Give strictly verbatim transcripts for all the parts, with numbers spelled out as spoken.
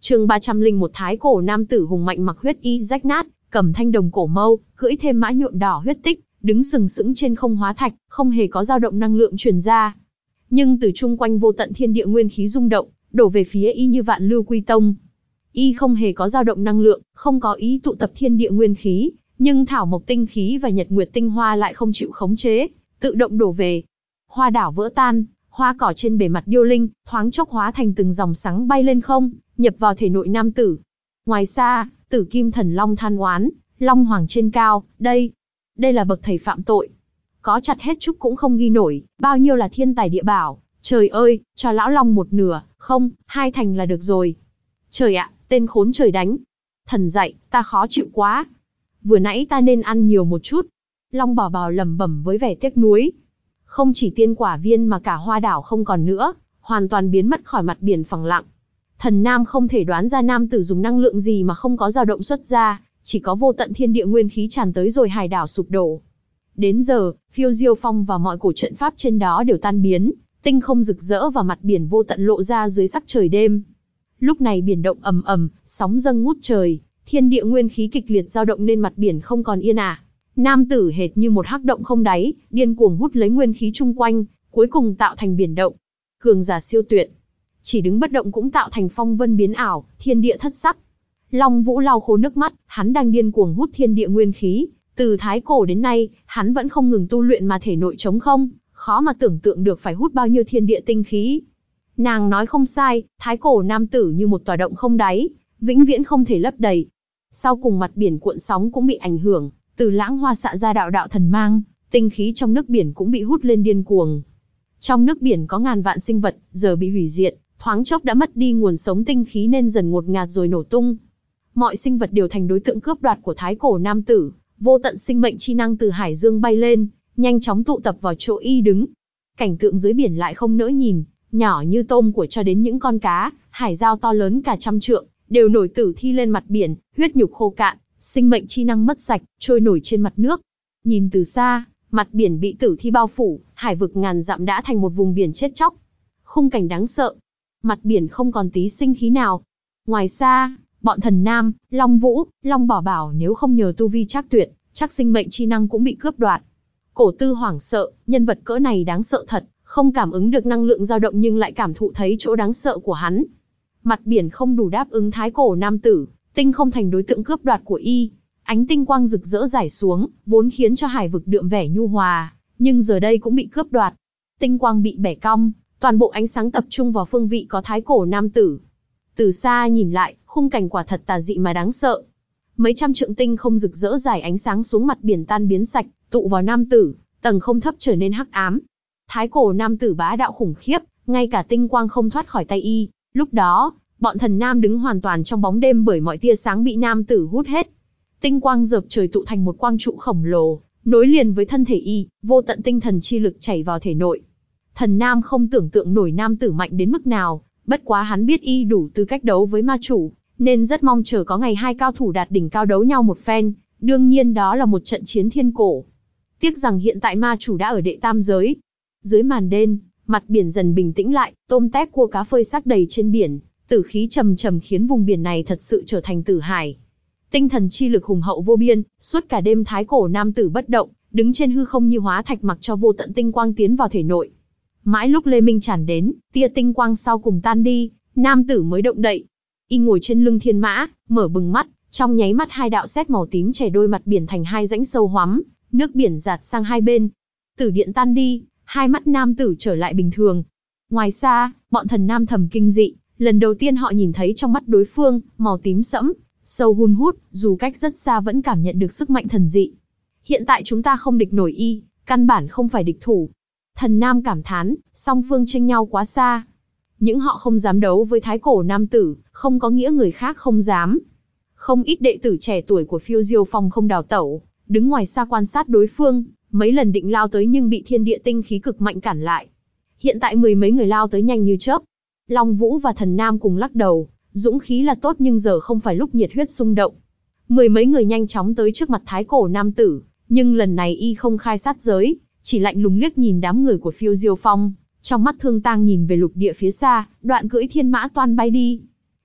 Chương ba trăm lẻ một Thái cổ nam tử hùng mạnh mặc huyết y rách nát, cầm thanh đồng cổ mâu, cưỡi thêm mã nhuộm đỏ huyết tích, đứng sừng sững trên không hóa thạch, không hề có dao động năng lượng truyền ra. Nhưng từ chung quanh vô tận thiên địa nguyên khí rung động, đổ về phía y như vạn lưu quy tông. Y không hề có dao động năng lượng, không có ý tụ tập thiên địa nguyên khí, nhưng thảo mộc tinh khí và nhật nguyệt tinh hoa lại không chịu khống chế, tự động đổ về. Hoa đảo vỡ tan, hoa cỏ trên bề mặt điêu linh, thoáng chốc hóa thành từng dòng sáng bay lên không, nhập vào thể nội nam tử. Ngoài xa, Tử Kim Thần Long than oán, Long Hoàng trên cao, đây, đây là bậc thầy phạm tội. Có chặt hết trúc cũng không ghi nổi, bao nhiêu là thiên tài địa bảo, trời ơi, cho lão Long một nửa, không, hai thành là được rồi. Trời ạ, tên khốn trời đánh. Thần dạy, ta khó chịu quá. Vừa nãy ta nên ăn nhiều một chút. Long Bảo Bảo lẩm bẩm với vẻ tiếc nuối. Không chỉ tiên quả viên mà cả hoa đảo không còn nữa, hoàn toàn biến mất khỏi mặt biển phẳng lặng. Thần Nam không thể đoán ra nam tử dùng năng lượng gì mà không có dao động xuất ra, chỉ có vô tận thiên địa nguyên khí tràn tới rồi hải đảo sụp đổ. Đến giờ, Phiêu Diêu Phong và mọi cổ trận pháp trên đó đều tan biến, tinh không rực rỡ và mặt biển vô tận lộ ra dưới sắc trời đêm. Lúc này biển động ầm ầm, sóng dâng ngút trời, thiên địa nguyên khí kịch liệt dao động nên mặt biển không còn yên ả. Nam tử hệt như một hắc động không đáy, điên cuồng hút lấy nguyên khí chung quanh, cuối cùng tạo thành biển động. Cường giả siêu tuyệt, chỉ đứng bất động cũng tạo thành phong vân biến ảo, thiên địa thất sắc. Long Vũ lau khô nước mắt, hắn đang điên cuồng hút thiên địa nguyên khí, từ thái cổ đến nay, hắn vẫn không ngừng tu luyện mà thể nội trống không, khó mà tưởng tượng được phải hút bao nhiêu thiên địa tinh khí. Nàng nói không sai, thái cổ nam tử như một tòa động không đáy, vĩnh viễn không thể lấp đầy. Sau cùng mặt biển cuộn sóng cũng bị ảnh hưởng, từ lãng hoa xạ ra đạo đạo thần mang, tinh khí trong nước biển cũng bị hút lên điên cuồng. Trong nước biển có ngàn vạn sinh vật, giờ bị hủy diệt, thoáng chốc đã mất đi nguồn sống tinh khí nên dần ngột ngạt rồi nổ tung. Mọi sinh vật đều thành đối tượng cướp đoạt của thái cổ nam tử, vô tận sinh mệnh chi năng từ hải dương bay lên, nhanh chóng tụ tập vào chỗ y đứng. Cảnh tượng dưới biển lại không nỡ nhìn, nhỏ như tôm của cho đến những con cá, hải dao to lớn cả trăm trượng, đều nổi tử thi lên mặt biển, huyết nhục khô cạn, sinh mệnh chi năng mất sạch, trôi nổi trên mặt nước. Nhìn từ xa, mặt biển bị tử thi bao phủ, hải vực ngàn dặm đã thành một vùng biển chết chóc. Khung cảnh đáng sợ, mặt biển không còn tí sinh khí nào. Ngoài xa, bọn Thần Nam, Long Vũ, Long Bảo Bảo nếu không nhờ tu vi trác tuyệt, chắc sinh mệnh chi năng cũng bị cướp đoạt. Cổ Tư hoảng sợ, nhân vật cỡ này đáng sợ thật, không cảm ứng được năng lượng dao động nhưng lại cảm thụ thấy chỗ đáng sợ của hắn. Mặt biển không đủ đáp ứng thái cổ nam tử, tinh không thành đối tượng cướp đoạt của y. Ánh tinh quang rực rỡ rải xuống, vốn khiến cho hải vực đượm vẻ nhu hòa, nhưng giờ đây cũng bị cướp đoạt. Tinh quang bị bẻ cong, toàn bộ ánh sáng tập trung vào phương vị có thái cổ nam tử. Từ xa nhìn lại, khung cảnh quả thật tà dị mà đáng sợ. Mấy trăm trượng tinh không rực rỡ rải ánh sáng xuống mặt biển tan biến sạch, tụ vào nam tử, tầng không thấp trở nên hắc ám. Thái cổ nam tử bá đạo khủng khiếp, ngay cả tinh quang không thoát khỏi tay y. Lúc đó, bọn Thần Nam đứng hoàn toàn trong bóng đêm bởi mọi tia sáng bị nam tử hút hết. Tinh quang dợp trời tụ thành một quang trụ khổng lồ, nối liền với thân thể y, vô tận tinh thần chi lực chảy vào thể nội. Thần Nam không tưởng tượng nổi nam tử mạnh đến mức nào, bất quá hắn biết y đủ tư cách đấu với ma chủ, nên rất mong chờ có ngày hai cao thủ đạt đỉnh cao đấu nhau một phen, đương nhiên đó là một trận chiến thiên cổ. Tiếc rằng hiện tại ma chủ đã ở đệ tam giới. Dưới màn đêm, mặt biển dần bình tĩnh lại, tôm tép cua cá phơi xác đầy trên biển, tử khí trầm trầm khiến vùng biển này thật sự trở thành tử hải. Tinh thần chi lực hùng hậu vô biên, suốt cả đêm thái cổ nam tử bất động, đứng trên hư không như hóa thạch mặc cho vô tận tinh quang tiến vào thể nội. Mãi lúc lê minh tràn đến, tia tinh quang sau cùng tan đi, nam tử mới động đậy. Y ngồi trên lưng thiên mã, mở bừng mắt, trong nháy mắt hai đạo sét màu tím chảy đôi mặt biển thành hai rãnh sâu hoắm, nước biển dạt sang hai bên. Tử điện tan đi, hai mắt nam tử trở lại bình thường. Ngoài xa, bọn Thần Nam thầm kinh dị, lần đầu tiên họ nhìn thấy trong mắt đối phương, màu tím sẫm, sâu hun hút, dù cách rất xa vẫn cảm nhận được sức mạnh thần dị. Hiện tại chúng ta không địch nổi y, căn bản không phải địch thủ. Thần Nam cảm thán, song phương chênh nhau quá xa. Những họ không dám đấu với thái cổ nam tử, không có nghĩa người khác không dám. Không ít đệ tử trẻ tuổi của Phiêu Diêu Phong không đào tẩu, đứng ngoài xa quan sát đối phương, mấy lần định lao tới nhưng bị thiên địa tinh khí cực mạnh cản lại. Hiện tại mười mấy người lao tới nhanh như chớp. Long Vũ và Thần Nam cùng lắc đầu, dũng khí là tốt nhưng giờ không phải lúc nhiệt huyết xung động. Mười mấy người nhanh chóng tới trước mặt thái cổ nam tử, nhưng lần này y không khai sát giới, chỉ lạnh lùng liếc nhìn đám người của Phiêu Diêu Phong, trong mắt thương tang nhìn về lục địa phía xa, đoạn cưỡi thiên mã toan bay đi.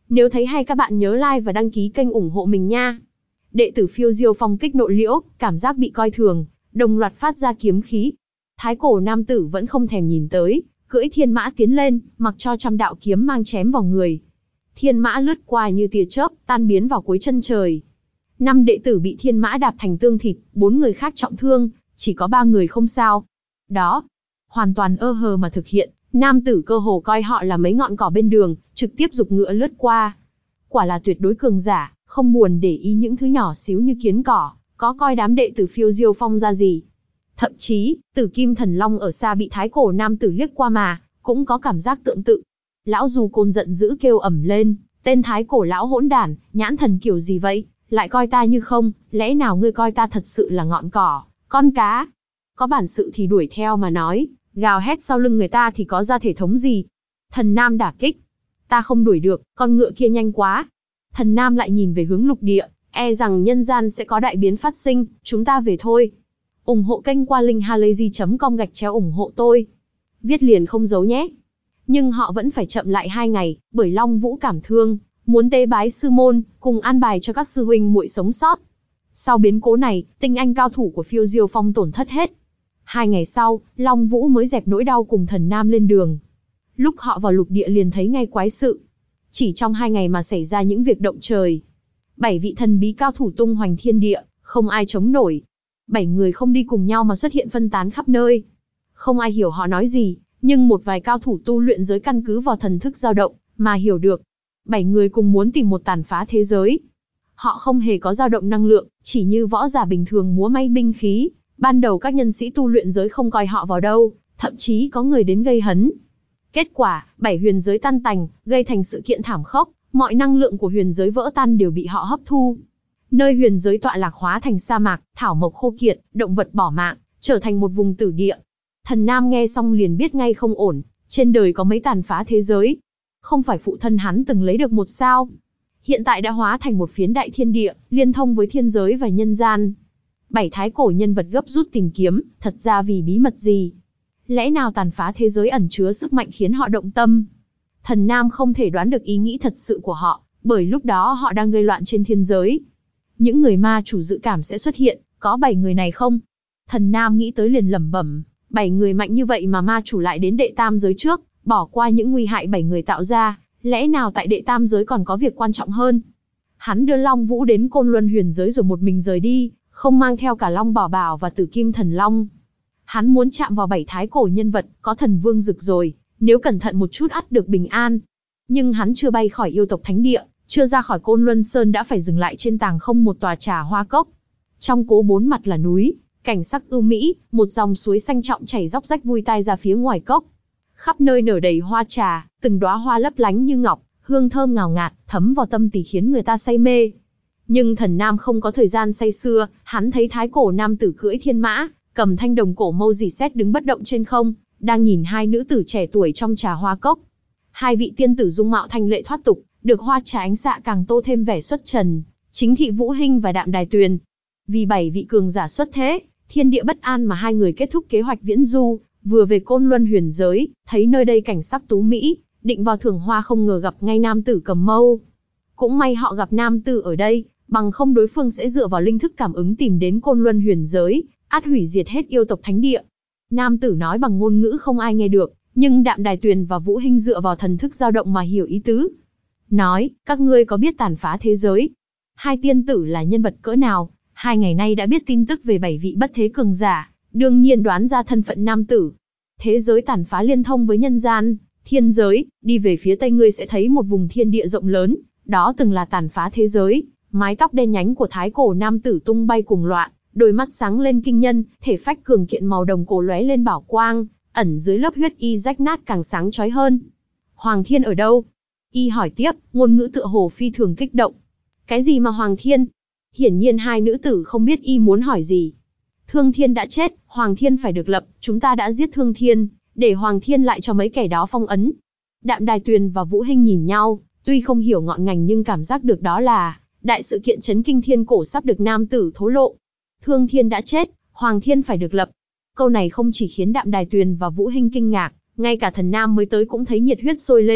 Nếu thấy hay các bạn nhớ like và đăng ký kênh ủng hộ mình nha. Đệ tử Phiêu Diêu Phong kích nộ liễu, cảm giác bị coi thường, đồng loạt phát ra kiếm khí. Thái cổ nam tử vẫn không thèm nhìn tới, cưỡi thiên mã tiến lên, mặc cho trăm đạo kiếm mang chém vào người. Thiên mã lướt qua như tia chớp, tan biến vào cuối chân trời. Năm đệ tử bị thiên mã đạp thành tương thịt, bốn người khác trọng thương, chỉ có ba người không sao. Đó, hoàn toàn ơ hờ mà thực hiện, nam tử cơ hồ coi họ là mấy ngọn cỏ bên đường, trực tiếp giục ngựa lướt qua. Quả là tuyệt đối cường giả, không buồn để ý những thứ nhỏ xíu như kiến cỏ, có coi đám đệ tử Phiêu Diêu Phong ra gì. Thậm chí, Tử Kim Thần Long ở xa bị thái cổ nam tử liếc qua mà, cũng có cảm giác tương tự. Lão Du Côn giận dữ kêu ầm lên, tên thái cổ lão hỗn đản, nhãn thần kiểu gì vậy, lại coi ta như không, lẽ nào ngươi coi ta thật sự là ngọn cỏ, con cá? Có bản sự thì đuổi theo mà nói, gào hét sau lưng người ta thì có ra thể thống gì? Thần Nam đả kích. Ta không đuổi được, con ngựa kia nhanh quá. Thần Nam lại nhìn về hướng lục địa, e rằng nhân gian sẽ có đại biến phát sinh, chúng ta về thôi. ủng hộ kênh qua link halayzi chấm com gạch chéo ủng hộ tôi. Viết liền không giấu nhé. Nhưng họ vẫn phải chậm lại hai ngày, bởi Long Vũ cảm thương, muốn tế bái sư môn, cùng an bài cho các sư huynh muội sống sót. Sau biến cố này, tinh anh cao thủ của Phiêu Diêu Phong tổn thất hết. Hai ngày sau, Long Vũ mới dẹp nỗi đau cùng Thần Nam lên đường. Lúc họ vào lục địa liền thấy ngay quái sự. Chỉ trong hai ngày mà xảy ra những việc động trời. Bảy vị thần bí cao thủ tung hoành thiên địa, không ai chống nổi. Bảy người không đi cùng nhau mà xuất hiện phân tán khắp nơi. Không ai hiểu họ nói gì, nhưng một vài cao thủ tu luyện giới căn cứ vào thần thức dao động, mà hiểu được. Bảy người cùng muốn tìm một tàn phá thế giới. Họ không hề có dao động năng lượng, chỉ như võ giả bình thường múa may binh khí. Ban đầu các nhân sĩ tu luyện giới không coi họ vào đâu, thậm chí có người đến gây hấn. Kết quả, bảy huyền giới tan tành, gây thành sự kiện thảm khốc, mọi năng lượng của huyền giới vỡ tan đều bị họ hấp thu. Nơi huyền giới tọa lạc hóa thành sa mạc, thảo mộc khô kiệt, động vật bỏ mạng, trở thành một vùng tử địa. Thần Nam nghe xong liền biết ngay không ổn, trên đời có mấy tàn phá thế giới. Không phải phụ thân hắn từng lấy được một sao? Hiện tại đã hóa thành một phiến đại thiên địa, liên thông với thiên giới và nhân gian. Bảy thái cổ nhân vật gấp rút tìm kiếm, thật ra vì bí mật gì? Lẽ nào tàn phá thế giới ẩn chứa sức mạnh khiến họ động tâm? Thần Nam không thể đoán được ý nghĩ thật sự của họ, bởi lúc đó họ đang gây loạn trên thiên giới. Những người ma chủ dự cảm sẽ xuất hiện, có bảy người này không? Thần Nam nghĩ tới liền lẩm bẩm, bảy người mạnh như vậy mà ma chủ lại đến đệ tam giới trước, bỏ qua những nguy hại bảy người tạo ra, lẽ nào tại đệ tam giới còn có việc quan trọng hơn? Hắn đưa Long Vũ đến Côn Luân huyền giới rồi một mình rời đi, không mang theo cả Long Bảo Bảo và Tử Kim Thần Long. Hắn muốn chạm vào bảy thái cổ nhân vật, có thần vương rực rồi, nếu cẩn thận một chút ắt được bình an. Nhưng hắn chưa bay khỏi yêu tộc thánh địa, chưa ra khỏi Côn Luân Sơn đã phải dừng lại trên tàng không một tòa trà hoa cốc. Trong cố bốn mặt là núi, cảnh sắc ưu mỹ, một dòng suối xanh trọng chảy róc rách vui tai ra phía ngoài cốc. Khắp nơi nở đầy hoa trà, từng đóa hoa lấp lánh như ngọc, hương thơm ngào ngạt, thấm vào tâm tỳ khiến người ta say mê. Nhưng Thần Nam không có thời gian say sưa, hắn thấy thái cổ nam tử cưỡi thiên mã, cầm thanh đồng cổ mâu rỉ sét đứng bất động trên không, đang nhìn hai nữ tử trẻ tuổi trong trà hoa cốc. Hai vị tiên tử dung mạo thanh lệ thoát tục, được hoa trà ánh xạ càng tô thêm vẻ xuất trần, chính thị Vũ Hinh và Đạm Đài Tuyền. Vì bảy vị cường giả xuất thế, thiên địa bất an mà hai người kết thúc kế hoạch viễn du, vừa về Côn Luân huyền giới, thấy nơi đây cảnh sắc tú mỹ, định vào thưởng hoa không ngờ gặp ngay nam tử cầm mâu. Cũng may họ gặp nam tử ở đây, bằng không đối phương sẽ dựa vào linh thức cảm ứng tìm đến Côn Luân huyền giới, ắt hủy diệt hết yêu tộc thánh địa. Nam tử nói bằng ngôn ngữ không ai nghe được, nhưng Đạm Đài Tuyền và Vũ Hinh dựa vào thần thức dao động mà hiểu ý tứ. Nói, các ngươi có biết tàn phá thế giới? Hai tiên tử là nhân vật cỡ nào? Hai ngày nay đã biết tin tức về bảy vị bất thế cường giả, đương nhiên đoán ra thân phận nam tử. Thế giới tàn phá liên thông với nhân gian, thiên giới, đi về phía tây ngươi sẽ thấy một vùng thiên địa rộng lớn, đó từng là tàn phá thế giới. Mái tóc đen nhánh của thái cổ nam tử tung bay cuồng loạn, đôi mắt sáng lên kinh nhân, thể phách cường kiện màu đồng cổ lóe lên bảo quang, ẩn dưới lớp huyết y rách nát càng sáng chói hơn. Hoàng Thiên ở đâu? Y hỏi tiếp, ngôn ngữ tựa hồ phi thường kích động. Cái gì mà Hoàng Thiên? Hiển nhiên hai nữ tử không biết y muốn hỏi gì. Thương Thiên đã chết, Hoàng Thiên phải được lập, chúng ta đã giết Thương Thiên, để Hoàng Thiên lại cho mấy kẻ đó phong ấn. Đạm Đài Tuyền và Vũ Hinh nhìn nhau, tuy không hiểu ngọn ngành nhưng cảm giác được đó là đại sự kiện chấn kinh thiên cổ sắp được nam tử thố lộ. Thương Thiên đã chết, Hoàng Thiên phải được lập. Câu này không chỉ khiến Đạm Đài Tuyền và Vũ Hinh kinh ngạc, ngay cả Thần Nam mới tới cũng thấy nhiệt huyết sôi lên,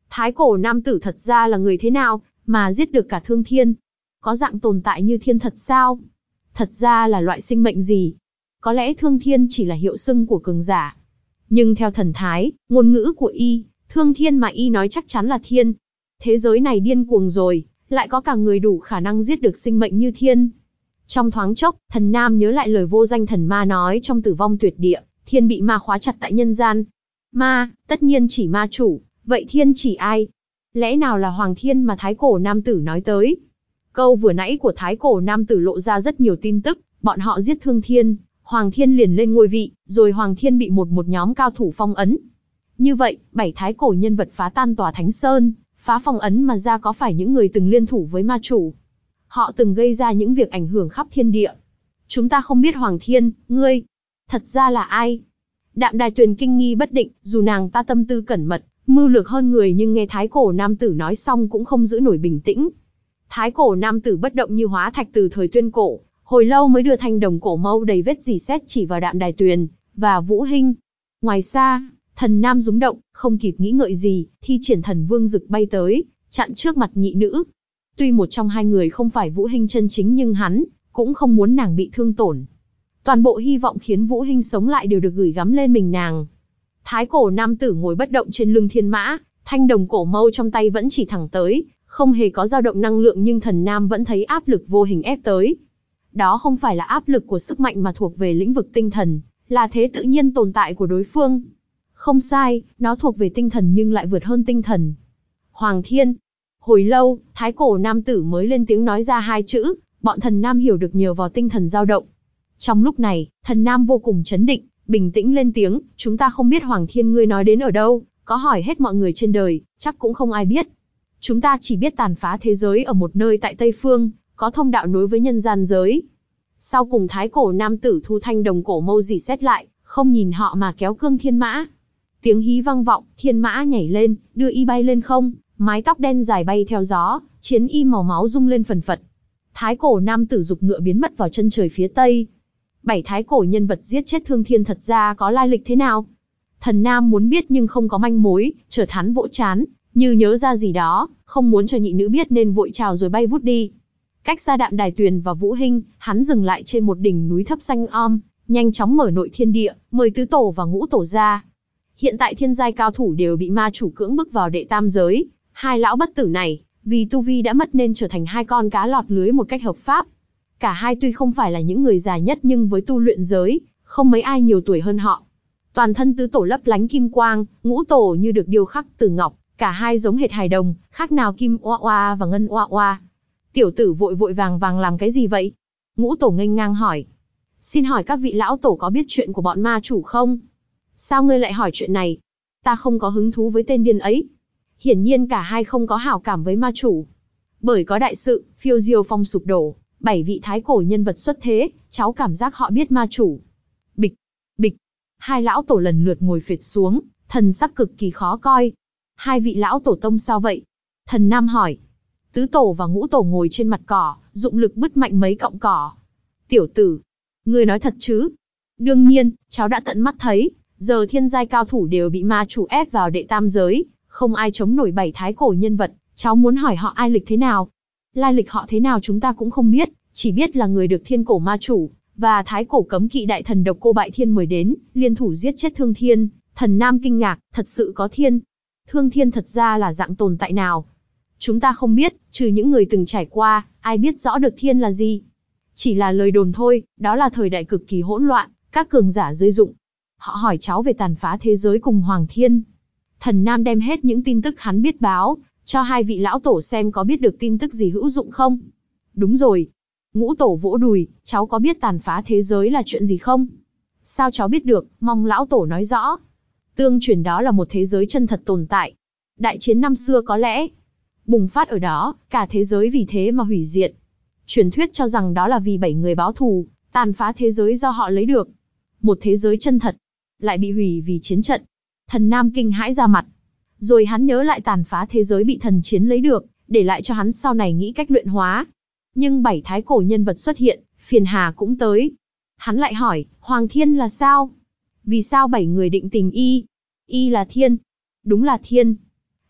Thái cổ nam tử thật ra là người thế nào, mà giết được cả thương thiên? Có dạng tồn tại như thiên thật sao? Thật ra là loại sinh mệnh gì? Có lẽ thương thiên chỉ là hiệu xưng của cường giả. Nhưng theo thần thái, ngôn ngữ của y, thương thiên mà y nói chắc chắn là thiên. Thế giới này điên cuồng rồi, lại có cả người đủ khả năng giết được sinh mệnh như thiên. Trong thoáng chốc, thần nam nhớ lại lời vô danh thần ma nói trong Tử Vong Tuyệt Địa, thiên bị ma khóa chặt tại nhân gian. Ma, tất nhiên chỉ ma chủ, vậy thiên chỉ ai? Lẽ nào là Hoàng Thiên mà thái cổ nam tử nói tới? Câu vừa nãy của thái cổ nam tử lộ ra rất nhiều tin tức, bọn họ giết Thương Thiên, Hoàng Thiên liền lên ngôi vị, rồi Hoàng Thiên bị một một nhóm cao thủ phong ấn. Như vậy, bảy thái cổ nhân vật phá tan tòa Thánh Sơn, phá phong ấn mà ra có phải những người từng liên thủ với ma chủ? Họ từng gây ra những việc ảnh hưởng khắp thiên địa. Chúng ta không biết Hoàng Thiên, ngươi, thật ra là ai? Đạm Đài Tuyền kinh nghi bất định, dù nàng ta tâm tư cẩn mật, mưu lược hơn người nhưng nghe thái cổ nam tử nói xong cũng không giữ nổi bình tĩnh. Thái cổ nam tử bất động như hóa thạch từ thời tuyên cổ, hồi lâu mới đưa thanh đồng cổ mâu đầy vết rỉ sét chỉ vào Đạm Đài Tuyền và Vũ Hinh. Ngoài xa, thần nam rúng động, không kịp nghĩ ngợi gì, thi triển thần vương dực bay tới, chặn trước mặt nhị nữ. Tuy một trong hai người không phải Vũ Hinh chân chính nhưng hắn cũng không muốn nàng bị thương tổn. Toàn bộ hy vọng khiến Vũ Hinh sống lại đều được gửi gắm lên mình nàng. Thái cổ nam tử ngồi bất động trên lưng thiên mã, thanh đồng cổ mâu trong tay vẫn chỉ thẳng tới, không hề có dao động năng lượng nhưng thần nam vẫn thấy áp lực vô hình ép tới. Đó không phải là áp lực của sức mạnh mà thuộc về lĩnh vực tinh thần, là thế tự nhiên tồn tại của đối phương. Không sai, nó thuộc về tinh thần nhưng lại vượt hơn tinh thần. Hoàng Thiên. Hồi lâu, thái cổ nam tử mới lên tiếng nói ra hai chữ, bọn thần nam hiểu được nhờ vào tinh thần dao động. Trong lúc này, thần nam vô cùng chấn định, bình tĩnh lên tiếng, chúng ta không biết Hoàng Thiên ngươi nói đến ở đâu, có hỏi hết mọi người trên đời, chắc cũng không ai biết. Chúng ta chỉ biết tàn phá thế giới ở một nơi tại Tây Phương, có thông đạo nối với nhân gian giới. Sau cùng thái cổ nam tử thu thanh đồng cổ mâu dỉ xét lại, không nhìn họ mà kéo cương thiên mã. Tiếng hí vang vọng, thiên mã nhảy lên, đưa y bay lên không, mái tóc đen dài bay theo gió, chiến y màu máu rung lên phần phật. Thái cổ nam tử dục ngựa biến mất vào chân trời phía tây. Bảy thái cổ nhân vật giết chết Thương Thiên thật ra có lai lịch thế nào? Thần nam muốn biết nhưng không có manh mối, chợt hắn vỗ trán, như nhớ ra gì đó, không muốn cho nhị nữ biết nên vội chào rồi bay vút đi. Cách xa Đạm Đài Tuyền và Vũ Hinh, hắn dừng lại trên một đỉnh núi thấp xanh om, nhanh chóng mở nội thiên địa, mời tứ tổ và ngũ tổ ra. Hiện tại thiên giai cao thủ đều bị ma chủ cưỡng bức vào đệ tam giới, hai lão bất tử này, vì tu vi đã mất nên trở thành hai con cá lọt lưới một cách hợp pháp. Cả hai tuy không phải là những người già nhất nhưng với tu luyện giới, không mấy ai nhiều tuổi hơn họ. Toàn thân tứ tổ lấp lánh kim quang, ngũ tổ như được điêu khắc từ ngọc, cả hai giống hệt hài đồng, khác nào kim oa oa và ngân oa oa. Tiểu tử vội vội vàng vàng làm cái gì vậy? Ngũ tổ nghênh ngang hỏi. Xin hỏi các vị lão tổ có biết chuyện của bọn ma chủ không? Sao ngươi lại hỏi chuyện này? Ta không có hứng thú với tên điên ấy. Hiển nhiên cả hai không có hảo cảm với ma chủ. Bởi có đại sự, phiêu diêu phong sụp đổ, bảy vị thái cổ nhân vật xuất thế, cháu cảm giác họ biết ma chủ. Bịch, bịch, hai lão tổ lần lượt ngồi phệt xuống, thần sắc cực kỳ khó coi. Hai vị lão tổ tông sao vậy? Thần nam hỏi. Tứ tổ và ngũ tổ ngồi trên mặt cỏ, dụng lực bứt mạnh mấy cọng cỏ. Tiểu tử, ngươi nói thật chứ? Đương nhiên, cháu đã tận mắt thấy, giờ thiên giai cao thủ đều bị ma chủ ép vào đệ tam giới, không ai chống nổi bảy thái cổ nhân vật, cháu muốn hỏi họ ai lịch thế nào? Lai lịch họ thế nào chúng ta cũng không biết, chỉ biết là người được thiên cổ ma chủ, và thái cổ cấm kỵ đại thần độc cô bại thiên mời đến, liên thủ giết chết Thương Thiên. Thần nam kinh ngạc, thật sự có thiên. Thương Thiên thật ra là dạng tồn tại nào? Chúng ta không biết, trừ những người từng trải qua, ai biết rõ được thiên là gì? Chỉ là lời đồn thôi, đó là thời đại cực kỳ hỗn loạn, các cường giả rơi dụng. Họ hỏi cháu về tàn phá thế giới cùng Hoàng Thiên. Thần nam đem hết những tin tức hắn biết báo, cho hai vị lão tổ xem có biết được tin tức gì hữu dụng không. Đúng rồi. Ngũ tổ vỗ đùi, cháu có biết tàn phá thế giới là chuyện gì không? Sao cháu biết được, mong lão tổ nói rõ. Tương truyền đó là một thế giới chân thật tồn tại. Đại chiến năm xưa có lẽ bùng phát ở đó, cả thế giới vì thế mà hủy diệt. Truyền thuyết cho rằng đó là vì bảy người báo thù, tàn phá thế giới do họ lấy được. Một thế giới chân thật, lại bị hủy vì chiến trận. Thần nam kinh hãi ra mặt. Rồi hắn nhớ lại tàn phá thế giới bị thần chiến lấy được, để lại cho hắn sau này nghĩ cách luyện hóa. Nhưng bảy thái cổ nhân vật xuất hiện, phiền hà cũng tới. Hắn lại hỏi, Hoàng Thiên là sao? Vì sao bảy người định tìm y? Y là thiên. Đúng là thiên.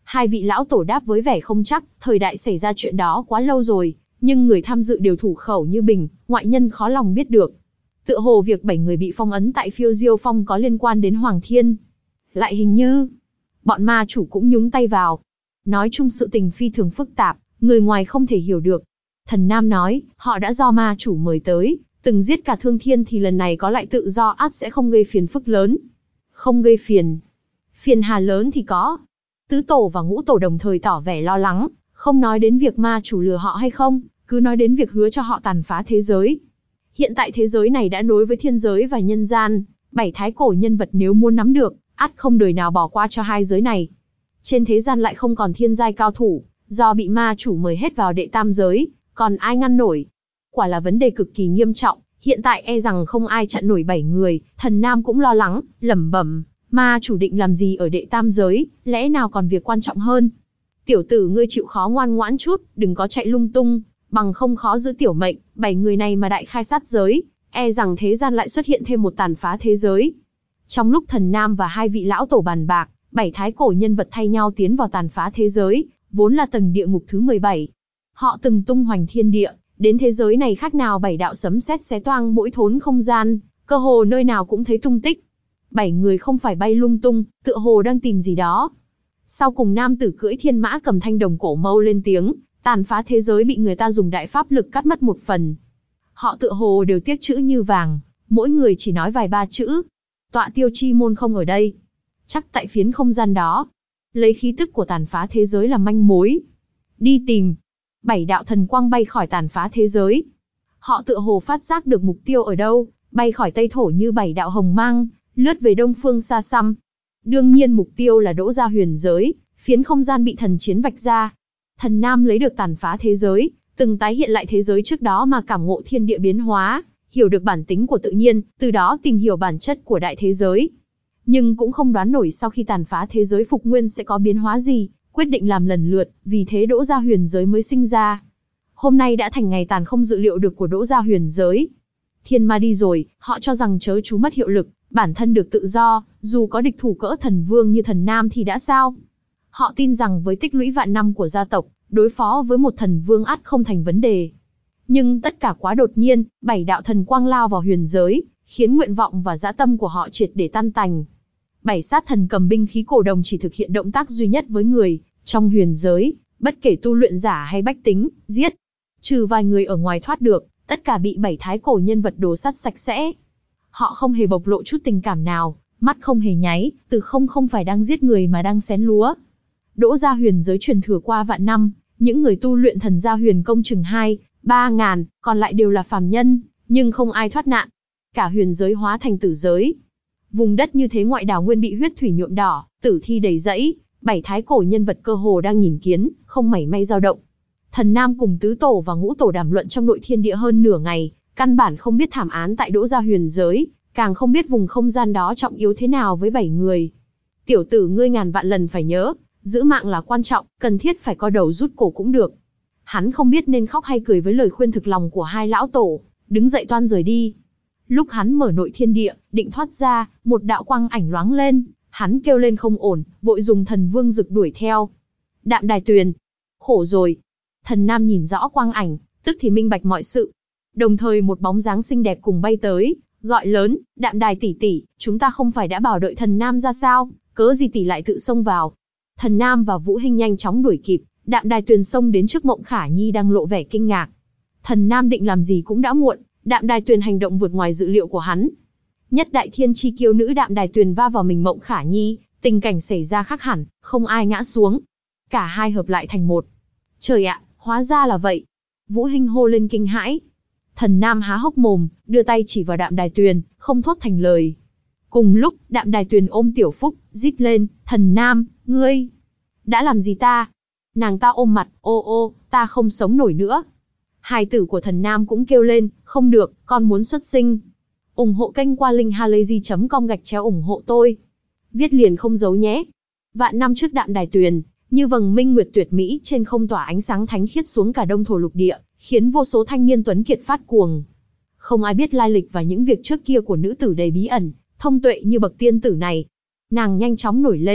Hai vị lão tổ đáp với vẻ không chắc, thời đại xảy ra chuyện đó quá lâu rồi, nhưng người tham dự đều thủ khẩu như bình, ngoại nhân khó lòng biết được. Tựa hồ việc bảy người bị phong ấn tại Phiêu Diêu Phong có liên quan đến Hoàng Thiên. Lại hình như, bọn ma chủ cũng nhúng tay vào. Nói chung sự tình phi thường phức tạp, người ngoài không thể hiểu được. Thần Nam nói, họ đã do ma chủ mời tới, từng giết cả Thương Thiên thì lần này có lại tự do ắt sẽ không gây phiền phức lớn. Không gây phiền. Phiền hà lớn thì có. Tứ tổ và ngũ tổ đồng thời tỏ vẻ lo lắng, không nói đến việc ma chủ lừa họ hay không, cứ nói đến việc hứa cho họ tàn phá thế giới. Hiện tại thế giới này đã nối với thiên giới và nhân gian, bảy thái cổ nhân vật nếu muốn nắm được, ắt không đời nào bỏ qua cho hai giới này. Trên thế gian lại không còn thiên giai cao thủ, do bị ma chủ mời hết vào đệ tam giới, còn ai ngăn nổi? Quả là vấn đề cực kỳ nghiêm trọng, hiện tại e rằng không ai chặn nổi bảy người. Thần Nam cũng lo lắng, lẩm bẩm, ma chủ định làm gì ở đệ tam giới, lẽ nào còn việc quan trọng hơn? Tiểu tử ngươi chịu khó ngoan ngoãn chút, đừng có chạy lung tung, bằng không khó giữ tiểu mệnh. Bảy người này mà đại khai sát giới, e rằng thế gian lại xuất hiện thêm một tàn phá thế giới. Trong lúc Thần Nam và hai vị lão tổ bàn bạc, bảy thái cổ nhân vật thay nhau tiến vào tàn phá thế giới, vốn là tầng địa ngục thứ mười bảy. Họ từng tung hoành thiên địa, đến thế giới này khác nào bảy đạo sấm sét xé toang mỗi thốn không gian, cơ hồ nơi nào cũng thấy tung tích. Bảy người không phải bay lung tung, tựa hồ đang tìm gì đó. Sau cùng nam tử cưỡi thiên mã cầm thanh đồng cổ mâu lên tiếng, tàn phá thế giới bị người ta dùng đại pháp lực cắt mất một phần. Họ tựa hồ đều tiếc chữ như vàng, mỗi người chỉ nói vài ba chữ. Tọa Tiêu Chi môn không ở đây. Chắc tại phiến không gian đó. Lấy khí tức của tàn phá thế giới làm manh mối. Đi tìm. Bảy đạo thần quang bay khỏi tàn phá thế giới. Họ tựa hồ phát giác được mục tiêu ở đâu, bay khỏi Tây Thổ như bảy đạo hồng mang, lướt về đông phương xa xăm. Đương nhiên mục tiêu là Đỗ Gia huyền giới, phiến không gian bị thần chiến vạch ra. Thần Nam lấy được tàn phá thế giới, từng tái hiện lại thế giới trước đó mà cảm ngộ thiên địa biến hóa, hiểu được bản tính của tự nhiên, từ đó tìm hiểu bản chất của đại thế giới. Nhưng cũng không đoán nổi sau khi tàn phá thế giới phục nguyên sẽ có biến hóa gì, quyết định làm lần lượt, vì thế Đỗ Gia huyền giới mới sinh ra. Hôm nay đã thành ngày tàn không dự liệu được của Đỗ Gia huyền giới. Thiên ma đi rồi, họ cho rằng chớ chú mất hiệu lực, bản thân được tự do, dù có địch thủ cỡ thần vương như Thần Nam thì đã sao? Họ tin rằng với tích lũy vạn năm của gia tộc, đối phó với một thần vương ắt không thành vấn đề. Nhưng tất cả quá đột nhiên, bảy đạo thần quang lao vào huyền giới, khiến nguyện vọng và dã tâm của họ triệt để tan tành. Bảy sát thần cầm binh khí cổ đồng chỉ thực hiện động tác duy nhất với người, trong huyền giới, bất kể tu luyện giả hay bách tính, giết. Trừ vài người ở ngoài thoát được, tất cả bị bảy thái cổ nhân vật đổ sát sạch sẽ. Họ không hề bộc lộ chút tình cảm nào, mắt không hề nháy, từ không không phải đang giết người mà đang xén lúa. Đỗ Gia huyền giới truyền thừa qua vạn năm, những người tu luyện thần gia huyền công chừng hai, ba ngàn, còn lại đều là phàm nhân, nhưng không ai thoát nạn. Cả huyền giới hóa thành tử giới. Vùng đất như thế ngoại đảo nguyên bị huyết thủy nhuộm đỏ, tử thi đầy rẫy, bảy thái cổ nhân vật cơ hồ đang nhìn kiến, không mảy may dao động. Thần Nam cùng tứ tổ và ngũ tổ đàm luận trong nội thiên địa hơn nửa ngày, căn bản không biết thảm án tại Đỗ Gia huyền giới, càng không biết vùng không gian đó trọng yếu thế nào với bảy người. Tiểu tử ngươi ngàn vạn lần phải nhớ, giữ mạng là quan trọng, cần thiết phải co đầu rút cổ cũng được. Hắn không biết nên khóc hay cười với lời khuyên thực lòng của hai lão tổ, đứng dậy toan rời đi. Lúc hắn mở nội thiên địa, định thoát ra, một đạo quang ảnh loáng lên, hắn kêu lên không ổn, vội dùng thần vương dực đuổi theo. Đạm Đài Tuyền, khổ rồi. Thần Nam nhìn rõ quang ảnh, tức thì minh bạch mọi sự. Đồng thời một bóng dáng xinh đẹp cùng bay tới, gọi lớn, Đạm Đài tỷ tỷ, chúng ta không phải đã bảo đợi Thần Nam ra sao, cớ gì tỷ lại tự xông vào. Thần Nam và Vũ Hinh nhanh chóng đuổi kịp, Đạm Đài Tuyền xông đến trước Mộng Khả Nhi đang lộ vẻ kinh ngạc. Thần Nam định làm gì cũng đã muộn, Đạm Đài Tuyền hành động vượt ngoài dự liệu của hắn. Nhất đại thiên chi kiêu nữ Đạm Đài Tuyền va vào mình Mộng Khả Nhi, tình cảnh xảy ra khác hẳn, không ai ngã xuống. Cả hai hợp lại thành một. Trời ạ, hóa ra là vậy. Vũ Hinh hô lên kinh hãi. Thần Nam há hốc mồm, đưa tay chỉ vào Đạm Đài Tuyền, không thốt thành lời. Cùng lúc, Đạm Đài Tuyền ôm Tiểu Phúc, rít lên, Thần Nam, ngươi đã làm gì ta? Nàng ta ôm mặt, ô ô, ta không sống nổi nữa. Hài tử của Thần Nam cũng kêu lên, không được, con muốn xuất sinh. ủng hộ kênh qua link halayzi chấm com gạch chéo ủng hộ tôi. Viết liền không giấu nhé. Vạn năm trước Đạm Đài Tuyền, như vầng minh nguyệt tuyệt mỹ trên không tỏa ánh sáng thánh khiết xuống cả Đông Thổ lục địa, khiến vô số thanh niên tuấn kiệt phát cuồng. Không ai biết lai lịch và những việc trước kia của nữ tử đầy bí ẩn, thông tuệ như bậc tiên tử này. Nàng nhanh chóng nổi lên,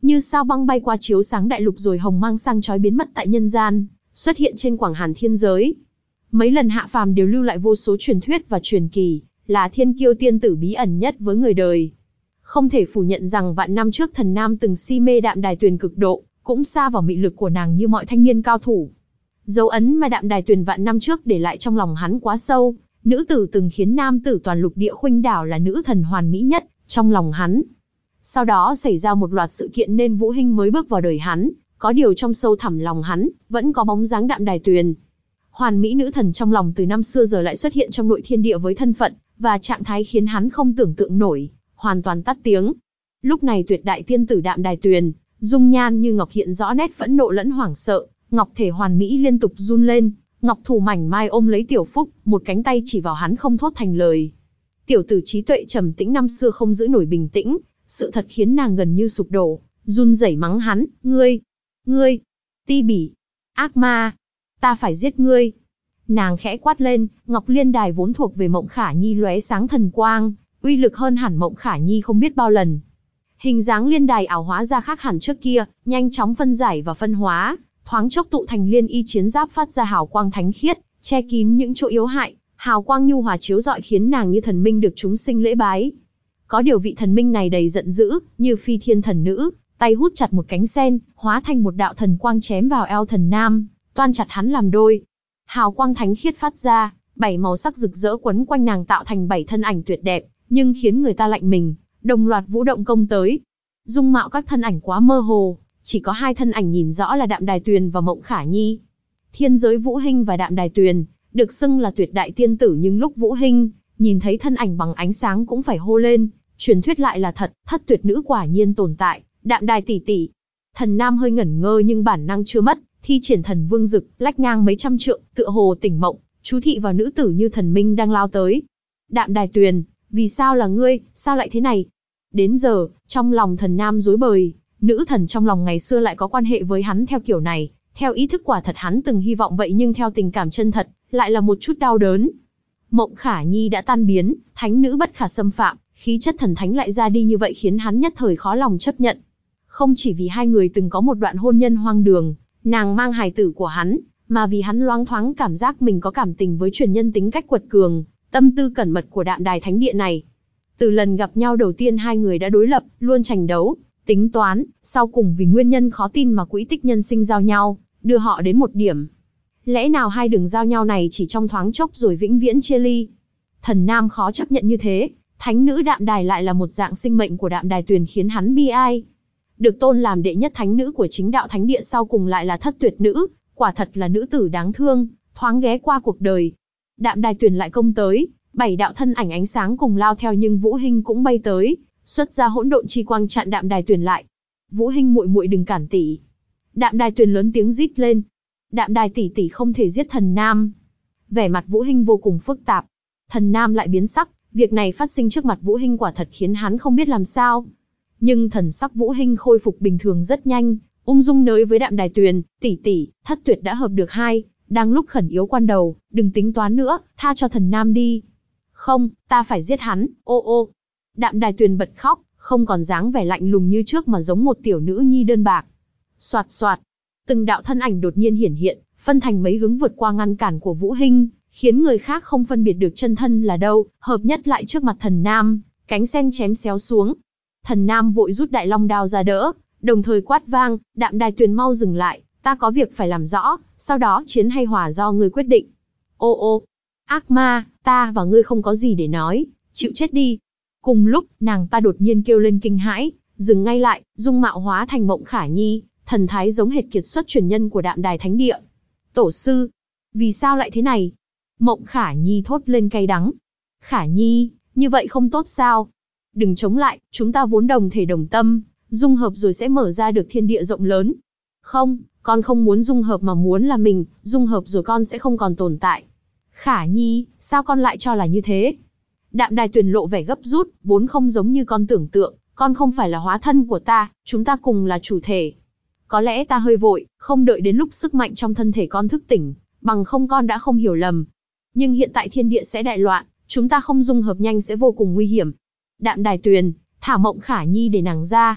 như sao băng bay qua chiếu sáng đại lục rồi hồng mang sang chói biến mất tại nhân gian, xuất hiện trên quảng hàn thiên giới. Mấy lần hạ phàm đều lưu lại vô số truyền thuyết và truyền kỳ, là thiên kiêu tiên tử bí ẩn nhất với người đời. Không thể phủ nhận rằng vạn năm trước Thần Nam từng si mê Đạm Đài Tuyền cực độ, cũng sa vào mị lực của nàng như mọi thanh niên cao thủ. Dấu ấn mà Đạm Đài Tuyền vạn năm trước để lại trong lòng hắn quá sâu, nữ tử từng khiến nam tử toàn lục địa khuynh đảo là nữ thần hoàn mỹ nhất trong lòng hắn. Sau đó xảy ra một loạt sự kiện nên Vũ Hinh mới bước vào đời hắn, có điều trong sâu thẳm lòng hắn vẫn có bóng dáng Đạm Đài Tuyền. Hoàn mỹ nữ thần trong lòng từ năm xưa giờ lại xuất hiện trong nội thiên địa với thân phận và trạng thái khiến hắn không tưởng tượng nổi, hoàn toàn tắt tiếng. Lúc này tuyệt đại tiên tử Đạm Đài Tuyền, dung nhan như ngọc hiện rõ nét phẫn nộ lẫn hoảng sợ, ngọc thể hoàn mỹ liên tục run lên, ngọc thủ mảnh mai ôm lấy Tiểu Phúc, một cánh tay chỉ vào hắn không thốt thành lời. Tiểu tử trí tuệ trầm tĩnh năm xưa không giữ nổi bình tĩnh, sự thật khiến nàng gần như sụp đổ, run rẩy mắng hắn, ngươi, ngươi, ti bỉ, ác ma, ta phải giết ngươi. Nàng khẽ quát lên, ngọc liên đài vốn thuộc về Mộng Khả Nhi lóe sáng thần quang, uy lực hơn hẳn Mộng Khả Nhi không biết bao lần. Hình dáng liên đài ảo hóa ra khác hẳn trước kia, nhanh chóng phân giải và phân hóa, thoáng chốc tụ thành liên y chiến giáp phát ra hào quang thánh khiết, che kín những chỗ yếu hại, hào quang nhu hòa chiếu rọi khiến nàng như thần minh được chúng sinh lễ bái. Có điều vị thần minh này đầy giận dữ, như phi thiên thần nữ, tay hút chặt một cánh sen, hóa thành một đạo thần quang chém vào eo Thần Nam, toan chặt hắn làm đôi. Hào quang thánh khiết phát ra, bảy màu sắc rực rỡ quấn quanh nàng tạo thành bảy thân ảnh tuyệt đẹp, nhưng khiến người ta lạnh mình, đồng loạt vũ động công tới. Dung mạo các thân ảnh quá mơ hồ, chỉ có hai thân ảnh nhìn rõ là Đạm Đài Tuyền và Mộng Khả Nhi. Thiên giới Vũ Hinh và Đạm Đài Tuyền, được xưng là tuyệt đại tiên tử, nhưng lúc Vũ Hinh nhìn thấy thân ảnh bằng ánh sáng cũng phải hô lên, truyền thuyết lại là thật, thất tuyệt nữ quả nhiên tồn tại, Đạm Đài tỷ tỷ. Thần Nam hơi ngẩn ngơ nhưng bản năng chưa mất, thi triển thần vương dực, lách ngang mấy trăm trượng, tựa hồ tỉnh mộng, chú thị vào nữ tử như thần minh đang lao tới. Đạm Đài Tuyền, vì sao là ngươi, sao lại thế này? Đến giờ, trong lòng Thần Nam rối bời, nữ thần trong lòng ngày xưa lại có quan hệ với hắn theo kiểu này, theo ý thức quả thật hắn từng hy vọng vậy nhưng theo tình cảm chân thật, lại là một chút đau đớn. Mộng Khả Nhi đã tan biến, thánh nữ bất khả xâm phạm, khí chất thần thánh lại ra đi như vậy khiến hắn nhất thời khó lòng chấp nhận. Không chỉ vì hai người từng có một đoạn hôn nhân hoang đường, nàng mang hài tử của hắn, mà vì hắn loáng thoáng cảm giác mình có cảm tình với truyền nhân tính cách quật cường, tâm tư cẩn mật của Đạm Đài Thánh Địa này. Từ lần gặp nhau đầu tiên hai người đã đối lập, luôn tranh đấu, tính toán, sau cùng vì nguyên nhân khó tin mà quỹ tích nhân sinh giao nhau, đưa họ đến một điểm. Lẽ nào hai đường giao nhau này chỉ trong thoáng chốc rồi vĩnh viễn chia ly? Thần Nam khó chấp nhận như thế, thánh nữ Đạm Đài lại là một dạng sinh mệnh của Đạm Đài Tuyền khiến hắn bi ai. Được tôn làm đệ nhất thánh nữ của chính đạo thánh địa sau cùng lại là thất tuyệt nữ, quả thật là nữ tử đáng thương, thoáng ghé qua cuộc đời. Đạm Đài Tuyền lại công tới, bảy đạo thân ảnh ánh sáng cùng lao theo nhưng Vũ Hinh cũng bay tới, xuất ra hỗn độn chi quang chặn Đạm Đài Tuyền lại. Vũ Hinh muội muội đừng cản tỷ. Đạm Đài Tuyền lớn tiếng rít lên. Đạm Đài tỷ tỷ không thể giết Thần Nam. Vẻ mặt Vũ Hinh vô cùng phức tạp. Thần Nam lại biến sắc, việc này phát sinh trước mặt Vũ Hinh quả thật khiến hắn không biết làm sao. Nhưng thần sắc Vũ Hinh khôi phục bình thường rất nhanh, ung dung nói với Đạm Đài Tuyền, tỷ tỷ, thất tuyệt đã hợp được hai, đang lúc khẩn yếu quan đầu, đừng tính toán nữa, tha cho Thần Nam đi. Không, ta phải giết hắn, ô ô. Đạm Đài Tuyền bật khóc, không còn dáng vẻ lạnh lùng như trước mà giống một tiểu nữ nhi đơn bạc. Soạt soạt, từng đạo thân ảnh đột nhiên hiển hiện, phân thành mấy hướng vượt qua ngăn cản của Vũ Hinh, khiến người khác không phân biệt được chân thân là đâu, hợp nhất lại trước mặt Thần Nam, cánh sen chém xéo xuống. Thần Nam vội rút Đại Long đao ra đỡ, đồng thời quát vang, Đạm Đài Tuyền mau dừng lại, ta có việc phải làm rõ, sau đó chiến hay hòa do ngươi quyết định. Ô ô, ác ma, ta và ngươi không có gì để nói, chịu chết đi. Cùng lúc, nàng ta đột nhiên kêu lên kinh hãi, dừng ngay lại, dung mạo hóa thành Mộng Khả Nhi, thần thái giống hệt kiệt xuất truyền nhân của Đạm Đài Thánh Địa. Tổ sư, vì sao lại thế này? Mộng Khả Nhi thốt lên cay đắng. Khả Nhi, như vậy không tốt sao? Đừng chống lại, chúng ta vốn đồng thể đồng tâm, dung hợp rồi sẽ mở ra được thiên địa rộng lớn. Không, con không muốn dung hợp mà muốn là mình, dung hợp rồi con sẽ không còn tồn tại. Khả Nhi, sao con lại cho là như thế? Đạm Đài Tuyền lộ vẻ gấp rút, vốn không giống như con tưởng tượng, con không phải là hóa thân của ta, chúng ta cùng là chủ thể. Có lẽ ta hơi vội, không đợi đến lúc sức mạnh trong thân thể con thức tỉnh, bằng không con đã không hiểu lầm. Nhưng hiện tại thiên địa sẽ đại loạn, chúng ta không dung hợp nhanh sẽ vô cùng nguy hiểm. Đạm Đài Tuyền, thả Mộng Khả Nhi để nàng ra.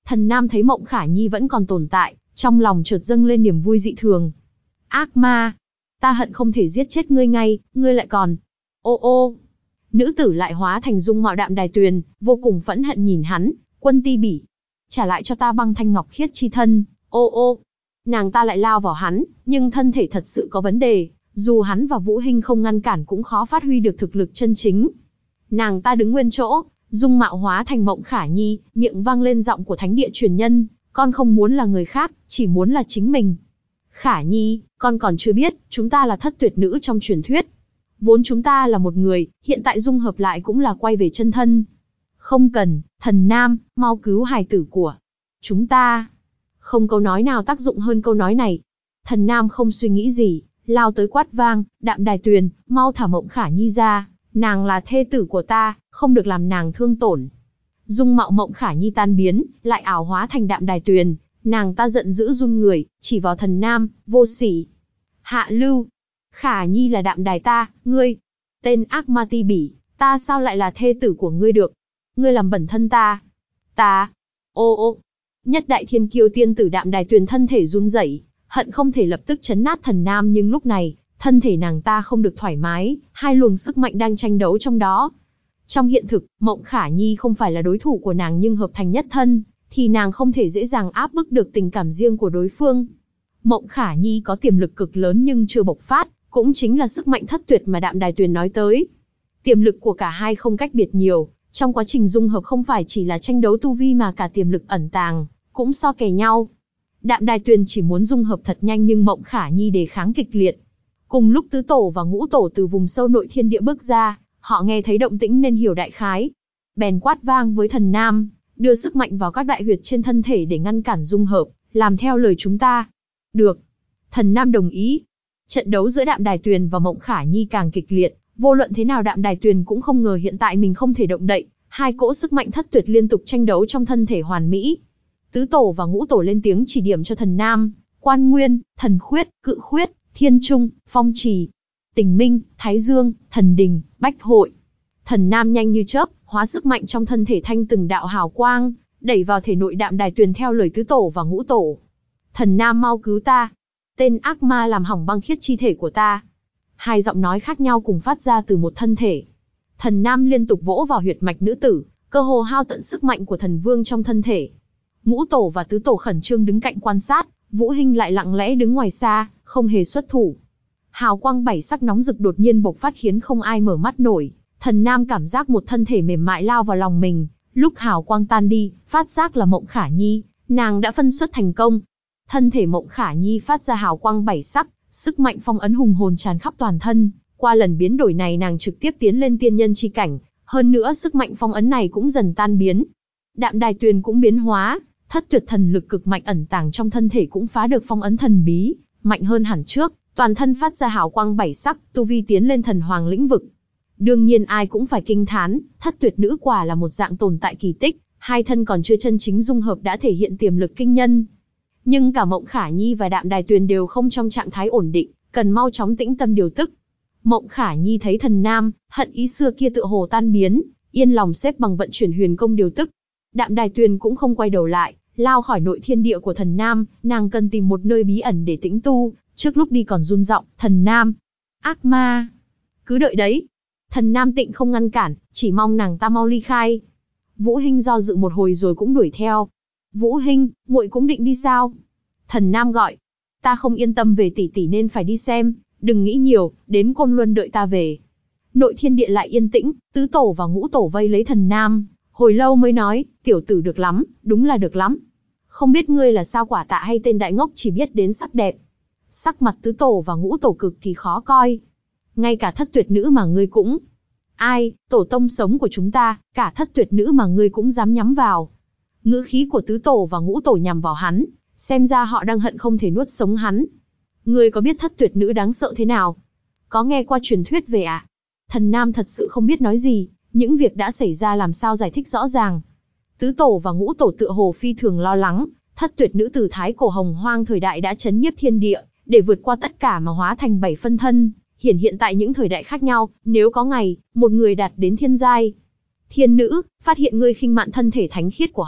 Thần Nam thấy Mộng Khả Nhi vẫn còn tồn tại, trong lòng chợt dâng lên niềm vui dị thường. Ác ma! Ta hận không thể giết chết ngươi ngay, ngươi lại còn... Ô ô! Nữ tử lại hóa thành dung mạo Đạm Đài Tuyền, vô cùng phẫn hận nhìn hắn. Quân Ti Bỉ! Trả lại cho ta băng thanh ngọc khiết chi thân, ô ô! Nàng ta lại lao vào hắn, nhưng thân thể thật sự có vấn đề, dù hắn và Vũ Hinh không ngăn cản cũng khó phát huy được thực lực chân chính. Nàng ta đứng nguyên chỗ, dung mạo hóa thành Mộng Khả Nhi, miệng vang lên giọng của thánh địa truyền nhân, con không muốn là người khác, chỉ muốn là chính mình. Khả Nhi, con còn chưa biết, chúng ta là thất tuyệt nữ trong truyền thuyết. Vốn chúng ta là một người, hiện tại dung hợp lại cũng là quay về chân thân. Không cần, Thần Nam, mau cứu hài tử của chúng ta. Không câu nói nào tác dụng hơn câu nói này. Thần Nam không suy nghĩ gì, lao tới quát vang, Đạm Đài Tuyền, mau thả Mộng Khả Nhi ra, nàng là thê tử của ta, không được làm nàng thương tổn. Dung mạo Mộng Khả Nhi tan biến, lại ảo hóa thành Đạm Đài Tuyền, nàng ta giận dữ run người, chỉ vào Thần Nam, vô sỉ. Hạ lưu, Khả Nhi là Đạm Đài ta, ngươi, tên ác ma Ti Bỉ, ta sao lại là thê tử của ngươi được? Ngươi làm bẩn thân ta. Ta, ô ô, nhất đại thiên kiêu tiên tử Đạm Đài Tuyền thân thể run rẩy, hận không thể lập tức chấn nát Thần Nam, nhưng lúc này, thân thể nàng ta không được thoải mái, hai luồng sức mạnh đang tranh đấu trong đó. Trong hiện thực, Mộng Khả Nhi không phải là đối thủ của nàng, nhưng hợp thành nhất thân, thì nàng không thể dễ dàng áp bức được tình cảm riêng của đối phương. Mộng Khả Nhi có tiềm lực cực lớn nhưng chưa bộc phát, cũng chính là sức mạnh thất tuyệt mà Đạm Đài Tuyền nói tới. Tiềm lực của cả hai không cách biệt nhiều, trong quá trình dung hợp không phải chỉ là tranh đấu tu vi mà cả tiềm lực ẩn tàng, cũng so kè nhau. Đạm Đài Tuyền chỉ muốn dung hợp thật nhanh nhưng Mộng Khả Nhi đề kháng kịch liệt. Cùng lúc tứ tổ và ngũ tổ từ vùng sâu nội thiên địa bước ra, họ nghe thấy động tĩnh nên hiểu đại khái. Bèn quát vang với Thần Nam, đưa sức mạnh vào các đại huyệt trên thân thể để ngăn cản dung hợp, làm theo lời chúng ta. Được. Thần Nam đồng ý. Trận đấu giữa Đạm Đài Tuyền và Mộng Khả Nhi càng kịch liệt, vô luận thế nào Đạm Đài Tuyền cũng không ngờ hiện tại mình không thể động đậy, hai cỗ sức mạnh thất tuyệt liên tục tranh đấu trong thân thể hoàn mỹ. Tứ tổ và ngũ tổ lên tiếng chỉ điểm cho Thần Nam, Quan Nguyên, Thần Khuyết, Cự Khuyết, Thiên Trung, Phong Trì, Tình Minh, Thái Dương, Thần Đình, Bách Hội. Thần Nam nhanh như chớp, hóa sức mạnh trong thân thể thanh từng đạo hào quang, đẩy vào thể nội Đạm Đài Tuyền theo lời tứ tổ và ngũ tổ. Thần Nam mau cứu ta! Tên ác ma làm hỏng băng khiết chi thể của ta! Hai giọng nói khác nhau cùng phát ra từ một thân thể. Thần Nam liên tục vỗ vào huyệt mạch nữ tử, cơ hồ hao tận sức mạnh của thần vương trong thân thể. Ngũ tổ và tứ tổ khẩn trương đứng cạnh quan sát, Vũ Hinh lại lặng lẽ đứng ngoài xa, không hề xuất thủ. Hào quang bảy sắc nóng rực đột nhiên bộc phát khiến không ai mở mắt nổi. Thần Nam cảm giác một thân thể mềm mại lao vào lòng mình, lúc hào quang tan đi, phát giác là Mộng Khả Nhi, nàng đã phân xuất thành công. Thân thể Mộng Khả Nhi phát ra hào quang bảy sắc, sức mạnh phong ấn hùng hồn tràn khắp toàn thân. Qua lần biến đổi này nàng trực tiếp tiến lên tiên nhân chi cảnh, hơn nữa sức mạnh phong ấn này cũng dần tan biến. Đạm Đài Tuyền cũng biến hóa, thất tuyệt thần lực cực mạnh ẩn tàng trong thân thể cũng phá được phong ấn thần bí, mạnh hơn hẳn trước, toàn thân phát ra hào quang bảy sắc, tu vi tiến lên thần hoàng lĩnh vực. Đương nhiên ai cũng phải kinh thán, thất tuyệt nữ quả là một dạng tồn tại kỳ tích, hai thân còn chưa chân chính dung hợp đã thể hiện tiềm lực kinh nhân. Nhưng cả Mộng Khả Nhi và Đạm Đài Tuyền đều không trong trạng thái ổn định, cần mau chóng tĩnh tâm điều tức. Mộng Khả Nhi thấy Thần Nam, hận ý xưa kia tựa hồ tan biến, yên lòng xếp bằng vận chuyển huyền công điều tức. Đạm Đài Tuyền cũng không quay đầu lại, lao khỏi nội thiên địa của Thần Nam, nàng cần tìm một nơi bí ẩn để tĩnh tu, trước lúc đi còn run giọng, Thần Nam, ác ma, cứ đợi đấy. Thần Nam tịnh không ngăn cản, chỉ mong nàng ta mau ly khai. Vũ Hinh do dự một hồi rồi cũng đuổi theo. Vũ Hinh, muội cũng định đi sao? Thần Nam gọi. Ta không yên tâm về tỷ tỷ nên phải đi xem, đừng nghĩ nhiều, đến Côn Luân đợi ta về. Nội thiên địa lại yên tĩnh, tứ tổ và ngũ tổ vây lấy Thần Nam, hồi lâu mới nói, tiểu tử được lắm, đúng là được lắm. Không biết ngươi là sao quả tạ hay tên đại ngốc chỉ biết đến sắc đẹp. Sắc mặt tứ tổ và ngũ tổ cực kỳ khó coi. Ngay cả thất tuyệt nữ mà ngươi cũng... Ai, tổ tông sống của chúng ta, cả thất tuyệt nữ mà ngươi cũng dám nhắm vào. Ngữ khí của tứ tổ và ngũ tổ nhằm vào hắn, xem ra họ đang hận không thể nuốt sống hắn. Ngươi có biết thất tuyệt nữ đáng sợ thế nào? Có nghe qua truyền thuyết về ạ? À? Thần Nam thật sự không biết nói gì, những việc đã xảy ra làm sao giải thích rõ ràng. Tứ tổ và ngũ tổ tựa hồ phi thường lo lắng, thất tuyệt nữ từ thái cổ hồng hoang thời đại đã chấn nhiếp thiên địa, để vượt qua tất cả mà hóa thành bảy phân thân, hiển hiện tại những thời đại khác nhau, nếu có ngày, một người đạt đến thiên giai. Thiên nữ, phát hiện ngươi khinh mạn thân thể thánh khiết của họ,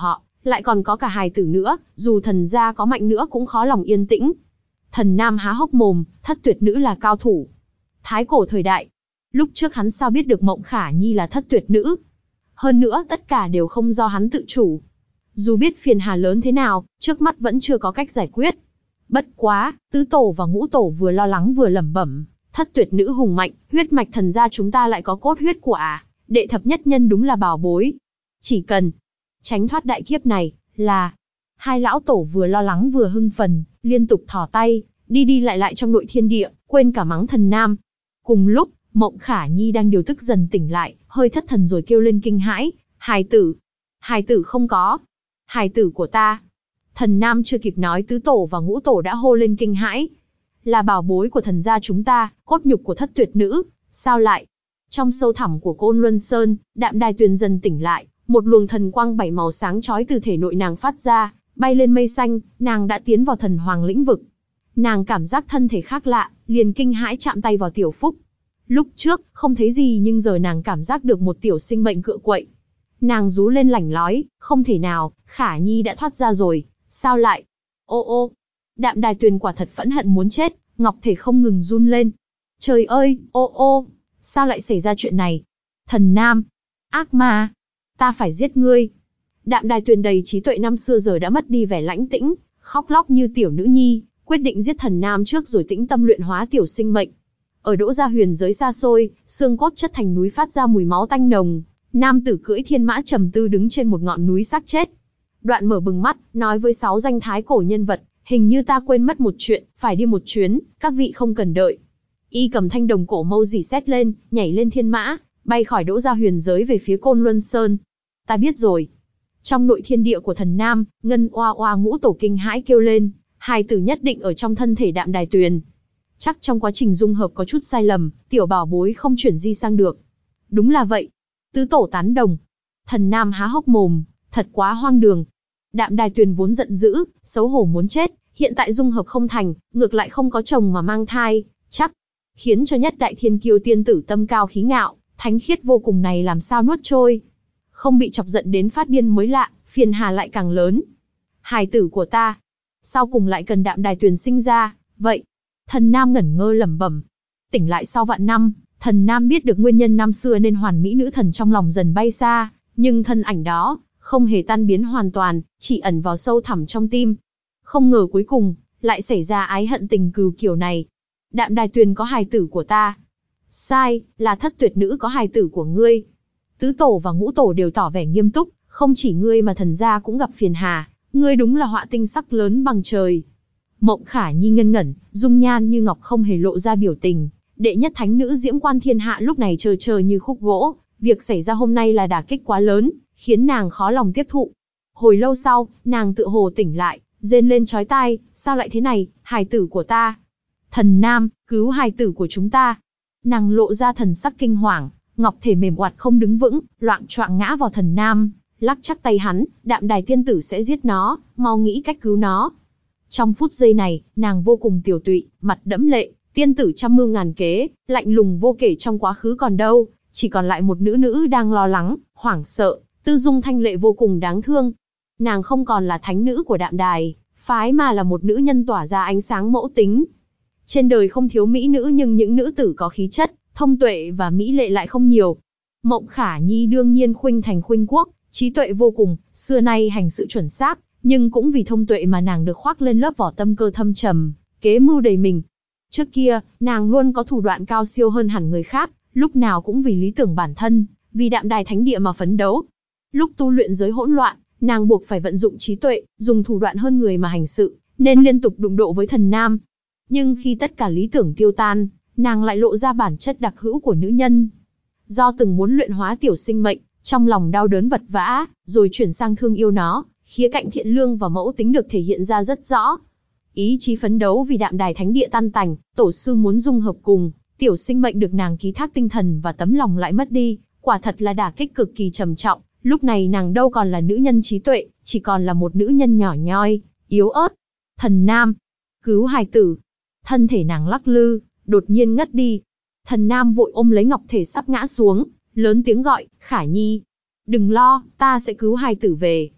lại còn có cả hài tử nữa, dù thần gia có mạnh nữa cũng khó lòng yên tĩnh. Thần Nam há hốc mồm, thất tuyệt nữ là cao thủ. Thái cổ thời đại, lúc trước hắn sao biết được Mộng Khả Nhi là thất tuyệt nữ? Hơn nữa tất cả đều không do hắn tự chủ. Dù biết phiền hà lớn thế nào, trước mắt vẫn chưa có cách giải quyết. Bất quá, tứ tổ và ngũ tổ vừa lo lắng vừa lẩm bẩm, thất tuyệt nữ hùng mạnh, huyết mạch thần gia chúng ta lại có cốt huyết của ả, đệ thập nhất nhân đúng là bảo bối. Chỉ cần tránh thoát đại kiếp này, là... Hai lão tổ vừa lo lắng vừa hưng phấn, liên tục thò tay, đi đi lại lại trong nội thiên địa, quên cả mắng thần Nam. Cùng lúc, Mộng Khả Nhi đang điều tức dần tỉnh lại, hơi thất thần rồi kêu lên kinh hãi, hài tử, hài tử không có, hài tử của ta. Thần Nam chưa kịp nói tứ tổ và ngũ tổ đã hô lên kinh hãi. Là bảo bối của thần gia chúng ta, cốt nhục của thất tuyệt nữ, sao lại? Trong sâu thẳm của Côn Luân Sơn, Đạm Đài Tuyền dần tỉnh lại, một luồng thần quang bảy màu sáng chói từ thể nội nàng phát ra, bay lên mây xanh, nàng đã tiến vào thần hoàng lĩnh vực. Nàng cảm giác thân thể khác lạ, liền kinh hãi chạm tay vào Tiểu Phúc. Lúc trước, không thấy gì nhưng giờ nàng cảm giác được một tiểu sinh mệnh cựa quậy. Nàng rú lên lảnh lói, không thể nào, Khả Nhi đã thoát ra rồi, sao lại? Ô ô, Đạm Đài Tuyền quả thật phẫn hận muốn chết, ngọc thể không ngừng run lên. Trời ơi, ô ô, sao lại xảy ra chuyện này? Thần Nam, ác ma, ta phải giết ngươi. Đạm Đài Tuyền đầy trí tuệ năm xưa giờ đã mất đi vẻ lãnh tĩnh, khóc lóc như tiểu nữ nhi, quyết định giết thần Nam trước rồi tĩnh tâm luyện hóa tiểu sinh mệnh. Ở Đỗ Gia huyền giới xa xôi, xương cốt chất thành núi phát ra mùi máu tanh nồng. Nam tử cưỡi thiên mã trầm tư đứng trên một ngọn núi xác chết. Đoạn mở bừng mắt, nói với sáu danh thái cổ nhân vật, hình như ta quên mất một chuyện, phải đi một chuyến, các vị không cần đợi. Y cầm thanh đồng cổ mâu rỉ sét lên, nhảy lên thiên mã, bay khỏi Đỗ Gia huyền giới về phía Côn Luân Sơn. Ta biết rồi. Trong nội thiên địa của thần Nam, Ngân Oa Oa ngũ tổ kinh hãi kêu lên, hài tử nhất định ở trong thân thể Đạm Đài Tuyền. Chắc trong quá trình dung hợp có chút sai lầm, tiểu bảo bối không chuyển di sang được. Đúng là vậy. Tứ tổ tán đồng. Thần Nam há hốc mồm, thật quá hoang đường. Đạm Đài Tuyền vốn giận dữ, xấu hổ muốn chết, hiện tại dung hợp không thành, ngược lại không có chồng mà mang thai, chắc khiến cho nhất đại thiên kiêu tiên tử tâm cao khí ngạo, thánh khiết vô cùng này làm sao nuốt trôi. Không bị chọc giận đến phát điên mới lạ, phiền hà lại càng lớn. Hài tử của ta, sau cùng lại cần Đạm Đài Tuyền sinh ra, vậy? Thần Nam ngẩn ngơ lẩm bẩm. Tỉnh lại sau vạn năm, thần Nam biết được nguyên nhân năm xưa nên hoàn mỹ nữ thần trong lòng dần bay xa, nhưng thân ảnh đó không hề tan biến hoàn toàn, chỉ ẩn vào sâu thẳm trong tim. Không ngờ cuối cùng lại xảy ra ái hận tình cừu kiểu này. Đạm Đài Tuyền có hài tử của ta. Sai, là thất tuyệt nữ có hài tử của ngươi. Tứ tổ và ngũ tổ đều tỏ vẻ nghiêm túc, không chỉ ngươi mà thần gia cũng gặp phiền hà, ngươi đúng là họa tinh sắc lớn bằng trời. Mộng Khả Nhi ngân ngẩn, dung nhan như ngọc không hề lộ ra biểu tình. Đệ nhất thánh nữ diễm quan thiên hạ lúc này trơ trơ như khúc gỗ, việc xảy ra hôm nay là đả kích quá lớn, khiến nàng khó lòng tiếp thụ. Hồi lâu sau, nàng tự hồ tỉnh lại, rên lên chói tai, sao lại thế này, hài tử của ta. Thần Nam, cứu hài tử của chúng ta. Nàng lộ ra thần sắc kinh hoàng, ngọc thể mềm oặt không đứng vững, loạng choạng ngã vào thần Nam, lắc chắc tay hắn, Đạm Đài tiên tử sẽ giết nó, mau nghĩ cách cứu nó. Trong phút giây này, nàng vô cùng tiểu tụy, mặt đẫm lệ, tiên tử trăm mưu ngàn kế, lạnh lùng vô kể trong quá khứ còn đâu, chỉ còn lại một nữ nữ đang lo lắng, hoảng sợ, tư dung thanh lệ vô cùng đáng thương. Nàng không còn là thánh nữ của Đạm Đài phái mà là một nữ nhân tỏa ra ánh sáng mẫu tính. Trên đời không thiếu mỹ nữ nhưng những nữ tử có khí chất, thông tuệ và mỹ lệ lại không nhiều. Mộng Khả Nhi đương nhiên khuynh thành khuynh quốc, trí tuệ vô cùng, xưa nay hành sự chuẩn xác, nhưng cũng vì thông tuệ mà nàng được khoác lên lớp vỏ tâm cơ thâm trầm, kế mưu đầy mình. Trước kia, nàng luôn có thủ đoạn cao siêu hơn hẳn người khác, lúc nào cũng vì lý tưởng bản thân, vì Đạm Đài thánh địa mà phấn đấu. Lúc tu luyện giới hỗn loạn, nàng buộc phải vận dụng trí tuệ, dùng thủ đoạn hơn người mà hành sự, nên liên tục đụng độ với thần Nam. Nhưng khi tất cả lý tưởng tiêu tan, nàng lại lộ ra bản chất đặc hữu của nữ nhân. Do từng muốn luyện hóa tiểu sinh mệnh, trong lòng đau đớn vật vã, rồi chuyển sang thương yêu nó, khía cạnh thiện lương và mẫu tính được thể hiện ra rất rõ. Ý chí phấn đấu vì Đạm Đài thánh địa tan tành, tổ sư muốn dung hợp cùng, tiểu sinh mệnh được nàng ký thác tinh thần và tấm lòng lại mất đi, quả thật là đả kích cực kỳ trầm trọng. Lúc này nàng đâu còn là nữ nhân trí tuệ, chỉ còn là một nữ nhân nhỏ nhoi, yếu ớt. Thần Nam, cứu hài tử. Thân thể nàng lắc lư, đột nhiên ngất đi. Thần Nam vội ôm lấy ngọc thể sắp ngã xuống, lớn tiếng gọi, Khả Nhi. Đừng lo, ta sẽ cứu hài tử về.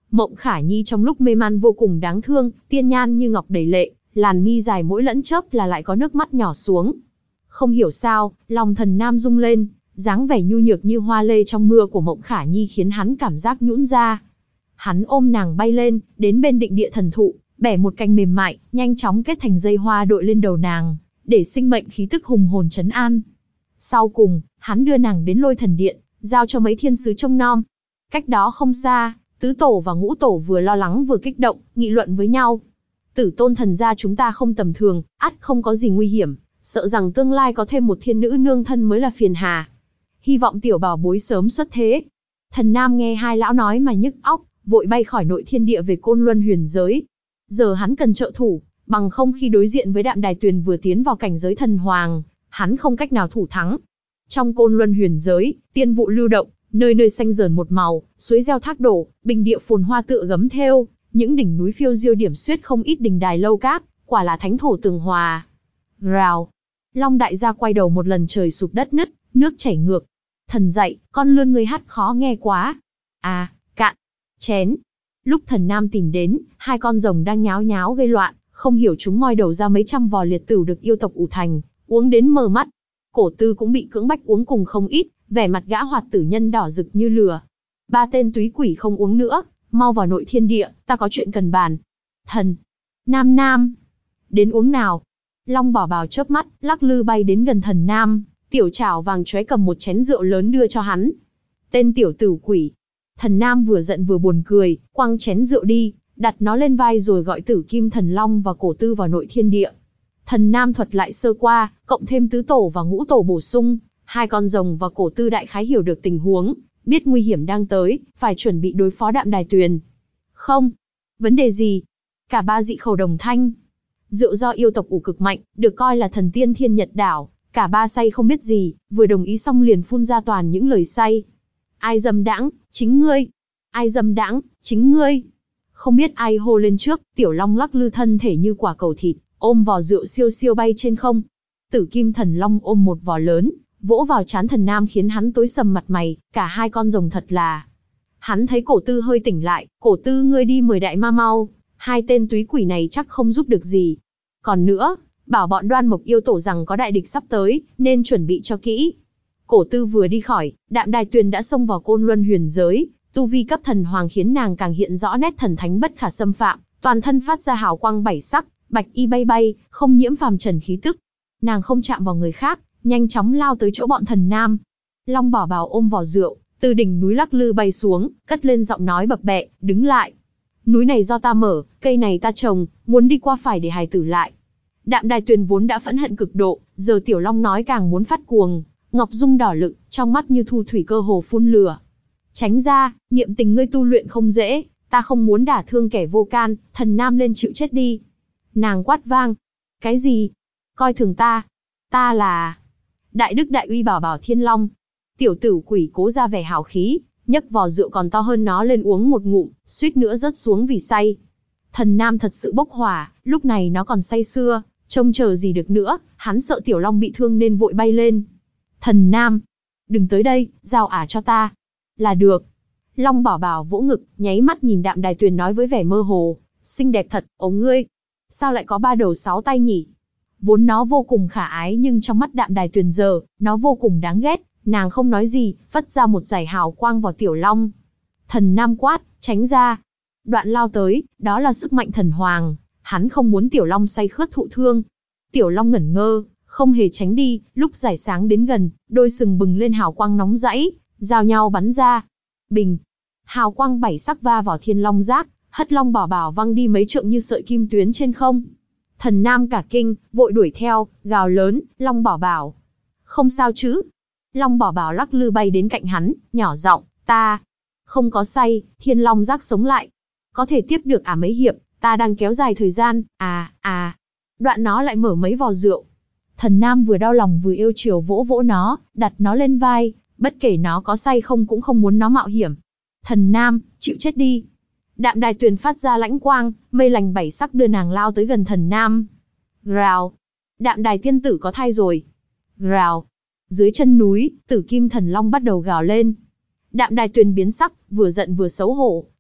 Mộng Khả Nhi trong lúc mê man vô cùng đáng thương, tiên nhan như ngọc đầy lệ, làn mi dài mỗi lẫn chớp là lại có nước mắt nhỏ xuống. Không hiểu sao, lòng Thần Nam rung lên, dáng vẻ nhu nhược như hoa lê trong mưa của Mộng Khả Nhi khiến hắn cảm giác nhũn ra. Hắn ôm nàng bay lên, đến bên định địa thần thụ, bẻ một cành mềm mại, nhanh chóng kết thành dây hoa đội lên đầu nàng, để sinh mệnh khí tức hùng hồn trấn an. Sau cùng, hắn đưa nàng đến Lôi Thần Điện, giao cho mấy thiên sứ trông nom. Cách đó không xa, tứ tổ và ngũ tổ vừa lo lắng vừa kích động, nghị luận với nhau. Tử tôn thần gia chúng ta không tầm thường, ắt không có gì nguy hiểm, sợ rằng tương lai có thêm một thiên nữ nương thân mới là phiền hà. Hy vọng tiểu bảo bối sớm xuất thế. Thần Nam nghe hai lão nói mà nhức óc, vội bay khỏi nội thiên địa về Côn Luân huyền giới. Giờ hắn cần trợ thủ, bằng không khi đối diện với Đạm Đài Tuyền vừa tiến vào cảnh giới thần hoàng, hắn không cách nào thủ thắng. Trong Côn Luân huyền giới, tiên vụ lưu động, nơi nơi xanh dờn một màu, suối reo thác đổ, bình địa phồn hoa tựa gấm thêu, những đỉnh núi phiêu diêu điểm xuyết không ít đình đài lâu các, quả là thánh thổ tường hòa. Rào, Long đại gia quay đầu một lần trời sụp đất nứt, nước chảy ngược. Thần dạy, con lươn ngươi hát khó nghe quá. À, cạn, chén. Lúc Thần Nam tìm đến, hai con rồng đang nháo nháo gây loạn, không hiểu chúng moi đầu ra mấy trăm vò liệt tửu được yêu tộc ủ thành, uống đến mờ mắt. Cổ Tư cũng bị cưỡng bách uống cùng không ít, vẻ mặt gã hoạt tử nhân đỏ rực như lửa. Ba tên túy quỷ không uống nữa, mau vào nội thiên địa, ta có chuyện cần bàn. Thần, Nam Nam, đến uống nào. Long Bảo Bảo chớp mắt, lắc lư bay đến gần Thần Nam, tiểu chảo vàng chóe cầm một chén rượu lớn đưa cho hắn. Tên tiểu tử quỷ. Thần Nam vừa giận vừa buồn cười, quăng chén rượu đi, đặt nó lên vai rồi gọi Tử Kim Thần Long và Cổ Tư vào nội thiên địa. Thần Nam thuật lại sơ qua, cộng thêm tứ tổ và ngũ tổ bổ sung, hai con rồng và Cổ Tư đại khái hiểu được tình huống, biết nguy hiểm đang tới, phải chuẩn bị đối phó Đạm Đài Tuyền. Không, vấn đề gì? Cả ba dị khẩu đồng thanh. Rượu do yêu tộc ủ cực mạnh, được coi là thần tiên thiên nhật đảo, cả ba say không biết gì, vừa đồng ý xong liền phun ra toàn những lời say. Ai dâm đãng, chính ngươi. Ai dâm đãng, chính ngươi. Không biết ai hô lên trước, Tiểu Long lắc lư thân thể như quả cầu thịt, ôm vò rượu siêu siêu bay trên không. Tử Kim Thần Long ôm một vò lớn, vỗ vào trán Thần Nam khiến hắn tối sầm mặt mày, cả hai con rồng thật là. Hắn thấy Cổ Tư hơi tỉnh lại, Cổ Tư ngươi đi mời đại ma mau, hai tên túy quỷ này chắc không giúp được gì. Còn nữa, bảo bọn Đoan Mộc yêu tổ rằng có đại địch sắp tới, nên chuẩn bị cho kỹ. Cổ Tư vừa đi khỏi, Đạm Đài Tuyền đã xông vào Côn Luân huyền giới, tu vi cấp thần hoàng khiến nàng càng hiện rõ nét thần thánh bất khả xâm phạm, toàn thân phát ra hào quang bảy sắc, bạch y bay bay, không nhiễm phàm trần khí tức. Nàng không chạm vào người khác, nhanh chóng lao tới chỗ bọn Thần Nam. Long Bảo Bảo ôm vò rượu, từ đỉnh núi lắc lư bay xuống, cất lên giọng nói bập bẹ, đứng lại. Núi này do ta mở, cây này ta trồng, muốn đi qua phải để hài tử lại. Đạm Đài Tuyền vốn đã phẫn hận cực độ, giờ Tiểu Long nói càng muốn phát cuồng, ngọc dung đỏ lựng, trong mắt như thu thủy cơ hồ phun lửa. Tránh ra, niệm tình ngươi tu luyện không dễ, ta không muốn đả thương kẻ vô can, Thần Nam lên chịu chết đi. Nàng quát vang. Cái gì? Coi thường ta? Ta là... Đại đức đại uy Bảo Bảo Thiên Long. Tiểu tử quỷ cố ra vẻ hào khí, nhấc vò rượu còn to hơn nó lên uống một ngụm, suýt nữa rớt xuống vì say. Thần Nam thật sự bốc hỏa, lúc này nó còn say sưa, trông chờ gì được nữa, hắn sợ Tiểu Long bị thương nên vội bay lên. Thần Nam, đừng tới đây, giao ả cho ta. Là được. Long Bảo Bảo vỗ ngực, nháy mắt nhìn Đạm Đài Tuyền nói với vẻ mơ hồ, xinh đẹp thật, ống ngươi. Sao lại có ba đầu sáu tay nhỉ? Vốn nó vô cùng khả ái nhưng trong mắt Đạm Đài Tuyền giờ, nó vô cùng đáng ghét, nàng không nói gì, vất ra một dải hào quang vào Tiểu Long. Thần Nam quát, tránh ra. Đoạn lao tới, đó là sức mạnh thần hoàng, hắn không muốn Tiểu Long say khướt thụ thương. Tiểu Long ngẩn ngơ, không hề tránh đi, lúc rải sáng đến gần, đôi sừng bừng lên hào quang nóng rẫy, giao nhau bắn ra. Bình, hào quang bảy sắc va vào Thiên Long giác, hất Long Bảo Bảo văng đi mấy trượng như sợi kim tuyến trên không. Thần Nam cả kinh, vội đuổi theo, gào lớn, Long Bảo Bảo. Không sao chứ? Long Bảo Bảo lắc lư bay đến cạnh hắn, nhỏ giọng, ta không có say, Thiên Long giác sống lại. Có thể tiếp được à mấy hiệp, ta đang kéo dài thời gian, à, à. Đoạn nó lại mở mấy vò rượu. Thần Nam vừa đau lòng vừa yêu chiều vỗ vỗ nó, đặt nó lên vai, bất kể nó có say không cũng không muốn nó mạo hiểm. Thần Nam, chịu chết đi. Đạm Đài Tuyền phát ra lãnh quang, mây lành bảy sắc đưa nàng lao tới gần Thần Nam. Rào. Đạm Đài tiên tử có thai rồi. Rào. Dưới chân núi, Tử Kim Thần Long bắt đầu gào lên. Đạm Đài Tuyền biến sắc, vừa giận vừa xấu hổ,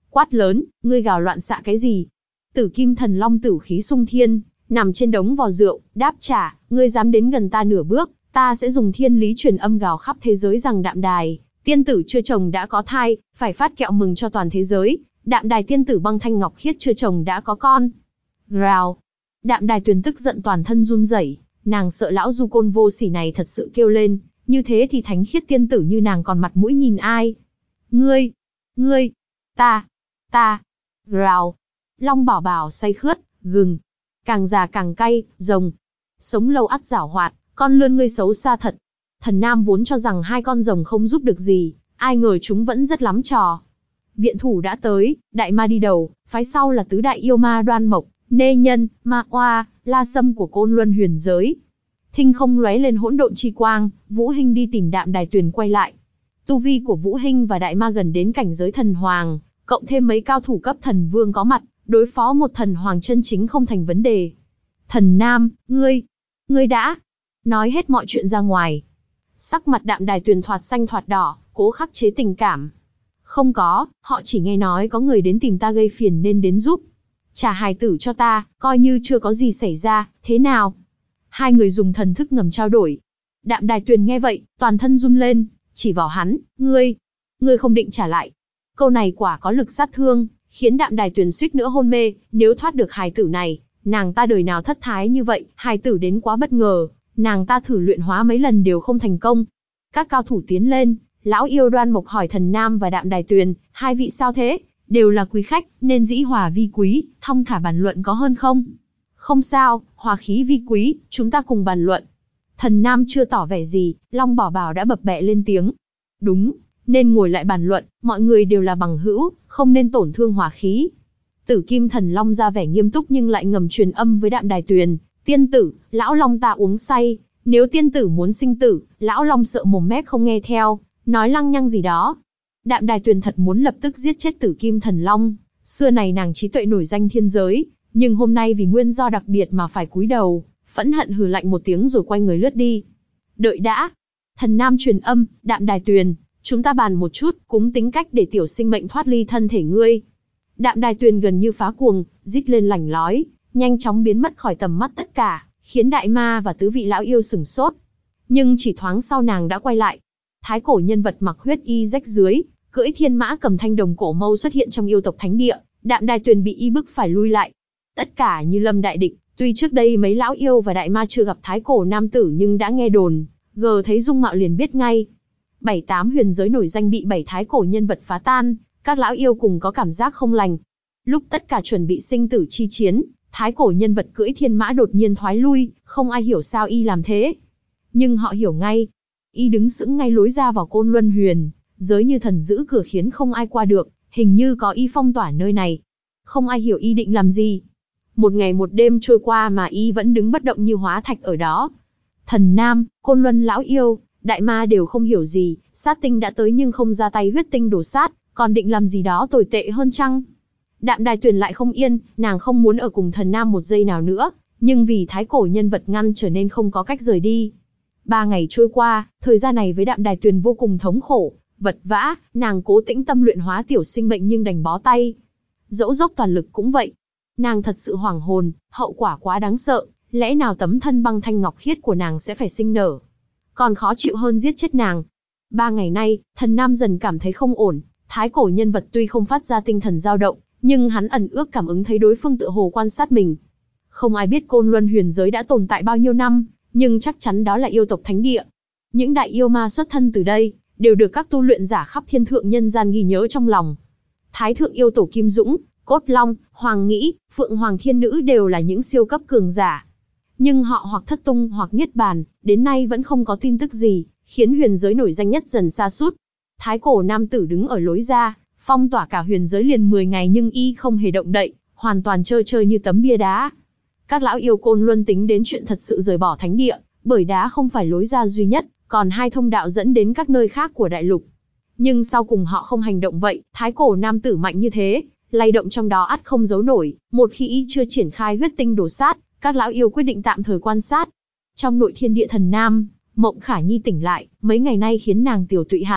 quát lớn, ngươi gào loạn xạ cái gì? Tử Kim Thần Long tử khí xung thiên, nằm trên đống vò rượu, đáp trả, ngươi dám đến gần ta nửa bước, ta sẽ dùng thiên lý truyền âm gào khắp thế giới rằng Đạm Đài, tiên tử chưa chồng đã có thai, phải phát kẹo mừng cho toàn thế giới. Đạm Đài tiên tử băng thanh ngọc khiết chưa chồng đã có con. Rào. Đạm Đài Tuyền tức giận toàn thân run rẩy, nàng sợ lão du côn vô sỉ này thật sự kêu lên, như thế thì thánh khiết tiên tử như nàng còn mặt mũi nhìn ai? Ngươi, ngươi, ta, ta. Rào. Long Bảo Bảo say khướt, gừng, càng già càng cay, rồng. Sống lâu ắt giảo hoạt, con lươn ngươi xấu xa thật. Thần Nam vốn cho rằng hai con rồng không giúp được gì, ai ngờ chúng vẫn rất lắm trò. Viện thủ đã tới, đại ma đi đầu, phái sau là tứ đại yêu ma Đoan Mộc, Nê Nhân, Ma Oa, La Sâm của Côn Luân huyền giới. Thinh không lóe lên hỗn độn chi quang, Vũ Hinh đi tìm Đạm Đài Tuyền quay lại. Tu vi của Vũ Hinh và đại ma gần đến cảnh giới thần hoàng, cộng thêm mấy cao thủ cấp thần vương có mặt, đối phó một thần hoàng chân chính không thành vấn đề. Thần Nam, ngươi, ngươi đã nói hết mọi chuyện ra ngoài. Sắc mặt Đạm Đài Tuyền thoạt xanh thoạt đỏ, cố khắc chế tình cảm. Không có, họ chỉ nghe nói có người đến tìm ta gây phiền nên đến giúp. Trả hài tử cho ta, coi như chưa có gì xảy ra, thế nào? Hai người dùng thần thức ngầm trao đổi. Đạm Đài Tuyền nghe vậy, toàn thân run lên, chỉ vào hắn, ngươi, ngươi không định trả lại. Câu này quả có lực sát thương, khiến Đạm Đài Tuyền suýt nữa hôn mê, nếu thoát được hài tử này, nàng ta đời nào thất thái như vậy, hài tử đến quá bất ngờ, nàng ta thử luyện hóa mấy lần đều không thành công. Các cao thủ tiến lên, lão yêu Đoan Mộc hỏi Thần Nam và Đạm Đài Tuyền, hai vị sao thế, đều là quý khách, nên dĩ hòa vi quý, thong thả bàn luận có hơn không? Không sao, hòa khí vi quý, chúng ta cùng bàn luận. Thần Nam chưa tỏ vẻ gì, Long Bảo Bảo đã bập bẹ lên tiếng. Đúng, nên ngồi lại bàn luận, mọi người đều là bằng hữu, không nên tổn thương hòa khí. Tử Kim Thần Long ra vẻ nghiêm túc nhưng lại ngầm truyền âm với Đạm Đài Tuyền, tiên tử, lão Long ta uống say, nếu tiên tử muốn sinh tử, lão Long sợ mồm mép không nghe theo, nói lăng nhăng gì đó. Đạm Đài Tuyền thật muốn lập tức giết chết Tử Kim Thần Long, xưa này nàng trí tuệ nổi danh thiên giới, nhưng hôm nay vì nguyên do đặc biệt mà phải cúi đầu, phẫn hận hừ lạnh một tiếng rồi quay người lướt đi. Đợi đã. Thần Nam truyền âm, Đạm Đài Tuyền, chúng ta bàn một chút, cúng tính cách để tiểu sinh mệnh thoát ly thân thể ngươi. Đạm Đài Tuyền gần như phá cuồng, rít lên lảnh lói, nhanh chóng biến mất khỏi tầm mắt tất cả, khiến đại ma và tứ vị lão yêu sửng sốt. Nhưng chỉ thoáng sau nàng đã quay lại. Thái cổ nhân vật mặc huyết y rách dưới, cưỡi thiên mã cầm thanh đồng cổ mâu xuất hiện trong yêu tộc thánh địa, Đạm Đài Tuyền bị y bức phải lui lại. Tất cả như lâm đại địch, tuy trước đây mấy lão yêu và đại ma chưa gặp thái cổ nam tử nhưng đã nghe đồn, gờ thấy dung mạo liền biết ngay. Bảy tám huyền giới nổi danh bị bảy thái cổ nhân vật phá tan, các lão yêu cùng có cảm giác không lành. Lúc tất cả chuẩn bị sinh tử chi chiến, thái cổ nhân vật cưỡi thiên mã đột nhiên thoái lui, không ai hiểu sao y làm thế. Nhưng họ hiểu ngay. Y đứng sững ngay lối ra vào Côn Luân huyền, giới như thần giữ cửa khiến không ai qua được, hình như có y phong tỏa nơi này. Không ai hiểu y định làm gì. Một ngày một đêm trôi qua mà y vẫn đứng bất động như hóa thạch ở đó. Thần Nam, Côn Luân lão yêu, đại ma đều không hiểu gì, sát tinh đã tới nhưng không ra tay huyết tinh đổ sát, còn định làm gì đó tồi tệ hơn chăng? Đạm Đài Tuyền lại không yên, nàng không muốn ở cùng Thần Nam một giây nào nữa, nhưng vì thái cổ nhân vật ngăn trở nên không có cách rời đi. Ba ngày trôi qua, thời gian này với Đạm Đài Tuyền vô cùng thống khổ, vật vã, nàng cố tĩnh tâm luyện hóa tiểu sinh mệnh nhưng đành bó tay. Dẫu dốc toàn lực cũng vậy. Nàng thật sự hoảng hồn, hậu quả quá đáng sợ, lẽ nào tấm thân băng thanh ngọc khiết của nàng sẽ phải sinh nở? Còn khó chịu hơn giết chết nàng. Ba ngày nay, Thần Nam dần cảm thấy không ổn, thái cổ nhân vật tuy không phát ra tinh thần dao động, nhưng hắn ẩn ước cảm ứng thấy đối phương tựa hồ quan sát mình. Không ai biết Côn Luân huyền giới đã tồn tại bao nhiêu năm, nhưng chắc chắn đó là yêu tộc thánh địa. Những đại yêu ma xuất thân từ đây, đều được các tu luyện giả khắp thiên thượng nhân gian ghi nhớ trong lòng. Thái thượng yêu tổ Kim Dũng, Cốt Long, Hoàng Nghĩ, Phượng Hoàng Thiên Nữ đều là những siêu cấp cường giả. Nhưng họ hoặc thất tung hoặc niết bàn, đến nay vẫn không có tin tức gì, khiến huyền giới nổi danh nhất dần sa sút. Thái cổ nam tử đứng ở lối ra, phong tỏa cả huyền giới liền mười ngày nhưng y không hề động đậy, hoàn toàn trơ trơ như tấm bia đá. Các lão yêu Côn Luân tính đến chuyện thật sự rời bỏ thánh địa, bởi đá không phải lối ra duy nhất, còn hai thông đạo dẫn đến các nơi khác của đại lục. Nhưng sau cùng họ không hành động vậy, thái cổ nam tử mạnh như thế, lay động trong đó ắt không giấu nổi, một khi y chưa triển khai huyết tinh đổ sát, các lão yêu quyết định tạm thời quan sát. Trong nội thiên địa Thần Nam, Mộng Khả Nhi tỉnh lại, mấy ngày nay khiến nàng tiểu tụy hẳn,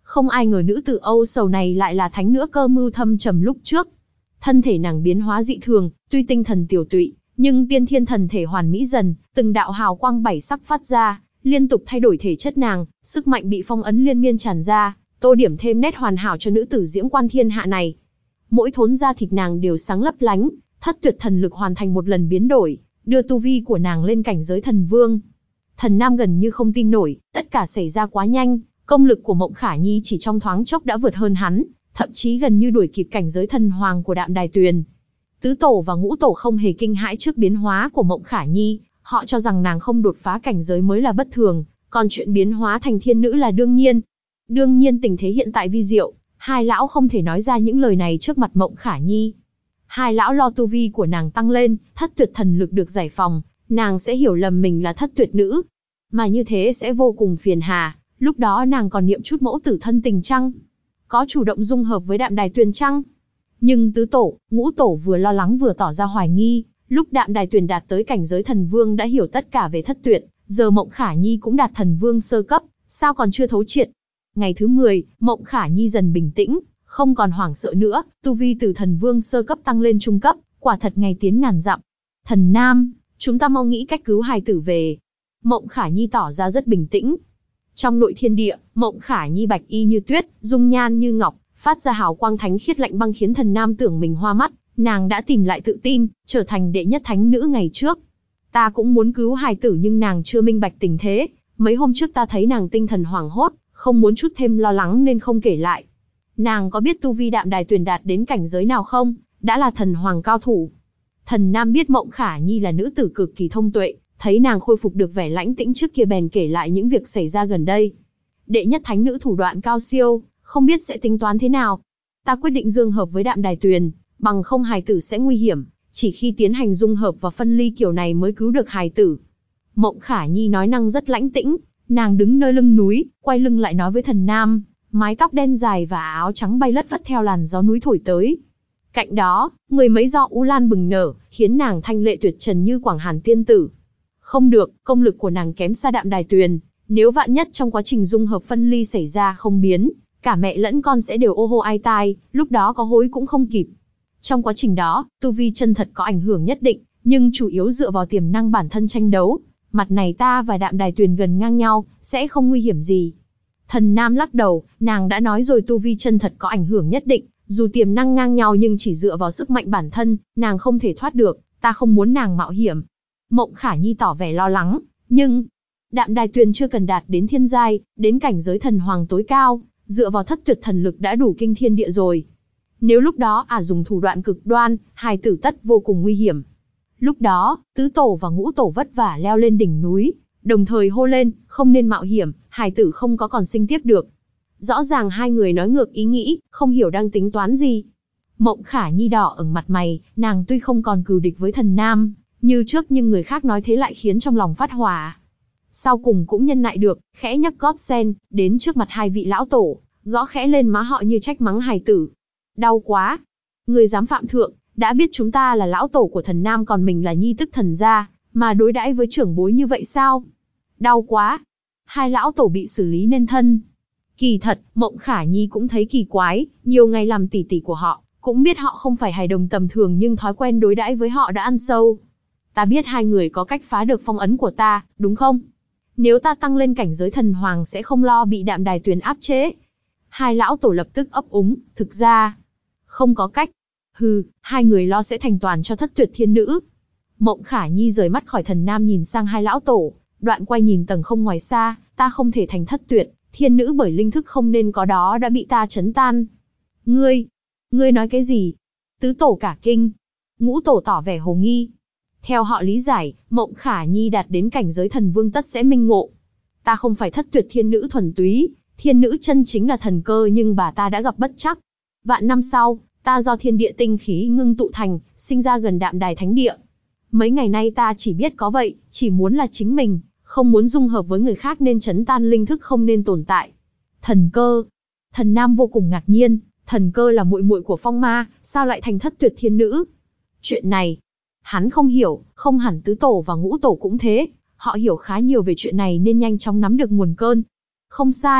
Không ai ngờ nữ tử âu sầu này lại là thánh nữ cơ mưu thâm trầm lúc trước. Thân thể nàng biến hóa dị thường, tuy tinh thần tiểu tụy, nhưng tiên thiên thần thể hoàn mỹ dần, từng đạo hào quang bảy sắc phát ra, liên tục thay đổi thể chất nàng, sức mạnh bị phong ấn liên miên tràn ra, tô điểm thêm nét hoàn hảo cho nữ tử diễm quan thiên hạ này. Mỗi thốn da thịt nàng đều sáng lấp lánh, thất tuyệt thần lực hoàn thành một lần biến đổi, đưa tu vi của nàng lên cảnh giới thần vương. Thần Nam gần như không tin nổi, tất cả xảy ra quá nhanh, công lực của Mộng Khả Nhi chỉ trong thoáng chốc đã vượt hơn hắn, thậm chí gần như đuổi kịp cảnh giới thần hoàng của Đạm Đài Tuyền. Tứ tổ và ngũ tổ không hề kinh hãi trước biến hóa của Mộng Khả Nhi, họ cho rằng nàng không đột phá cảnh giới mới là bất thường, còn chuyện biến hóa thành thiên nữ là đương nhiên. Đương nhiên tình thế hiện tại vi diệu, hai lão không thể nói ra những lời này trước mặt Mộng Khả Nhi. Hai lão lo tu vi của nàng tăng lên, thất tuyệt thần lực được giải phóng, nàng sẽ hiểu lầm mình là thất tuyệt nữ. Mà như thế sẽ vô cùng phiền hà, lúc đó nàng còn niệm chút mẫu tử thân tình chăng? Có chủ động dung hợp với Đạm Đài Tuyền chăng? Nhưng tứ tổ, ngũ tổ vừa lo lắng vừa tỏ ra hoài nghi, lúc Đạm Đài Tuyền đạt tới cảnh giới thần vương đã hiểu tất cả về thất tuyệt, giờ Mộng Khả Nhi cũng đạt thần vương sơ cấp, sao còn chưa thấu triệt? Ngày thứ mười, Mộng Khả Nhi dần bình tĩnh, không còn hoảng sợ nữa, tu vi từ thần vương sơ cấp tăng lên trung cấp, quả thật ngày tiến ngàn dặm. Thần Nam, chúng ta mau nghĩ cách cứu hài tử về. Mộng Khả Nhi tỏ ra rất bình tĩnh. Trong nội thiên địa, Mộng Khả Nhi bạch y như tuyết, dung nhan như ngọc, phát ra hào quang thánh khiết lạnh băng khiến Thần Nam tưởng mình hoa mắt, nàng đã tìm lại tự tin, trở thành đệ nhất thánh nữ ngày trước. Ta cũng muốn cứu hài tử nhưng nàng chưa minh bạch tình thế, mấy hôm trước ta thấy nàng tinh thần hoảng hốt, không muốn chút thêm lo lắng nên không kể lại. Nàng có biết tu vi Đạm Đài Tuyền đạt đến cảnh giới nào không? Đã là thần hoàng cao thủ. Thần Nam biết Mộng Khả Nhi là nữ tử cực kỳ thông tuệ, thấy nàng khôi phục được vẻ lãnh tĩnh trước kia bèn kể lại những việc xảy ra gần đây. Đệ nhất thánh nữ thủ đoạn cao siêu, không biết sẽ tính toán thế nào. Ta quyết định dương hợp với Đạm Đài Tuyền, bằng không hài tử sẽ nguy hiểm, chỉ khi tiến hành dung hợp và phân ly kiểu này mới cứu được hài tử. Mộng Khả Nhi nói năng rất lãnh tĩnh, nàng đứng nơi lưng núi, quay lưng lại nói với Thần Nam, mái tóc đen dài và áo trắng bay lất phất theo làn gió núi thổi tới. Cạnh đó, mười mấy gió u lan bừng nở, khiến nàng thanh lệ tuyệt trần như Quảng Hàn tiên tử. Không được, công lực của nàng kém xa Đạm Đài Tuyền, nếu vạn nhất trong quá trình dung hợp phân ly xảy ra không biến, cả mẹ lẫn con sẽ đều ô hô ai tai, lúc đó có hối cũng không kịp. Trong quá trình đó, tu vi chân thật có ảnh hưởng nhất định, nhưng chủ yếu dựa vào tiềm năng bản thân tranh đấu. Mặt này ta và Đạm Đài Tuyền gần ngang nhau, sẽ không nguy hiểm gì. Thần Nam lắc đầu, nàng đã nói rồi tu vi chân thật có ảnh hưởng nhất định, dù tiềm năng ngang nhau nhưng chỉ dựa vào sức mạnh bản thân, nàng không thể thoát được, ta không muốn nàng mạo hiểm. Mộng Khả Nhi tỏ vẻ lo lắng, nhưng Đạm Đài Tuyền chưa cần đạt đến thiên giai, đến cảnh giới thần hoàng tối cao, dựa vào thất tuyệt thần lực đã đủ kinh thiên địa rồi. Nếu lúc đó ả à dùng thủ đoạn cực đoan, hài tử tất vô cùng nguy hiểm. Lúc đó, tứ tổ và ngũ tổ vất vả leo lên đỉnh núi, đồng thời hô lên, không nên mạo hiểm, hài tử không có còn sinh tiếp được. Rõ ràng hai người nói ngược ý nghĩ, không hiểu đang tính toán gì. Mộng Khả Nhi đỏ ửng mặt mày, nàng tuy không còn cừu địch với Thần Nam như trước nhưng người khác nói thế lại khiến trong lòng phát hỏa. Sau cùng cũng nhân lại được, khẽ nhấc gót sen, đến trước mặt hai vị lão tổ, gõ khẽ lên má họ như trách mắng hài tử. Đau quá! Người dám phạm thượng, đã biết chúng ta là lão tổ của Thần Nam còn mình là nhi tức thần gia, mà đối đãi với trưởng bối như vậy sao? Đau quá! Hai lão tổ bị xử lý nên thân. Kỳ thật, Mộng Khả Nhi cũng thấy kỳ quái, nhiều ngày làm tỷ tỷ của họ, cũng biết họ không phải hài đồng tầm thường nhưng thói quen đối đãi với họ đã ăn sâu. Ta biết hai người có cách phá được phong ấn của ta, đúng không? Nếu ta tăng lên cảnh giới thần hoàng sẽ không lo bị Đạm Đài Tuyền áp chế. Hai lão tổ lập tức ấp úng, thực ra, không có cách. Hừ, hai người lo sẽ thành toàn cho thất tuyệt thiên nữ. Mộng Khả Nhi rời mắt khỏi Thần Nam nhìn sang hai lão tổ, đoạn quay nhìn tầng không ngoài xa, ta không thể thành thất tuyệt thiên nữ bởi linh thức không nên có đó đã bị ta chấn tan. Ngươi, ngươi nói cái gì? Tứ tổ cả kinh, ngũ tổ tỏ vẻ hồ nghi. Theo họ lý giải, Mộng Khả Nhi đạt đến cảnh giới thần vương tất sẽ minh ngộ. Ta không phải thất tuyệt thiên nữ thuần túy, thiên nữ chân chính là thần cơ nhưng bà ta đã gặp bất trắc. Vạn năm sau, ta do thiên địa tinh khí ngưng tụ thành, sinh ra gần Đạm Đài Thánh Địa. Mấy ngày nay ta chỉ biết có vậy, chỉ muốn là chính mình, không muốn dung hợp với người khác nên chấn tan linh thức không nên tồn tại. Thần cơ. Thần Nam vô cùng ngạc nhiên, thần cơ là muội muội của Phong Ma, sao lại thành thất tuyệt thiên nữ? Chuyện này, hắn không hiểu, không hẳn tứ tổ và ngũ tổ cũng thế, họ hiểu khá nhiều về chuyện này nên nhanh chóng nắm được nguồn cơn. Không sai,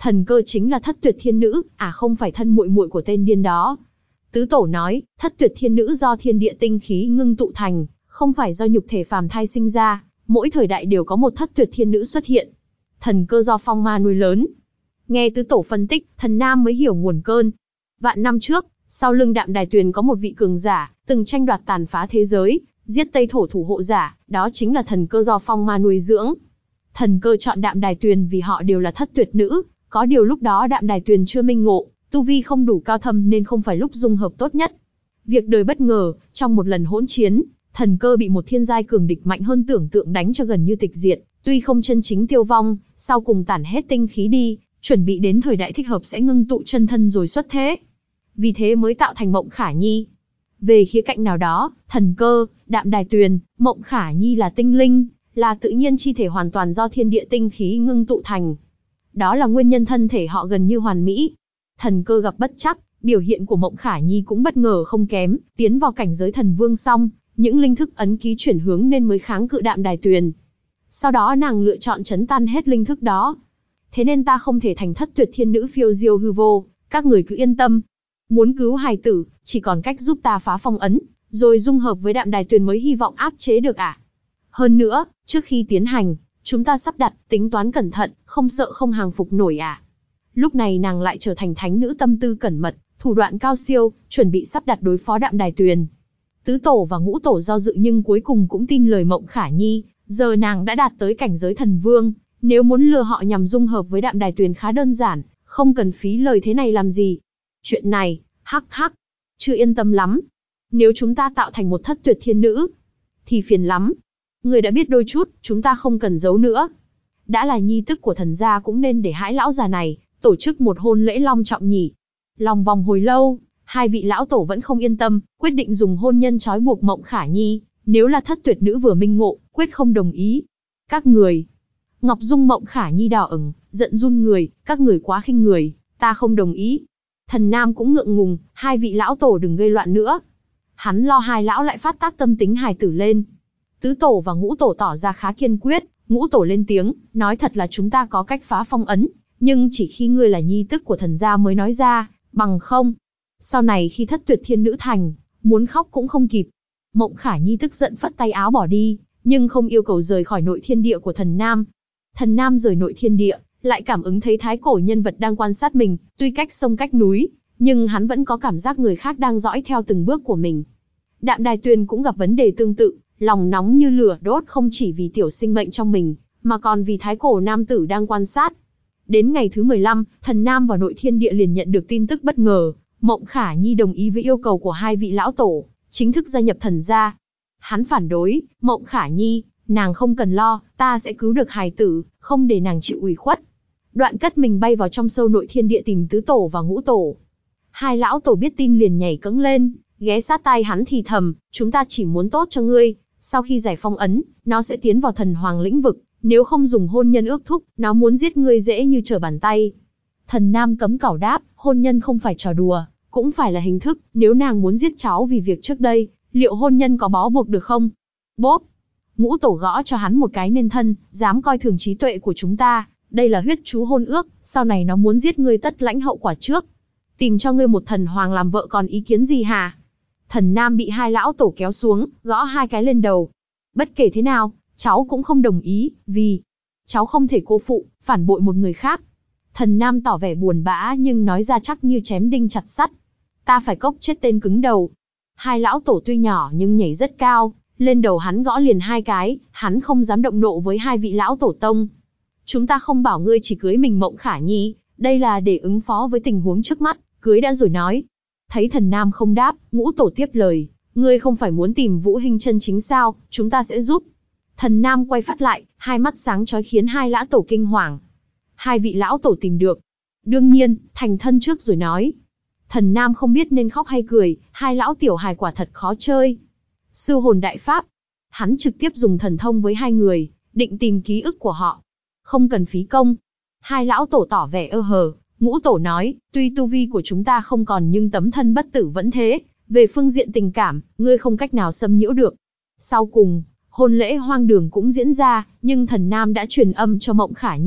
Thần Cơ chính là Thất Tuyệt Thiên Nữ, à không phải thân muội muội của tên điên đó. Tứ Tổ nói, Thất Tuyệt Thiên Nữ do thiên địa tinh khí ngưng tụ thành, không phải do nhục thể phàm thai sinh ra, mỗi thời đại đều có một Thất Tuyệt Thiên Nữ xuất hiện. Thần Cơ do phong ma nuôi lớn. Nghe Tứ Tổ phân tích, Thần Nam mới hiểu nguồn cơn. Vạn năm trước, sau lưng Đạm Đài Tuyền có một vị cường giả, từng tranh đoạt tàn phá thế giới, giết Tây Thổ thủ hộ giả, đó chính là Thần Cơ do phong ma nuôi dưỡng. Thần Cơ chọn Đạm Đài Tuyền vì họ đều là thất tuyệt nữ, có điều lúc đó Đạm Đài Tuyền chưa minh ngộ, tu vi không đủ cao thâm nên không phải lúc dung hợp tốt nhất. Việc đời bất ngờ, trong một lần hỗn chiến, Thần Cơ bị một thiên giai cường địch mạnh hơn tưởng tượng đánh cho gần như tịch diệt, tuy không chân chính tiêu vong, sau cùng tản hết tinh khí đi, chuẩn bị đến thời đại thích hợp sẽ ngưng tụ chân thân rồi xuất thế. Vì thế mới tạo thành Mộng Khả Nhi. Về khía cạnh nào đó, Thần Cơ, Đạm Đài Tuyền, Mộng Khả Nhi là tinh linh, là tự nhiên chi thể hoàn toàn do thiên địa tinh khí ngưng tụ thành. Đó là nguyên nhân thân thể họ gần như hoàn mỹ. Thần Cơ gặp bất trắc, biểu hiện của Mộng Khả Nhi cũng bất ngờ không kém, tiến vào cảnh giới thần vương xong, những linh thức ấn ký chuyển hướng nên mới kháng cự Đạm Đài Tuyền. Sau đó nàng lựa chọn chấn tan hết linh thức đó. Thế nên ta không thể thành Thất Tuyệt Thiên Nữ phiêu diêu hư vô, các người cứ yên tâm. Muốn cứu hài tử, chỉ còn cách giúp ta phá phong ấn, rồi dung hợp với Đạm Đài Tuyền mới hy vọng áp chế được ạ. À? Hơn nữa, trước khi tiến hành, chúng ta sắp đặt, tính toán cẩn thận, không sợ không hàng phục nổi à. Lúc này nàng lại trở thành thánh nữ tâm tư cẩn mật, thủ đoạn cao siêu, chuẩn bị sắp đặt đối phó Đạm Đài Tuyền. Tứ Tổ và Ngũ Tổ do dự nhưng cuối cùng cũng tin lời Mộng Khả Nhi, giờ nàng đã đạt tới cảnh giới thần vương, nếu muốn lừa họ nhằm dung hợp với Đạm Đài Tuyền khá đơn giản, không cần phí lời thế này làm gì. Chuyện này, hắc hắc, chưa yên tâm lắm. Nếu chúng ta tạo thành một Thất Tuyệt Thiên Nữ, thì phiền lắm. Người đã biết đôi chút, chúng ta không cần giấu nữa. Đã là nhi tức của thần gia cũng nên để Hãi lão già này tổ chức một hôn lễ long trọng nhỉ. Lòng vòng hồi lâu, hai vị lão tổ vẫn không yên tâm, quyết định dùng hôn nhân trói buộc Mộng Khả Nhi, nếu là Thất Tuyệt Nữ vừa minh ngộ, quyết không đồng ý. Các người. Ngọc Dung Mộng Khả Nhi đỏ ửng, giận run người, các người quá khinh người, ta không đồng ý. Thần Nam cũng ngượng ngùng, hai vị lão tổ đừng gây loạn nữa. Hắn lo hai lão lại phát tác tâm tính hài tử lên. Tứ Tổ và Ngũ Tổ tỏ ra khá kiên quyết, Ngũ Tổ lên tiếng, nói thật là chúng ta có cách phá phong ấn, nhưng chỉ khi ngươi là nhi tức của thần gia mới nói ra, bằng không. Sau này khi Thất Tuyệt Thiên Nữ thành, muốn khóc cũng không kịp. Mộng Khả Nhi tức giận phất tay áo bỏ đi, nhưng không yêu cầu rời khỏi nội thiên địa của thần Nam. Thần Nam rời nội thiên địa, lại cảm ứng thấy thái cổ nhân vật đang quan sát mình, tuy cách sông cách núi, nhưng hắn vẫn có cảm giác người khác đang dõi theo từng bước của mình. Đạm Đài Tuyền cũng gặp vấn đề tương tự, lòng nóng như lửa đốt không chỉ vì tiểu sinh mệnh trong mình, mà còn vì thái cổ nam tử đang quan sát. Đến ngày thứ mười lăm, thần Nam vào nội thiên địa liền nhận được tin tức bất ngờ, Mộng Khả Nhi đồng ý với yêu cầu của hai vị lão tổ, chính thức gia nhập thần gia. Hắn phản đối, Mộng Khả Nhi, nàng không cần lo, ta sẽ cứu được hài tử, không để nàng chịu ủy khuất. Đoạn cất mình bay vào trong sâu nội thiên địa tìm Tứ Tổ và Ngũ Tổ. Hai lão tổ biết tin liền nhảy cẫng lên, ghé sát tai hắn thì thầm, chúng ta chỉ muốn tốt cho ngươi, sau khi giải phong ấn, nó sẽ tiến vào thần hoàng lĩnh vực, nếu không dùng hôn nhân ước thúc, nó muốn giết ngươi dễ như trở bàn tay. Thần Nam cấm cẩu đáp, hôn nhân không phải trò đùa, cũng phải là hình thức, nếu nàng muốn giết cháu vì việc trước đây, liệu hôn nhân có bó buộc được không? Bốp! Ngũ Tổ gõ cho hắn một cái nên thân, dám coi thường trí tuệ của chúng ta, đây là huyết chú hôn ước, sau này nó muốn giết ngươi tất lãnh hậu quả trước. Tìm cho ngươi một thần hoàng làm vợ còn ý kiến gì hả? Thần Nam bị hai lão tổ kéo xuống, gõ hai cái lên đầu. Bất kể thế nào, cháu cũng không đồng ý, vì cháu không thể cô phụ, phản bội một người khác. Thần Nam tỏ vẻ buồn bã nhưng nói ra chắc như chém đinh chặt sắt. Ta phải cốc chết tên cứng đầu. Hai lão tổ tuy nhỏ nhưng nhảy rất cao, lên đầu hắn gõ liền hai cái, hắn không dám động nộ với hai vị lão tổ tông. Chúng ta không bảo ngươi chỉ cưới mình Mộng Khả Nhi, đây là để ứng phó với tình huống trước mắt, cưới đã rồi nói. Thấy thần Nam không đáp, Ngũ Tổ tiếp lời, ngươi không phải muốn tìm Vũ Hinh chân chính sao, chúng ta sẽ giúp. Thần Nam quay phát lại, hai mắt sáng chói khiến hai lão tổ kinh hoàng. Hai vị lão tổ tìm được. Đương nhiên, thành thân trước rồi nói. Thần Nam không biết nên khóc hay cười, hai lão tiểu hài quả thật khó chơi. Sư hồn đại pháp. Hắn trực tiếp dùng thần thông với hai người, định tìm ký ức của họ. Không cần phí công. Hai lão tổ tỏ vẻ ơ hờ. Ngũ Tổ nói, tuy tu vi của chúng ta không còn nhưng tấm thân bất tử vẫn thế, về phương diện tình cảm, ngươi không cách nào xâm nhiễu được. Sau cùng, hôn lễ hoang đường cũng diễn ra, nhưng thần Nam đã truyền âm cho Mộng Khả Nhi,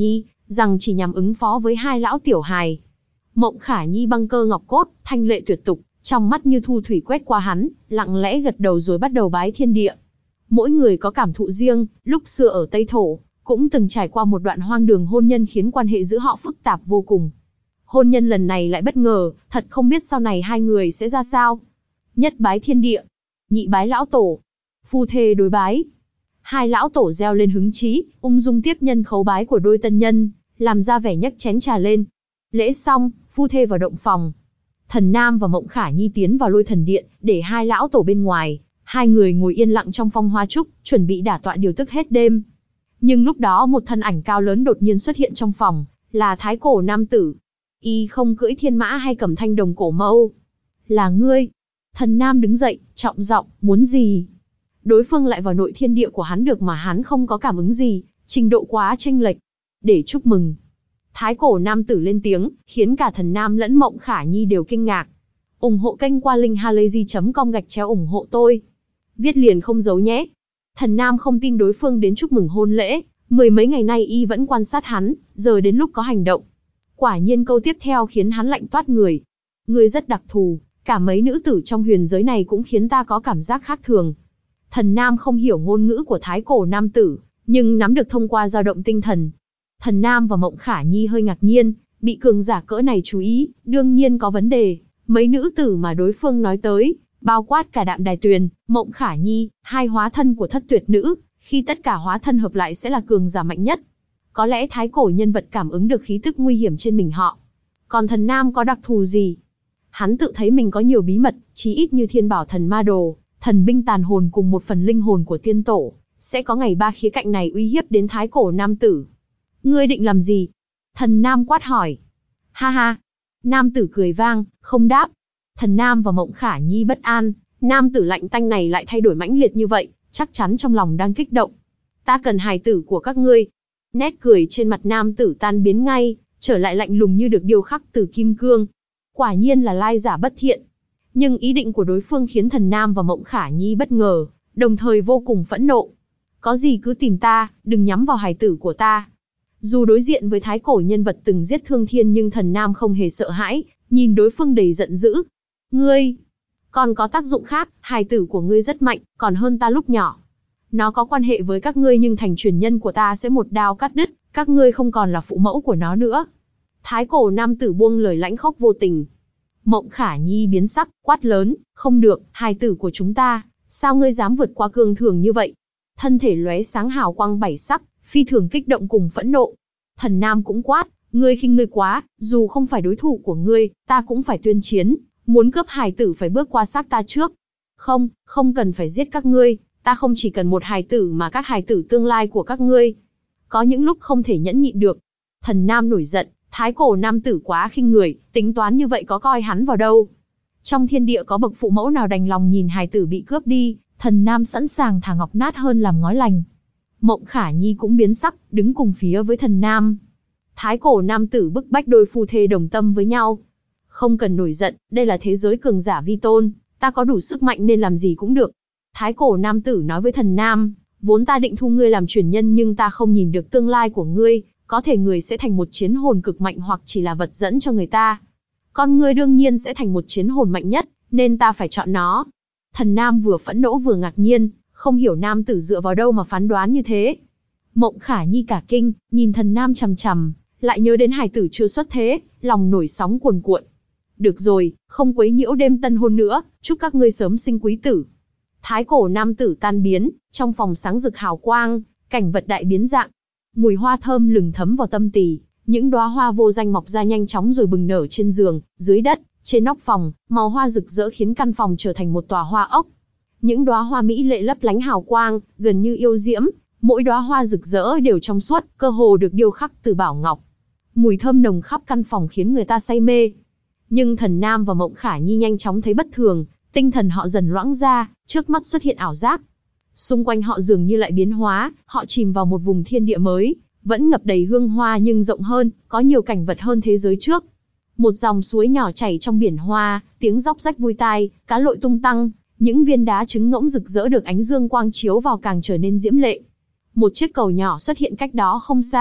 rằng chỉ nhằm ứng phó với hai lão tiểu hài. Mộng Khả Nhi băng cơ ngọc cốt, thanh lệ tuyệt tục, trong mắt như thu thủy quét qua hắn, lặng lẽ gật đầu rồi bắt đầu bái thiên địa. Mỗi người có cảm thụ riêng, lúc xưa ở Tây Thổ, cũng từng trải qua một đoạn hoang đường hôn nhân khiến quan hệ giữa họ phức tạp vô cùng. Hôn nhân lần này lại bất ngờ, thật không biết sau này hai người sẽ ra sao. Nhất bái thiên địa, nhị bái lão tổ, phu thê đối bái. Hai lão tổ reo lên hứng chí, ung dung tiếp nhân khấu bái của đôi tân nhân, làm ra vẻ nhấc chén trà lên. Lễ xong, phu thê vào động phòng. Thần Nam và Mộng Khả Nhi tiến vào Lôi Thần Điện, để hai lão tổ bên ngoài. Hai người ngồi yên lặng trong phong hoa trúc, chuẩn bị đả tọa điều tức hết đêm. Nhưng lúc đó một thân ảnh cao lớn đột nhiên xuất hiện trong phòng, là thái cổ nam tử. Y không cưỡi thiên mã hay cầm thanh đồng cổ mâu. Là ngươi. Thần Nam đứng dậy, trọng giọng, muốn gì? Đối phương lại vào nội thiên địa của hắn được mà hắn không có cảm ứng gì, trình độ quá chênh lệch. Để chúc mừng. Thái cổ nam tử lên tiếng, khiến cả Thần Nam lẫn Mộng Khả Nhi đều kinh ngạc. ủng hộ kênh qua link halayzi chấm com gạch chéo ủng hộ tôi. Viết liền không giấu nhé. Thần Nam không tin đối phương đến chúc mừng hôn lễ, mười mấy ngày nay y vẫn quan sát hắn, giờ đến lúc có hành động. Quả nhiên câu tiếp theo khiến hắn lạnh toát người. Ngươi rất đặc thù, cả mấy nữ tử trong huyền giới này cũng khiến ta có cảm giác khác thường. Thần Nam không hiểu ngôn ngữ của thái cổ nam tử, nhưng nắm được thông qua dao động tinh thần. Thần Nam và Mộng Khả Nhi hơi ngạc nhiên, bị cường giả cỡ này chú ý, đương nhiên có vấn đề. Mấy nữ tử mà đối phương nói tới, bao quát cả Đạm Đài Tuyền, Mộng Khả Nhi, hai hóa thân của thất tuyệt nữ, khi tất cả hóa thân hợp lại sẽ là cường giả mạnh nhất. Có lẽ thái cổ nhân vật cảm ứng được khí tức nguy hiểm trên mình họ. Còn Thần Nam có đặc thù gì? Hắn tự thấy mình có nhiều bí mật, chí ít như Thiên Bảo Thần Ma Đồ, thần binh tàn hồn cùng một phần linh hồn của tiên tổ, sẽ có ngày ba khía cạnh này uy hiếp đến thái cổ nam tử. Ngươi định làm gì? Thần Nam quát hỏi. Ha ha. Nam tử cười vang, không đáp. Thần Nam và Mộng Khả Nhi bất an, nam tử lạnh tanh này lại thay đổi mãnh liệt như vậy, chắc chắn trong lòng đang kích động. Ta cần hài tử của các ngươi. Nét cười trên mặt nam tử tan biến ngay, trở lại lạnh lùng như được điêu khắc từ kim cương. Quả nhiên là lai giả bất thiện. Nhưng ý định của đối phương khiến Thần Nam và Mộng Khả Nhi bất ngờ, đồng thời vô cùng phẫn nộ. Có gì cứ tìm ta, đừng nhắm vào hài tử của ta. Dù đối diện với thái cổ nhân vật từng giết thương thiên nhưng Thần Nam không hề sợ hãi, nhìn đối phương đầy giận dữ. Ngươi, còn có tác dụng khác, hài tử của ngươi rất mạnh, còn hơn ta lúc nhỏ. Nó có quan hệ với các ngươi nhưng thành truyền nhân của ta sẽ một đao cắt đứt, các ngươi không còn là phụ mẫu của nó nữa. Thái cổ nam tử buông lời lãnh khốc vô tình. Mộng Khả Nhi biến sắc, quát lớn, không được, hài tử của chúng ta, sao ngươi dám vượt qua cương thường như vậy? Thân thể lóe sáng hào quang bảy sắc, phi thường kích động cùng phẫn nộ. Thần Nam cũng quát, ngươi khinh ngươi quá, dù không phải đối thủ của ngươi, ta cũng phải tuyên chiến, muốn cướp hài tử phải bước qua xác ta trước. Không, không cần phải giết các ngươi, ta không chỉ cần một hài tử mà các hài tử tương lai của các ngươi. Có những lúc không thể nhẫn nhịn được. Thần Nam nổi giận, thái cổ nam tử quá khinh người, tính toán như vậy có coi hắn vào đâu. Trong thiên địa có bậc phụ mẫu nào đành lòng nhìn hài tử bị cướp đi, Thần Nam sẵn sàng thả ngọc nát hơn làm ngói lành. Mộng Khả Nhi cũng biến sắc, đứng cùng phía với Thần Nam. Thái cổ nam tử bức bách đôi phu thê đồng tâm với nhau. Không cần nổi giận, đây là thế giới cường giả vi tôn, ta có đủ sức mạnh nên làm gì cũng được. Thái cổ nam tử nói với Thần Nam, vốn ta định thu ngươi làm truyền nhân nhưng ta không nhìn được tương lai của ngươi, có thể người sẽ thành một chiến hồn cực mạnh hoặc chỉ là vật dẫn cho người ta. Con ngươi đương nhiên sẽ thành một chiến hồn mạnh nhất, nên ta phải chọn nó. Thần Nam vừa phẫn nộ vừa ngạc nhiên, không hiểu nam tử dựa vào đâu mà phán đoán như thế. Mộng Khả Nhi cả kinh, nhìn Thần Nam chằm chằm, lại nhớ đến hài tử chưa xuất thế, lòng nổi sóng cuồn cuộn. Được rồi, không quấy nhiễu đêm tân hôn nữa, chúc các ngươi sớm sinh quý tử. Thái cổ nam tử tan biến, trong phòng sáng rực hào quang, cảnh vật đại biến dạng. Mùi hoa thơm lừng thấm vào tâm tỳ, những đóa hoa vô danh mọc ra nhanh chóng rồi bừng nở trên giường, dưới đất, trên nóc phòng, màu hoa rực rỡ khiến căn phòng trở thành một tòa hoa ốc. Những đóa hoa mỹ lệ lấp lánh hào quang, gần như yêu diễm, mỗi đóa hoa rực rỡ đều trong suốt, cơ hồ được điêu khắc từ bảo ngọc. Mùi thơm nồng khắp căn phòng khiến người ta say mê. Nhưng Thần Nam và Mộng Khả Nhi nhanh chóng thấy bất thường, tinh thần họ dần loãng ra, trước mắt xuất hiện ảo giác. Xung quanh họ dường như lại biến hóa, họ chìm vào một vùng thiên địa mới, vẫn ngập đầy hương hoa nhưng rộng hơn, có nhiều cảnh vật hơn thế giới trước. Một dòng suối nhỏ chảy trong biển hoa, tiếng róc rách vui tai, cá lội tung tăng, những viên đá trứng ngỗng rực rỡ được ánh dương quang chiếu vào càng trở nên diễm lệ. Một chiếc cầu nhỏ xuất hiện cách đó không xa,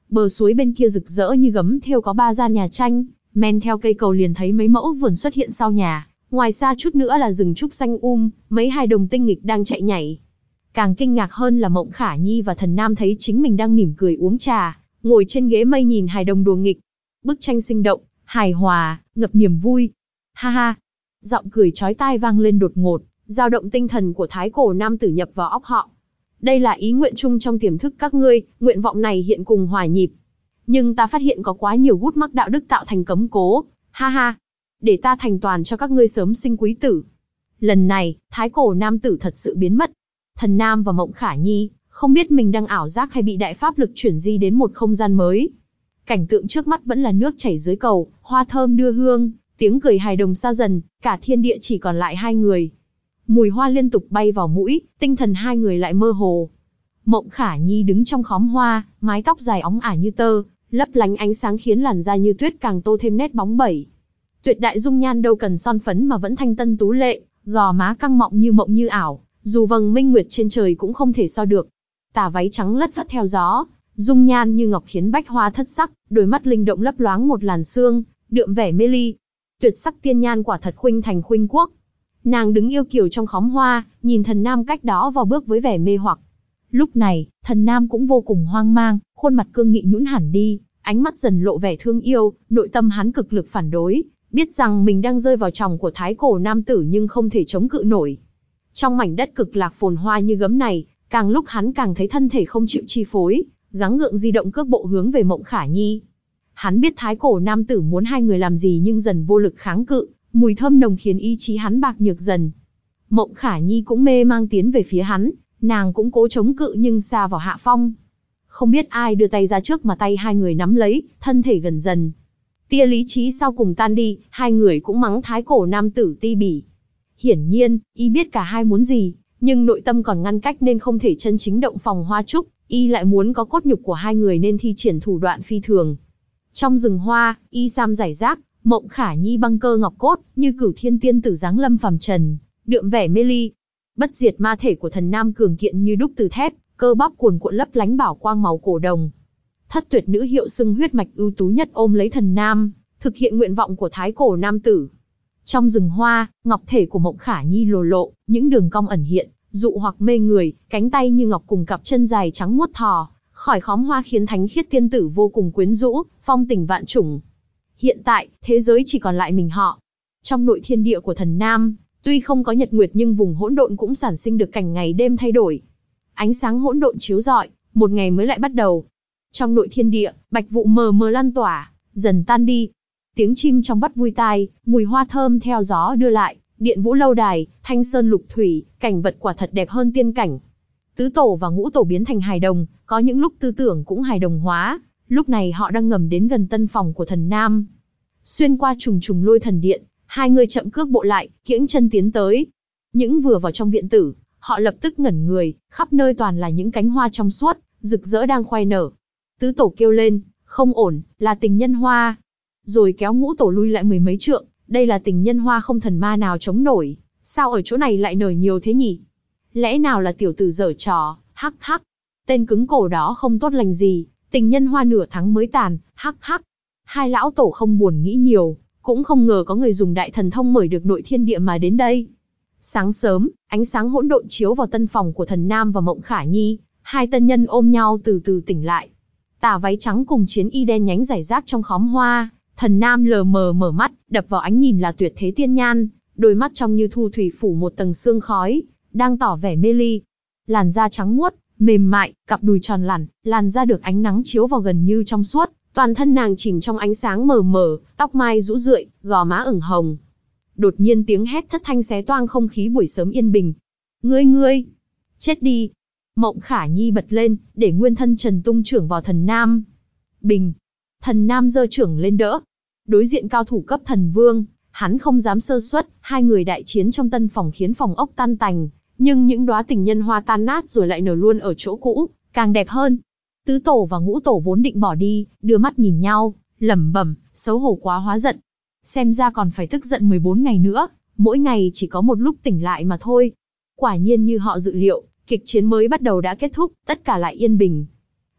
Bờ suối bên kia rực rỡ như gấm thêu có ba gian nhà tranh, men theo cây cầu liền thấy mấy mẫu vườn xuất hiện sau nhà, ngoài xa chút nữa là rừng trúc xanh um, mấy hài đồng tinh nghịch đang chạy nhảy. Càng kinh ngạc hơn là Mộng Khả Nhi và Thần Nam thấy chính mình đang mỉm cười uống trà, ngồi trên ghế mây nhìn hài đồng đùa nghịch. Bức tranh sinh động, hài hòa, ngập niềm vui. Ha ha! Giọng cười chói tai vang lên đột ngột, dao động tinh thần của thái cổ nam tử nhập vào óc họ. Đây là ý nguyện chung trong tiềm thức các ngươi, nguyện vọng này hiện cùng hòa nhịp. Nhưng ta phát hiện có quá nhiều gút mắc đạo đức tạo thành cấm cố, ha ha. Để ta thành toàn cho các ngươi sớm sinh quý tử. Lần này, thái cổ nam tử thật sự biến mất. Thần Nam và Mộng Khả Nhi, không biết mình đang ảo giác hay bị đại pháp lực chuyển di đến một không gian mới. Cảnh tượng trước mắt vẫn là nước chảy dưới cầu, hoa thơm đưa hương, tiếng cười hài đồng xa dần, cả thiên địa chỉ còn lại hai người. Mùi hoa liên tục bay vào mũi, tinh thần hai người lại mơ hồ. Mộng Khả Nhi đứng trong khóm hoa, mái tóc dài óng ả như tơ, lấp lánh ánh sáng khiến làn da như tuyết càng tô thêm nét bóng bẩy. Tuyệt đại dung nhan đâu cần son phấn mà vẫn thanh tân tú lệ, gò má căng mọng như mộng như ảo, dù vầng minh nguyệt trên trời cũng không thể so được. Tà váy trắng lất phất theo gió, dung nhan như ngọc khiến bách hoa thất sắc, đôi mắt linh động lấp loáng một làn sương, đượm vẻ mê ly. Tuyệt sắc tiên nhan quả thật khuynh thành khuynh quốc. Nàng đứng yêu kiều trong khóm hoa, nhìn Thần Nam cách đó vào bước với vẻ mê hoặc. Lúc này, Thần Nam cũng vô cùng hoang mang, khuôn mặt cương nghị nhũn hẳn đi, ánh mắt dần lộ vẻ thương yêu, nội tâm hắn cực lực phản đối, biết rằng mình đang rơi vào chòng của thái cổ nam tử nhưng không thể chống cự nổi. Trong mảnh đất cực lạc phồn hoa như gấm này, càng lúc hắn càng thấy thân thể không chịu chi phối, gắng gượng di động cước bộ hướng về Mộng Khả Nhi. Hắn biết thái cổ nam tử muốn hai người làm gì nhưng dần vô lực kháng cự, mùi thơm nồng khiến ý chí hắn bạc nhược dần. Mộng Khả Nhi cũng mê mang tiến về phía hắn, nàng cũng cố chống cự nhưng xa vào hạ phong. Không biết ai đưa tay ra trước mà tay hai người nắm lấy, thân thể gần dần. Tia lý trí sau cùng tan đi, hai người cũng mắng thái cổ nam tử ti bỉ. Hiển nhiên, y biết cả hai muốn gì, nhưng nội tâm còn ngăn cách nên không thể chân chính động phòng hoa trúc, y lại muốn có cốt nhục của hai người nên thi triển thủ đoạn phi thường. Trong rừng hoa, y sam giải rác, Mộng Khả Nhi băng cơ ngọc cốt, như cửu thiên tiên tử giáng lâm phàm trần, đượm vẻ mê ly. Bất diệt ma thể của Thần Nam cường kiện như đúc từ thép, cơ bắp cuồn cuộn lấp lánh bảo quang màu cổ đồng. Thất tuyệt nữ hiệu xưng huyết mạch ưu tú nhất ôm lấy Thần Nam, thực hiện nguyện vọng của thái cổ nam tử. Trong rừng hoa, ngọc thể của Mộng Khả Nhi lồ lộ, những đường cong ẩn hiện, dụ hoặc mê người, cánh tay như ngọc cùng cặp chân dài trắng muốt thò, khỏi khóm hoa khiến thánh khiết tiên tử vô cùng quyến rũ, phong tình vạn trùng. Hiện tại, thế giới chỉ còn lại mình họ. Trong nội thiên địa của Thần Nam, tuy không có nhật nguyệt nhưng vùng hỗn độn cũng sản sinh được cảnh ngày đêm thay đổi. Ánh sáng hỗn độn chiếu rọi, một ngày mới lại bắt đầu. Trong nội thiên địa, bạch vụ mờ mờ lan tỏa, dần tan đi. Tiếng chim trong vắt vui tai, mùi hoa thơm theo gió đưa lại, điện vũ lâu đài, thanh sơn lục thủy, cảnh vật quả thật đẹp hơn tiên cảnh. Tứ tổ và ngũ tổ biến thành hài đồng, có những lúc tư tưởng cũng hài đồng hóa, lúc này họ đang ngầm đến gần tân phòng của Thần Nam. Xuyên qua trùng trùng lôi thần điện, hai người chậm cước bộ lại, kiễng chân tiến tới. Những vừa vào trong viện tử, họ lập tức ngẩn người, khắp nơi toàn là những cánh hoa trong suốt, rực rỡ đang khoe nở. Tứ tổ kêu lên, không ổn, là tình nhân hoa. Rồi kéo ngũ tổ lui lại mười mấy trượng, đây là tình nhân hoa không thần ma nào chống nổi, sao ở chỗ này lại nở nhiều thế nhỉ? Lẽ nào là tiểu tử giở trò, hắc hắc. Tên cứng cổ đó không tốt lành gì, tình nhân hoa nửa tháng mới tàn, hắc hắc. Hai lão tổ không buồn nghĩ nhiều, cũng không ngờ có người dùng đại thần thông mời được nội thiên địa mà đến đây. Sáng sớm, ánh sáng hỗn độn chiếu vào tân phòng của Thần Nam và Mộng Khả Nhi, hai tân nhân ôm nhau từ từ tỉnh lại. Tà váy trắng cùng chiến y đen nhánh rải rác trong khóm hoa, Thần Nam lờ mờ mở mắt, đập vào ánh nhìn là tuyệt thế tiên nhan, đôi mắt trong như thu thủy phủ một tầng sương khói, đang tỏ vẻ mê ly. Làn da trắng muốt, mềm mại, cặp đùi tròn lẳn, làn da được ánh nắng chiếu vào gần như trong suốt, toàn thân nàng chìm trong ánh sáng mờ mờ, tóc mai rũ rượi, gò má ửng hồng. Đột nhiên tiếng hét thất thanh xé toang không khí buổi sớm yên bình. Ngươi ngươi, chết đi! Mộng Khả Nhi bật lên, để nguyên thân Trần tung trưởng vào Thần Nam. Bình! Thần Nam giơ trưởng lên đỡ. Đối diện cao thủ cấp thần vương, hắn không dám sơ suất, hai người đại chiến trong tân phòng khiến phòng ốc tan tành, nhưng những đóa tình nhân hoa tan nát rồi lại nở luôn ở chỗ cũ, càng đẹp hơn. Tứ tổ và ngũ tổ vốn định bỏ đi, đưa mắt nhìn nhau, lẩm bẩm, xấu hổ quá hóa giận. Xem ra còn phải tức giận mười bốn ngày nữa, mỗi ngày chỉ có một lúc tỉnh lại mà thôi. Quả nhiên như họ dự liệu, kịch chiến mới bắt đầu đã kết thúc, tất cả lại yên bình.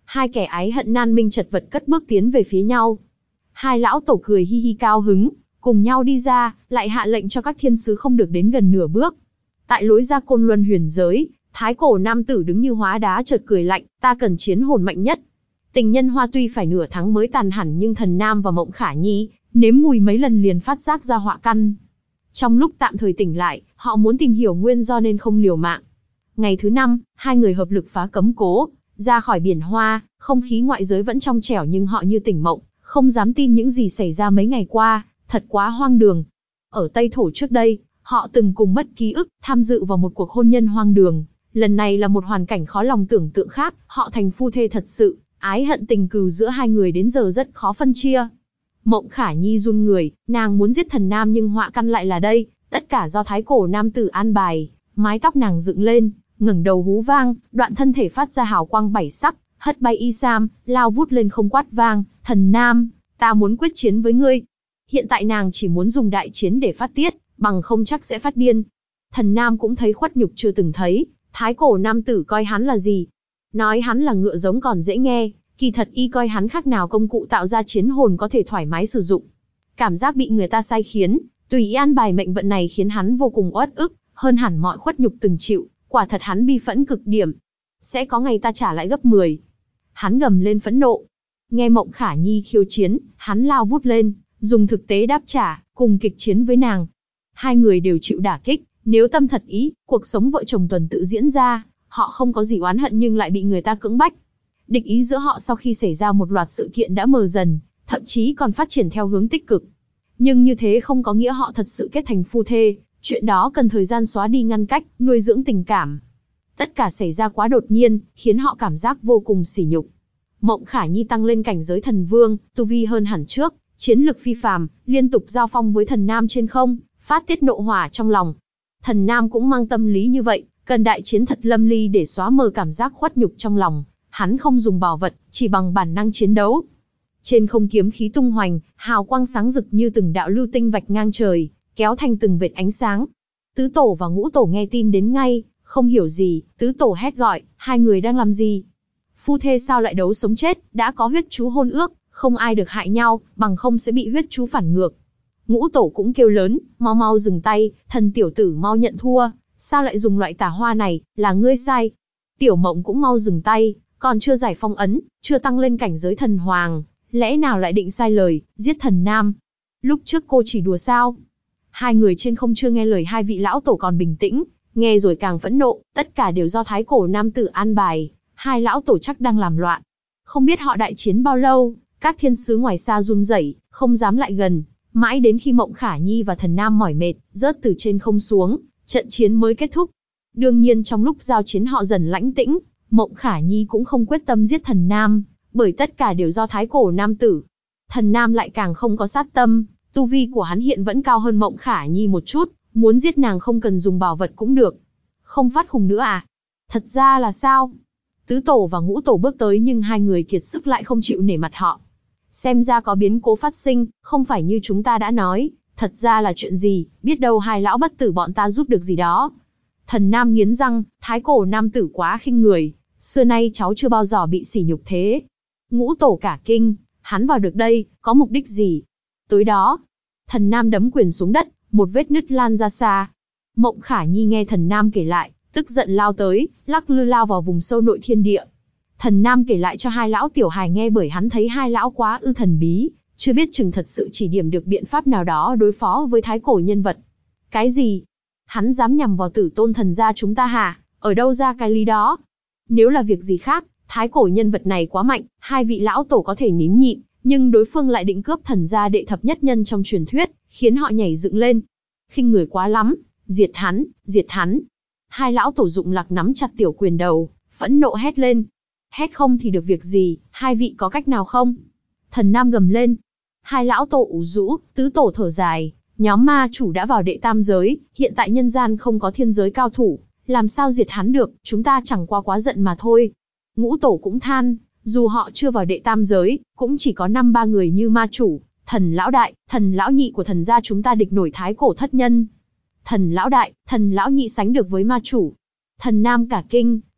Hai kẻ ái hận nan minh chật vật cất bước tiến về phía nhau. Hai lão tổ cười hi hi cao hứng, cùng nhau đi ra, lại hạ lệnh cho các thiên sứ không được đến gần nửa bước. Tại lối ra Côn Luân huyền giới, thái cổ nam tử đứng như hóa đá chợt cười lạnh, ta cần chiến hồn mạnh nhất. Tình nhân hoa tuy phải nửa tháng mới tàn hẳn nhưng Thần Nam và Mộng Khả Nhi, nếm mùi mấy lần liền phát giác ra họa căn. Trong lúc tạm thời tỉnh lại, họ muốn tìm hiểu nguyên do nên không liều mạng. Ngày thứ năm, hai người hợp lực phá cấm cố, ra khỏi biển hoa, không khí ngoại giới vẫn trong trẻo nhưng họ như tỉnh mộng, không dám tin những gì xảy ra mấy ngày qua, thật quá hoang đường. Ở Tây Thổ trước đây, họ từng cùng mất ký ức, tham dự vào một cuộc hôn nhân hoang đường. Lần này là một hoàn cảnh khó lòng tưởng tượng khác, họ thành phu thê thật sự, ái hận tình cừu giữa hai người đến giờ rất khó phân chia. Mộng Khả Nhi run người, nàng muốn giết Thần Nam nhưng họa căn lại là đây, tất cả do thái cổ nam tử an bài. Mái tóc nàng dựng lên, ngẩng đầu hú vang, đoạn thân thể phát ra hào quang bảy sắc, hất bay y sam, lao vút lên không quát vang, Thần Nam, ta muốn quyết chiến với ngươi. Hiện tại nàng chỉ muốn dùng đại chiến để phát tiết, bằng không chắc sẽ phát điên. Thần Nam cũng thấy khuất nhục chưa từng thấy, thái cổ nam tử coi hắn là gì? Nói hắn là ngựa giống còn dễ nghe, kỳ thật y coi hắn khác nào công cụ tạo ra chiến hồn có thể thoải mái sử dụng. Cảm giác bị người ta sai khiến, tùy ý an bài mệnh vận này khiến hắn vô cùng uất ức, hơn hẳn mọi khuất nhục từng chịu, quả thật hắn bi phẫn cực điểm. Sẽ có ngày ta trả lại gấp mười. Hắn gầm lên phẫn nộ. Nghe Mộng Khả Nhi khiêu chiến, hắn lao vút lên, dùng thực tế đáp trả, cùng kịch chiến với nàng. Hai người đều chịu đả kích, nếu tâm thật ý, cuộc sống vợ chồng tuần tự diễn ra, họ không có gì oán hận nhưng lại bị người ta cưỡng bách. Địch ý giữa họ sau khi xảy ra một loạt sự kiện đã mờ dần, thậm chí còn phát triển theo hướng tích cực. Nhưng như thế không có nghĩa họ thật sự kết thành phu thê, chuyện đó cần thời gian xóa đi ngăn cách, nuôi dưỡng tình cảm. Tất cả xảy ra quá đột nhiên, khiến họ cảm giác vô cùng sỉ nhục. Mộng Khả Nhi tăng lên cảnh giới thần vương, tu vi hơn hẳn trước, chiến lực phi phàm, liên tục giao phong với Thần Nam trên không, phát tiết nộ hỏa trong lòng. Thần Nam cũng mang tâm lý như vậy, cần đại chiến thật lâm ly để xóa mờ cảm giác khuất nhục trong lòng. Hắn không dùng bảo vật, chỉ bằng bản năng chiến đấu. Trên không kiếm khí tung hoành, hào quang sáng rực như từng đạo lưu tinh vạch ngang trời, kéo thành từng vệt ánh sáng. Tứ tổ và ngũ tổ nghe tin đến ngay, không hiểu gì, tứ tổ hét gọi, hai người đang làm gì? Phu thê sao lại đấu sống chết, đã có huyết chú hôn ước, không ai được hại nhau, bằng không sẽ bị huyết chú phản ngược. Ngũ tổ cũng kêu lớn, mau mau dừng tay, thần tiểu tử mau nhận thua, sao lại dùng loại tà hoa này, là ngươi sai. Tiểu Mộng cũng mau dừng tay, còn chưa giải phong ấn, chưa tăng lên cảnh giới thần hoàng, lẽ nào lại định sai lời, giết Thần Nam. Lúc trước cô chỉ đùa sao? Hai người trên không chưa nghe lời hai vị lão tổ còn bình tĩnh, nghe rồi càng phẫn nộ, tất cả đều do thái cổ nam tử an bài, hai lão tổ chắc đang làm loạn. Không biết họ đại chiến bao lâu, các thiên sứ ngoài xa run rẩy, không dám lại gần, mãi đến khi Mộng Khả Nhi và Thần Nam mỏi mệt, rớt từ trên không xuống, trận chiến mới kết thúc. Đương nhiên trong lúc giao chiến họ dần lãnh tĩnh, Mộng Khả Nhi cũng không quyết tâm giết Thần Nam, bởi tất cả đều do thái cổ nam tử. Thần Nam lại càng không có sát tâm, tu vi của hắn hiện vẫn cao hơn Mộng Khả Nhi một chút, muốn giết nàng không cần dùng bảo vật cũng được. Không phát khùng nữa à? Thật ra là sao? Tứ tổ và ngũ tổ bước tới nhưng hai người kiệt sức lại không chịu nể mặt họ. Xem ra có biến cố phát sinh, không phải như chúng ta đã nói, thật ra là chuyện gì, biết đâu hai lão bất tử bọn ta giúp được gì đó. Thần Nam nghiến răng, thái cổ nam tử quá khinh người, xưa nay cháu chưa bao giờ bị sỉ nhục thế. Ngũ tổ cả kinh, hắn vào được đây, có mục đích gì? Tối đó, Thần Nam đấm quyền xuống đất, một vết nứt lan ra xa. Mộng Khả Nhi nghe Thần Nam kể lại, tức giận lao tới, lắc lư lao vào vùng sâu nội thiên địa. Thần Nam kể lại cho hai lão tiểu hài nghe bởi hắn thấy hai lão quá ư thần bí, chưa biết chừng thật sự chỉ điểm được biện pháp nào đó đối phó với thái cổ nhân vật. Cái gì? Hắn dám nhằm vào tử tôn thần gia chúng ta hả? Ở đâu ra cái lý đó? Nếu là việc gì khác, thái cổ nhân vật này quá mạnh, hai vị lão tổ có thể nín nhịn, nhưng đối phương lại định cướp thần gia đệ thập nhất nhân trong truyền thuyết, khiến họ nhảy dựng lên. Khinh người quá lắm, diệt hắn, diệt hắn. Hai lão tổ dụng lạc nắm chặt tiểu quyền đầu, phẫn nộ hét lên. Hét không thì được việc gì, hai vị có cách nào không? Thần Nam gầm lên. Hai lão tổ ủ rũ, tứ tổ thở dài, nhóm ma chủ đã vào đệ tam giới, hiện tại nhân gian không có thiên giới cao thủ, làm sao diệt hắn được, chúng ta chẳng qua quá giận mà thôi. Ngũ tổ cũng than, dù họ chưa vào đệ tam giới, cũng chỉ có năm ba người như ma chủ, thần lão đại, thần lão nhị của thần gia chúng ta địch nổi thái cổ thất nhân. Thần lão đại, thần lão nhị sánh được với ma chủ. Thần Nam cả kinh,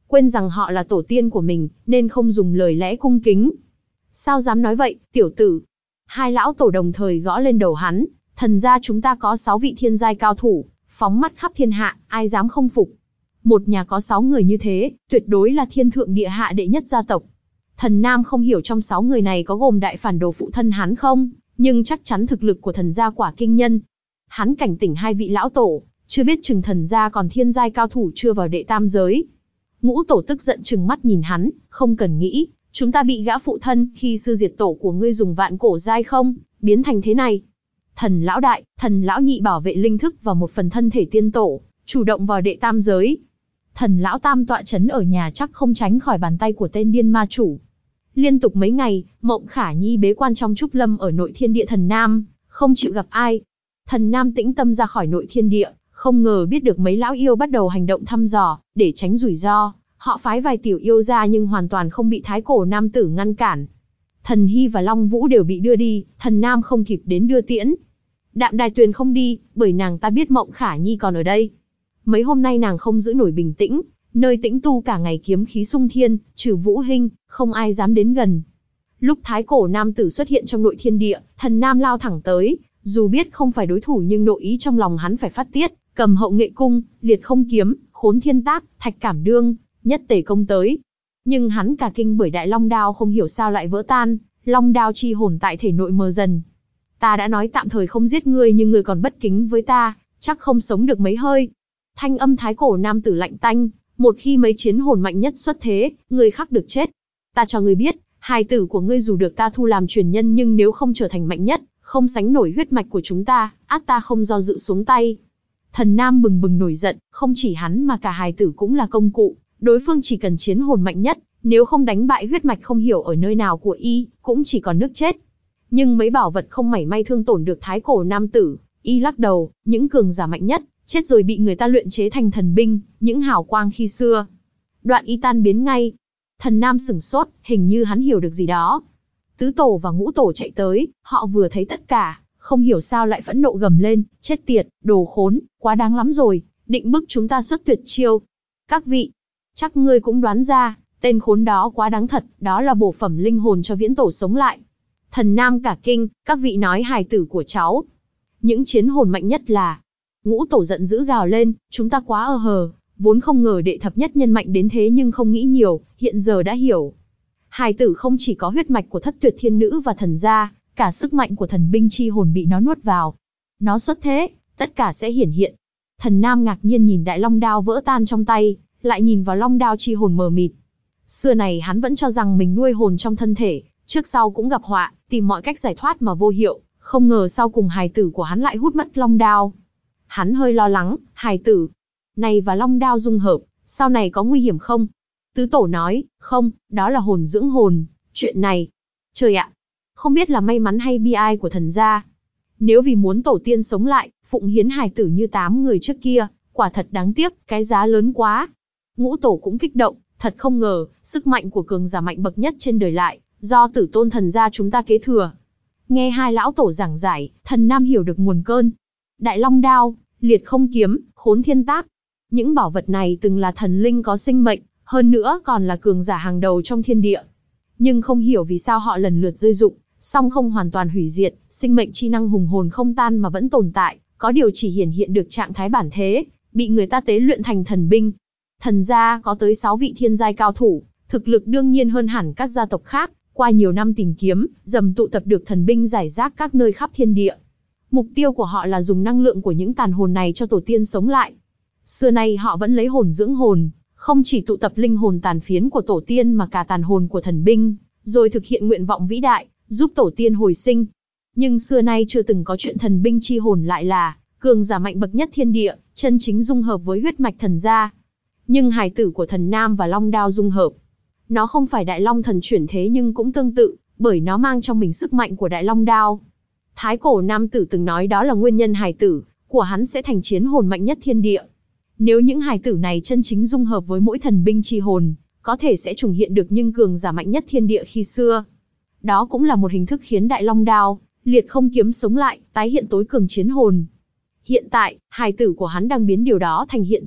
quên rằng họ là tổ tiên của mình, nên không dùng lời lẽ cung kính. Sao dám nói vậy, tiểu tử? Hai lão tổ đồng thời gõ lên đầu hắn, thần gia chúng ta có sáu vị thiên giai cao thủ, phóng mắt khắp thiên hạ, ai dám không phục. Một nhà có sáu người như thế, tuyệt đối là thiên thượng địa hạ đệ nhất gia tộc. Thần Nam không hiểu trong sáu người này có gồm đại phản đồ phụ thân hắn không, nhưng chắc chắn thực lực của thần gia quả kinh nhân. Hắn cảnh tỉnh hai vị lão tổ, chưa biết chừng thần gia còn thiên giai cao thủ chưa vào đệ tam giới. Ngũ tổ tức giận trừng mắt nhìn hắn, không cần nghĩ, chúng ta bị gã phụ thân khi sư diệt tổ của ngươi dùng vạn cổ giai không, biến thành thế này. Thần lão đại, thần lão nhị bảo vệ linh thức và một phần thân thể tiên tổ, chủ động vào đệ tam giới. Thần lão tam tọa chấn ở nhà chắc không tránh khỏi bàn tay của tên điên ma chủ. Liên tục mấy ngày, Mộng Khả Nhi bế quan trong trúc lâm ở nội thiên địa thần Nam, không chịu gặp ai. Thần Nam tĩnh tâm ra khỏi nội thiên địa, không ngờ biết được mấy lão yêu bắt đầu hành động thăm dò, để tránh rủi ro. Họ phái vài tiểu yêu ra nhưng hoàn toàn không bị thái cổ nam tử ngăn cản. Thần Hy và Long Vũ đều bị đưa đi, thần Nam không kịp đến đưa tiễn. Đạm Đài Tuyền không đi, bởi nàng ta biết Mộng Khả Nhi còn ở đây. Mấy hôm nay nàng không giữ nổi bình tĩnh, nơi tĩnh tu cả ngày kiếm khí sung thiên, trừ Vũ Hinh, không ai dám đến gần. Lúc thái cổ nam tử xuất hiện trong nội thiên địa, thần Nam lao thẳng tới, dù biết không phải đối thủ nhưng nội ý trong lòng hắn phải phát tiết, cầm hậu nghệ cung, liệt không kiếm, khốn thiên tác, thạch cảm đương, nhất tề công tới. Nhưng hắn cả kinh bởi đại long đao không hiểu sao lại vỡ tan, long đao chi hồn tại thể nội mờ dần. Ta đã nói tạm thời không giết ngươi nhưng ngươi còn bất kính với ta, chắc không sống được mấy hơi. Thanh âm thái cổ nam tử lạnh tanh, một khi mấy chiến hồn mạnh nhất xuất thế, người khác được chết. Ta cho ngươi biết, hài tử của ngươi dù được ta thu làm truyền nhân nhưng nếu không trở thành mạnh nhất, không sánh nổi huyết mạch của chúng ta, át ta không do dự xuống tay. Thần Nam bừng bừng nổi giận, không chỉ hắn mà cả hài tử cũng là công cụ, đối phương chỉ cần chiến hồn mạnh nhất, nếu không đánh bại huyết mạch không hiểu ở nơi nào của y, cũng chỉ còn nước chết. Nhưng mấy bảo vật không mảy may thương tổn được thái cổ nam tử, y lắc đầu, những cường giả mạnh nhất, chết rồi bị người ta luyện chế thành thần binh, những hào quang khi xưa. Đoạn y tan biến ngay. Thần Nam sửng sốt, hình như hắn hiểu được gì đó. Tứ tổ và ngũ tổ chạy tới, họ vừa thấy tất cả, không hiểu sao lại phẫn nộ gầm lên, chết tiệt, đồ khốn, quá đáng lắm rồi, định bức chúng ta xuất tuyệt chiêu. Các vị, chắc ngươi cũng đoán ra, tên khốn đó quá đáng thật, đó là bổ phẩm linh hồn cho viễn tổ sống lại. Thần Nam cả kinh, các vị nói hài tử của cháu. Những chiến hồn mạnh nhất là... Ngũ tổ giận dữ gào lên, chúng ta quá ơ hờ, vốn không ngờ đệ thập nhất nhân mạnh đến thế nhưng không nghĩ nhiều, hiện giờ đã hiểu. Hài tử không chỉ có huyết mạch của thất tuyệt thiên nữ và thần gia, cả sức mạnh của thần binh chi hồn bị nó nuốt vào. Nó xuất thế, tất cả sẽ hiển hiện. Thần Nam ngạc nhiên nhìn đại long đao vỡ tan trong tay, lại nhìn vào long đao chi hồn mờ mịt. Xưa này hắn vẫn cho rằng mình nuôi hồn trong thân thể, trước sau cũng gặp họa, tìm mọi cách giải thoát mà vô hiệu, không ngờ sau cùng hài tử của hắn lại hút mất long đao. Hắn hơi lo lắng, hài tử này và long đao dung hợp, sau này có nguy hiểm không? Tứ tổ nói, không, đó là hồn dưỡng hồn, chuyện này, trời ạ, không biết là may mắn hay bi ai của thần gia. Nếu vì muốn tổ tiên sống lại, phụng hiến hài tử như tám người trước kia, quả thật đáng tiếc, cái giá lớn quá. Ngũ tổ cũng kích động, thật không ngờ, sức mạnh của cường giả mạnh bậc nhất trên đời lại, do tử tôn thần gia chúng ta kế thừa. Nghe hai lão tổ giảng giải, thần Nam hiểu được nguồn cơn. Đại long đao, liệt không kiếm, khốn thiên tác. Những bảo vật này từng là thần linh có sinh mệnh, hơn nữa còn là cường giả hàng đầu trong thiên địa. Nhưng không hiểu vì sao họ lần lượt rơi dụng, song không hoàn toàn hủy diệt, sinh mệnh chi năng hùng hồn không tan mà vẫn tồn tại, có điều chỉ hiển hiện được trạng thái bản thế, bị người ta tế luyện thành thần binh. Thần gia có tới sáu vị thiên giai cao thủ, thực lực đương nhiên hơn hẳn các gia tộc khác, qua nhiều năm tìm kiếm, dầm tụ tập được thần binh rải rác các nơi khắp thiên địa. Mục tiêu của họ là dùng năng lượng của những tàn hồn này cho tổ tiên sống lại. Xưa nay họ vẫn lấy hồn dưỡng hồn, không chỉ tụ tập linh hồn tàn phiến của tổ tiên mà cả tàn hồn của thần binh, rồi thực hiện nguyện vọng vĩ đại, giúp tổ tiên hồi sinh. Nhưng xưa nay chưa từng có chuyện thần binh chi hồn lại là cường giả mạnh bậc nhất thiên địa, chân chính dung hợp với huyết mạch thần gia. Nhưng hài tử của thần Nam và long đao dung hợp. Nó không phải đại long thần chuyển thế nhưng cũng tương tự, bởi nó mang trong mình sức mạnh của đại long đao. Thái cổ nam tử từng nói đó là nguyên nhân hài tử của hắn sẽ thành chiến hồn mạnh nhất thiên địa. Nếu những hài tử này chân chính dung hợp với mỗi thần binh chi hồn, có thể sẽ trùng hiện được nhưng cường giả mạnh nhất thiên địa khi xưa. Đó cũng là một hình thức khiến đại long đao, liệt không kiếm sống lại, tái hiện tối cường chiến hồn. Hiện tại, hài tử của hắn đang biến điều đó thành hiện thực,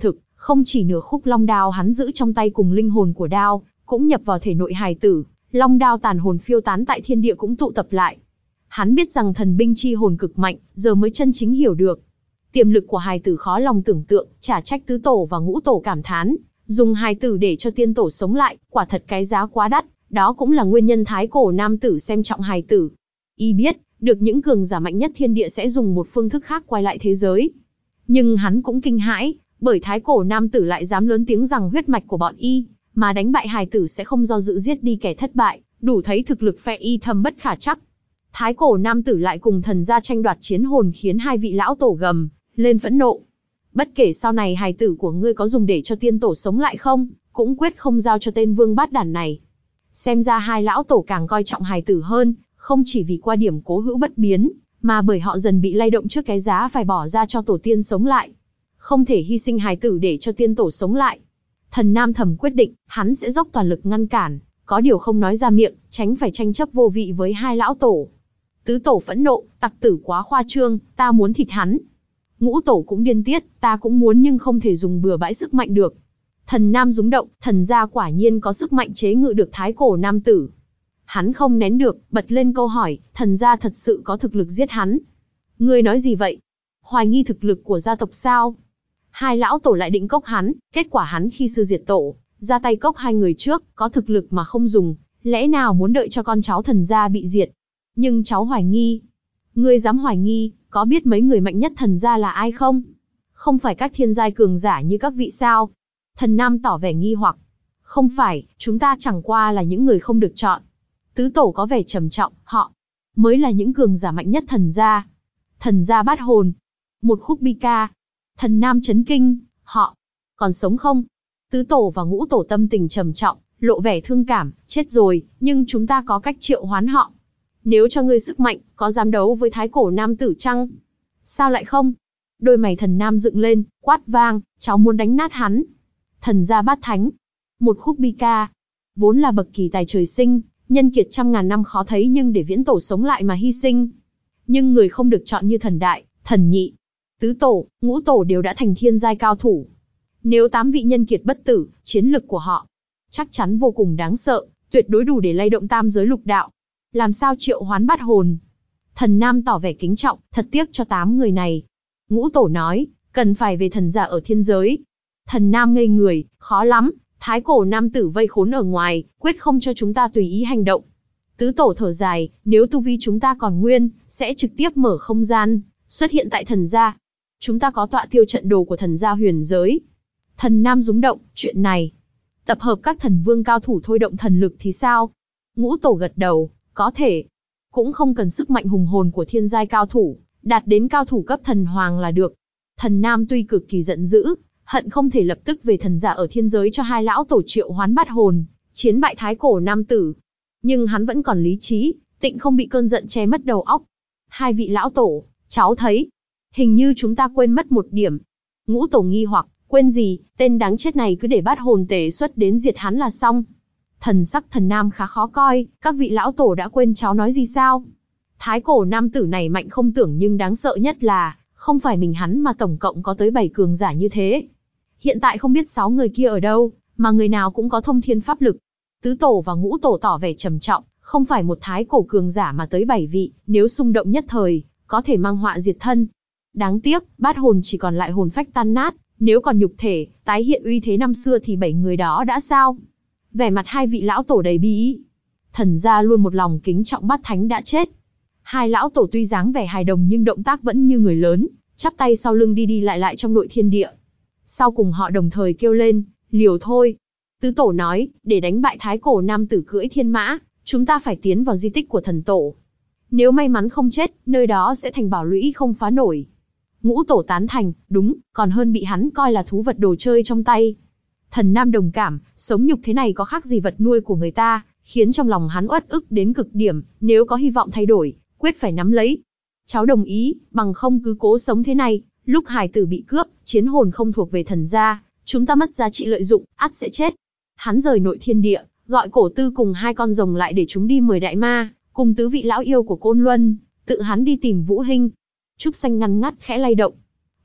Không chỉ nửa khúc long đao hắn giữ trong tay cùng linh hồn của đao, cũng nhập vào thể nội hài tử, long đao tàn hồn phiêu tán tại thiên địa cũng tụ tập lại. Hắn biết rằng thần binh chi hồn cực mạnh, giờ mới chân chính hiểu được. Tiềm lực của hài tử khó lòng tưởng tượng, chả trách tứ tổ và ngũ tổ cảm thán, dùng hài tử để cho tiên tổ sống lại, quả thật cái giá quá đắt, đó cũng là nguyên nhân thái cổ nam tử xem trọng hài tử. Y biết, được những cường giả mạnh nhất thiên địa sẽ dùng một phương thức khác quay lại thế giới. Nhưng hắn cũng kinh hãi, bởi thái cổ nam tử lại dám lớn tiếng rằng huyết mạch của bọn y, mà đánh bại hài tử sẽ không do dự giết đi kẻ thất bại, đủ thấy thực lực phe y thâm bất khả trắc. Thái cổ nam tử lại cùng thần gia tranh đoạt chiến hồn khiến hai vị lão tổ gầm lên phẫn nộ. Bất kể sau này hài tử của ngươi có dùng để cho tiên tổ sống lại không, cũng quyết không giao cho tên vương bát đản này. Xem ra hai lão tổ càng coi trọng hài tử hơn, không chỉ vì qua điểm cố hữu bất biến, mà bởi họ dần bị lay động trước cái giá phải bỏ ra cho tổ tiên sống lại. Không thể hy sinh hài tử để cho tiên tổ sống lại. Thần Nam thầm quyết định, hắn sẽ dốc toàn lực ngăn cản, có điều không nói ra miệng, tránh phải tranh chấp vô vị với hai lão tổ. Tứ tổ phẫn nộ, tặc tử quá khoa trương, ta muốn thịt hắn. Ngũ tổ cũng điên tiết, ta cũng muốn nhưng không thể dùng bừa bãi sức mạnh được. Thần Nam rúng động, thần gia quả nhiên có sức mạnh chế ngự được thái cổ nam tử. Hắn không nén được, bật lên câu hỏi, thần gia thật sự có thực lực giết hắn. Ngươi nói gì vậy? Hoài nghi thực lực của gia tộc sao? Hai lão tổ lại định cốc hắn, kết quả hắn khi sư diệt tổ, ra tay cốc hai người trước, có thực lực mà không dùng, lẽ nào muốn đợi cho con cháu thần gia bị diệt? Nhưng cháu hoài nghi. Ngươi dám hoài nghi, có biết mấy người mạnh nhất thần gia là ai không? Không phải các thiên giai cường giả như các vị sao? Thần Nam tỏ vẻ nghi hoặc. Không phải, chúng ta chẳng qua là những người không được chọn. Tứ tổ có vẻ trầm trọng, họ mới là những cường giả mạnh nhất thần gia. Thần gia bát hồn. Một khúc bi ca. Thần Nam chấn kinh, họ còn sống không? Tứ tổ và ngũ tổ tâm tình trầm trọng, lộ vẻ thương cảm, chết rồi, nhưng chúng ta có cách triệu hoán họ. Nếu cho ngươi sức mạnh, có dám đấu với thái cổ nam tử chăng? Sao lại không? Đôi mày thần Nam dựng lên, quát vang, cháu muốn đánh nát hắn. Thần gia bát thánh. Một khúc bi ca. Vốn là bậc kỳ tài trời sinh, nhân kiệt trăm ngàn năm khó thấy nhưng để viễn tổ sống lại mà hy sinh. Nhưng người không được chọn như thần đại, thần nhị, tứ tổ, ngũ tổ đều đã thành thiên giai cao thủ. Nếu tám vị nhân kiệt bất tử, chiến lực của họ chắc chắn vô cùng đáng sợ, tuyệt đối đủ để lay động tam giới lục đạo. Làm sao triệu hoán bát hồn? Thần Nam tỏ vẻ kính trọng, thật tiếc cho tám người này. Ngũ tổ nói, cần phải về thần gia ở thiên giới. Thần Nam ngây người, khó lắm, thái cổ nam tử vây khốn ở ngoài, quyết không cho chúng ta tùy ý hành động. Tứ tổ thở dài, nếu tu vi chúng ta còn nguyên, sẽ trực tiếp mở không gian, xuất hiện tại thần gia. Chúng ta có tọa tiêu trận đồ của thần gia huyền giới. Thần Nam rúng động, chuyện này. Tập hợp các thần vương cao thủ thôi động thần lực thì sao? Ngũ tổ gật đầu, có thể. Cũng không cần sức mạnh hùng hồn của thiên giai cao thủ, đạt đến cao thủ cấp thần hoàng là được. Thần Nam tuy cực kỳ giận dữ, hận không thể lập tức về thần gia ở thiên giới cho hai lão tổ triệu hoán bát hồn, chiến bại thái cổ nam tử. Nhưng hắn vẫn còn lý trí, tịnh không bị cơn giận che mất đầu óc. Hai vị lão tổ, cháu thấy, hình như chúng ta quên mất một điểm. Ngũ tổ nghi hoặc, quên gì, tên đáng chết này cứ để bát hồn tề xuất đến diệt hắn là xong. Thần sắc thần Nam khá khó coi, các vị lão tổ đã quên cháu nói gì sao? Thái cổ nam tử này mạnh không tưởng nhưng đáng sợ nhất là, không phải mình hắn mà tổng cộng có tới bảy cường giả như thế. Hiện tại không biết sáu người kia ở đâu, mà người nào cũng có thông thiên pháp lực. Tứ tổ và ngũ tổ tỏ vẻ trầm trọng, không phải một thái cổ cường giả mà tới bảy vị, nếu xung động nhất thời, có thể mang họa diệt thân. Đáng tiếc, bát hồn chỉ còn lại hồn phách tan nát, nếu còn nhục thể, tái hiện uy thế năm xưa thì bảy người đó đã sao? Vẻ mặt hai vị lão tổ đầy bi ý. Thần gia luôn một lòng kính trọng bát thánh đã chết. Hai lão tổ tuy dáng vẻ hài đồng nhưng động tác vẫn như người lớn, chắp tay sau lưng đi đi lại lại trong nội thiên địa. Sau cùng họ đồng thời kêu lên, liều thôi. Tứ tổ nói, để đánh bại thái cổ nam tử cưỡi thiên mã, chúng ta phải tiến vào di tích của thần tổ. Nếu may mắn không chết, nơi đó sẽ thành bảo lũy không phá nổi. Ngũ tổ tán thành, đúng, còn hơn bị hắn coi là thú vật đồ chơi trong tay. Thần Nam đồng cảm, sống nhục thế này có khác gì vật nuôi của người ta, khiến trong lòng hắn uất ức đến cực điểm, nếu có hy vọng thay đổi, quyết phải nắm lấy. Cháu đồng ý, bằng không cứ cố sống thế này, lúc hài tử bị cướp, chiến hồn không thuộc về thần gia, chúng ta mất giá trị lợi dụng, ắt sẽ chết. Hắn rời nội thiên địa, gọi cổ tư cùng hai con rồng lại để chúng đi mời đại ma, cùng tứ vị lão yêu của Côn Luân, tự hắn đi tìm Vũ Hinh. Trúc xanh ngăn ngắt khẽ lay động.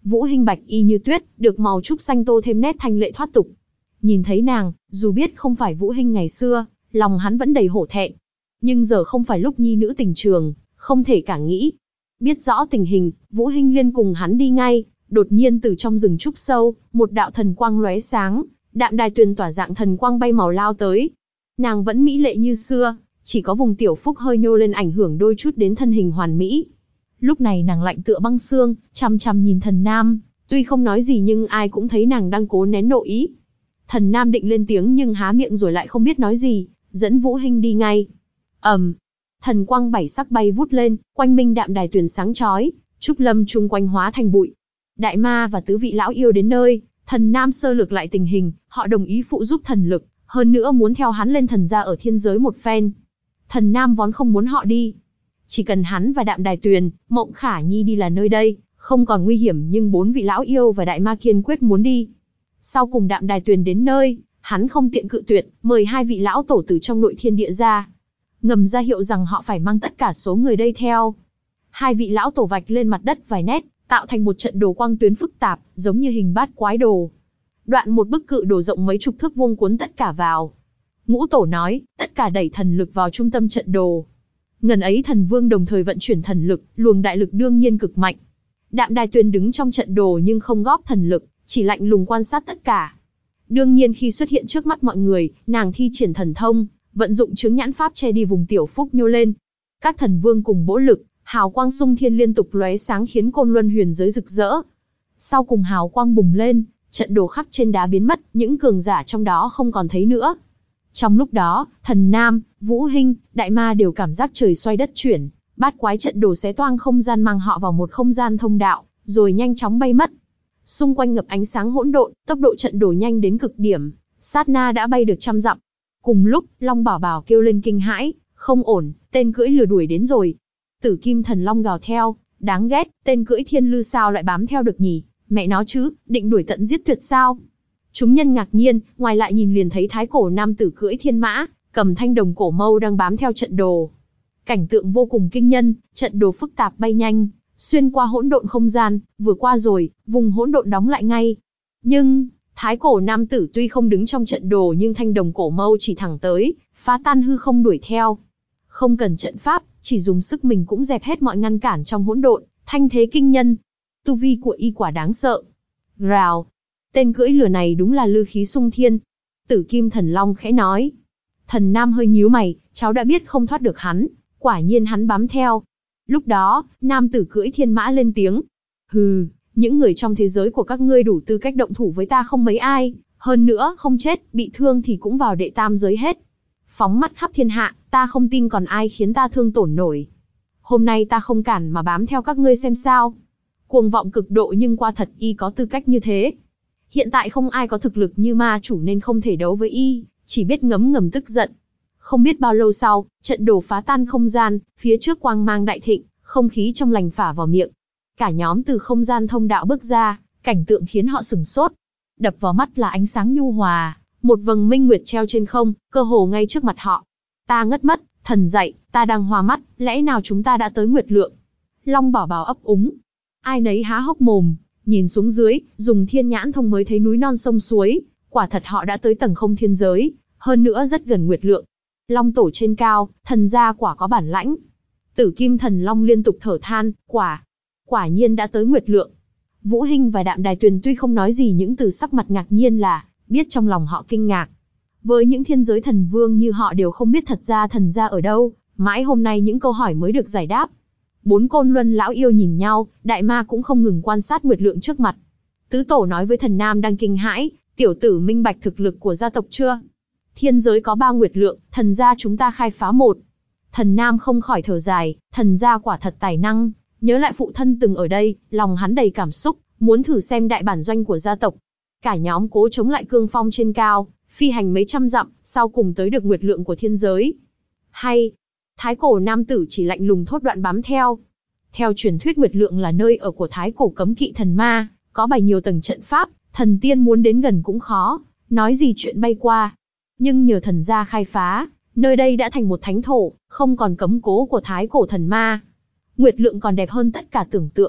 Vũ Hinh bạch y như tuyết, được màu trúc xanh tô thêm nét thanh lệ thoát tục. Nhìn thấy nàng, dù biết không phải Vũ Hinh ngày xưa, lòng hắn vẫn đầy hổ thẹn. Nhưng giờ không phải lúc nhi nữ tình trường, không thể cả nghĩ. Biết rõ tình hình, Vũ Hinh liên cùng hắn đi ngay. Đột nhiên từ trong rừng trúc sâu, một đạo thần quang lóe sáng, Đạm Đài Tuyền tỏa dạng thần quang bay màu lao tới. Nàng vẫn mỹ lệ như xưa, chỉ có vùng tiểu phúc hơi nhô lên ảnh hưởng đôi chút đến thân hình hoàn mỹ. Lúc này nàng lạnh tựa băng xương, chăm chăm nhìn Thần Nam, tuy không nói gì nhưng ai cũng thấy nàng đang cố nén nội ý. Thần Nam định lên tiếng nhưng há miệng rồi lại không biết nói gì, dẫn Vũ Hinh đi ngay. ầm, um, thần quang bảy sắc bay vút lên, quanh minh Đạm Đài Tuyền sáng chói, trúc lâm chung quanh hóa thành bụi. Đại ma và tứ vị lão yêu đến nơi, Thần Nam sơ lược lại tình hình, họ đồng ý phụ giúp thần lực, hơn nữa muốn theo hắn lên thần gia ở thiên giới một phen. Thần Nam vốn không muốn họ đi, chỉ cần hắn và Đạm Đài Tuyền, Mộng Khả Nhi đi là nơi đây không còn nguy hiểm, nhưng bốn vị lão yêu và đại ma kiên quyết muốn đi. Sau cùng Đạm Đài Tuyền đến nơi, hắn không tiện cự tuyệt, mời hai vị lão tổ từ trong nội thiên địa ra, ngầm ra hiệu rằng họ phải mang tất cả số người đây theo. Hai vị lão tổ vạch lên mặt đất vài nét, tạo thành một trận đồ quang tuyến phức tạp, giống như hình bát quái đồ. Đoạn một bức cự đồ rộng mấy chục thước vuông cuốn tất cả vào. Ngũ tổ nói, tất cả đẩy thần lực vào trung tâm trận đồ. Ngần ấy thần vương đồng thời vận chuyển thần lực, luồng đại lực đương nhiên cực mạnh. Đạm Đài Tuyền đứng trong trận đồ nhưng không góp thần lực, chỉ lạnh lùng quan sát tất cả. Đương nhiên khi xuất hiện trước mắt mọi người, nàng thi triển thần thông, vận dụng chướng nhãn pháp che đi vùng tiểu phúc nhô lên. Các thần vương cùng bỗ lực, hào quang xung thiên liên tục lóe sáng khiến côn luân huyền giới rực rỡ. Sau cùng hào quang bùng lên, trận đồ khắc trên đá biến mất, những cường giả trong đó không còn thấy nữa. Trong lúc đó, Thần Nam, Vũ Hinh, Đại Ma đều cảm giác trời xoay đất chuyển, bát quái trận đồ xé toang không gian mang họ vào một không gian thông đạo, rồi nhanh chóng bay mất. Xung quanh ngập ánh sáng hỗn độn, tốc độ trận đồ nhanh đến cực điểm, sát na đã bay được trăm dặm. Cùng lúc, Long Bảo Bảo kêu lên kinh hãi, không ổn, tên cưỡi lừa đuổi đến rồi. Tử Kim Thần Long gào theo, đáng ghét, tên cưỡi thiên lư sao lại bám theo được nhỉ, mẹ nó chứ, định đuổi tận giết tuyệt sao? Chúng nhân ngạc nhiên, ngoài lại nhìn liền thấy thái cổ nam tử cưỡi thiên mã, cầm thanh đồng cổ mâu đang bám theo trận đồ. Cảnh tượng vô cùng kinh nhân, trận đồ phức tạp bay nhanh, xuyên qua hỗn độn không gian, vừa qua rồi, vùng hỗn độn đóng lại ngay. Nhưng, thái cổ nam tử tuy không đứng trong trận đồ nhưng thanh đồng cổ mâu chỉ thẳng tới, phá tan hư không đuổi theo. Không cần trận pháp, chỉ dùng sức mình cũng dẹp hết mọi ngăn cản trong hỗn độn, thanh thế kinh nhân. Tu vi của y quả đáng sợ. Rào, tên cưỡi lừa này đúng là lư khí sung thiên. Tử Kim Thần Long khẽ nói. Thần Nam hơi nhíu mày, cháu đã biết không thoát được hắn, quả nhiên hắn bám theo. Lúc đó, nam tử cưỡi thiên mã lên tiếng. Hừ, những người trong thế giới của các ngươi đủ tư cách động thủ với ta không mấy ai, hơn nữa không chết, bị thương thì cũng vào đệ tam giới hết. Phóng mắt khắp thiên hạ, ta không tin còn ai khiến ta thương tổn nổi. Hôm nay ta không cản mà bám theo các ngươi xem sao. Cuồng vọng cực độ nhưng qua thật y có tư cách như thế. Hiện tại không ai có thực lực như ma chủ nên không thể đấu với y, chỉ biết ngấm ngầm tức giận. Không biết bao lâu sau, trận đồ phá tan không gian, phía trước quang mang đại thịnh, không khí trong lành phả vào miệng. Cả nhóm từ không gian thông đạo bước ra, cảnh tượng khiến họ sửng sốt. Đập vào mắt là ánh sáng nhu hòa, một vầng minh nguyệt treo trên không, cơ hồ ngay trước mặt họ. Ta ngất mất, thần dậy, ta đang hoa mắt, lẽ nào chúng ta đã tới Nguyệt Lượng? Long Bảo Bảo ấp úng. Ai nấy há hốc mồm, nhìn xuống dưới, dùng thiên nhãn thông mới thấy núi non sông suối, quả thật họ đã tới tầng không thiên giới, hơn nữa rất gần Nguyệt Lượng. Long tổ trên cao, thần gia quả có bản lãnh. Tử Kim Thần Long liên tục thở than, quả, quả nhiên đã tới Nguyệt Lượng. Vũ Hinh và Đạm Đài Tuyền tuy không nói gì những từ sắc mặt ngạc nhiên là, biết trong lòng họ kinh ngạc. Với những thiên giới thần vương như họ đều không biết thật ra thần gia ở đâu, mãi hôm nay những câu hỏi mới được giải đáp. Bốn côn luân lão yêu nhìn nhau, đại ma cũng không ngừng quan sát Nguyệt Lượng trước mặt. Tứ tổ nói với Thần Nam đang kinh hãi, tiểu tử minh bạch thực lực của gia tộc chưa? Thiên giới có ba Nguyệt Lượng, thần gia chúng ta khai phá một. Thần Nam không khỏi thở dài, thần gia quả thật tài năng, nhớ lại phụ thân từng ở đây, lòng hắn đầy cảm xúc, muốn thử xem đại bản doanh của gia tộc. Cả nhóm cố chống lại cương phong trên cao, phi hành mấy trăm dặm, sau cùng tới được Nguyệt Lượng của thiên giới. Hay, thái cổ nam tử chỉ lạnh lùng thốt đoạn bám theo. Theo truyền thuyết Nguyệt Lượng là nơi ở của thái cổ cấm kỵ thần ma, có bày nhiều tầng trận pháp, thần tiên muốn đến gần cũng khó, nói gì chuyện bay qua. Nhưng nhờ thần gia khai phá, nơi đây đã thành một thánh thổ, không còn cấm cố của thái cổ thần ma. Nguyệt Lượng còn đẹp hơn tất cả tưởng tượng.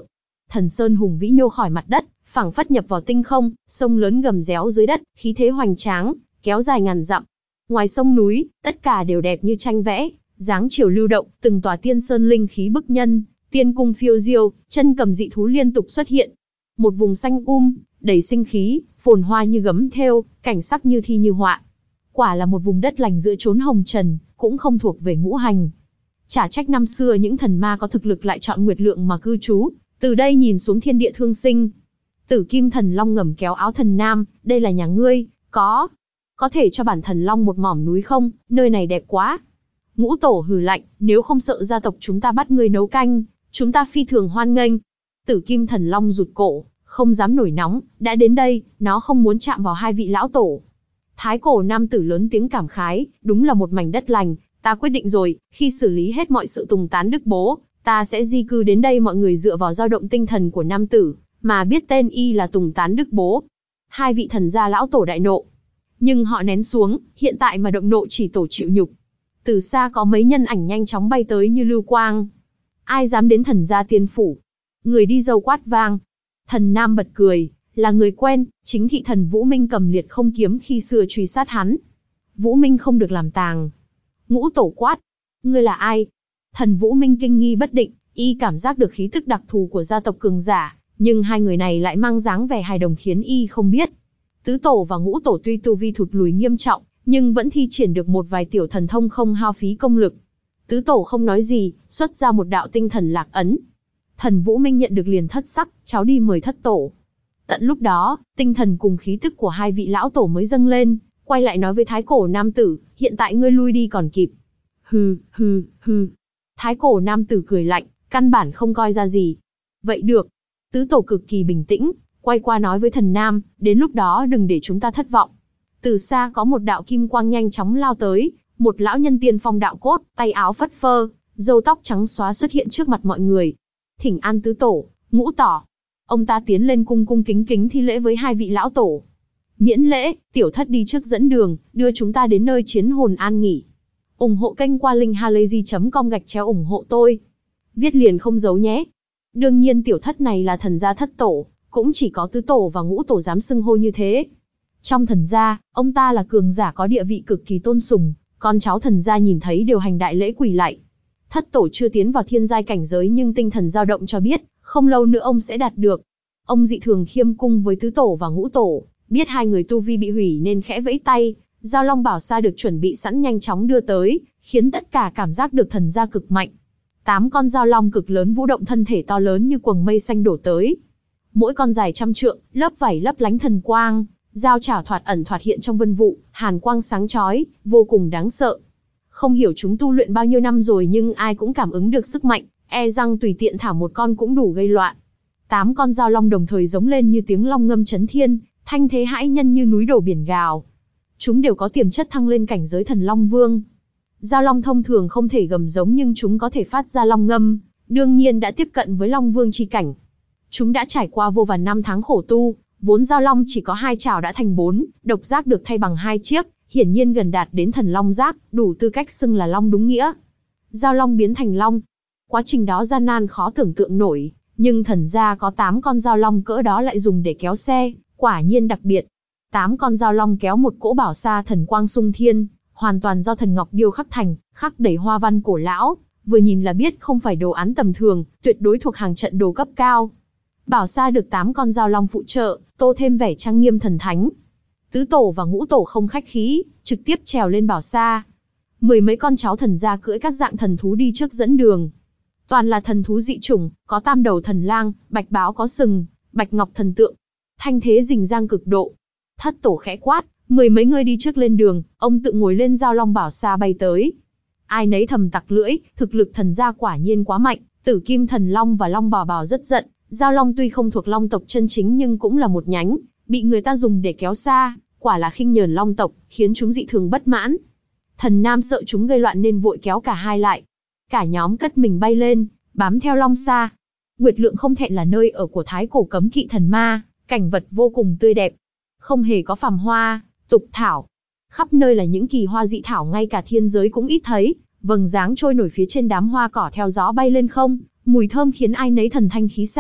thần sơn hùng vĩ nhô khỏi mặt đất, phảng phất nhập vào tinh không, sông lớn gầm réo dưới đất, khí thế hoành tráng, kéo dài ngàn dặm. Ngoài sông núi, tất cả đều đẹp như tranh vẽ, dáng chiều lưu động, từng tòa tiên sơn linh khí bức nhân, tiên cung phiêu diêu, chân cầm dị thú liên tục xuất hiện. Một vùng xanh um, đầy sinh khí, phồn hoa như gấm thêu, cảnh sắc như thi như họa. Quả là một vùng đất lành giữa chốn hồng trần, cũng không thuộc về ngũ hành. Chả trách năm xưa những thần ma có thực lực lại chọn Nguyệt Lượng mà cư trú, từ đây nhìn xuống thiên địa thương sinh. Tử Kim Thần Long ngầm kéo áo Thần Nam, đây là nhà ngươi, có. Có thể cho bản Thần Long một mỏm núi không, nơi này đẹp quá. Ngũ Tổ hừ lạnh, nếu không sợ gia tộc chúng ta bắt ngươi nấu canh, chúng ta phi thường hoan nghênh. Tử Kim Thần Long rụt cổ, không dám nổi nóng, đã đến đây, nó không muốn chạm vào hai vị lão tổ. Thái cổ nam tử lớn tiếng cảm khái, đúng là một mảnh đất lành, ta quyết định rồi, khi xử lý hết mọi sự tùng tán đức bố, ta sẽ di cư đến đây. Mọi người dựa vào dao động tinh thần của nam tử, mà biết tên y là Tùng Tán Đức Bố. Hai vị thần gia lão tổ đại nộ. Nhưng họ nén xuống, hiện tại mà động nộ chỉ tổ chịu nhục. Từ xa có mấy nhân ảnh nhanh chóng bay tới như lưu quang. Ai dám đến thần gia tiên phủ? Người đi dâu quát vang. Thần Nam bật cười, là người quen, chính thị thần Vũ Minh cầm liệt không kiếm khi xưa truy sát hắn. Vũ Minh không được làm tàng. Ngũ Tổ quát. Ngươi là ai? Thần Vũ Minh kinh nghi bất định, y cảm giác được khí tức đặc thù của gia tộc cường giả. Nhưng hai người này lại mang dáng vẻ hài đồng khiến y không biết. Tứ tổ và ngũ tổ tuy tu vi thụt lùi nghiêm trọng, nhưng vẫn thi triển được một vài tiểu thần thông không hao phí công lực. Tứ tổ không nói gì, xuất ra một đạo tinh thần lạc ấn. Thần Vũ Minh nhận được liền thất sắc, cháu đi mời thất tổ. Tận lúc đó, tinh thần cùng khí tức của hai vị lão tổ mới dâng lên, quay lại nói với thái cổ nam tử, hiện tại ngươi lui đi còn kịp. Hừ, hừ, hừ. Thái cổ nam tử cười lạnh, căn bản không coi ra gì. Vậy được. Tứ tổ cực kỳ bình tĩnh, quay qua nói với thần Nam, đến lúc đó đừng để chúng ta thất vọng. Từ xa có một đạo kim quang nhanh chóng lao tới, một lão nhân tiên phong đạo cốt, tay áo phất phơ, râu tóc trắng xóa xuất hiện trước mặt mọi người. Thỉnh an tứ tổ, ngũ tỏ. Ông ta tiến lên cung cung kính kính thi lễ với hai vị lão tổ. Miễn lễ, tiểu thất đi trước dẫn đường, đưa chúng ta đến nơi chiến hồn an nghỉ. ủng hộ kênh qua linkhalazy chấm com gạch chéo ủng hộ tôi. Viết liền không giấu nhé. Đương nhiên tiểu thất này là thần gia thất tổ, cũng chỉ có tứ tổ và ngũ tổ dám xưng hô như thế. Trong thần gia, ông ta là cường giả có địa vị cực kỳ tôn sùng, con cháu thần gia nhìn thấy đều hành đại lễ quỳ lạy. Thất tổ chưa tiến vào thiên giai cảnh giới nhưng tinh thần dao động cho biết, không lâu nữa ông sẽ đạt được. Ông dị thường khiêm cung với tứ tổ và ngũ tổ, biết hai người tu vi bị hủy nên khẽ vẫy tay, Giao Long Bảo Sa được chuẩn bị sẵn nhanh chóng đưa tới, khiến tất cả cảm giác được thần gia cực mạnh. Tám con giao long cực lớn vũ động thân thể to lớn như quầng mây xanh đổ tới. Mỗi con dài trăm trượng, lớp vảy lấp lánh thần quang, dao chảo thoạt ẩn thoạt hiện trong vân vụ, hàn quang sáng chói, vô cùng đáng sợ. Không hiểu chúng tu luyện bao nhiêu năm rồi nhưng ai cũng cảm ứng được sức mạnh, e rằng tùy tiện thả một con cũng đủ gây loạn. Tám con giao long đồng thời giống lên như tiếng long ngâm chấn thiên, thanh thế hãi nhân như núi đổ biển gào. Chúng đều có tiềm chất thăng lên cảnh giới thần long vương. Giao long thông thường không thể gầm giống nhưng chúng có thể phát ra long ngâm, đương nhiên đã tiếp cận với long vương chi cảnh. Chúng đã trải qua vô vàn năm tháng khổ tu, vốn giao long chỉ có hai chảo đã thành bốn, độc giác được thay bằng hai chiếc, hiển nhiên gần đạt đến thần long giác, đủ tư cách xưng là long đúng nghĩa. Giao long biến thành long. Quá trình đó gian nan khó tưởng tượng nổi, nhưng thần gia có tám con giao long cỡ đó lại dùng để kéo xe, quả nhiên đặc biệt. Tám con giao long kéo một cỗ bảo sa thần quang sung thiên, hoàn toàn do thần ngọc điêu khắc thành, khắc đầy hoa văn cổ lão, vừa nhìn là biết không phải đồ án tầm thường, tuyệt đối thuộc hàng trận đồ cấp cao. Bảo sa được tám con giao long phụ trợ, tô thêm vẻ trang nghiêm thần thánh. Tứ tổ và ngũ tổ không khách khí, trực tiếp trèo lên bảo sa. Mười mấy con cháu thần gia cưỡi các dạng thần thú đi trước dẫn đường. Toàn là thần thú dị chủng, có tam đầu thần lang, bạch báo có sừng, bạch ngọc thần tượng. Thanh thế rình rang cực độ. Thất tổ khẽ quát, mười mấy người đi trước lên đường, ông tự ngồi lên giao long bảo sa bay tới. Ai nấy thầm tặc lưỡi, thực lực thần gia quả nhiên quá mạnh, Tử Kim Thần Long và Long Bảo Bảo rất giận. Giao long tuy không thuộc long tộc chân chính nhưng cũng là một nhánh, bị người ta dùng để kéo xa, quả là khinh nhờn long tộc, khiến chúng dị thường bất mãn. Thần Nam sợ chúng gây loạn nên vội kéo cả hai lại. Cả nhóm cất mình bay lên, bám theo long sa. Nguyệt Lượng không thẹn là nơi ở của thái cổ cấm kỵ thần ma, cảnh vật vô cùng tươi đẹp. Không hề có phàm hoa, tục thảo. Khắp nơi là những kỳ hoa dị thảo ngay cả thiên giới cũng ít thấy, vầng dáng trôi nổi phía trên đám hoa cỏ theo gió bay lên không, mùi thơm khiến ai nấy thần thanh khí sảng,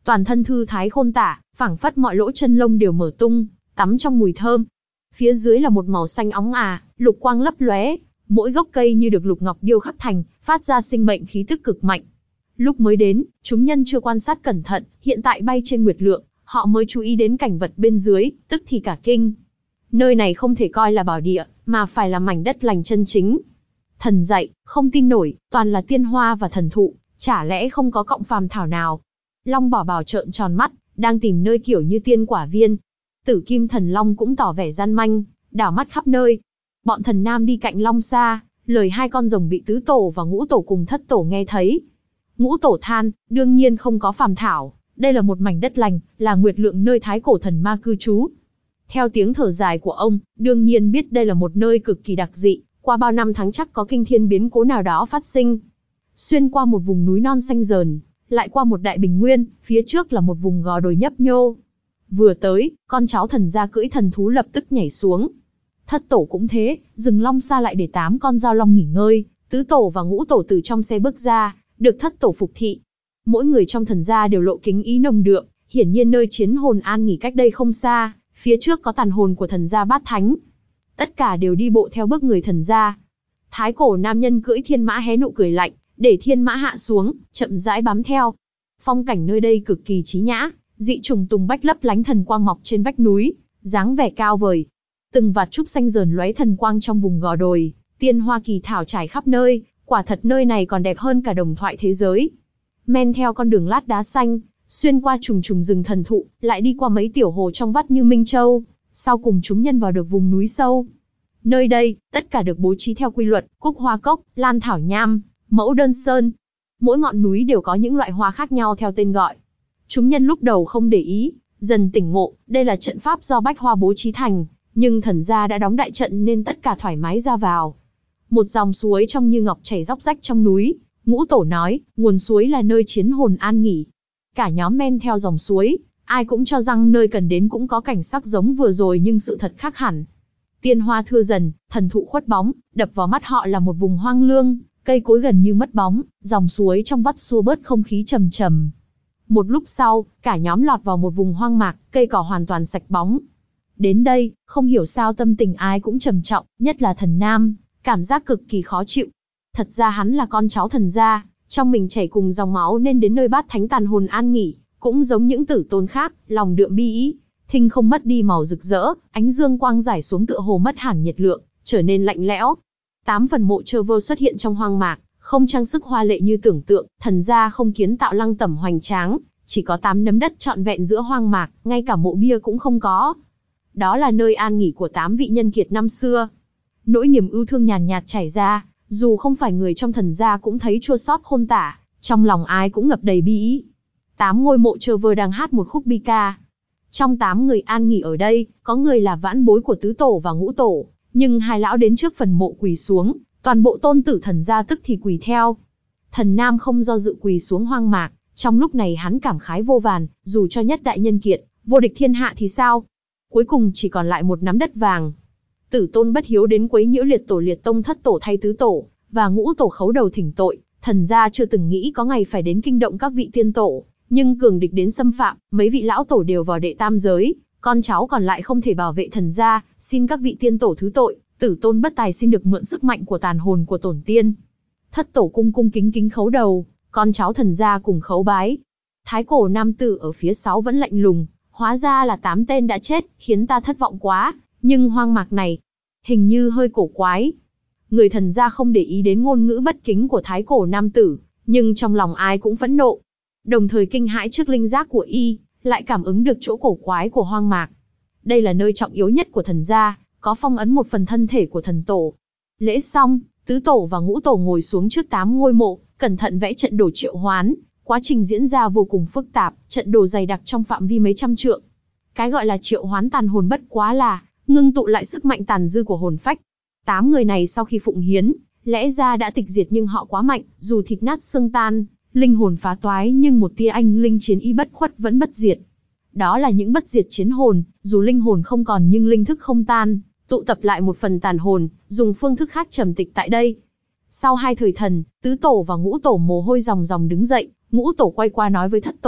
toàn thân thư thái khôn tả, phảng phất mọi lỗ chân lông đều mở tung, tắm trong mùi thơm. Phía dưới là một màu xanh óng ả, lục quang lấp lóe, mỗi gốc cây như được lục ngọc điêu khắc thành, phát ra sinh mệnh khí tức cực mạnh. Lúc mới đến, chúng nhân chưa quan sát cẩn thận, hiện tại bay trên nguyệt lượng, họ mới chú ý đến cảnh vật bên dưới, tức thì cả kinh. Nơi này không thể coi là bảo địa, mà phải là mảnh đất lành chân chính. Thần dạy, không tin nổi, toàn là tiên hoa và thần thụ, chả lẽ không có cọng phàm thảo nào? Long Bảo Bảo trợn tròn mắt, đang tìm nơi kiểu như tiên quả viên. Tử Kim Thần Long cũng tỏ vẻ gian manh, đảo mắt khắp nơi. Bọn thần nam đi cạnh Long Sa, lời hai con rồng bị tứ tổ và ngũ tổ cùng thất tổ nghe thấy. Ngũ tổ than, đương nhiên không có phàm thảo, đây là một mảnh đất lành, là nguyệt lượng nơi thái cổ thần ma cư trú. Theo tiếng thở dài của ông, đương nhiên biết đây là một nơi cực kỳ đặc dị, qua bao năm tháng chắc có kinh thiên biến cố nào đó phát sinh. Xuyên qua một vùng núi non xanh rờn, lại qua một đại bình nguyên, phía trước là một vùng gò đồi nhấp nhô. Vừa tới, con cháu thần gia cưỡi thần thú lập tức nhảy xuống. Thất tổ cũng thế, rừng Long Sa lại để tám con dao long nghỉ ngơi, tứ tổ và ngũ tổ từ trong xe bước ra, được thất tổ phục thị. Mỗi người trong thần gia đều lộ kính ý nồng đượm, hiển nhiên nơi chiến hồn an nghỉ cách đây không xa, phía trước có tàn hồn của thần gia Bát Thánh. Tất cả đều đi bộ theo bước người thần gia. Thái cổ nam nhân cưỡi thiên mã hé nụ cười lạnh, để thiên mã hạ xuống, chậm rãi bám theo. Phong cảnh nơi đây cực kỳ trí nhã, dị trùng tùng bách lấp lánh thần quang mọc trên vách núi, dáng vẻ cao vời. Từng vạt trúc xanh rờn lóe thần quang trong vùng gò đồi, tiên hoa kỳ thảo trải khắp nơi, quả thật nơi này còn đẹp hơn cả đồng thoại thế giới. Men theo con đường lát đá xanh, xuyên qua trùng trùng rừng thần thụ, lại đi qua mấy tiểu hồ trong vắt như Minh Châu, sau cùng chúng nhân vào được vùng núi sâu. Nơi đây, tất cả được bố trí theo quy luật, cúc hoa cốc, lan thảo nham, mẫu đơn sơn. Mỗi ngọn núi đều có những loại hoa khác nhau theo tên gọi. Chúng nhân lúc đầu không để ý, dần tỉnh ngộ, đây là trận pháp do bách hoa bố trí thành, nhưng thần gia đã đóng đại trận nên tất cả thoải mái ra vào. Một dòng suối trong như ngọc chảy róc rách trong núi, ngũ tổ nói, nguồn suối là nơi chiến hồn an nghỉ. Cả nhóm men theo dòng suối, ai cũng cho rằng nơi cần đến cũng có cảnh sắc giống vừa rồi nhưng sự thật khác hẳn. Tiên hoa thưa dần, thần thụ khuất bóng, đập vào mắt họ là một vùng hoang lương, cây cối gần như mất bóng, dòng suối trong vắt xua bớt không khí trầm trầm. Một lúc sau, cả nhóm lọt vào một vùng hoang mạc, cây cỏ hoàn toàn sạch bóng. Đến đây, không hiểu sao tâm tình ai cũng trầm trọng, nhất là thần nam, cảm giác cực kỳ khó chịu. Thật ra hắn là con cháu thần gia, trong mình chảy cùng dòng máu nên đến nơi Bát Thánh tàn hồn an nghỉ, cũng giống những tử tôn khác, lòng đượm bi ý, thinh không mất đi màu rực rỡ, ánh dương quang rải xuống tựa hồ mất hẳn nhiệt lượng, trở nên lạnh lẽo. Tám phần mộ trơ vơ xuất hiện trong hoang mạc, không trang sức hoa lệ như tưởng tượng, thần gia không kiến tạo lăng tẩm hoành tráng, chỉ có tám nấm đất trọn vẹn giữa hoang mạc, ngay cả mộ bia cũng không có. Đó là nơi an nghỉ của tám vị nhân kiệt năm xưa. Nỗi niềm ưu thương nhàn nhạt chảy ra, dù không phải người trong thần gia cũng thấy chua xót khôn tả, trong lòng ai cũng ngập đầy bi ý. Tám ngôi mộ trơ vơ đang hát một khúc bi ca. Trong tám người an nghỉ ở đây, có người là vãn bối của tứ tổ và ngũ tổ, nhưng hai lão đến trước phần mộ quỳ xuống, toàn bộ tôn tử thần gia tức thì quỳ theo. Thần nam không do dự quỳ xuống hoang mạc, trong lúc này hắn cảm khái vô vàn, dù cho nhất đại nhân kiệt, vô địch thiên hạ thì sao? Cuối cùng chỉ còn lại một nắm đất vàng. Tử tôn bất hiếu đến quấy nhiễu liệt tổ liệt tông thất tổ thay tứ tổ, và ngũ tổ khấu đầu thỉnh tội, thần gia chưa từng nghĩ có ngày phải đến kinh động các vị tiên tổ, nhưng cường địch đến xâm phạm, mấy vị lão tổ đều vào đệ tam giới, con cháu còn lại không thể bảo vệ thần gia, xin các vị tiên tổ thứ tội, tử tôn bất tài xin được mượn sức mạnh của tàn hồn của tổn tiên. Thất tổ cung cung kính kính khấu đầu, con cháu thần gia cùng khấu bái. Thái cổ nam tử ở phía sáu vẫn lạnh lùng, hóa ra là tám tên đã chết, khiến ta thất vọng quá, nhưng hoang mạc này, hình như hơi cổ quái. Người thần gia không để ý đến ngôn ngữ bất kính của thái cổ nam tử, nhưng trong lòng ai cũng phẫn nộ. Đồng thời kinh hãi trước linh giác của y, lại cảm ứng được chỗ cổ quái của hoang mạc. Đây là nơi trọng yếu nhất của thần gia, có phong ấn một phần thân thể của thần tổ. Lễ xong, tứ tổ và ngũ tổ ngồi xuống trước tám ngôi mộ, cẩn thận vẽ trận đồ triệu hoán. Quá trình diễn ra vô cùng phức tạp, trận đồ dày đặc trong phạm vi mấy trăm trượng. Cái gọi là triệu hoán tàn hồn bất quá là ngưng tụ lại sức mạnh tàn dư của hồn phách. Tám người này sau khi phụng hiến, lẽ ra đã tịch diệt nhưng họ quá mạnh, dù thịt nát xương tan, linh hồn phá toái nhưng một tia anh linh chiến ý bất khuất vẫn bất diệt. Đó là những bất diệt chiến hồn, dù linh hồn không còn nhưng linh thức không tan, tụ tập lại một phần tàn hồn, dùng phương thức khác trầm tịch tại đây. Sau hai thời thần, tứ tổ và ngũ tổ mồ hôi ròng ròng đứng dậy, ngũ tổ quay qua nói với thất tổ,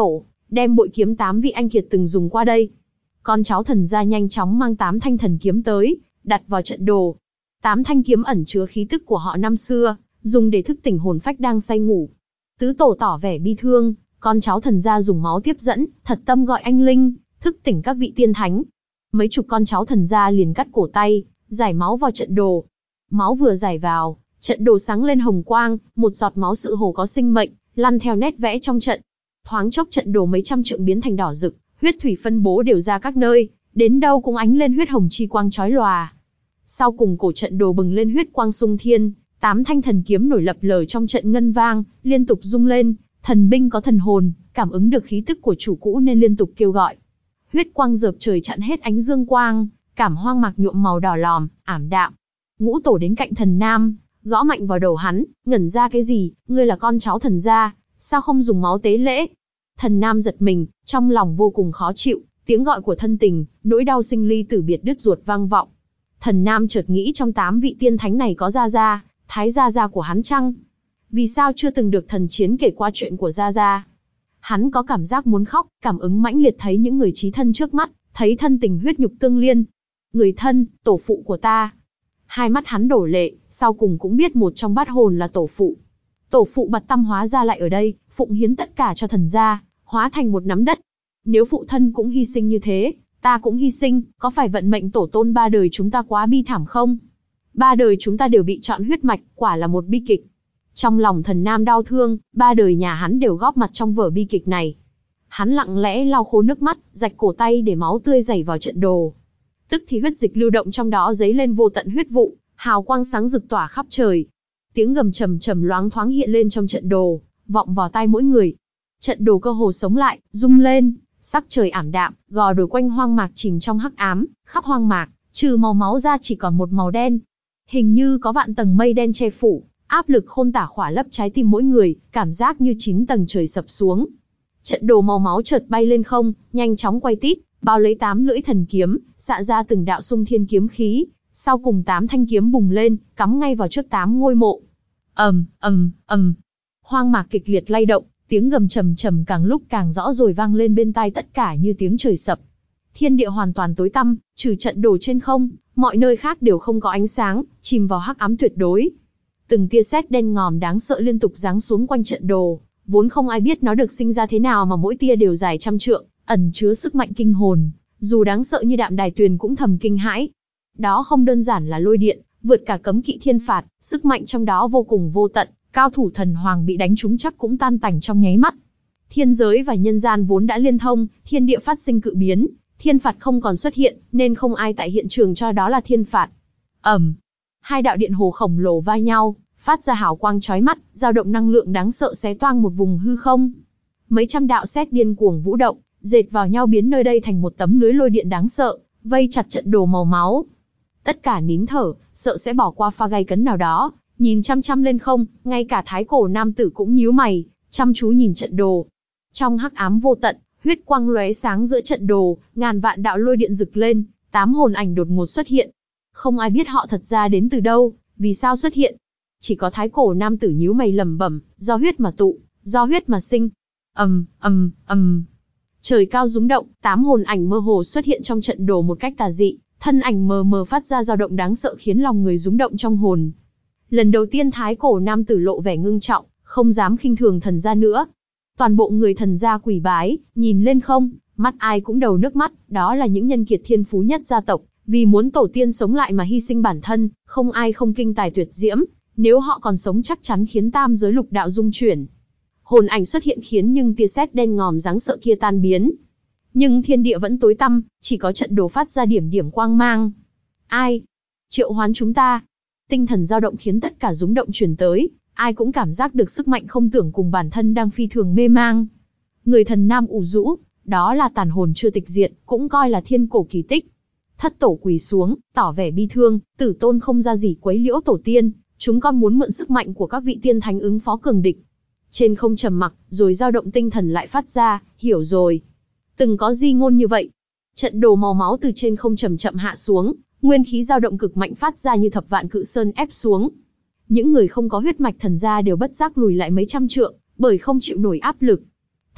đem bội kiếm tám vị anh kiệt từng dùng qua đây. Con cháu thần gia nhanh chóng mang tám thanh thần kiếm tới, đặt vào trận đồ. Tám thanh kiếm ẩn chứa khí tức của họ năm xưa, dùng để thức tỉnh hồn phách đang say ngủ. Tứ tổ tỏ vẻ bi thương, con cháu thần gia dùng máu tiếp dẫn, thật tâm gọi anh linh, thức tỉnh các vị tiên thánh. Mấy chục con cháu thần gia liền cắt cổ tay, giải máu vào trận đồ. Máu vừa giải vào, trận đồ sáng lên hồng quang, một giọt máu sự hồ có sinh mệnh, lăn theo nét vẽ trong trận. Thoáng chốc trận đồ mấy trăm trượng biến thành đỏ rực, huyết thủy phân bố đều ra các nơi, đến đâu cũng ánh lên huyết hồng chi quang chói lòa. Sau cùng cổ trận đồ bừng lên huyết quang sung thiên, tám thanh thần kiếm nổi lập lờ trong trận ngân vang, liên tục rung lên, thần binh có thần hồn, cảm ứng được khí tức của chủ cũ nên liên tục kêu gọi. Huyết quang dợp trời chặn hết ánh dương quang, cảm hoang mạc nhuộm màu đỏ lòm, ảm đạm. Ngũ tổ đến cạnh thần nam, gõ mạnh vào đầu hắn, ngẩn ra cái gì, ngươi là con cháu thần gia, sao không dùng máu tế lễ? Thần nam giật mình, trong lòng vô cùng khó chịu, tiếng gọi của thân tình, nỗi đau sinh ly tử biệt đứt ruột vang vọng. Thần nam chợt nghĩ trong tám vị tiên thánh này có Gia Gia, Thái Gia Gia của hắn chăng? Vì sao chưa từng được thần chiến kể qua chuyện của Gia Gia? Hắn có cảm giác muốn khóc, cảm ứng mãnh liệt thấy những người chí thân trước mắt, thấy thân tình huyết nhục tương liên. Người thân, tổ phụ của ta. Hai mắt hắn đổ lệ, sau cùng cũng biết một trong bát hồn là tổ phụ. Tổ phụ Bạt Tâm hóa ra lại ở đây, phụng hiến tất cả cho thần gia, hóa thành một nắm đất. Nếu phụ thân cũng hy sinh như thế, ta cũng hy sinh, có phải vận mệnh tổ tôn ba đời chúng ta quá bi thảm không? Ba đời chúng ta đều bị chọn huyết mạch, quả là một bi kịch. Trong lòng thần nam đau thương, ba đời nhà hắn đều góp mặt trong vở bi kịch này. Hắn lặng lẽ lau khô nước mắt, rạch cổ tay để máu tươi dày vào trận đồ. Tức thì huyết dịch lưu động trong đó dấy lên vô tận huyết vụ, hào quang sáng rực tỏa khắp trời. Tiếng gầm trầm trầm loáng thoáng hiện lên trong trận đồ, vọng vào tai mỗi người. Trận đồ cơ hồ sống lại, rung lên, sắc trời ảm đạm, gò đồi quanh hoang mạc chìm trong hắc ám, khắp hoang mạc, trừ màu máu ra chỉ còn một màu đen. Hình như có vạn tầng mây đen che phủ, áp lực khôn tả khỏa lấp trái tim mỗi người, cảm giác như chín tầng trời sập xuống. Trận đồ màu máu chợt bay lên không, nhanh chóng quay tít, bao lấy tám lưỡi thần kiếm, xạ ra từng đạo xung thiên kiếm khí, sau cùng tám thanh kiếm bùng lên, cắm ngay vào trước tám ngôi mộ. Ầm, ầm, ầm. Hoang mạc kịch liệt lay động, tiếng gầm trầm trầm càng lúc càng rõ rồi vang lên bên tai tất cả như tiếng trời sập. Thiên địa hoàn toàn tối tăm, trừ trận đồ trên không, mọi nơi khác đều không có ánh sáng, chìm vào hắc ám tuyệt đối. Từng tia sét đen ngòm đáng sợ liên tục giáng xuống quanh trận đồ, vốn không ai biết nó được sinh ra thế nào mà mỗi tia đều dài trăm trượng, ẩn chứa sức mạnh kinh hồn, dù đáng sợ như Đạm Đài Tuyền cũng thầm kinh hãi. Đó không đơn giản là lôi điện, vượt cả cấm kỵ thiên phạt, sức mạnh trong đó vô cùng vô tận, cao thủ thần hoàng bị đánh trúng chắc cũng tan tành trong nháy mắt. Thiên giới và nhân gian vốn đã liên thông, thiên địa phát sinh cự biến, thiên phạt không còn xuất hiện, nên không ai tại hiện trường cho đó là thiên phạt. Ầm, hai đạo điện hồ khổng lồ va nhau, phát ra hào quang chói mắt, dao động năng lượng đáng sợ xé toang một vùng hư không. Mấy trăm đạo sét điên cuồng vũ động, dệt vào nhau biến nơi đây thành một tấm lưới lôi điện đáng sợ, vây chặt trận đồ màu máu. Tất cả nín thở, sợ sẽ bỏ qua pha gay cấn nào đó, nhìn chăm chăm lên không, ngay cả thái cổ nam tử cũng nhíu mày, chăm chú nhìn trận đồ. Trong hắc ám vô tận, huyết quang lóe sáng giữa trận đồ, ngàn vạn đạo lôi điện rực lên, tám hồn ảnh đột ngột xuất hiện. Không ai biết họ thật ra đến từ đâu, vì sao xuất hiện. Chỉ có thái cổ nam tử nhíu mày lẩm bẩm, do huyết mà tụ, do huyết mà sinh. Ầm, ầm, ầm. Trời cao rúng động, tám hồn ảnh mơ hồ xuất hiện trong trận đồ một cách tà dị, thân ảnh mờ mờ phát ra dao động đáng sợ khiến lòng người rúng động trong hồn. Lần đầu tiên thái cổ nam tử lộ vẻ ngưng trọng, không dám khinh thường thần gia nữa. Toàn bộ người thần gia quỳ bái, nhìn lên không, mắt ai cũng đầu nước mắt, đó là những nhân kiệt thiên phú nhất gia tộc, vì muốn tổ tiên sống lại mà hy sinh bản thân, không ai không kinh tài tuyệt diễm, nếu họ còn sống chắc chắn khiến tam giới lục đạo rung chuyển. Hồn ảnh xuất hiện khiến nhưng tia sét đen ngòm đáng sợ kia tan biến. Nhưng thiên địa vẫn tối tăm, chỉ có trận đồ phát ra điểm điểm quang mang. Ai? Triệu hoán chúng ta. Tinh thần dao động khiến tất cả rúng động truyền tới, ai cũng cảm giác được sức mạnh không tưởng cùng bản thân đang phi thường mê mang. Người thần nam ủ rũ, đó là tàn hồn chưa tịch diệt, cũng coi là thiên cổ kỳ tích. Thất tổ quỳ xuống, tỏ vẻ bi thương, tử tôn không ra gì quấy nhiễu tổ tiên, chúng con muốn mượn sức mạnh của các vị tiên thánh ứng phó cường địch. Trên không trầm mặc, rồi dao động tinh thần lại phát ra, hiểu rồi. Từng có di ngôn như vậy. Trận đồ màu máu từ trên không chậm chậm hạ xuống, nguyên khí dao động cực mạnh phát ra như thập vạn cự sơn ép xuống. Những người không có huyết mạch thần gia đều bất giác lùi lại mấy trăm trượng, bởi không chịu nổi áp lực.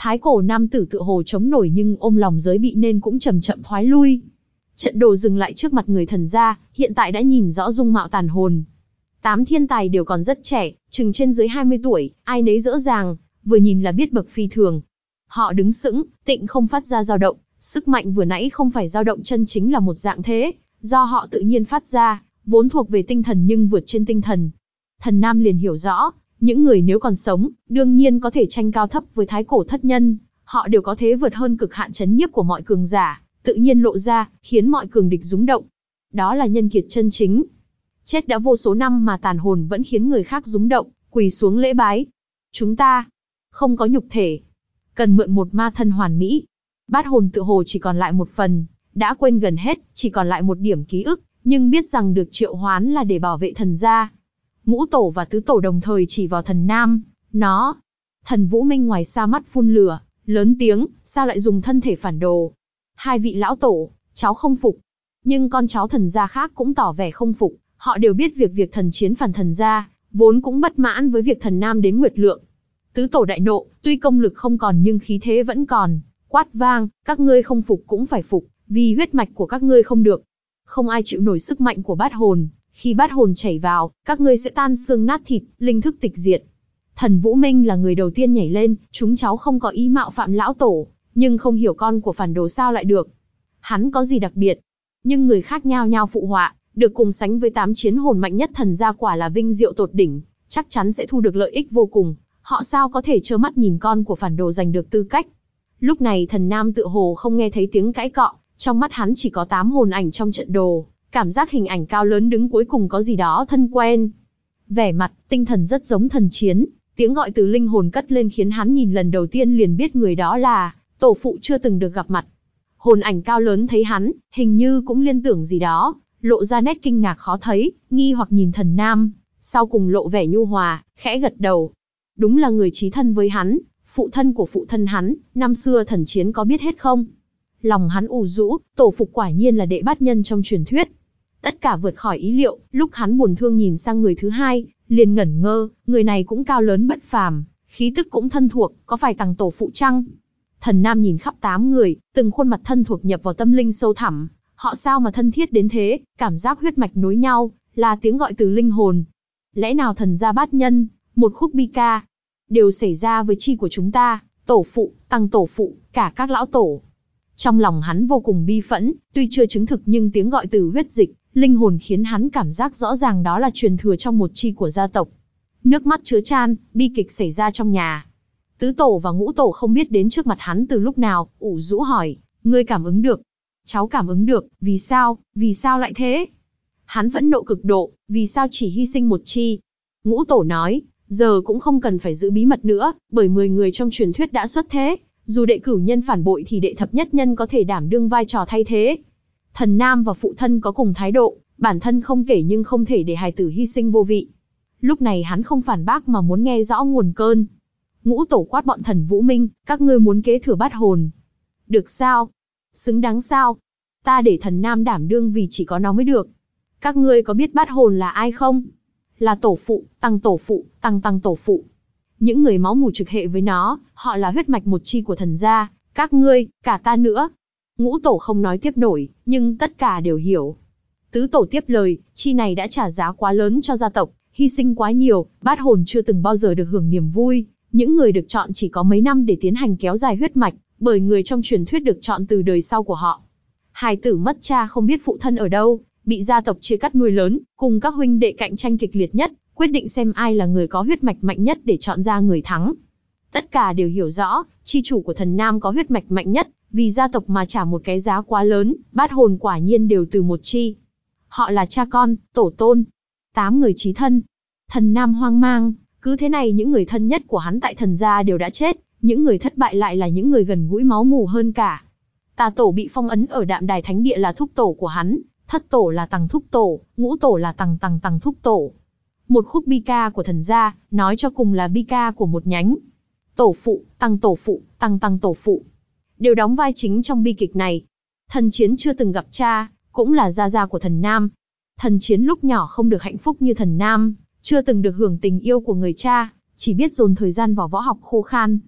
Thái cổ nam tử tựa hồ chống nổi nhưng ôm lòng giới bị nên cũng chậm chậm thoái lui. Trận đồ dừng lại trước mặt người thần gia, hiện tại đã nhìn rõ dung mạo tàn hồn. Tám thiên tài đều còn rất trẻ, chừng trên dưới hai mươi tuổi, ai nấy dễ dàng, vừa nhìn là biết bậc phi thường. Họ đứng sững, tịnh không phát ra dao động, sức mạnh vừa nãy không phải dao động chân chính là một dạng thế, do họ tự nhiên phát ra, vốn thuộc về tinh thần nhưng vượt trên tinh thần. Thần Nam liền hiểu rõ, những người nếu còn sống, đương nhiên có thể tranh cao thấp với thái cổ thất nhân, họ đều có thế vượt hơn cực hạn chấn nhiếp của mọi cường giả, tự nhiên lộ ra, khiến mọi cường địch rúng động. Đó là nhân kiệt chân chính. Chết đã vô số năm mà tàn hồn vẫn khiến người khác rúng động, quỳ xuống lễ bái. Chúng ta không có nhục thể, cần mượn một ma thân hoàn mỹ. Bát hồn tựa hồ chỉ còn lại một phần, đã quên gần hết, chỉ còn lại một điểm ký ức, nhưng biết rằng được triệu hoán là để bảo vệ thần gia. Ngũ tổ và tứ tổ đồng thời chỉ vào thần Nam, nó. Thần Vũ Minh ngoài xa mắt phun lửa, lớn tiếng, sao lại dùng thân thể phản đồ? Hai vị lão tổ, cháu không phục. Nhưng con cháu thần gia khác cũng tỏ vẻ không phục, họ đều biết việc việc thần chiến phản thần gia, vốn cũng bất mãn với việc thần Nam đến nguyệt lượng. Tứ tổ đại nộ, tuy công lực không còn nhưng khí thế vẫn còn, quát vang, các ngươi không phục cũng phải phục, vì huyết mạch của các ngươi không được. Không ai chịu nổi sức mạnh của bát hồn, khi bát hồn chảy vào, các ngươi sẽ tan xương nát thịt, linh thức tịch diệt. Thần Vũ Minh là người đầu tiên nhảy lên, chúng cháu không có ý mạo phạm lão tổ, nhưng không hiểu con của phản đồ sao lại được. Hắn có gì đặc biệt? Nhưng người khác nhao nhao phụ họa, được cùng sánh với tám chiến hồn mạnh nhất thần gia quả là vinh diệu tột đỉnh, chắc chắn sẽ thu được lợi ích vô cùng. Họ sao có thể trơ mắt nhìn con của phản đồ giành được tư cách? Lúc này thần Nam tựa hồ không nghe thấy tiếng cãi cọ, trong mắt hắn chỉ có tám hồn ảnh trong trận đồ, cảm giác hình ảnh cao lớn đứng cuối cùng có gì đó thân quen. Vẻ mặt, tinh thần rất giống thần chiến, tiếng gọi từ linh hồn cất lên khiến hắn nhìn lần đầu tiên liền biết người đó là tổ phụ chưa từng được gặp mặt. Hồn ảnh cao lớn thấy hắn, hình như cũng liên tưởng gì đó, lộ ra nét kinh ngạc khó thấy, nghi hoặc nhìn thần Nam, sau cùng lộ vẻ nhu hòa, khẽ gật đầu. Đúng là người chí thân với hắn, phụ thân của phụ thân hắn, năm xưa thần chiến có biết hết không? Lòng hắn ù rũ, tổ phụ quả nhiên là đệ bát nhân trong truyền thuyết. Tất cả vượt khỏi ý liệu, lúc hắn buồn thương nhìn sang người thứ hai, liền ngẩn ngơ, người này cũng cao lớn bất phàm, khí tức cũng thân thuộc, có phải Tằng tổ phụ chăng? Thần Nam nhìn khắp tám người, từng khuôn mặt thân thuộc nhập vào tâm linh sâu thẳm, họ sao mà thân thiết đến thế, cảm giác huyết mạch nối nhau, là tiếng gọi từ linh hồn. Lẽ nào thần gia bát nhân, một khúc bi ca, đều xảy ra với chi của chúng ta, tổ phụ, Tằng tổ phụ, cả các lão tổ. Trong lòng hắn vô cùng bi phẫn, tuy chưa chứng thực nhưng tiếng gọi từ huyết dịch, linh hồn khiến hắn cảm giác rõ ràng đó là truyền thừa trong một chi của gia tộc. Nước mắt chứa chan, bi kịch xảy ra trong nhà. Tứ tổ và ngũ tổ không biết đến trước mặt hắn từ lúc nào, ủ rũ hỏi, ngươi cảm ứng được? Cháu cảm ứng được, vì sao, vì sao lại thế? Hắn phẫn nộ cực độ, vì sao chỉ hy sinh một chi? Ngũ tổ nói, giờ cũng không cần phải giữ bí mật nữa, bởi mười người trong truyền thuyết đã xuất thế, dù đệ cửu nhân phản bội thì đệ thập nhất nhân có thể đảm đương vai trò thay thế. Thần Nam và phụ thân có cùng thái độ, bản thân không kể nhưng không thể để hài tử hy sinh vô vị. Lúc này hắn không phản bác mà muốn nghe rõ nguồn cơn. Ngũ tổ quát bọn thần Vũ Minh, các ngươi muốn kế thừa bát hồn. Được sao? Xứng đáng sao? Ta để thần Nam đảm đương vì chỉ có nó mới được. Các ngươi có biết bát hồn là ai không? Là tổ phụ, Tằng tổ phụ, Tằng Tằng tổ phụ. Những người máu mủ trực hệ với nó, họ là huyết mạch một chi của thần gia, các ngươi, cả ta nữa. Ngũ tổ không nói tiếp nổi, nhưng tất cả đều hiểu. Tứ tổ tiếp lời, chi này đã trả giá quá lớn cho gia tộc, hy sinh quá nhiều, bát hồn chưa từng bao giờ được hưởng niềm vui. Những người được chọn chỉ có mấy năm để tiến hành kéo dài huyết mạch, bởi người trong truyền thuyết được chọn từ đời sau của họ. Hài tử mất cha không biết phụ thân ở đâu, bị gia tộc chia cắt nuôi lớn, cùng các huynh đệ cạnh tranh kịch liệt nhất, quyết định xem ai là người có huyết mạch mạnh nhất để chọn ra người thắng. Tất cả đều hiểu rõ, chi chủ của thần Nam có huyết mạch mạnh nhất, vì gia tộc mà trả một cái giá quá lớn, bát hồn quả nhiên đều từ một chi. Họ là cha con, tổ tôn, tám người chí thân. Thần Nam hoang mang, cứ thế này những người thân nhất của hắn tại thần gia đều đã chết, những người thất bại lại là những người gần gũi máu mủ hơn cả. Tà tổ bị phong ấn ở Đạm Đài Thánh Địa là thúc tổ của hắn, thất tổ là Tằng thúc tổ, ngũ tổ là Tằng Tằng Tằng thúc tổ. Một khúc bi ca của thần gia, nói cho cùng là bi ca của một nhánh. Tổ phụ, Tằng tổ phụ, Tằng Tằng tổ phụ, đều đóng vai chính trong bi kịch này. Thần Chiến chưa từng gặp cha, cũng là gia gia của thần Nam. Thần Chiến lúc nhỏ không được hạnh phúc như thần Nam, chưa từng được hưởng tình yêu của người cha, chỉ biết dồn thời gian vào võ học khô khan.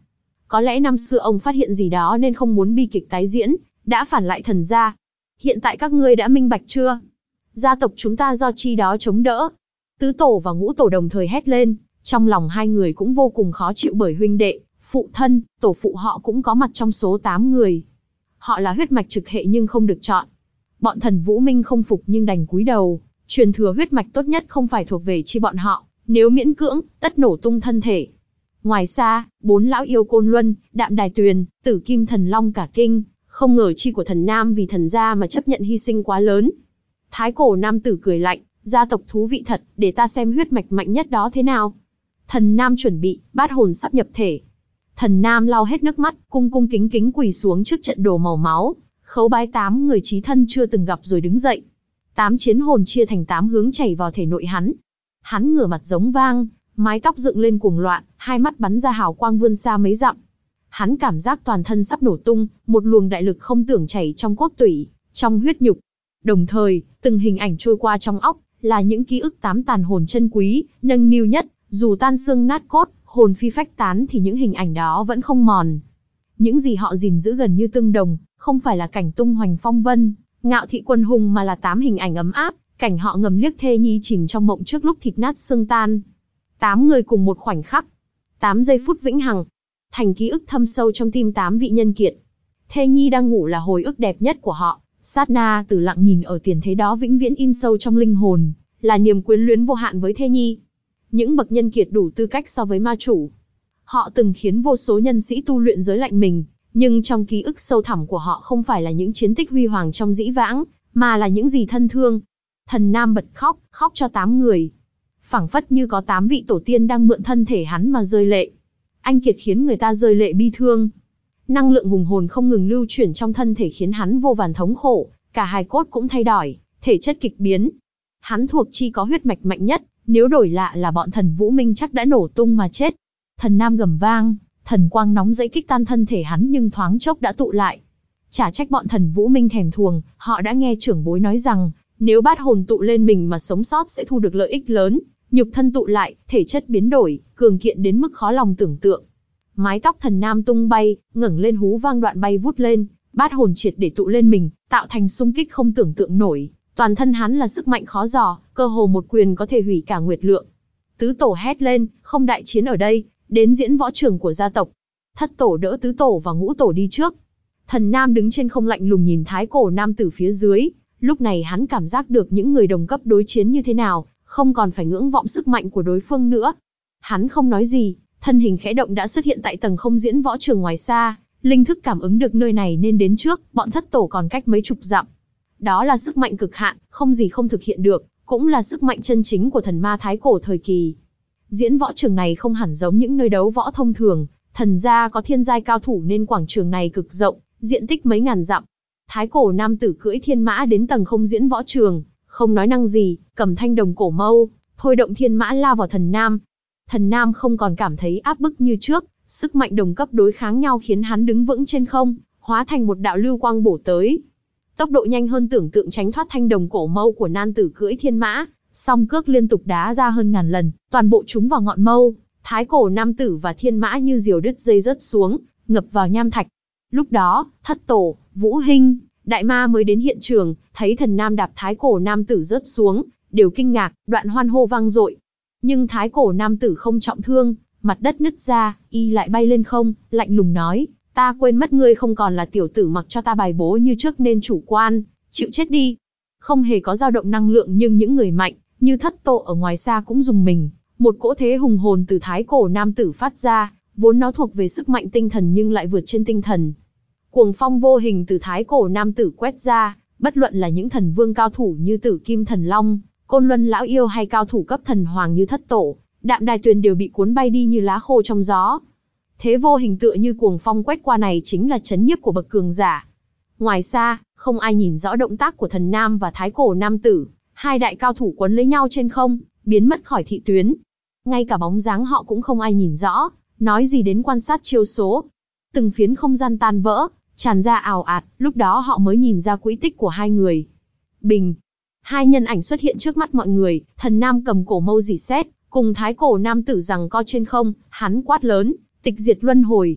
Có lẽ năm xưa ông phát hiện gì đó nên không muốn bi kịch tái diễn, đã phản lại thần gia. Hiện tại các ngươi đã minh bạch chưa? Gia tộc chúng ta do chi đó chống đỡ. Tứ tổ và ngũ tổ đồng thời hét lên, trong lòng hai người cũng vô cùng khó chịu bởi huynh đệ, phụ thân, tổ phụ họ cũng có mặt trong số tám người. Họ là huyết mạch trực hệ nhưng không được chọn. Bọn Thần Vũ Minh không phục nhưng đành cúi đầu, truyền thừa huyết mạch tốt nhất không phải thuộc về chi bọn họ, nếu miễn cưỡng, tất nổ tung thân thể. Ngoài xa, bốn lão yêu Côn Luân, Đạm Đài Tuyền, Tử Kim Thần Long cả kinh, không ngờ chi của thần nam vì thần gia mà chấp nhận hy sinh quá lớn. Thái cổ nam tử cười lạnh, gia tộc thú vị thật, để ta xem huyết mạch mạnh nhất đó thế nào. Thần nam chuẩn bị, bát hồn sắp nhập thể. Thần nam lau hết nước mắt, cung cung kính kính quỳ xuống trước trận đồ màu máu, khấu bái tám người chí thân chưa từng gặp rồi đứng dậy. Tám chiến hồn chia thành tám hướng chảy vào thể nội hắn. Hắn ngửa mặt giống vang, mái tóc dựng lên cuồng loạn, hai mắt bắn ra hào quang vươn xa mấy dặm. Hắn cảm giác toàn thân sắp nổ tung, một luồng đại lực không tưởng chảy trong cốt tủy, trong huyết nhục. Đồng thời, từng hình ảnh trôi qua trong óc, là những ký ức tám tàn hồn chân quý, nâng niu nhất, dù tan xương nát cốt, hồn phi phách tán thì những hình ảnh đó vẫn không mòn. Những gì họ gìn giữ gần như tương đồng, không phải là cảnh tung hoành phong vân, ngạo thị quân hùng mà là tám hình ảnh ấm áp, cảnh họ ngầm liếc thê nhi chìm trong mộng trước lúc thịt nát xương tan. Tám người cùng một khoảnh khắc, tám giây phút vĩnh hằng, thành ký ức thâm sâu trong tim tám vị nhân kiệt. Thê nhi đang ngủ là hồi ức đẹp nhất của họ, sát na tử lặng nhìn ở tiền thế đó vĩnh viễn in sâu trong linh hồn, là niềm quyến luyến vô hạn với thê nhi. Những bậc nhân kiệt đủ tư cách so với ma chủ. Họ từng khiến vô số nhân sĩ tu luyện giới lạnh mình, nhưng trong ký ức sâu thẳm của họ không phải là những chiến tích huy hoàng trong dĩ vãng, mà là những gì thân thương. Thần nam bật khóc, khóc cho tám người. Phảng phất như có tám vị tổ tiên đang mượn thân thể hắn mà rơi lệ. Anh kiệt khiến người ta rơi lệ bi thương. Năng lượng hùng hồn không ngừng lưu chuyển trong thân thể khiến hắn vô vàn thống khổ, cả hài cốt cũng thay đổi, thể chất kịch biến. Hắn thuộc chi có huyết mạch mạnh nhất, nếu đổi lạ là bọn Thần Vũ Minh chắc đã nổ tung mà chết. Thần nam gầm vang, thần quang nóng dẫy kích tan thân thể hắn nhưng thoáng chốc đã tụ lại. Chả trách bọn Thần Vũ Minh thèm thuồng, họ đã nghe trưởng bối nói rằng, nếu bát hồn tụ lên mình mà sống sót sẽ thu được lợi ích lớn, nhục thân tụ lại, thể chất biến đổi, cường kiện đến mức khó lòng tưởng tượng. Mái tóc thần nam tung bay, ngẩng lên hú vang đoạn bay vút lên, bát hồn triệt để tụ lên mình, tạo thành xung kích không tưởng tượng nổi. Toàn thân hắn là sức mạnh khó dò, cơ hồ một quyền có thể hủy cả nguyệt lượng. Tứ tổ hét lên, không đại chiến ở đây, đến diễn võ trường của gia tộc. Thất tổ đỡ tứ tổ và ngũ tổ đi trước. Thần nam đứng trên không lạnh lùng nhìn thái cổ nam tử phía dưới. Lúc này hắn cảm giác được những người đồng cấp đối chiến như thế nào, không còn phải ngưỡng vọng sức mạnh của đối phương nữa. Hắn không nói gì, thân hình khẽ động đã xuất hiện tại tầng không diễn võ trường ngoài xa. Linh thức cảm ứng được nơi này nên đến trước, bọn thất tổ còn cách mấy chục dặm. Đó là sức mạnh cực hạn, không gì không thực hiện được, cũng là sức mạnh chân chính của thần ma thái cổ thời kỳ. Diễn võ trường này không hẳn giống những nơi đấu võ thông thường, thần gia có thiên giai cao thủ nên quảng trường này cực rộng, diện tích mấy ngàn dặm. Thái cổ nam tử cưỡi thiên mã đến tầng không diễn võ trường, không nói năng gì, cầm thanh đồng cổ mâu, thôi động thiên mã lao vào thần nam. Thần nam không còn cảm thấy áp bức như trước, sức mạnh đồng cấp đối kháng nhau khiến hắn đứng vững trên không, hóa thành một đạo lưu quang bổ tới. Tốc độ nhanh hơn tưởng tượng tránh thoát thanh đồng cổ mâu của nam tử cưỡi thiên mã, song cước liên tục đá ra hơn ngàn lần, toàn bộ trúng vào ngọn mâu. Thái cổ nam tử và thiên mã như diều đứt dây rớt xuống, ngập vào nham thạch. Lúc đó, thất tổ, Vũ Hinh, đại ma mới đến hiện trường, thấy thần nam đạp thái cổ nam tử rớt xuống, đều kinh ngạc, đoạn hoan hô vang dội. Nhưng thái cổ nam tử không trọng thương, mặt đất nứt ra, y lại bay lên không, lạnh lùng nói, ta quên mất ngươi không còn là tiểu tử mặc cho ta bài bố như trước nên chủ quan, chịu chết đi. Không hề có dao động năng lượng nhưng những người mạnh, như thất tổ ở ngoài xa cũng dùng mình. Một cỗ thế hùng hồn từ thái cổ nam tử phát ra, vốn nó thuộc về sức mạnh tinh thần nhưng lại vượt trên tinh thần. Cuồng phong vô hình từ thái cổ nam tử quét ra, bất luận là những thần vương cao thủ như Tử Kim Thần Long, Côn Luân lão yêu hay cao thủ cấp thần hoàng như thất tổ, Đạm Đài Tuyền đều bị cuốn bay đi như lá khô trong gió. Thế vô hình tựa như cuồng phong quét qua này chính là chấn nhiếp của bậc cường giả. Ngoài xa, không ai nhìn rõ động tác của thần nam và thái cổ nam tử, hai đại cao thủ quấn lấy nhau trên không, biến mất khỏi thị tuyến. Ngay cả bóng dáng họ cũng không ai nhìn rõ, nói gì đến quan sát chiêu số. Từng phiến không gian tan vỡ, tràn ra ào ạt, lúc đó họ mới nhìn ra quỹ tích của hai người. Bình. Hai nhân ảnh xuất hiện trước mắt mọi người, thần nam cầm cổ mâu rỉ sét, cùng thái cổ nam tử giằng co trên không, hắn quát lớn, tịch diệt luân hồi.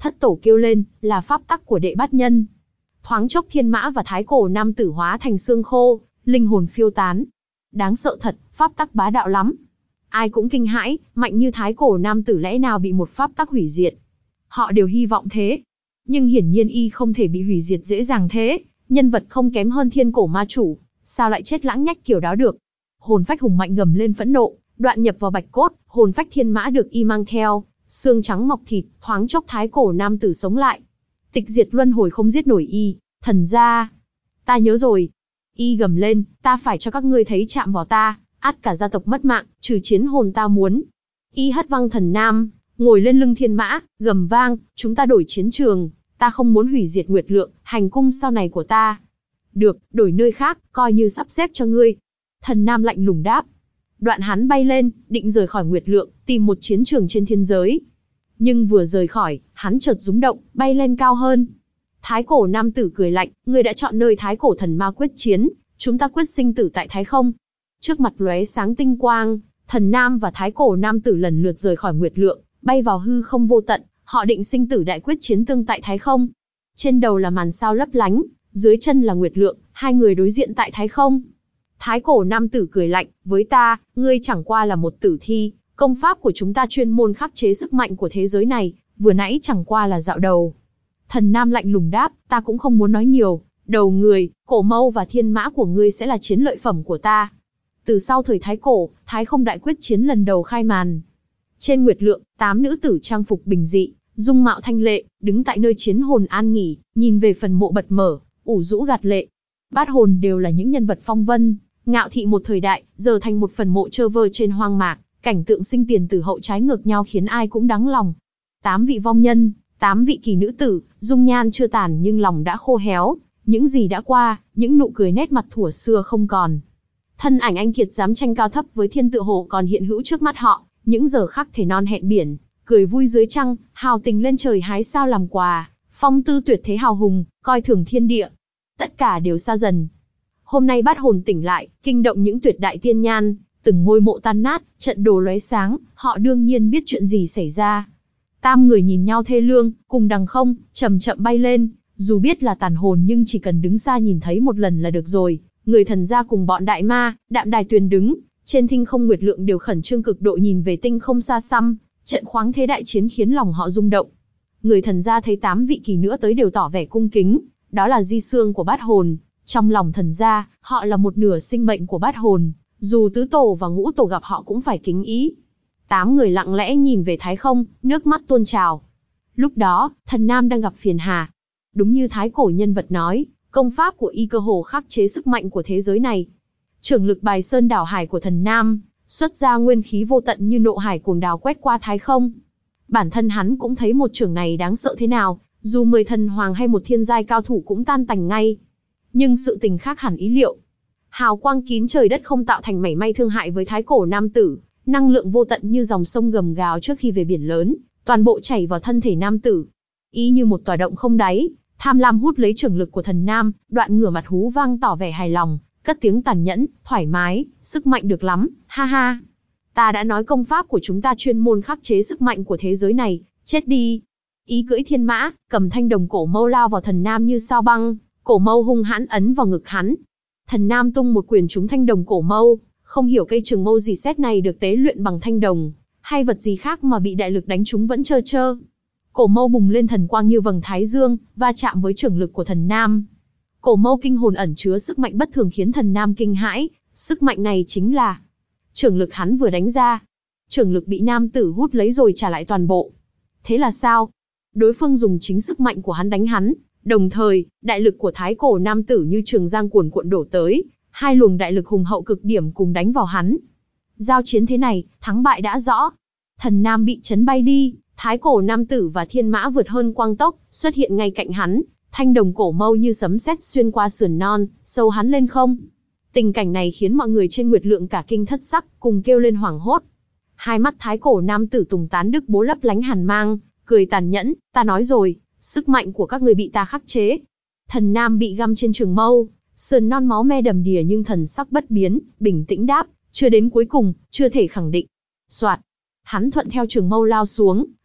Thất tổ kêu lên, là pháp tắc của đệ bát nhân. Thoáng chốc thiên mã và thái cổ nam tử hóa thành xương khô, linh hồn phiêu tán. Đáng sợ thật, pháp tắc bá đạo lắm. Ai cũng kinh hãi, mạnh như thái cổ nam tử lẽ nào bị một pháp tắc hủy diệt. Họ đều hy vọng thế. Nhưng hiển nhiên y không thể bị hủy diệt dễ dàng thế, nhân vật không kém hơn thiên cổ ma chủ, sao lại chết lãng nhách kiểu đó được. Hồn phách hùng mạnh gầm lên phẫn nộ, đoạn nhập vào bạch cốt, hồn phách thiên mã được y mang theo, xương trắng mọc thịt, thoáng chốc thái cổ nam tử sống lại. Tịch diệt luân hồi không giết nổi y, thần gia. Ta nhớ rồi. Y gầm lên, ta phải cho các ngươi thấy chạm vào ta, ắt cả gia tộc mất mạng, trừ chiến hồn ta muốn. Y hất văng thần nam, ngồi lên lưng thiên mã, gầm vang, chúng ta đổi chiến trường, ta không muốn hủy diệt Nguyệt Lượng, hành cung sau này của ta. Được, đổi nơi khác, coi như sắp xếp cho ngươi. Thần nam lạnh lùng đáp. Đoạn hắn bay lên, định rời khỏi Nguyệt Lượng, tìm một chiến trường trên thiên giới. Nhưng vừa rời khỏi, hắn chợt rúng động, bay lên cao hơn. Thái cổ nam tử cười lạnh, ngươi đã chọn nơi thái cổ thần ma quyết chiến, chúng ta quyết sinh tử tại thái không. Trước mặt lóe sáng tinh quang, thần nam và thái cổ nam tử lần lượt rời khỏi Nguyệt Lượng, bay vào hư không vô tận, họ định sinh tử đại quyết chiến tương tại thái không. Trên đầu là màn sao lấp lánh, dưới chân là Nguyệt Lượng, hai người đối diện tại thái không. Thái cổ nam tử cười lạnh, với ta, ngươi chẳng qua là một tử thi, công pháp của chúng ta chuyên môn khắc chế sức mạnh của thế giới này, vừa nãy chẳng qua là dạo đầu. Thần nam lạnh lùng đáp, ta cũng không muốn nói nhiều, đầu người, cổ mâu và thiên mã của ngươi sẽ là chiến lợi phẩm của ta. Từ sau thời thái cổ, thái không đại quyết chiến lần đầu khai màn. Trên Nguyệt Lượng, tám nữ tử trang phục bình dị, dung mạo thanh lệ, đứng tại nơi chiến hồn an nghỉ, nhìn về phần mộ bật mở, ủ rũ gạt lệ. Bát hồn đều là những nhân vật phong vân, ngạo thị một thời đại, giờ thành một phần mộ trơ vơ trên hoang mạc, cảnh tượng sinh tiền tử hậu trái ngược nhau khiến ai cũng đắng lòng. Tám vị vong nhân, tám vị kỳ nữ tử, dung nhan chưa tàn nhưng lòng đã khô héo, những gì đã qua, những nụ cười nét mặt thuở xưa không còn. Thân ảnh anh kiệt dám tranh cao thấp với thiên tự hồ còn hiện hữu trước mắt họ, những giờ khắc thể non hẹn biển, cười vui dưới trăng, hào tình lên trời hái sao làm quà, phong tư tuyệt thế hào hùng, coi thường thiên địa. Tất cả đều xa dần. Hôm nay bát hồn tỉnh lại, kinh động những tuyệt đại tiên nhan, từng ngôi mộ tan nát, trận đồ lóe sáng, họ đương nhiên biết chuyện gì xảy ra. Tam người nhìn nhau thê lương, cùng đằng không, chậm chậm bay lên, dù biết là tàn hồn nhưng chỉ cần đứng xa nhìn thấy một lần là được rồi. Người thần gia cùng bọn đại ma, đạm đài tuyền đứng, trên thinh không Nguyệt Lượng đều khẩn trương cực độ nhìn về tinh không xa xăm, trận khoáng thế đại chiến khiến lòng họ rung động. Người thần gia thấy tám vị kỳ nữa tới đều tỏ vẻ cung kính, đó là di xương của bát hồn, trong lòng thần gia, họ là một nửa sinh mệnh của bát hồn, dù tứ tổ và ngũ tổ gặp họ cũng phải kính ý. Tám người lặng lẽ nhìn về thái không, nước mắt tuôn trào. Lúc đó, thần nam đang gặp phiền hà. Đúng như thái cổ nhân vật nói, công pháp của y cơ hồ khắc chế sức mạnh của thế giới này. Trưởng lực bài sơn đảo hải của thần nam, xuất ra nguyên khí vô tận như nộ hải cuồng đào quét qua thái không. Bản thân hắn cũng thấy một trưởng này đáng sợ thế nào, dù mười thần hoàng hay một thiên giai cao thủ cũng tan tành ngay. Nhưng sự tình khác hẳn ý liệu. Hào quang kín trời đất không tạo thành mảy may thương hại với thái cổ nam tử, năng lượng vô tận như dòng sông gầm gào trước khi về biển lớn, toàn bộ chảy vào thân thể nam tử. Y như một tòa động không đáy, tham lam hút lấy trưởng lực của thần nam, đoạn ngửa mặt hú vang tỏ vẻ hài lòng, cất tiếng tàn nhẫn, thoải mái, sức mạnh được lắm, ha ha. Ta đã nói công pháp của chúng ta chuyên môn khắc chế sức mạnh của thế giới này, chết đi. Ý cưỡi thiên mã, cầm thanh đồng cổ mâu lao vào thần nam như sao băng, cổ mâu hung hãn ấn vào ngực hắn. Thần nam tung một quyền trúng thanh đồng cổ mâu, không hiểu cây trường mâu gì xét này được tế luyện bằng thanh đồng, hay vật gì khác mà bị đại lực đánh trúng vẫn trơ trơ. Cổ mâu bùng lên thần quang như vầng thái dương, va chạm với trưởng lực của thần nam. Cổ mâu kinh hồn ẩn chứa sức mạnh bất thường khiến thần nam kinh hãi, sức mạnh này chính là trưởng lực hắn vừa đánh ra. Trưởng lực bị nam tử hút lấy rồi trả lại toàn bộ. Thế là sao? Đối phương dùng chính sức mạnh của hắn đánh hắn, đồng thời, đại lực của thái cổ nam tử như trường giang cuồn cuộn đổ tới, hai luồng đại lực hùng hậu cực điểm cùng đánh vào hắn. Giao chiến thế này, thắng bại đã rõ. Thần nam bị chấn bay đi, thái cổ nam tử và thiên mã vượt hơn quang tốc, xuất hiện ngay cạnh hắn, thanh đồng cổ mâu như sấm sét xuyên qua sườn non, sâu hắn lên không. Tình cảnh này khiến mọi người trên Nguyệt Lượng cả kinh thất sắc, cùng kêu lên hoảng hốt. Hai mắt thái cổ nam tử tùng tán đức bố lấp lánh hàn mang, cười tàn nhẫn, ta nói rồi, sức mạnh của các người bị ta khắc chế. Thần nam bị găm trên trường mâu, sườn non máu me đầm đìa nhưng thần sắc bất biến, bình tĩnh đáp, chưa đến cuối cùng, chưa thể khẳng định. Soạt, hắn thuận theo trường mâu lao xuống,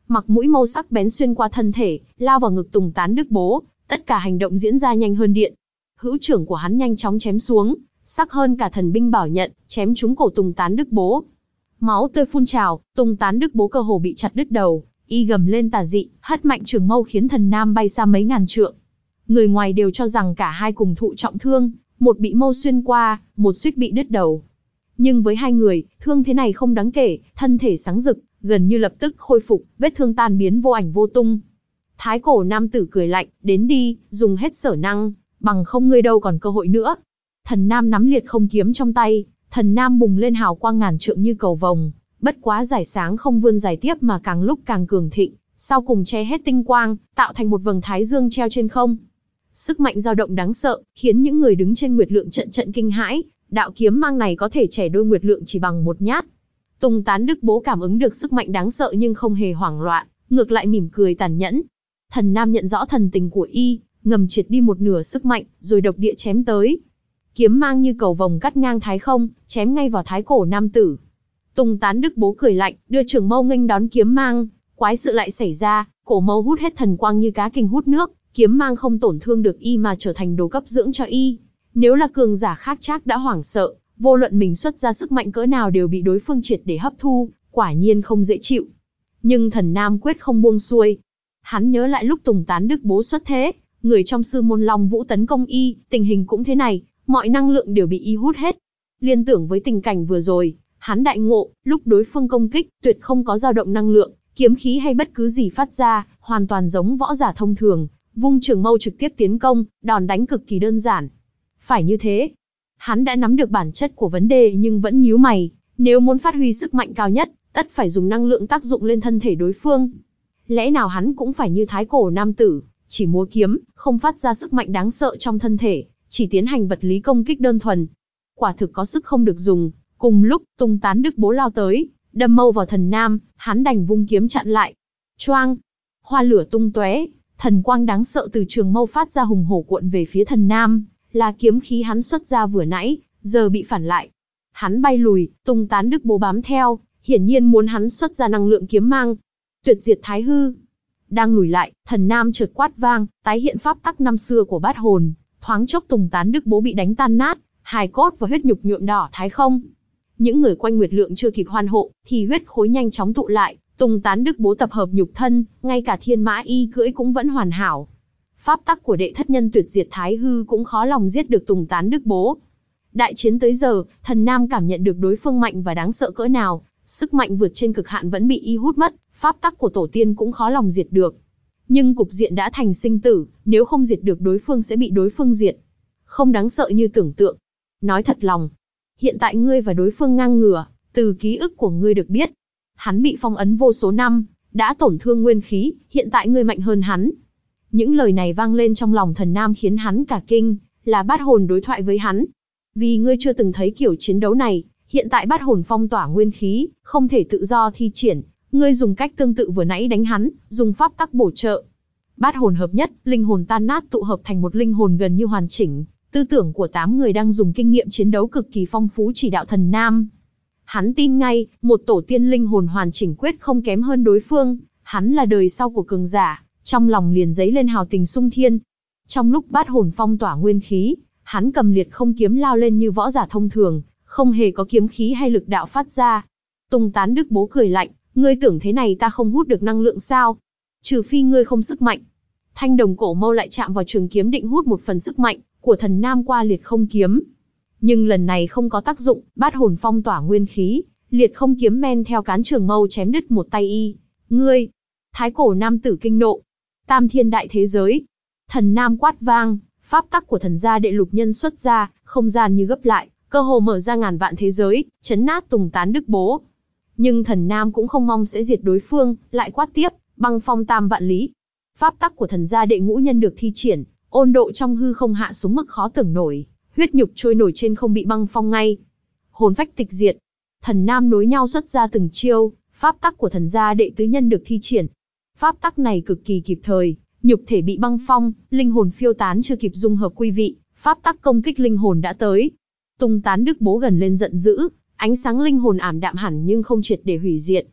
mặc mũi mâu sắc bén xuyên qua thân thể, lao vào ngực Tùng Tán Đức Bố, tất cả hành động diễn ra nhanh hơn điện. Hữu trưởng của hắn nhanh chóng chém xuống, sắc hơn cả thần binh bảo nhận, chém trúng cổ Tùng Tán Đức Bố. Máu tươi phun trào, Tùng Tán Đức Bố cơ hồ bị chặt đứt đầu, y gầm lên tà dị, hất mạnh trường mâu khiến Thần Nam bay xa mấy ngàn trượng. Người ngoài đều cho rằng cả hai cùng thụ trọng thương, một bị mâu xuyên qua, một suýt bị đứt đầu. Nhưng với hai người, thương thế này không đáng kể, thân thể sáng rực, gần như lập tức khôi phục, vết thương tan biến vô ảnh vô tung. Thái cổ nam tử cười lạnh, đến đi, dùng hết sở năng, bằng không ngươi đâu còn cơ hội nữa. Thần Nam nắm liệt không kiếm trong tay, Thần Nam bùng lên hào quang ngàn trượng như cầu vồng, bất quá giải sáng không vươn dài tiếp mà càng lúc càng cường thịnh, sau cùng che hết tinh quang, tạo thành một vầng thái dương treo trên không. Sức mạnh dao động đáng sợ, khiến những người đứng trên Nguyệt Lượng trận trận kinh hãi, đạo kiếm mang này có thể chẻ đôi Nguyệt Lượng chỉ bằng một nhát. Tùng Tán Đức Bố cảm ứng được sức mạnh đáng sợ nhưng không hề hoảng loạn, ngược lại mỉm cười tàn nhẫn. Thần Nam nhận rõ thần tình của y, ngầm triệt đi một nửa sức mạnh, rồi độc địa chém tới. Kiếm mang như cầu vồng cắt ngang thái không, chém ngay vào thái cổ nam tử. Tùng Tán Đức Bố cười lạnh, đưa trường mâu nghênh đón kiếm mang. Quái sự lại xảy ra, cổ mâu hút hết thần quang như cá kinh hút nước, kiếm mang không tổn thương được y mà trở thành đồ cấp dưỡng cho y. Nếu là cường giả khác chắc đã hoảng sợ, vô luận mình xuất ra sức mạnh cỡ nào đều bị đối phương triệt để hấp thu, quả nhiên không dễ chịu. Nhưng Thần Nam quyết không buông xuôi. Hắn nhớ lại lúc Tùng Tán Đức Bố xuất thế, người trong sư môn Long Vũ tấn công y, tình hình cũng thế này, mọi năng lượng đều bị y hút hết. Liên tưởng với tình cảnh vừa rồi, hắn đại ngộ, lúc đối phương công kích, tuyệt không có dao động năng lượng, kiếm khí hay bất cứ gì phát ra, hoàn toàn giống võ giả thông thường, vung trường mâu trực tiếp tiến công, đòn đánh cực kỳ đơn giản. Phải như thế. Hắn đã nắm được bản chất của vấn đề nhưng vẫn nhíu mày, nếu muốn phát huy sức mạnh cao nhất, tất phải dùng năng lượng tác dụng lên thân thể đối phương. Lẽ nào hắn cũng phải như thái cổ nam tử, chỉ múa kiếm, không phát ra sức mạnh đáng sợ trong thân thể, chỉ tiến hành vật lý công kích đơn thuần. Quả thực có sức không được dùng. Cùng lúc, Tùng Tán Đức Bố lao tới, đâm mâu vào Thần Nam, hắn đành vung kiếm chặn lại. Choang! Hoa lửa tung tóe, thần quang đáng sợ từ trường mâu phát ra hùng hổ cuộn về phía Thần Nam, là kiếm khí hắn xuất ra vừa nãy, giờ bị phản lại. Hắn bay lùi, Tùng Tán Đức Bố bám theo, hiển nhiên muốn hắn xuất ra năng lượng kiếm mang. Tuyệt diệt thái hư. Đang lùi lại, Thần Nam chợt quát vang, tái hiện pháp tắc năm xưa của bát hồn, thoáng chốc Tùng Tán Đức Bố bị đánh tan nát, hài cốt và huyết nhục nhuộm đỏ thái không. Những người quanh Nguyệt Lượng chưa kịp hoan hộ, thì huyết khối nhanh chóng tụ lại, Tùng Tán Đức Bố tập hợp nhục thân, ngay cả thiên mã y cưỡi cũng vẫn hoàn hảo. Pháp tắc của đệ thất nhân tuyệt diệt thái hư cũng khó lòng giết được Tùng Tán Đức Bố. Đại chiến tới giờ, Thần Nam cảm nhận được đối phương mạnh và đáng sợ cỡ nào, sức mạnh vượt trên cực hạn vẫn bị y hút mất, pháp tắc của tổ tiên cũng khó lòng diệt được. Nhưng cục diện đã thành sinh tử, nếu không diệt được đối phương sẽ bị đối phương diệt. Không đáng sợ như tưởng tượng. Nói thật lòng, hiện tại ngươi và đối phương ngang ngửa, từ ký ức của ngươi được biết. Hắn bị phong ấn vô số năm, đã tổn thương nguyên khí, hiện tại ngươi mạnh hơn hắn. Những lời này vang lên trong lòng Thần Nam khiến hắn cả kinh, là bát hồn đối thoại với hắn. Vì ngươi chưa từng thấy kiểu chiến đấu này, hiện tại bát hồn phong tỏa nguyên khí, không thể tự do thi triển, ngươi dùng cách tương tự vừa nãy đánh hắn, dùng pháp tắc bổ trợ. Bát hồn hợp nhất, linh hồn tan nát tụ hợp thành một linh hồn gần như hoàn chỉnh. Tư tưởng của tám người đang dùng kinh nghiệm chiến đấu cực kỳ phong phú chỉ đạo Thần Nam. Hắn tin ngay, một tổ tiên linh hồn hoàn chỉnh quyết không kém hơn đối phương, hắn là đời sau của cường giả, trong lòng liền dấy lên hào tình sung thiên. Trong lúc bát hồn phong tỏa nguyên khí, hắn cầm liệt không kiếm lao lên như võ giả thông thường, không hề có kiếm khí hay lực đạo phát ra. Tùng Tán Đức Bố cười lạnh, ngươi tưởng thế này ta không hút được năng lượng sao? Trừ phi ngươi không sức mạnh. Thanh đồng cổ mâu lại chạm vào trường kiếm định hút một phần sức mạnh của Thần Nam qua liệt không kiếm. Nhưng lần này không có tác dụng, bát hồn phong tỏa nguyên khí, liệt không kiếm men theo cán trường mâu chém đứt một tay y. Ngươi! Thái cổ nam tử kinh nộ. Tam thiên đại thế giới. Thần Nam quát vang, pháp tắc của thần gia đệ lục nhân xuất ra, không gian như gấp lại, cơ hồ mở ra ngàn vạn thế giới, chấn nát Tùng Tán Đức Bố. Nhưng Thần Nam cũng không mong sẽ diệt đối phương, lại quát tiếp, băng phong tam vạn lý. Pháp tắc của thần gia đệ ngũ nhân được thi triển, ôn độ trong hư không hạ xuống mức khó tưởng nổi, huyết nhục trôi nổi trên không bị băng phong ngay. Hồn phách tịch diệt. Thần Nam nối nhau xuất ra từng chiêu, pháp tắc của thần gia đệ tứ nhân được thi triển. Pháp tắc này cực kỳ kịp thời, nhục thể bị băng phong, linh hồn phiêu tán chưa kịp dung hợp quy vị, pháp tắc công kích linh hồn đã tới. Tùng Tán Đức Bố gần lên giận dữ, ánh sáng linh hồn ảm đạm hẳn nhưng không triệt để hủy diệt.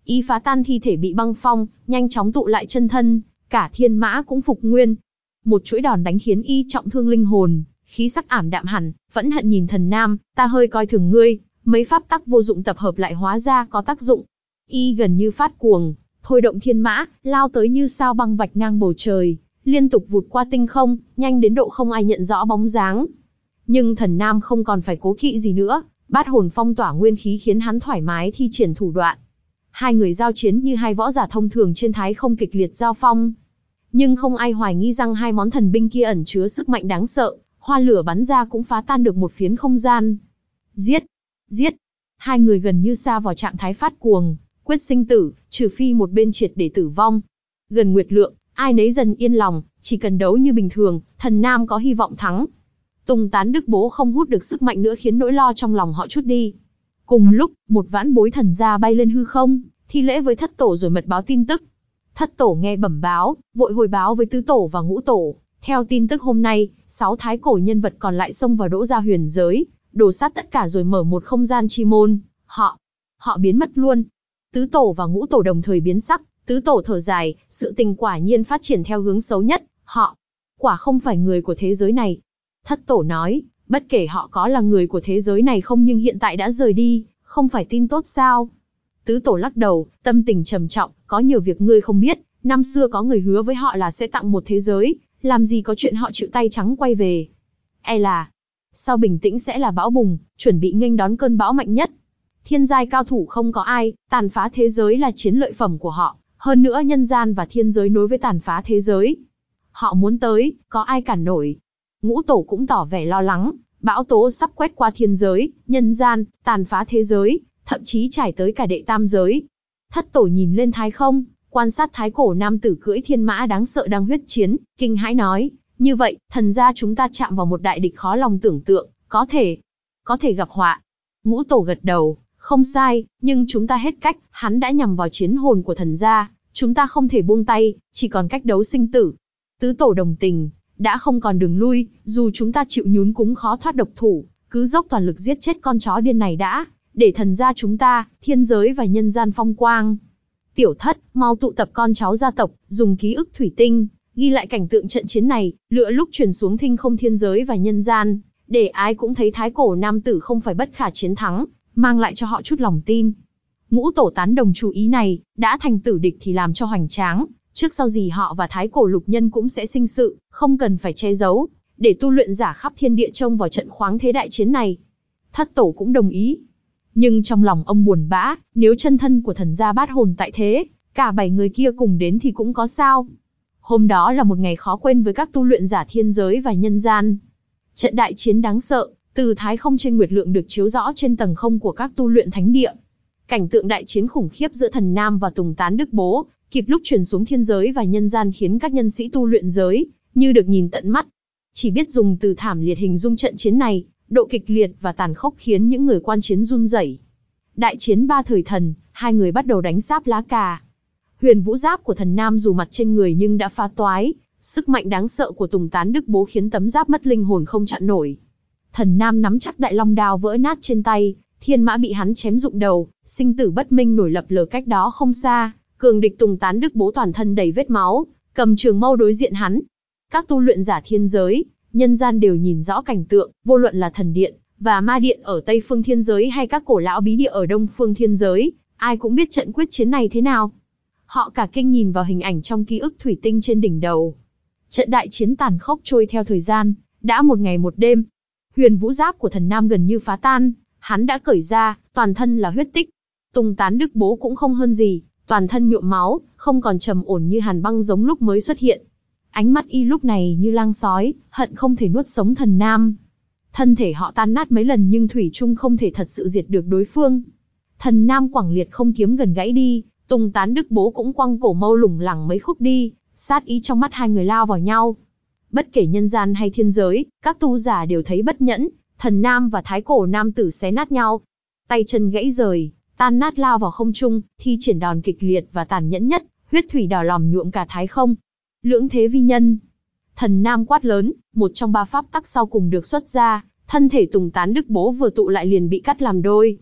Ý phá tan thi thể bị băng phong, nhanh chóng tụ lại chân thân, cả thiên mã cũng phục nguyên. Một chuỗi đòn đánh khiến y trọng thương linh hồn, khí sắc ảm đạm hẳn, vẫn hận nhìn Thần Nam, ta hơi coi thường ngươi, mấy pháp tắc vô dụng tập hợp lại hóa ra có tác dụng. Y gần như phát cuồng, thôi động thiên mã, lao tới như sao băng vạch ngang bầu trời, liên tục vụt qua tinh không, nhanh đến độ không ai nhận rõ bóng dáng. Nhưng Thần Nam không còn phải cố kỵ gì nữa, bát hồn phong tỏa nguyên khí khiến hắn thoải mái thi triển thủ đoạn. Hai người giao chiến như hai võ giả thông thường trên thái không kịch liệt giao phong. Nhưng không ai hoài nghi rằng hai món thần binh kia ẩn chứa sức mạnh đáng sợ, hoa lửa bắn ra cũng phá tan được một phiến không gian. Giết! Giết! Hai người gần như sa vào trạng thái phát cuồng, quyết sinh tử, trừ phi một bên triệt để tử vong. Gần nguyệt lượng, ai nấy dần yên lòng, chỉ cần đấu như bình thường, Thần Nam có hy vọng thắng. Tùng Tán Đức Bố không hút được sức mạnh nữa khiến nỗi lo trong lòng họ trút đi. Cùng lúc, một vãn bối thần gia bay lên hư không, thi lễ với thất tổ rồi mật báo tin tức. Thất tổ nghe bẩm báo, vội hồi báo với tứ tổ và ngũ tổ. Theo tin tức hôm nay, sáu thái cổ nhân vật còn lại xông vào đỗ gia huyền giới, đổ sát tất cả rồi mở một không gian chi môn. Họ, họ biến mất luôn. Tứ tổ và ngũ tổ đồng thời biến sắc, tứ tổ thở dài, sự tình quả nhiên phát triển theo hướng xấu nhất. Họ, quả không phải người của thế giới này. Thất tổ nói, bất kể họ có là người của thế giới này không nhưng hiện tại đã rời đi, không phải tin tốt sao? Tứ tổ lắc đầu, tâm tình trầm trọng, có nhiều việc ngươi không biết, năm xưa có người hứa với họ là sẽ tặng một thế giới, làm gì có chuyện họ chịu tay trắng quay về. E là, sau bình tĩnh sẽ là bão bùng, chuẩn bị nghênh đón cơn bão mạnh nhất. Thiên giai cao thủ không có ai, tàn phá thế giới là chiến lợi phẩm của họ, hơn nữa nhân gian và thiên giới nối với tàn phá thế giới. Họ muốn tới, có ai cản nổi? Ngũ tổ cũng tỏ vẻ lo lắng, bão tố sắp quét qua thiên giới, nhân gian, tàn phá thế giới, thậm chí trải tới cả đệ tam giới. Thất tổ nhìn lên thái không, quan sát thái cổ nam tử cưỡi thiên mã đáng sợ đang huyết chiến, kinh hãi nói, như vậy, thần gia chúng ta chạm vào một đại địch khó lòng tưởng tượng, có thể, có thể gặp họa. Ngũ tổ gật đầu, không sai, nhưng chúng ta hết cách, hắn đã nhằm vào chiến hồn của thần gia, chúng ta không thể buông tay, chỉ còn cách đấu sinh tử. Tứ tổ đồng tình, đã không còn đường lui, dù chúng ta chịu nhún cũng khó thoát độc thủ, cứ dốc toàn lực giết chết con chó điên này đã, để thần gia chúng ta, thiên giới và nhân gian phong quang. Tiểu thất, mau tụ tập con cháu gia tộc, dùng ký ức thủy tinh, ghi lại cảnh tượng trận chiến này, lựa lúc truyền xuống thinh không thiên giới và nhân gian, để ai cũng thấy thái cổ nam tử không phải bất khả chiến thắng, mang lại cho họ chút lòng tin. Ngũ tổ tán đồng chú ý này, đã thành tử địch thì làm cho hoành tráng, trước sau gì họ và thái cổ lục nhân cũng sẽ sinh sự, không cần phải che giấu, để tu luyện giả khắp thiên địa trông vào trận khoáng thế đại chiến này. Thất tổ cũng đồng ý. Nhưng trong lòng ông buồn bã, nếu chân thân của thần gia bát hồn tại thế, cả bảy người kia cùng đến thì cũng có sao. Hôm đó là một ngày khó quên với các tu luyện giả thiên giới và nhân gian. Trận đại chiến đáng sợ, từ thái không trên nguyệt lượng được chiếu rõ trên tầng không của các tu luyện thánh địa. Cảnh tượng đại chiến khủng khiếp giữa Thần Nam và Tùng Tán Đức Bố, kịp lúc truyền xuống thiên giới và nhân gian khiến các nhân sĩ tu luyện giới, như được nhìn tận mắt. Chỉ biết dùng từ thảm liệt hình dung trận chiến này, độ kịch liệt và tàn khốc khiến những người quan chiến run rẩy. Đại chiến ba thời thần, hai người bắt đầu đánh sáp lá cà. Huyền vũ giáp của Thần Nam dù mặt trên người nhưng đã phá toái, sức mạnh đáng sợ của Tùng Tán Đức Bố khiến tấm giáp mất linh hồn không chặn nổi. Thần Nam nắm chắc đại long đao vỡ nát trên tay, thiên mã bị hắn chém rụng đầu, sinh tử bất minh nổi lập lờ cách đó không xa. Cường địch Tùng Tán Đức Bố toàn thân đầy vết máu, cầm trường mâu đối diện hắn. Các tu luyện giả thiên giới, nhân gian đều nhìn rõ cảnh tượng, vô luận là thần điện và ma điện ở Tây Phương thiên giới hay các cổ lão bí địa ở Đông Phương thiên giới, ai cũng biết trận quyết chiến này thế nào. Họ cả kinh nhìn vào hình ảnh trong ký ức thủy tinh trên đỉnh đầu. Trận đại chiến tàn khốc trôi theo thời gian, đã một ngày một đêm. Huyền vũ giáp của Thần Nam gần như phá tan, hắn đã cởi ra, toàn thân là huyết tích. Tùng Tán Đức Bố cũng không hơn gì, toàn thân nhuộm máu, không còn trầm ổn như hàn băng giống lúc mới xuất hiện. Ánh mắt y lúc này như lang sói, hận không thể nuốt sống Thần Nam. Thân thể họ tan nát mấy lần nhưng thủy chung không thể thật sự diệt được đối phương. Thần Nam quẳng liệt không kiếm gần gãy đi, Tùng Tán Đức Bố cũng quăng cổ mâu lủng lẳng mấy khúc đi, sát ý trong mắt hai người lao vào nhau. Bất kể nhân gian hay thiên giới, các tu giả đều thấy bất nhẫn, Thần Nam và thái cổ nam tử xé nát nhau. Tay chân gãy rời, tan nát lao vào không trung, thi triển đòn kịch liệt và tàn nhẫn nhất, huyết thủy đỏ lòm nhuộm cả thái không. Lưỡng thế vi nhân. Thần Nam quát lớn, một trong ba pháp tắc sau cùng được xuất ra, thân thể Tùng Tán Đức Bố vừa tụ lại liền bị cắt làm đôi.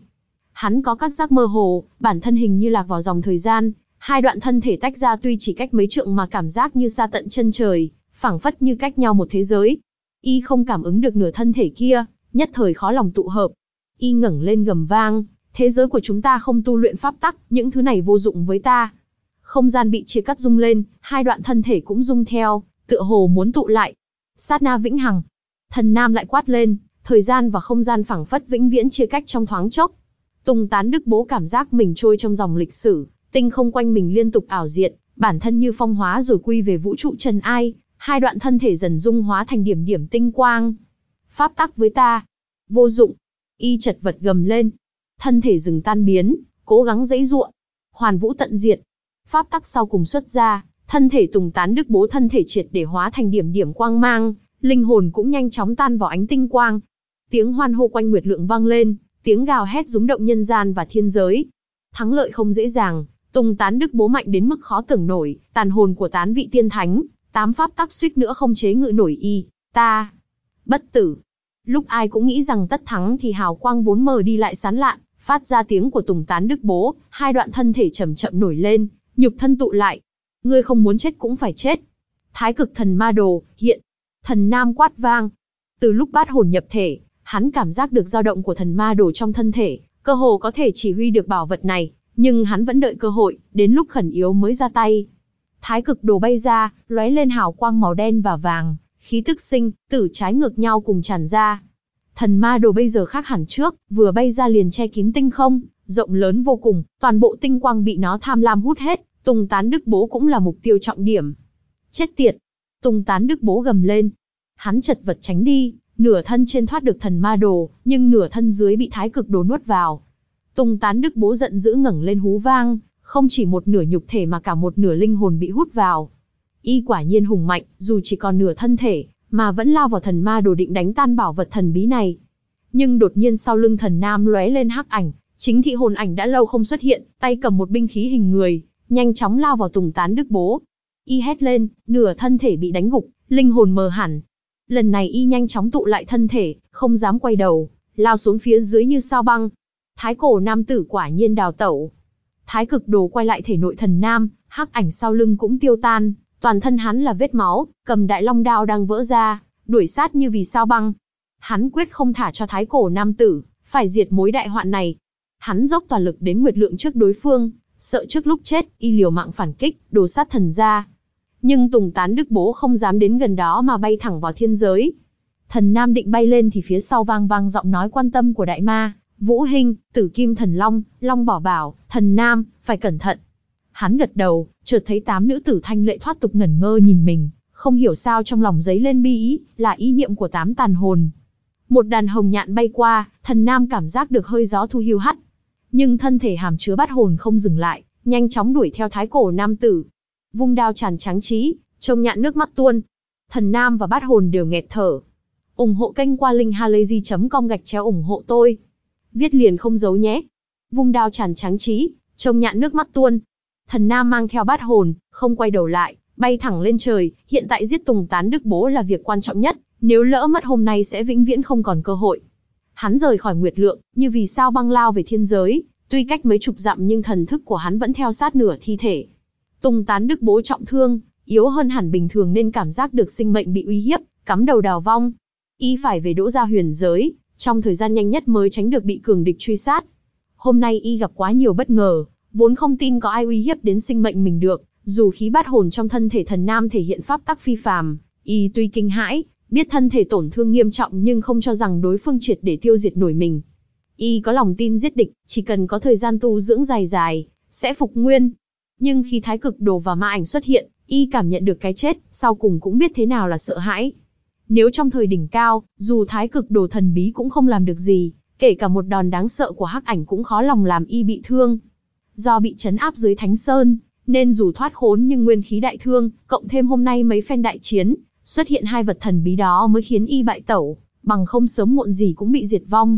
Hắn có cảm giác mơ hồ, bản thân hình như lạc vào dòng thời gian, hai đoạn thân thể tách ra tuy chỉ cách mấy trượng mà cảm giác như xa tận chân trời, phảng phất như cách nhau một thế giới. Y không cảm ứng được nửa thân thể kia, nhất thời khó lòng tụ hợp. Y ngẩng lên gầm vang, thế giới của chúng ta không tu luyện pháp tắc, những thứ này vô dụng với ta. Không gian bị chia cắt rung lên, hai đoạn thân thể cũng rung theo, tựa hồ muốn tụ lại. Sát na vĩnh hằng. Thần Nam lại quát lên, thời gian và không gian phảng phất vĩnh viễn chia cách trong thoáng chốc. Tùng Tán Đức Bố cảm giác mình trôi trong dòng lịch sử, tinh không quanh mình liên tục ảo diệt, bản thân như phong hóa rồi quy về vũ trụ trần ai, hai đoạn thân thể dần dung hóa thành điểm điểm tinh quang. Pháp tắc với ta, vô dụng. Y chật vật gầm lên. Thân thể dừng tan biến, cố gắng giãy giụa. Hoàn vũ tận diệt. Pháp tắc sau cùng xuất ra, thân thể Tùng Tán Đức Bố thân thể triệt để hóa thành điểm điểm quang mang, linh hồn cũng nhanh chóng tan vào ánh tinh quang. Tiếng hoan hô quanh nguyệt lượng vang lên, tiếng gào hét rúng động nhân gian và thiên giới. Thắng lợi không dễ dàng, Tùng Tán Đức Bố mạnh đến mức khó tưởng nổi, tàn hồn của tán vị tiên thánh, tám pháp tắc suýt nữa không chế ngự nổi y, ta. Bất tử. Lúc ai cũng nghĩ rằng tất thắng thì hào quang vốn mờ đi lại sáng lạn, phát ra tiếng của Tùng Tán Đức Bố, hai đoạn thân thể chậm chậm nổi lên, nhục thân tụ lại. Ngươi không muốn chết cũng phải chết. Thái cực thần ma đồ, hiện. Thần Nam quát vang. Từ lúc bát hồn nhập thể, hắn cảm giác được dao động của thần ma đồ trong thân thể, cơ hồ có thể chỉ huy được bảo vật này, nhưng hắn vẫn đợi cơ hội, đến lúc khẩn yếu mới ra tay. Thái cực đồ bay ra, lóe lên hào quang màu đen và vàng, khí tức sinh, tử trái ngược nhau cùng tràn ra. Thần ma đồ bây giờ khác hẳn trước, vừa bay ra liền che kín tinh không, rộng lớn vô cùng, toàn bộ tinh quang bị nó tham lam hút hết, Tùng Tán Đức Bố cũng là mục tiêu trọng điểm. Chết tiệt! Tùng Tán Đức Bố gầm lên. Hắn chật vật tránh đi, nửa thân trên thoát được thần ma đồ, nhưng nửa thân dưới bị thái cực đồ nuốt vào. Tùng Tán Đức Bố giận dữ ngẩng lên hú vang, không chỉ một nửa nhục thể mà cả một nửa linh hồn bị hút vào. Y quả nhiên hùng mạnh, dù chỉ còn nửa thân thể, mà vẫn lao vào thần ma đồ định đánh tan bảo vật thần bí này. Nhưng đột nhiên sau lưng thần Nam lóe lên hắc ảnh, chính thị hồn ảnh đã lâu không xuất hiện, tay cầm một binh khí hình người, nhanh chóng lao vào Tùng Tán Đức Bố. Y hét lên, nửa thân thể bị đánh gục, linh hồn mờ hẳn. Lần này y nhanh chóng tụ lại thân thể, không dám quay đầu, lao xuống phía dưới như sao băng. Thái cổ nam tử quả nhiên đào tẩu. Thái cực đồ quay lại thể nội thần Nam, hắc ảnh sau lưng cũng tiêu tan, toàn thân hắn là vết máu, cầm đại long đao đang vỡ ra, đuổi sát như vì sao băng. Hắn quyết không thả cho thái cổ nam tử, phải diệt mối đại hoạn này. Hắn dốc toàn lực đến nguyệt lượng trước đối phương, sợ trước lúc chết, y liều mạng phản kích, đồ sát thần ra. Nhưng Tùng Tán Đức Bố không dám đến gần đó mà bay thẳng vào thiên giới. Thần Nam định bay lên thì phía sau vang vang giọng nói quan tâm của đại ma, Vũ Hinh, Tử Kim Thần Long, Long Bảo Bảo, Thần Nam, phải cẩn thận. Hắn gật đầu, chợt thấy tám nữ tử thanh lệ thoát tục ngẩn ngơ nhìn mình, không hiểu sao trong lòng dấy lên bi ý, là ý niệm của tám tàn hồn. Một đàn hồng nhạn bay qua, Thần Nam cảm giác được hơi gió thu hiu hắt. Nhưng thân thể hàm chứa bát hồn không dừng lại, nhanh chóng đuổi theo thái cổ nam tử. Vung đao tràn trắng trí, trông nhạn nước mắt tuôn. Thần Nam và bát hồn đều nghẹt thở. Ủng hộ kênh qua link halayzi chấm com gạch chéo ủng hộ tôi. Viết liền không giấu nhé. Vung đao tràn trắng trí, trông nhạn nước mắt tuôn. Thần Nam mang theo bát hồn, không quay đầu lại, bay thẳng lên trời. Hiện tại giết Tùng Tán Đức Bố là việc quan trọng nhất, nếu lỡ mất hôm nay sẽ vĩnh viễn không còn cơ hội. Hắn rời khỏi nguyệt lượng, như vì sao băng lao về thiên giới, tuy cách mấy chục dặm nhưng thần thức của hắn vẫn theo sát nửa thi thể. Tùng Tán Đức Bố trọng thương, yếu hơn hẳn bình thường nên cảm giác được sinh mệnh bị uy hiếp, cắm đầu đào vong. Y phải về Đỗ Gia huyền giới, trong thời gian nhanh nhất mới tránh được bị cường địch truy sát. Hôm nay y gặp quá nhiều bất ngờ, vốn không tin có ai uy hiếp đến sinh mệnh mình được, dù khí bát hồn trong thân thể thần Nam thể hiện pháp tắc phi phàm, y tuy kinh hãi, biết thân thể tổn thương nghiêm trọng nhưng không cho rằng đối phương triệt để tiêu diệt nổi mình. Y có lòng tin giết địch, chỉ cần có thời gian tu dưỡng dài dài, sẽ phục nguyên. Nhưng khi thái cực đồ và ma ảnh xuất hiện, y cảm nhận được cái chết, sau cùng cũng biết thế nào là sợ hãi. Nếu trong thời đỉnh cao, dù thái cực đồ thần bí cũng không làm được gì, kể cả một đòn đáng sợ của hắc ảnh cũng khó lòng làm y bị thương. Do bị trấn áp dưới Thánh Sơn, nên dù thoát khốn nhưng nguyên khí đại thương, cộng thêm hôm nay mấy phen đại chiến, xuất hiện hai vật thần bí đó mới khiến y bại tẩu, bằng không sớm muộn gì cũng bị diệt vong.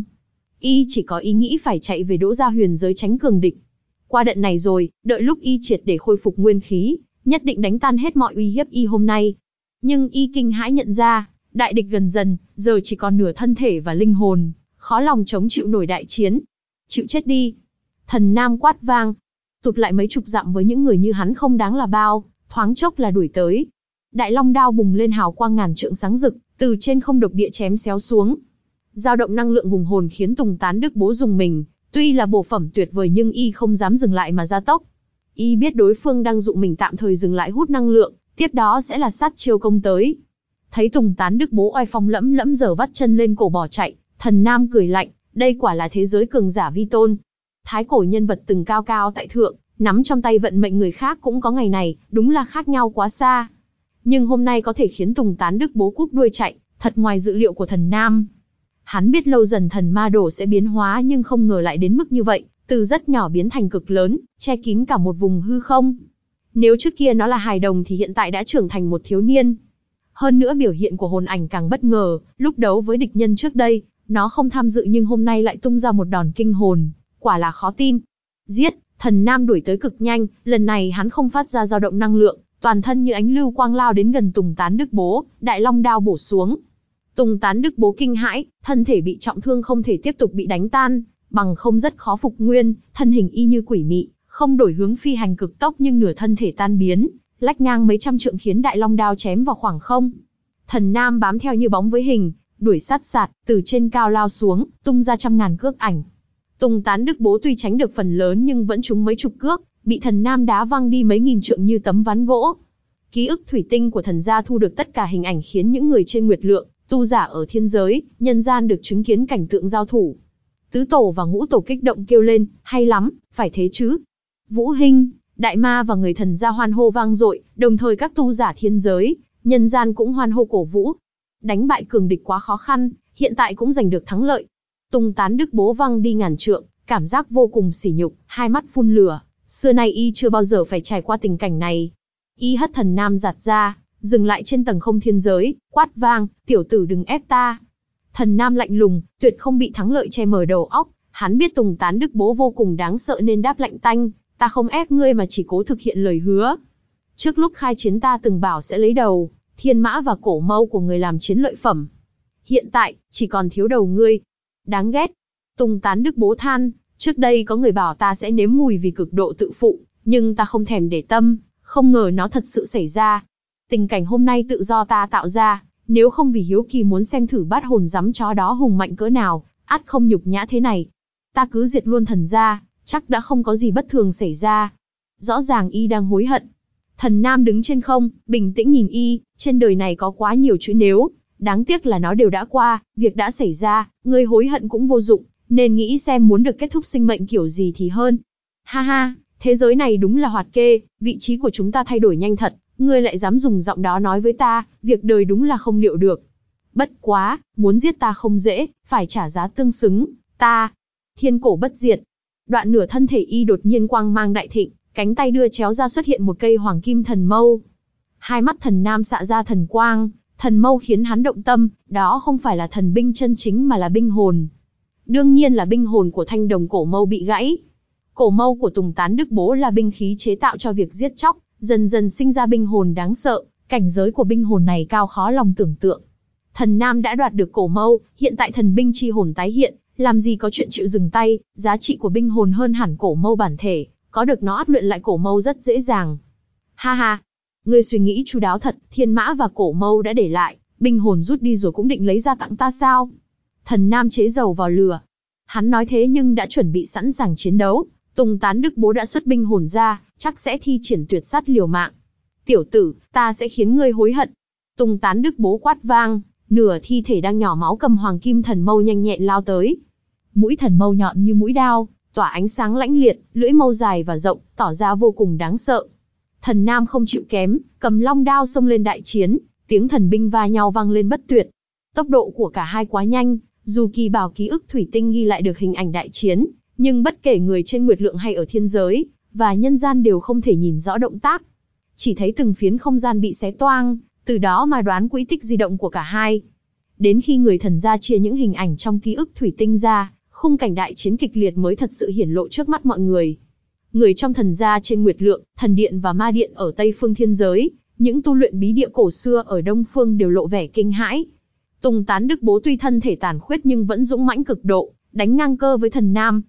Y chỉ có ý nghĩ phải chạy về Đỗ Gia huyền giới tránh cường địch. Qua đợt này rồi, đợi lúc y triệt để khôi phục nguyên khí, nhất định đánh tan hết mọi uy hiếp y hôm nay. Nhưng y kinh hãi nhận ra, đại địch gần dần, giờ chỉ còn nửa thân thể và linh hồn, khó lòng chống chịu nổi đại chiến. chịu chết đi. Thần Nam quát vang. Tụt lại mấy chục dặm với những người như hắn không đáng là bao, thoáng chốc là đuổi tới. Đại long đao bùng lên hào quang ngàn trượng sáng rực, từ trên không độc địa chém xéo xuống. Dao động năng lượng hùng hồn khiến Tùng Tán Đức Bố dùng mình, tuy là bổ phẩm tuyệt vời nhưng y không dám dừng lại mà gia tốc. Y biết đối phương đang dụ mình tạm thời dừng lại hút năng lượng, tiếp đó sẽ là sát chiêu công tới. Thấy Tùng Tán Đức Bố oai phong lẫm lẫm giờ vắt chân lên cổ bỏ chạy, Thần Nam cười lạnh, đây quả là thế giới cường giả vi tôn. Thái cổ nhân vật từng cao cao tại thượng, nắm trong tay vận mệnh người khác cũng có ngày này, đúng là khác nhau quá xa. Nhưng hôm nay có thể khiến Tùng Tán Đức Bố cúp đuôi chạy, thật ngoài dự liệu của Thần Nam. Hắn biết lâu dần thần ma đổ sẽ biến hóa nhưng không ngờ lại đến mức như vậy, từ rất nhỏ biến thành cực lớn, che kín cả một vùng hư không. Nếu trước kia nó là hài đồng thì hiện tại đã trưởng thành một thiếu niên. Hơn nữa biểu hiện của hồn ảnh càng bất ngờ, lúc đấu với địch nhân trước đây, nó không tham dự nhưng hôm nay lại tung ra một đòn kinh hồn, quả là khó tin. Giết, Thần Nam đuổi tới cực nhanh, lần này hắn không phát ra dao động năng lượng, toàn thân như ánh lưu quang lao đến gần Tùng Tán Đức Bố, đại long đao bổ xuống. Tùng Tán Đức Bố kinh hãi, thân thể bị trọng thương không thể tiếp tục bị đánh tan, bằng không rất khó phục nguyên, thân hình y như quỷ mị, không đổi hướng phi hành cực tốc nhưng nửa thân thể tan biến, lách ngang mấy trăm trượng khiến đại long đao chém vào khoảng không. Thần Nam bám theo như bóng với hình, đuổi sát sạt, từ trên cao lao xuống, tung ra trăm ngàn cước ảnh. Tùng Tán Đức Bố tuy tránh được phần lớn nhưng vẫn trúng mấy chục cước, bị Thần Nam đá văng đi mấy nghìn trượng như tấm ván gỗ. Ký ức thủy tinh của thần gia thu được tất cả hình ảnh khiến những người trên Nguyệt Lượng, tu giả ở thiên giới, nhân gian được chứng kiến cảnh tượng giao thủ. Tứ tổ và ngũ tổ kích động kêu lên, hay lắm, phải thế chứ. Vũ Hinh, Đại Ma và người thần gia hoan hô vang dội, đồng thời các tu giả thiên giới, nhân gian cũng hoan hô cổ vũ. Đánh bại cường địch quá khó khăn, hiện tại cũng giành được thắng lợi. Tùng Tán Đức Bố văng đi ngàn trượng, cảm giác vô cùng sỉ nhục, hai mắt phun lửa. Xưa nay y chưa bao giờ phải trải qua tình cảnh này. Y hất Thần Nam giạt ra, dừng lại trên tầng không thiên giới, quát vang, tiểu tử đừng ép ta. Thần Nam lạnh lùng, tuyệt không bị thắng lợi che mờ đầu óc, hắn biết Tùng Tán Đức Bố vô cùng đáng sợ nên đáp lạnh tanh, ta không ép ngươi mà chỉ cố thực hiện lời hứa. Trước lúc khai chiến ta từng bảo sẽ lấy đầu, thiên mã và cổ mâu của người làm chiến lợi phẩm. Hiện tại, chỉ còn thiếu đầu ngươi. Đáng ghét. Tùng Tán Đức Bố than, trước đây có người bảo ta sẽ nếm mùi vì cực độ tự phụ, nhưng ta không thèm để tâm, không ngờ nó thật sự xảy ra. Tình cảnh hôm nay tự do ta tạo ra, nếu không vì hiếu kỳ muốn xem thử bát hồn giắm chó đó hùng mạnh cỡ nào, ắt không nhục nhã thế này. Ta cứ diệt luôn thần gia, chắc đã không có gì bất thường xảy ra. Rõ ràng y đang hối hận. Thần Nam đứng trên không, bình tĩnh nhìn y, trên đời này có quá nhiều chữ nếu, đáng tiếc là nó đều đã qua, việc đã xảy ra, ngươi hối hận cũng vô dụng, nên nghĩ xem muốn được kết thúc sinh mệnh kiểu gì thì hơn. Ha ha, thế giới này đúng là hoạt kê, vị trí của chúng ta thay đổi nhanh thật, ngươi lại dám dùng giọng đó nói với ta, việc đời đúng là không liệu được. Bất quá, muốn giết ta không dễ, phải trả giá tương xứng, ta, thiên cổ bất diệt. Đoạn nửa thân thể y đột nhiên quang mang đại thịnh, cánh tay đưa chéo ra xuất hiện một cây hoàng kim thần mâu. Hai mắt Thần Nam xạ ra thần quang, thần mâu khiến hắn động tâm, đó không phải là thần binh chân chính mà là binh hồn. Đương nhiên là binh hồn của thanh đồng cổ mâu bị gãy. Cổ mâu của Tùng Tán Đức Bố là binh khí chế tạo cho việc giết chóc, dần dần sinh ra binh hồn đáng sợ, cảnh giới của binh hồn này cao khó lòng tưởng tượng. Thần Nam đã đoạt được cổ mâu, hiện tại thần binh chi hồn tái hiện, làm gì có chuyện chịu dừng tay, giá trị của binh hồn hơn hẳn cổ mâu bản thể, có được nó ắt luyện lại cổ mâu rất dễ dàng. Ha ha, ngươi suy nghĩ chu đáo thật, thiên mã và cổ mâu đã để lại, binh hồn rút đi rồi cũng định lấy ra tặng ta sao? Thần Nam chế dầu vào lửa. Hắn nói thế nhưng đã chuẩn bị sẵn sàng chiến đấu, Tùng Tán Đức Bố đã xuất binh hồn ra, chắc sẽ thi triển tuyệt sát liều mạng. Tiểu tử, ta sẽ khiến ngươi hối hận. Tùng Tán Đức Bố quát vang, nửa thi thể đang nhỏ máu cầm hoàng kim thần mâu nhanh nhẹn lao tới. Mũi thần mâu nhọn như mũi đao, tỏa ánh sáng lãnh liệt, lưỡi mâu dài và rộng, tỏ ra vô cùng đáng sợ. Thần Nam không chịu kém, cầm long đao xông lên đại chiến, tiếng thần binh va nhau vang lên bất tuyệt. Tốc độ của cả hai quá nhanh, dù kỳ bảo ký ức thủy tinh ghi lại được hình ảnh đại chiến, nhưng bất kể người trên Nguyệt Lượng hay ở thiên giới, và nhân gian đều không thể nhìn rõ động tác. Chỉ thấy từng phiến không gian bị xé toang, từ đó mà đoán quỹ tích di động của cả hai. Đến khi người thần gia chia những hình ảnh trong ký ức thủy tinh ra, khung cảnh đại chiến kịch liệt mới thật sự hiển lộ trước mắt mọi người. Người trong thần gia trên Nguyệt Lượng, thần điện và ma điện ở Tây phương thiên giới, những tu luyện bí địa cổ xưa ở Đông phương đều lộ vẻ kinh hãi. Tùng Tán Đức Bố tuy thân thể tàn khuyết nhưng vẫn dũng mãnh cực độ, đánh ngang cơ với Thần Nam.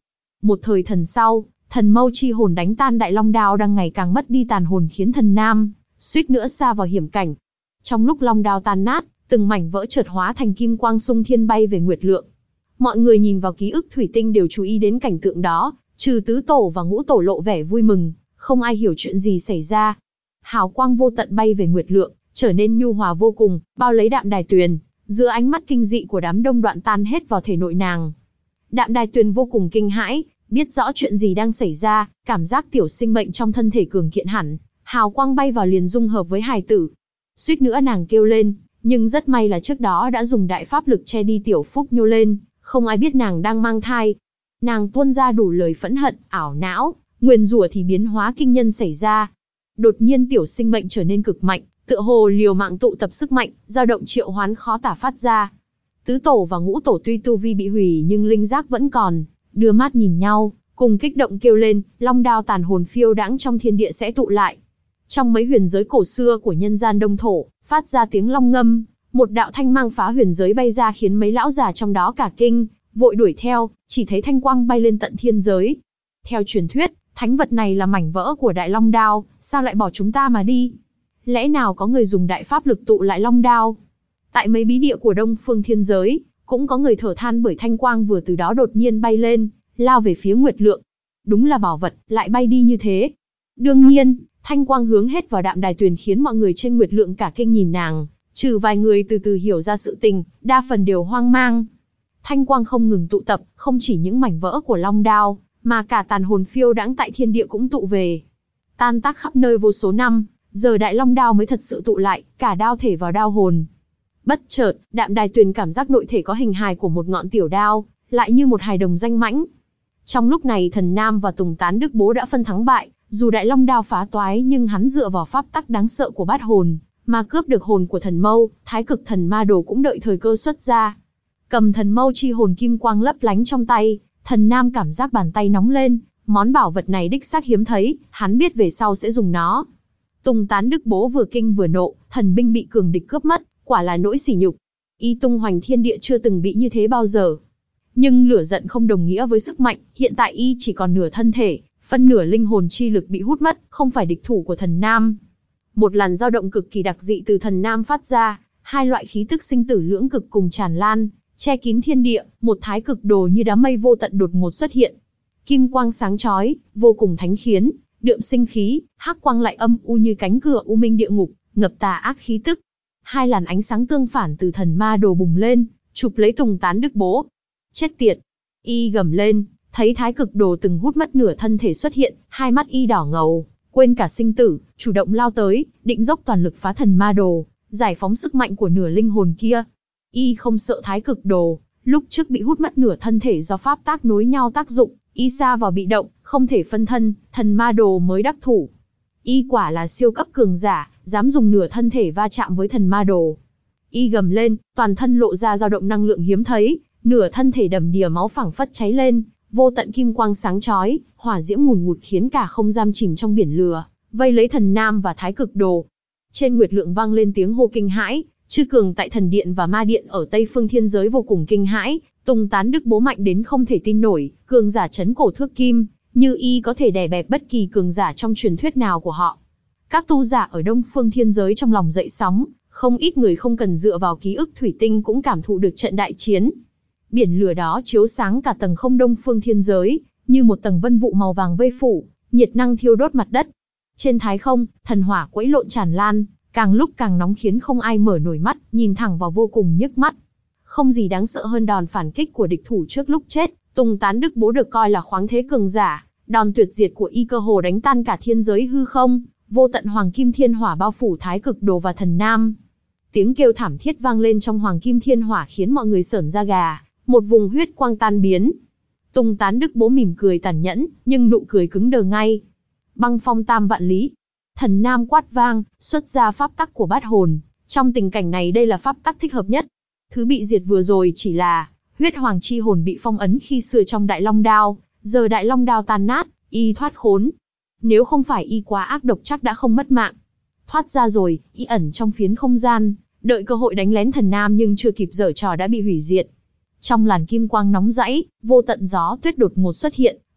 Một thời thần sau, thần mâu chi hồn đánh tan đại long đao đang ngày càng mất đi tàn hồn, khiến thần nam suýt nữa sa vào hiểm cảnh. Trong lúc long đao tan nát, từng mảnh vỡ chợt hóa thành kim quang xung thiên bay về Nguyệt Lượng. Mọi người nhìn vào ký ức thủy tinh đều chú ý đến cảnh tượng đó, trừ tứ tổ và ngũ tổ lộ vẻ vui mừng, không ai hiểu chuyện gì xảy ra. Hào quang vô tận bay về Nguyệt Lượng, trở nên nhu hòa vô cùng, bao lấy Đạm Đài Tuyền. Giữa ánh mắt kinh dị của đám đông đoạn tan hết vào thể nội nàng. Đạm Đài Tuyền vô cùng kinh hãi, biết rõ chuyện gì đang xảy ra, cảm giác tiểu sinh mệnh trong thân thể cường kiện hẳn, hào quang bay vào liền dung hợp với hài tử. Suýt nữa nàng kêu lên, nhưng rất may là trước đó đã dùng đại pháp lực che đi tiểu phúc nhô lên, không ai biết nàng đang mang thai. Nàng tuôn ra đủ lời phẫn hận, ảo não, nguyền rủa thì biến hóa kinh nhân xảy ra. Đột nhiên tiểu sinh mệnh trở nên cực mạnh, tựa hồ liều mạng tụ tập sức mạnh, dao động triệu hoán khó tả phát ra. Tứ tổ và ngũ tổ tuy tu vi bị hủy nhưng linh giác vẫn còn, đưa mắt nhìn nhau, cùng kích động kêu lên, long đao tàn hồn phiêu đãng trong thiên địa sẽ tụ lại. Trong mấy huyền giới cổ xưa của nhân gian Đông Thổ, phát ra tiếng long ngâm, một đạo thanh mang phá huyền giới bay ra khiến mấy lão già trong đó cả kinh, vội đuổi theo, chỉ thấy thanh quang bay lên tận thiên giới. Theo truyền thuyết, thánh vật này là mảnh vỡ của đại long đao, sao lại bỏ chúng ta mà đi? Lẽ nào có người dùng đại pháp lực tụ lại long đao? Tại mấy bí địa của Đông Phương thiên giới, cũng có người thở than bởi thanh quang vừa từ đó đột nhiên bay lên, lao về phía Nguyệt Lượng. Đúng là bảo vật, lại bay đi như thế. Đương nhiên, thanh quang hướng hết vào Đạm Đài Tuyền khiến mọi người trên Nguyệt Lượng cả kinh nhìn nàng, trừ vài người từ từ hiểu ra sự tình, đa phần đều hoang mang. Thanh quang không ngừng tụ tập, không chỉ những mảnh vỡ của long đao, mà cả tàn hồn phiêu đãng tại thiên địa cũng tụ về. Tan tác khắp nơi vô số năm, giờ đại long đao mới thật sự tụ lại, cả đao thể vào đao hồn. Bất chợt, Đạm Đài Tuyền cảm giác nội thể có hình hài của một ngọn tiểu đao, lại như một hài đồng danh mãnh. Trong lúc này Thần Nam và Tùng Tán Đức Bố đã phân thắng bại, dù đại long đao phá toái nhưng hắn dựa vào pháp tắc đáng sợ của bát hồn, mà cướp được hồn của thần mâu, Thái Cực Thần Ma Đồ cũng đợi thời cơ xuất ra. Cầm thần mâu chi hồn kim quang lấp lánh trong tay, Thần Nam cảm giác bàn tay nóng lên, món bảo vật này đích xác hiếm thấy, hắn biết về sau sẽ dùng nó. Tùng Tán Đức Bố vừa kinh vừa nộ, thần binh bị cường địch cướp mất, quả là nỗi sỉ nhục. Y tung hoành thiên địa chưa từng bị như thế bao giờ. Nhưng lửa giận không đồng nghĩa với sức mạnh, hiện tại y chỉ còn nửa thân thể, phân nửa linh hồn chi lực bị hút mất, không phải địch thủ của Thần Nam. Một làn dao động cực kỳ đặc dị từ Thần Nam phát ra, hai loại khí tức sinh tử lưỡng cực cùng tràn lan, che kín thiên địa, một thái cực đồ như đám mây vô tận đột ngột xuất hiện. Kim quang sáng chói, vô cùng thánh khiến, đượm sinh khí, hắc quang lại âm u như cánh cửa u minh địa ngục, ngập tà ác khí tức. Hai làn ánh sáng tương phản từ thần ma đồ bùng lên, chụp lấy Tùng Tán Đức Bố. Chết tiệt! Y gầm lên, thấy thái cực đồ từng hút mất nửa thân thể xuất hiện, hai mắt y đỏ ngầu, quên cả sinh tử, chủ động lao tới, định dốc toàn lực phá thần ma đồ, giải phóng sức mạnh của nửa linh hồn kia. Y không sợ thái cực đồ, lúc trước bị hút mất nửa thân thể do pháp tác nối nhau tác dụng, y sa vào bị động, không thể phân thân, thần ma đồ mới đắc thủ. Y quả là siêu cấp cường giả, dám dùng nửa thân thể va chạm với thần ma đồ. Y gầm lên, toàn thân lộ ra dao động năng lượng hiếm thấy, nửa thân thể đầm đìa máu phảng phất cháy lên, vô tận kim quang sáng chói, hỏa diễm ngùn ngụt khiến cả không gian chìm trong biển lửa, vây lấy Thần Nam và Thái Cực Đồ. Trên Nguyệt Lượng vang lên tiếng hô kinh hãi, chư cường tại Thần Điện và Ma Điện ở Tây Phương Thiên Giới vô cùng kinh hãi, Tùng Tán Đức Bố mạnh đến không thể tin nổi, cường giả chấn cổ thước kim, như y có thể đè bẹp bất kỳ cường giả trong truyền thuyết nào của họ. Các tu giả ở Đông Phương Thiên Giới trong lòng dậy sóng, không ít người không cần dựa vào ký ức thủy tinh cũng cảm thụ được trận đại chiến. Biển lửa đó chiếu sáng cả tầng không Đông Phương Thiên Giới, như một tầng vân vụ màu vàng vây phủ, nhiệt năng thiêu đốt mặt đất. Trên thái không, thần hỏa quẫy lộn tràn lan, càng lúc càng nóng khiến không ai mở nổi mắt, nhìn thẳng vào vô cùng nhức mắt. Không gì đáng sợ hơn đòn phản kích của địch thủ trước lúc chết. Tùng Tán Đức Bố được coi là khoáng thế cường giả, đòn tuyệt diệt của y cơ hồ đánh tan cả thiên giới hư không, vô tận hoàng kim thiên hỏa bao phủ Thái Cực Đồ và Thần Nam. Tiếng kêu thảm thiết vang lên trong hoàng kim thiên hỏa khiến mọi người sởn da gà, một vùng huyết quang tan biến. Tùng Tán Đức Bố mỉm cười tàn nhẫn, nhưng nụ cười cứng đờ ngay. Băng phong tam vạn lý. Thần Nam quát vang, xuất ra pháp tắc của bát hồn. Trong tình cảnh này đây là pháp tắc thích hợp nhất. Thứ bị diệt vừa rồi chỉ là huyết hoàng chi hồn bị phong ấn khi xưa trong Đại Long Đao, giờ Đại Long Đao tan nát, y thoát khốn. Nếu không phải y quá ác độc chắc đã không mất mạng. Thoát ra rồi, y ẩn trong phiến không gian, đợi cơ hội đánh lén Thần Nam nhưng chưa kịp giở trò đã bị hủy diệt. Trong làn kim quang nóng rẫy, vô tận gió tuyết đột ngột xuất hiện,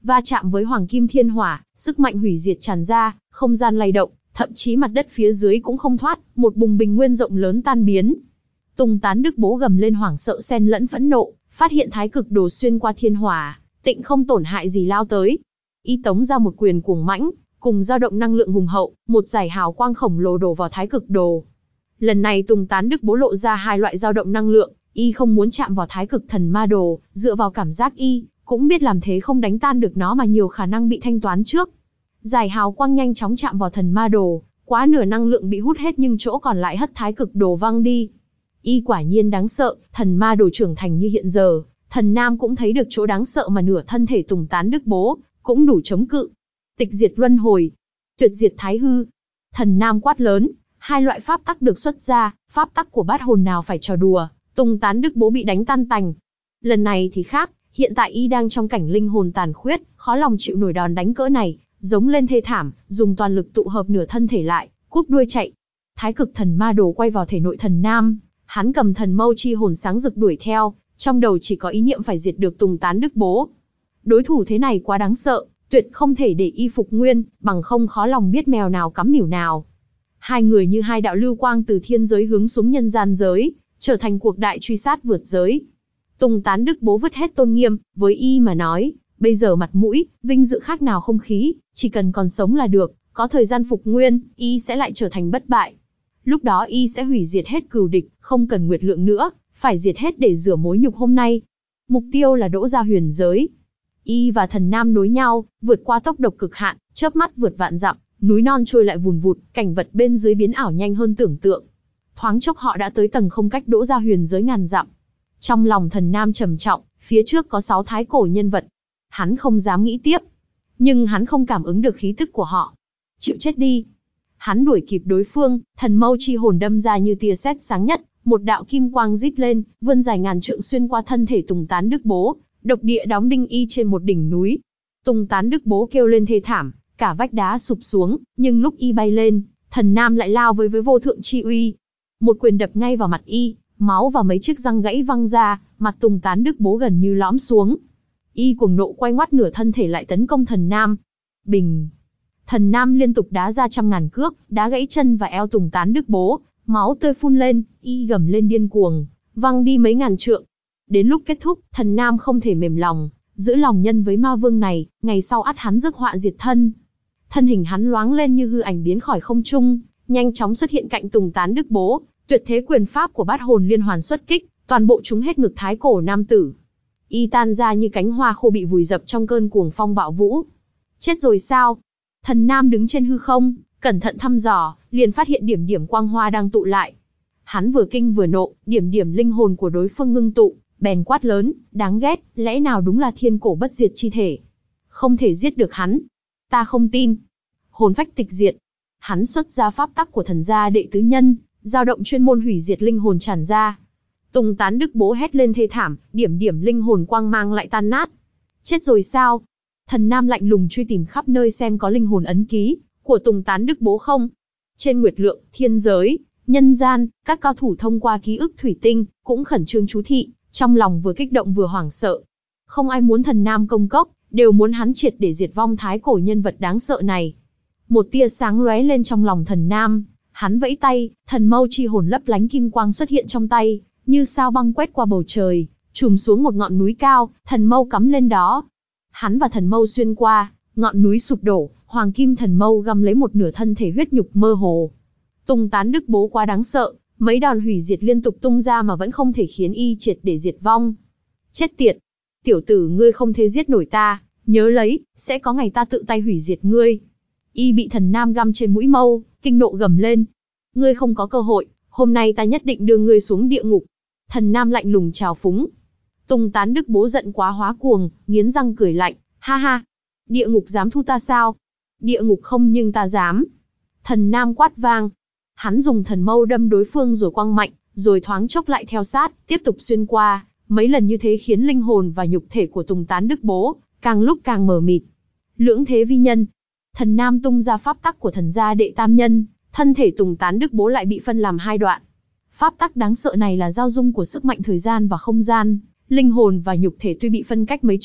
va chạm với hoàng kim thiên hỏa, sức mạnh hủy diệt tràn ra, không gian lay động, thậm chí mặt đất phía dưới cũng không thoát, một bùng bình nguyên rộng lớn tan biến. Tùng Tán Đức Bố gầm lên hoảng sợ xen lẫn phẫn nộ, phát hiện thái cực đồ xuyên qua thiên hỏa, tịnh không tổn hại gì lao tới. Y tống ra một quyền cuồng mãnh, cùng dao động năng lượng hùng hậu, một dải hào quang khổng lồ đổ vào thái cực đồ. Lần này Tùng Tán Đức Bố lộ ra hai loại dao động năng lượng, y không muốn chạm vào thái cực thần ma đồ, dựa vào cảm giác y, cũng biết làm thế không đánh tan được nó mà nhiều khả năng bị thanh toán trước. Dải hào quang nhanh chóng chạm vào thần ma đồ, quá nửa năng lượng bị hút hết nhưng chỗ còn lại hất thái cực đồ văng đi. Y quả nhiên đáng sợ, thần ma đồ trưởng thành như hiện giờ, Thần Nam cũng thấy được chỗ đáng sợ mà nửa thân thể Tùng Tán Đức Bố cũng đủ chống cự. Tịch diệt luân hồi, tuyệt diệt thái hư. Thần Nam quát lớn, hai loại pháp tắc được xuất ra, pháp tắc của bát hồn nào phải trò đùa, Tùng Tán Đức Bố bị đánh tan tành. Lần này thì khác, hiện tại y đang trong cảnh linh hồn tàn khuyết, khó lòng chịu nổi đòn đánh cỡ này, giống lên thê thảm, dùng toàn lực tụ hợp nửa thân thể lại, cúp đuôi chạy. Thái cực thần ma đồ quay vào thể nội Thần Nam, hắn cầm thần mâu chi hồn sáng rực đuổi theo, trong đầu chỉ có ý niệm phải diệt được Tùng Tán Đức Bố. Đối thủ thế này quá đáng sợ, tuyệt không thể để y phục nguyên, bằng không khó lòng biết mèo nào cắm mỉu nào. Hai người như hai đạo lưu quang từ thiên giới hướng xuống nhân gian giới, trở thành cuộc đại truy sát vượt giới. Tùng Tán Đức Bố vứt hết tôn nghiêm, với y mà nói, bây giờ mặt mũi, vinh dự khác nào không khí, chỉ cần còn sống là được, có thời gian phục nguyên, y sẽ lại trở thành bất bại. Lúc đó y sẽ hủy diệt hết cừu địch, không cần nguyệt lượng nữa, phải diệt hết để rửa mối nhục hôm nay. Mục tiêu là đỗ ra huyền giới. Y và Thần Nam nối nhau, vượt qua tốc độ cực hạn, chớp mắt vượt vạn dặm, núi non trôi lại vùn vụt, cảnh vật bên dưới biến ảo nhanh hơn tưởng tượng. Thoáng chốc họ đã tới tầng không cách đỗ ra huyền giới ngàn dặm. Trong lòng Thần Nam trầm trọng, phía trước có sáu thái cổ nhân vật. Hắn không dám nghĩ tiếp, nhưng hắn không cảm ứng được khí tức của họ. Chịu chết đi. Hắn đuổi kịp đối phương, thần mâu chi hồn đâm ra như tia sét sáng nhất, một đạo kim quang rít lên, vươn dài ngàn trượng xuyên qua thân thể Tùng Tán Đức Bố, độc địa đóng đinh y trên một đỉnh núi. Tùng Tán Đức Bố kêu lên thê thảm, cả vách đá sụp xuống, nhưng lúc y bay lên, Thần Nam lại lao với với vô thượng chi uy. Một quyền đập ngay vào mặt y, máu và mấy chiếc răng gãy văng ra, mặt Tùng Tán Đức Bố gần như lõm xuống. Y cuồng nộ quay ngoắt nửa thân thể lại tấn công Thần Nam. Bình! Thần Nam liên tục đá ra trăm ngàn cước, đá gãy chân và eo Tùng Tán Đức Bố, máu tươi phun lên, y gầm lên điên cuồng, văng đi mấy ngàn trượng. Đến lúc kết thúc, Thần Nam không thể mềm lòng, giữ lòng nhân với ma vương này, ngày sau ắt hắn rước họa diệt thân. Thân hình hắn loáng lên như hư ảnh biến khỏi không trung, nhanh chóng xuất hiện cạnh Tùng Tán Đức Bố, tuyệt thế quyền pháp của bát hồn liên hoàn xuất kích, toàn bộ chúng hết ngực thái cổ nam tử. Y tan ra như cánh hoa khô bị vùi dập trong cơn cuồng phong bạo vũ. Chết rồi sao? Thần Nam đứng trên hư không, cẩn thận thăm dò, liền phát hiện điểm điểm quang hoa đang tụ lại. Hắn vừa kinh vừa nộ, điểm điểm linh hồn của đối phương ngưng tụ, bèn quát lớn, đáng ghét, lẽ nào đúng là thiên cổ bất diệt chi thể? Không thể giết được hắn. Ta không tin. Hồn phách tịch diệt. Hắn xuất ra pháp tắc của thần gia đệ tứ nhân, dao động chuyên môn hủy diệt linh hồn tràn ra. Tùng Tán Đức Bố hét lên thê thảm, điểm điểm linh hồn quang mang lại tan nát. Chết rồi sao? Thần Nam lạnh lùng truy tìm khắp nơi xem có linh hồn ấn ký của Tùng Tán Đức Bố không. Trên nguyệt lượng, thiên giới, nhân gian, các cao thủ thông qua ký ức thủy tinh cũng khẩn trương chú thị, trong lòng vừa kích động vừa hoảng sợ. Không ai muốn Thần Nam công cốc, đều muốn hắn triệt để diệt vong thái cổ nhân vật đáng sợ này. Một tia sáng lóe lên trong lòng Thần Nam, hắn vẫy tay, thần mâu chi hồn lấp lánh kim quang xuất hiện trong tay, như sao băng quét qua bầu trời, trùm xuống một ngọn núi cao, thần mâu cắm lên đó. Hắn và thần mâu xuyên qua, ngọn núi sụp đổ, hoàng kim thần mâu găm lấy một nửa thân thể huyết nhục mơ hồ. Tùng Tán Đức Bố quá đáng sợ, mấy đòn hủy diệt liên tục tung ra mà vẫn không thể khiến y triệt để diệt vong. Chết tiệt! Tiểu tử ngươi không thể giết nổi ta, nhớ lấy, sẽ có ngày ta tự tay hủy diệt ngươi. Y bị Thần Nam găm trên mũi mâu, kinh nộ gầm lên. Ngươi không có cơ hội, hôm nay ta nhất định đưa ngươi xuống địa ngục. Thần Nam lạnh lùng trào phúng. Tùng Tán Đức Bố giận quá hóa cuồng, nghiến răng cười lạnh, ha ha. Địa ngục dám thu ta sao? Địa ngục không nhưng ta dám. Thần Nam quát vang. Hắn dùng thần mâu đâm đối phương rồi quăng mạnh, rồi thoáng chốc lại theo sát, tiếp tục xuyên qua. Mấy lần như thế khiến linh hồn và nhục thể của Tùng Tán Đức Bố càng lúc càng mờ mịt. Lưỡng thế vi nhân. Thần Nam tung ra pháp tắc của thần gia đệ tam nhân, thân thể Tùng Tán Đức Bố lại bị phân làm hai đoạn. Pháp tắc đáng sợ này là giao dung của sức mạnh thời gian và không gian, linh hồn và nhục thể tuy bị phân cách mấy trượng,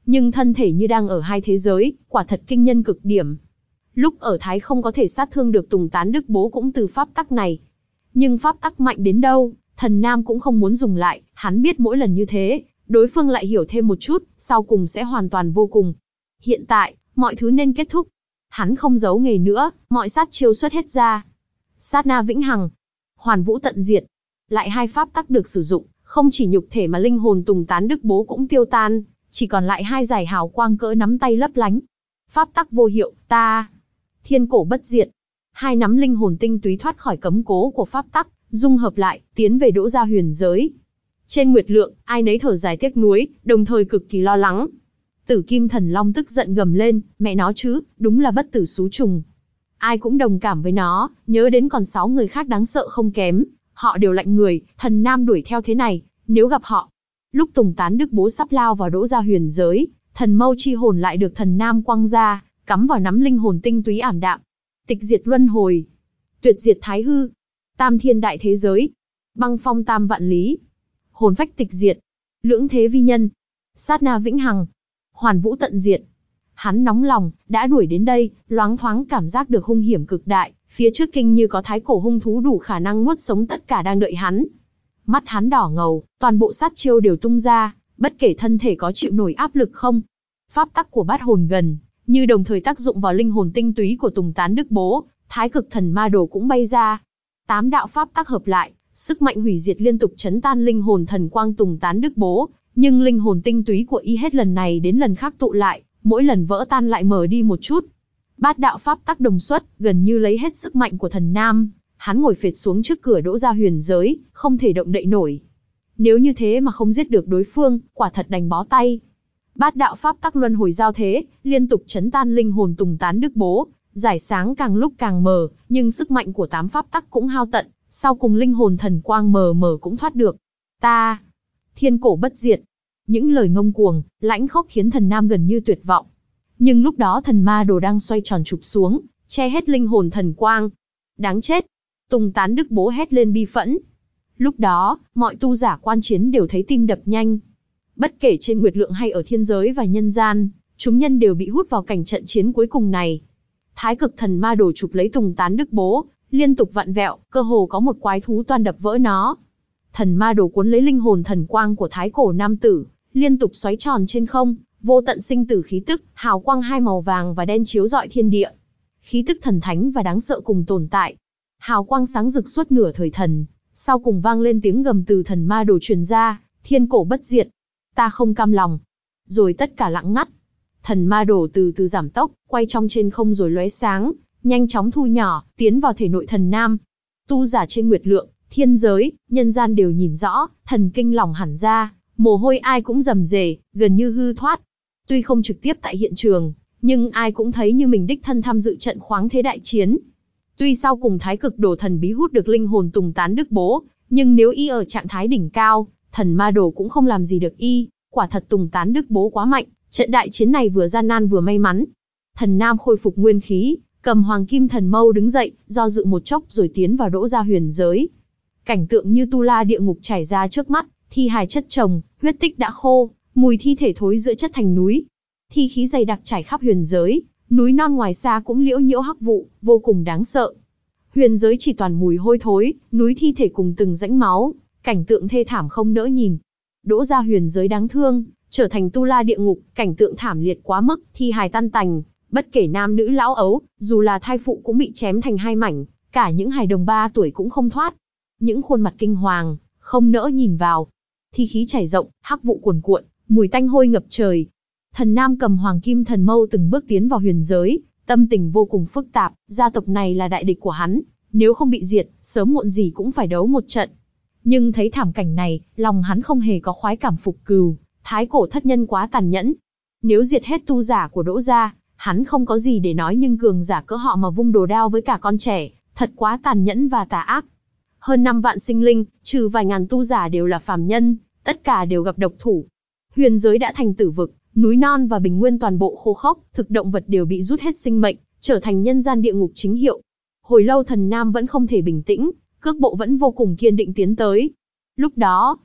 nhưng thân thể như đang ở hai thế giới, quả thật kinh nhân cực điểm. Lúc ở Thái không có thể sát thương được Tùng Tán Đức Bố cũng từ pháp tắc này. Nhưng pháp tắc mạnh đến đâu, Thần Nam cũng không muốn dùng lại, hắn biết mỗi lần như thế, đối phương lại hiểu thêm một chút, sau cùng sẽ hoàn toàn vô cùng. Hiện tại, mọi thứ nên kết thúc. Hắn không giấu nghề nữa, mọi sát chiêu xuất hết ra. Sát na vĩnh hằng, hoàn vũ tận diệt. Lại hai pháp tắc được sử dụng, không chỉ nhục thể mà linh hồn Tùng Tán Đức Bố cũng tiêu tan, chỉ còn lại hai dải hào quang cỡ nắm tay lấp lánh. Pháp tắc vô hiệu, ta. Thiên cổ bất diệt. Hai nắm linh hồn tinh túy thoát khỏi cấm cố của pháp tắc, dung hợp lại, tiến về Đỗ Gia huyền giới. Trên Nguyệt Lượng, ai nấy thở dài tiếc nuối, đồng thời cực kỳ lo lắng. Tử Kim Thần Long tức giận gầm lên, mẹ nó chứ, đúng là bất tử xú trùng. Ai cũng đồng cảm với nó, nhớ đến còn sáu người khác đáng sợ không kém, họ đều lạnh người, Thần Nam đuổi theo thế này, nếu gặp họ. Lúc Tùng Tán Đức Bố sắp lao vào Đỗ Gia huyền giới, thần mâu chi hồn lại được Thần Nam quăng ra, cắm vào nắm linh hồn tinh túy ảm đạm. Tịch diệt luân hồi, tuyệt diệt thái hư, tam thiên đại thế giới, băng phong tam vạn lý, hồn phách tịch diệt, lưỡng thế vi nhân, sát na vĩnh hằng, hoàn vũ tận diệt. Hắn nóng lòng, đã đuổi đến đây, loáng thoáng cảm giác được hung hiểm cực đại, phía trước kinh như có thái cổ hung thú đủ khả năng nuốt sống tất cả đang đợi hắn. Mắt hắn đỏ ngầu, toàn bộ sát chiêu đều tung ra, bất kể thân thể có chịu nổi áp lực không. Pháp tắc của bát hồn gần, như đồng thời tác dụng vào linh hồn tinh túy của Tùng Tán Đức Bố, thái cực thần ma đồ cũng bay ra. Tám đạo pháp tắc hợp lại, sức mạnh hủy diệt liên tục chấn tan linh hồn thần quang Tùng Tán Đức Bố, nhưng linh hồn tinh túy của y hết lần này đến lần khác tụ lại, mỗi lần vỡ tan lại mở đi một chút. Bát đạo pháp tắc đồng xuất, gần như lấy hết sức mạnh của Thần Nam, hắn ngồi phệt xuống trước cửa Đỗ Gia huyền giới, không thể động đậy nổi. Nếu như thế mà không giết được đối phương, quả thật đành bó tay. Bát đạo pháp tắc luân hồi giao thế, liên tục chấn tan linh hồn Tùng Tán Đức Bố, giải sáng càng lúc càng mờ, nhưng sức mạnh của tám pháp tắc cũng hao tận, sau cùng linh hồn thần quang mờ mờ cũng thoát được. Ta, thiên cổ bất diệt. Những lời ngông cuồng, lãnh khốc khiến Thần Nam gần như tuyệt vọng. Nhưng lúc đó thần ma đồ đang xoay tròn chụp xuống, che hết linh hồn thần quang. Đáng chết! Tùng Tán Đức Bố hét lên bi phẫn. Lúc đó, mọi tu giả quan chiến đều thấy tim đập nhanh. Bất kể trên Nguyệt Lượng hay ở thiên giới và nhân gian, chúng nhân đều bị hút vào cảnh trận chiến cuối cùng này. Thái cực thần ma đồ chụp lấy Tùng Tán Đức Bố, liên tục vặn vẹo, cơ hồ có một quái thú toan đập vỡ nó. Thần ma đồ cuốn lấy linh hồn thần quang của thái cổ nam tử, liên tục xoáy tròn trên không, vô tận sinh tử khí tức, hào quang hai màu vàng và đen chiếu rọi thiên địa. Khí tức thần thánh và đáng sợ cùng tồn tại. Hào quang sáng rực suốt nửa thời thần, sau cùng vang lên tiếng gầm từ thần ma đồ truyền ra, thiên cổ bất diệt. Ta không cam lòng. Rồi tất cả lặng ngắt. Thần ma đồ từ từ giảm tốc, quay trong trên không rồi lóe sáng, nhanh chóng thu nhỏ, tiến vào thể nội Thần Nam. Tu giả trên Nguyệt Lượng, thiên giới, nhân gian đều nhìn rõ, thần kinh lòng hẳn ra, mồ hôi ai cũng rầm rề, gần như hư thoát. Tuy không trực tiếp tại hiện trường, nhưng ai cũng thấy như mình đích thân tham dự trận khoáng thế đại chiến. Tuy sau cùng thái cực đồ thần bí hút được linh hồn Tùng Tán Đức Bố, nhưng nếu y ở trạng thái đỉnh cao, thần ma đồ cũng không làm gì được y. Quả thật Tùng Tán Đức Bố quá mạnh, trận đại chiến này vừa gian nan vừa may mắn. Thần Nam khôi phục nguyên khí, cầm hoàng kim thần mâu đứng dậy, do dự một chốc rồi tiến vào Đỗ Gia huyền giới. Cảnh tượng như tu la địa ngục trải ra trước mắt, thi hài chất chồng, huyết tích đã khô, mùi thi thể thối giữa chất thành núi. Thi khí dày đặc trải khắp huyền giới, núi non ngoài xa cũng liễu nhiễu hắc vụ, vô cùng đáng sợ. Huyền giới chỉ toàn mùi hôi thối, núi thi thể cùng từng rãnh máu, cảnh tượng thê thảm không nỡ nhìn. Đỗ Gia huyền giới đáng thương, trở thành tu la địa ngục, cảnh tượng thảm liệt quá mức, thi hài tan tành, bất kể nam nữ lão ấu, dù là thai phụ cũng bị chém thành hai mảnh, cả những hài đồng ba tuổi cũng không thoát. Những khuôn mặt kinh hoàng, không nỡ nhìn vào. Thi khí chảy rộng, hắc vụ cuồn cuộn, mùi tanh hôi ngập trời. Thần Nam cầm hoàng kim thần mâu từng bước tiến vào huyền giới, tâm tình vô cùng phức tạp, gia tộc này là đại địch của hắn, nếu không bị diệt, sớm muộn gì cũng phải đấu một trận. Nhưng thấy thảm cảnh này, lòng hắn không hề có khoái cảm phục cừu, thái cổ thất nhân quá tàn nhẫn. Nếu diệt hết tu giả của Đỗ Gia, hắn không có gì để nói, nhưng cường giả cỡ họ mà vung đồ đao với cả con trẻ, thật quá tàn nhẫn và tà ác. Hơn năm vạn sinh linh, trừ vài ngàn tu giả đều là phàm nhân, tất cả đều gặp độc thủ. Huyền giới đã thành tử vực, núi non và bình nguyên toàn bộ khô khốc, thực động vật đều bị rút hết sinh mệnh, trở thành nhân gian địa ngục chính hiệu. Hồi lâu Thần Nam vẫn không thể bình tĩnh, cước bộ vẫn vô cùng kiên định tiến tới. Lúc đó,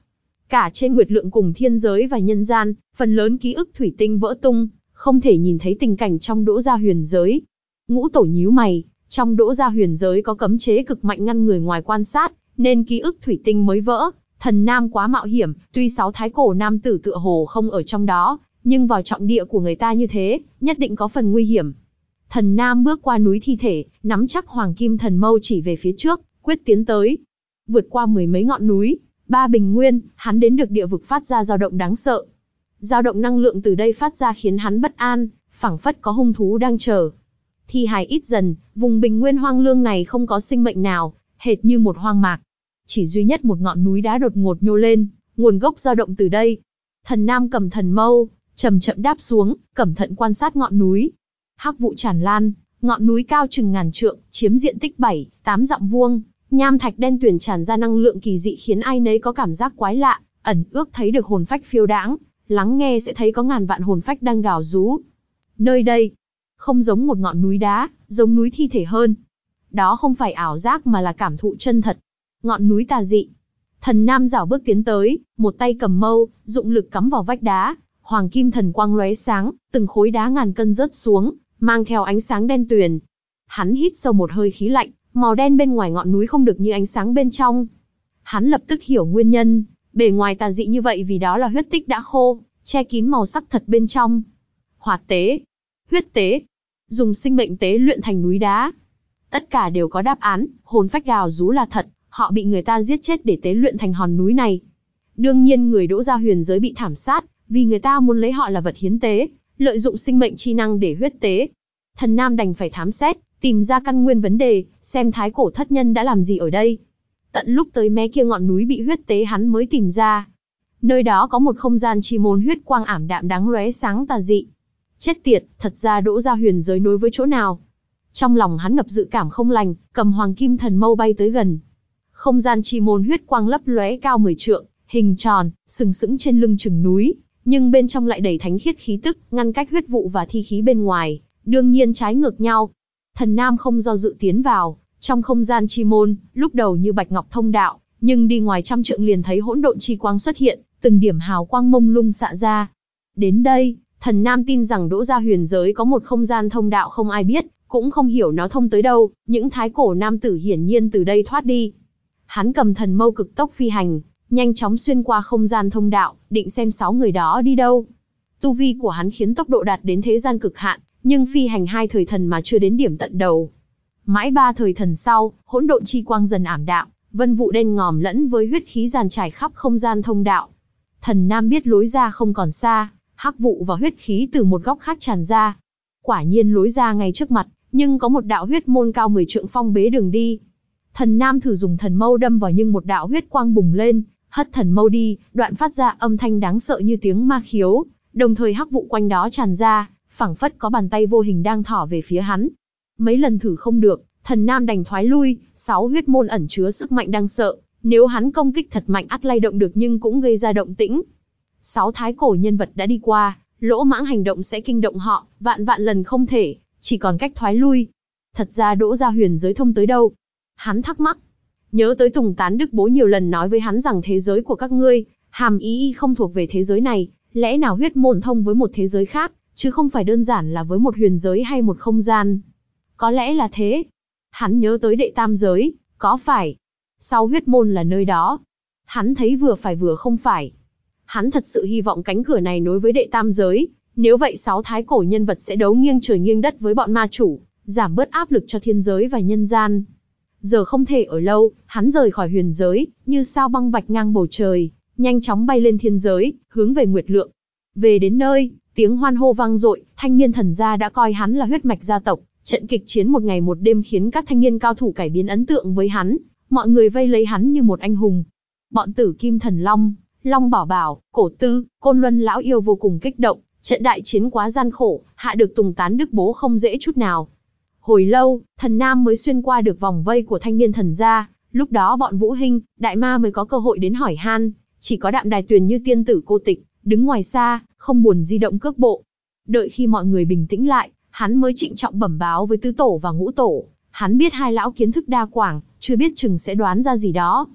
Cả trên nguyệt lượng cùng thiên giới và nhân gian, phần lớn ký ức thủy tinh vỡ tung, không thể nhìn thấy tình cảnh trong Đỗ Gia huyền giới. Ngũ tổ nhíu mày, trong Đỗ Gia huyền giới có cấm chế cực mạnh ngăn người ngoài quan sát, nên ký ức thủy tinh mới vỡ. Thần Nam quá mạo hiểm, tuy sáu thái cổ nam tử tựa hồ không ở trong đó, nhưng vào trọng địa của người ta như thế, nhất định có phần nguy hiểm. Thần Nam bước qua núi thi thể, nắm chắc hoàng kim thần mâu chỉ về phía trước, quyết tiến tới. Vượt qua mười mấy ngọn núi, ba bình nguyên, hắn đến được địa vực phát ra dao động đáng sợ. Dao động năng lượng từ đây phát ra khiến hắn bất an, phảng phất có hung thú đang chờ. Thi hài ít dần, vùng bình nguyên hoang lương này không có sinh mệnh nào, hệt như một hoang mạc. Chỉ duy nhất một ngọn núi đá đột ngột nhô lên, nguồn gốc dao động từ đây. Thần Nam cầm thần mâu, chậm chậm đáp xuống, cẩn thận quan sát ngọn núi. Hắc vụ tràn lan, ngọn núi cao chừng ngàn trượng, chiếm diện tích bảy, tám dặm vuông, nham thạch đen tuyền tràn ra năng lượng kỳ dị khiến ai nấy có cảm giác quái lạ, ẩn ước thấy được hồn phách phiêu đãng, lắng nghe sẽ thấy có ngàn vạn hồn phách đang gào rú. Nơi đây không giống một ngọn núi đá, giống núi thi thể hơn. Đó không phải ảo giác mà là cảm thụ chân thật. Ngọn núi tà dị. Thần Nam rảo bước tiến tới, một tay cầm mâu, dụng lực cắm vào vách đá, hoàng kim thần quang lóe sáng, từng khối đá ngàn cân rớt xuống, mang theo ánh sáng đen tuyền. Hắn hít sâu một hơi khí lạnh, màu đen bên ngoài ngọn núi không được như ánh sáng bên trong. Hắn lập tức hiểu nguyên nhân, bề ngoài tà dị như vậy vì đó là huyết tích đã khô, che kín màu sắc thật bên trong. Hoạt tế, huyết tế, dùng sinh mệnh tế luyện thành núi đá. Tất cả đều có đáp án, hồn phách gào rú là thật, họ bị người ta giết chết để tế luyện thành hòn núi này. Đương nhiên người Đỗ Gia huyền giới bị thảm sát, vì người ta muốn lấy họ là vật hiến tế, lợi dụng sinh mệnh chi năng để huyết tế. Thần Nam đành phải thám xét, tìm ra căn nguyên vấn đề, xem thái cổ thất nhân đã làm gì ở đây. Tận lúc tới mé kia ngọn núi bị huyết tế hắn mới tìm ra. Nơi đó có một không gian chi môn huyết quang ảm đạm đáng lóe sáng tà dị. Chết tiệt, thật ra Đỗ Gia huyền giới nối với chỗ nào? Trong lòng hắn ngập dự cảm không lành, cầm hoàng kim thần mâu bay tới gần. Không gian chi môn huyết quang lấp lóe cao mười trượng, hình tròn, sừng sững trên lưng chừng núi, nhưng bên trong lại đầy thánh khiết khí tức, ngăn cách huyết vụ và thi khí bên ngoài, đương nhiên trái ngược nhau. Thần Nam không do dự tiến vào, trong không gian chi môn, lúc đầu như bạch ngọc thông đạo, nhưng đi ngoài trăm trượng liền thấy hỗn độn chi quang xuất hiện, từng điểm hào quang mông lung xạ ra. Đến đây, Thần Nam tin rằng Đỗ Gia huyền giới có một không gian thông đạo không ai biết, cũng không hiểu nó thông tới đâu, những thái cổ nam tử hiển nhiên từ đây thoát đi. Hắn cầm thần mâu cực tốc phi hành, nhanh chóng xuyên qua không gian thông đạo, định xem sáu người đó đi đâu. Tu vi của hắn khiến tốc độ đạt đến thế gian cực hạn, nhưng phi hành hai thời thần mà chưa đến điểm tận đầu. Mãi ba thời thần sau, hỗn độn chi quang dần ảm đạm, vân vụ đen ngòm lẫn với huyết khí dàn trải khắp không gian thông đạo. Thần Nam biết lối ra không còn xa, hắc vụ và huyết khí từ một góc khác tràn ra. Quả nhiên lối ra ngay trước mặt, nhưng có một đạo huyết môn cao mười trượng phong bế đường đi. Thần Nam thử dùng thần mâu đâm vào nhưng một đạo huyết quang bùng lên, hất thần mâu đi, đoạn phát ra âm thanh đáng sợ như tiếng ma khiếu, đồng thời hắc vụ quanh đó tràn ra, phảng phất có bàn tay vô hình đang thỏ về phía hắn. Mấy lần thử không được, Thần Nam đành thoái lui, sáu huyết môn ẩn chứa sức mạnh đáng sợ, nếu hắn công kích thật mạnh ắt lay động được nhưng cũng gây ra động tĩnh. Sáu thái cổ nhân vật đã đi qua, lỗ mãng hành động sẽ kinh động họ, vạn vạn lần không thể, chỉ còn cách thoái lui. Thật ra Đỗ Gia huyền giới thông tới đâu? Hắn thắc mắc. Nhớ tới Tùng Tán Đức Bố nhiều lần nói với hắn rằng thế giới của các ngươi, hàm ý không thuộc về thế giới này, lẽ nào huyết môn thông với một thế giới khác, chứ không phải đơn giản là với một huyền giới hay một không gian. Có lẽ là thế. Hắn nhớ tới đệ tam giới, có phải sau huyết môn là nơi đó? Hắn thấy vừa phải vừa không phải. Hắn thật sự hy vọng cánh cửa này nối với đệ tam giới, nếu vậy sáu thái cổ nhân vật sẽ đấu nghiêng trời nghiêng đất với bọn ma chủ, giảm bớt áp lực cho thiên giới và nhân gian. Giờ không thể ở lâu, hắn rời khỏi huyền giới, như sao băng vạch ngang bầu trời, nhanh chóng bay lên thiên giới, hướng về Nguyệt Lượng. Về đến nơi, tiếng hoan hô vang dội, thanh niên thần gia đã coi hắn là huyết mạch gia tộc, trận kịch chiến một ngày một đêm khiến các thanh niên cao thủ cải biến ấn tượng với hắn, mọi người vây lấy hắn như một anh hùng. Bọn Tử Kim Thần Long, Long Bảo Bảo, Cổ Tư, Côn Luân lão yêu vô cùng kích động, trận đại chiến quá gian khổ, hạ được Tùng Tán Đức Bố không dễ chút nào. Hồi lâu, Thần Nam mới xuyên qua được vòng vây của thanh niên thần gia, lúc đó bọn Vũ Hinh, Đại Ma mới có cơ hội đến hỏi han, chỉ có Đạm Đài Tuyền như tiên tử cô tịch, đứng ngoài xa, không buồn di động cước bộ. Đợi khi mọi người bình tĩnh lại, hắn mới trịnh trọng bẩm báo với tứ tổ và ngũ tổ, hắn biết hai lão kiến thức đa quảng, chưa biết chừng sẽ đoán ra gì đó.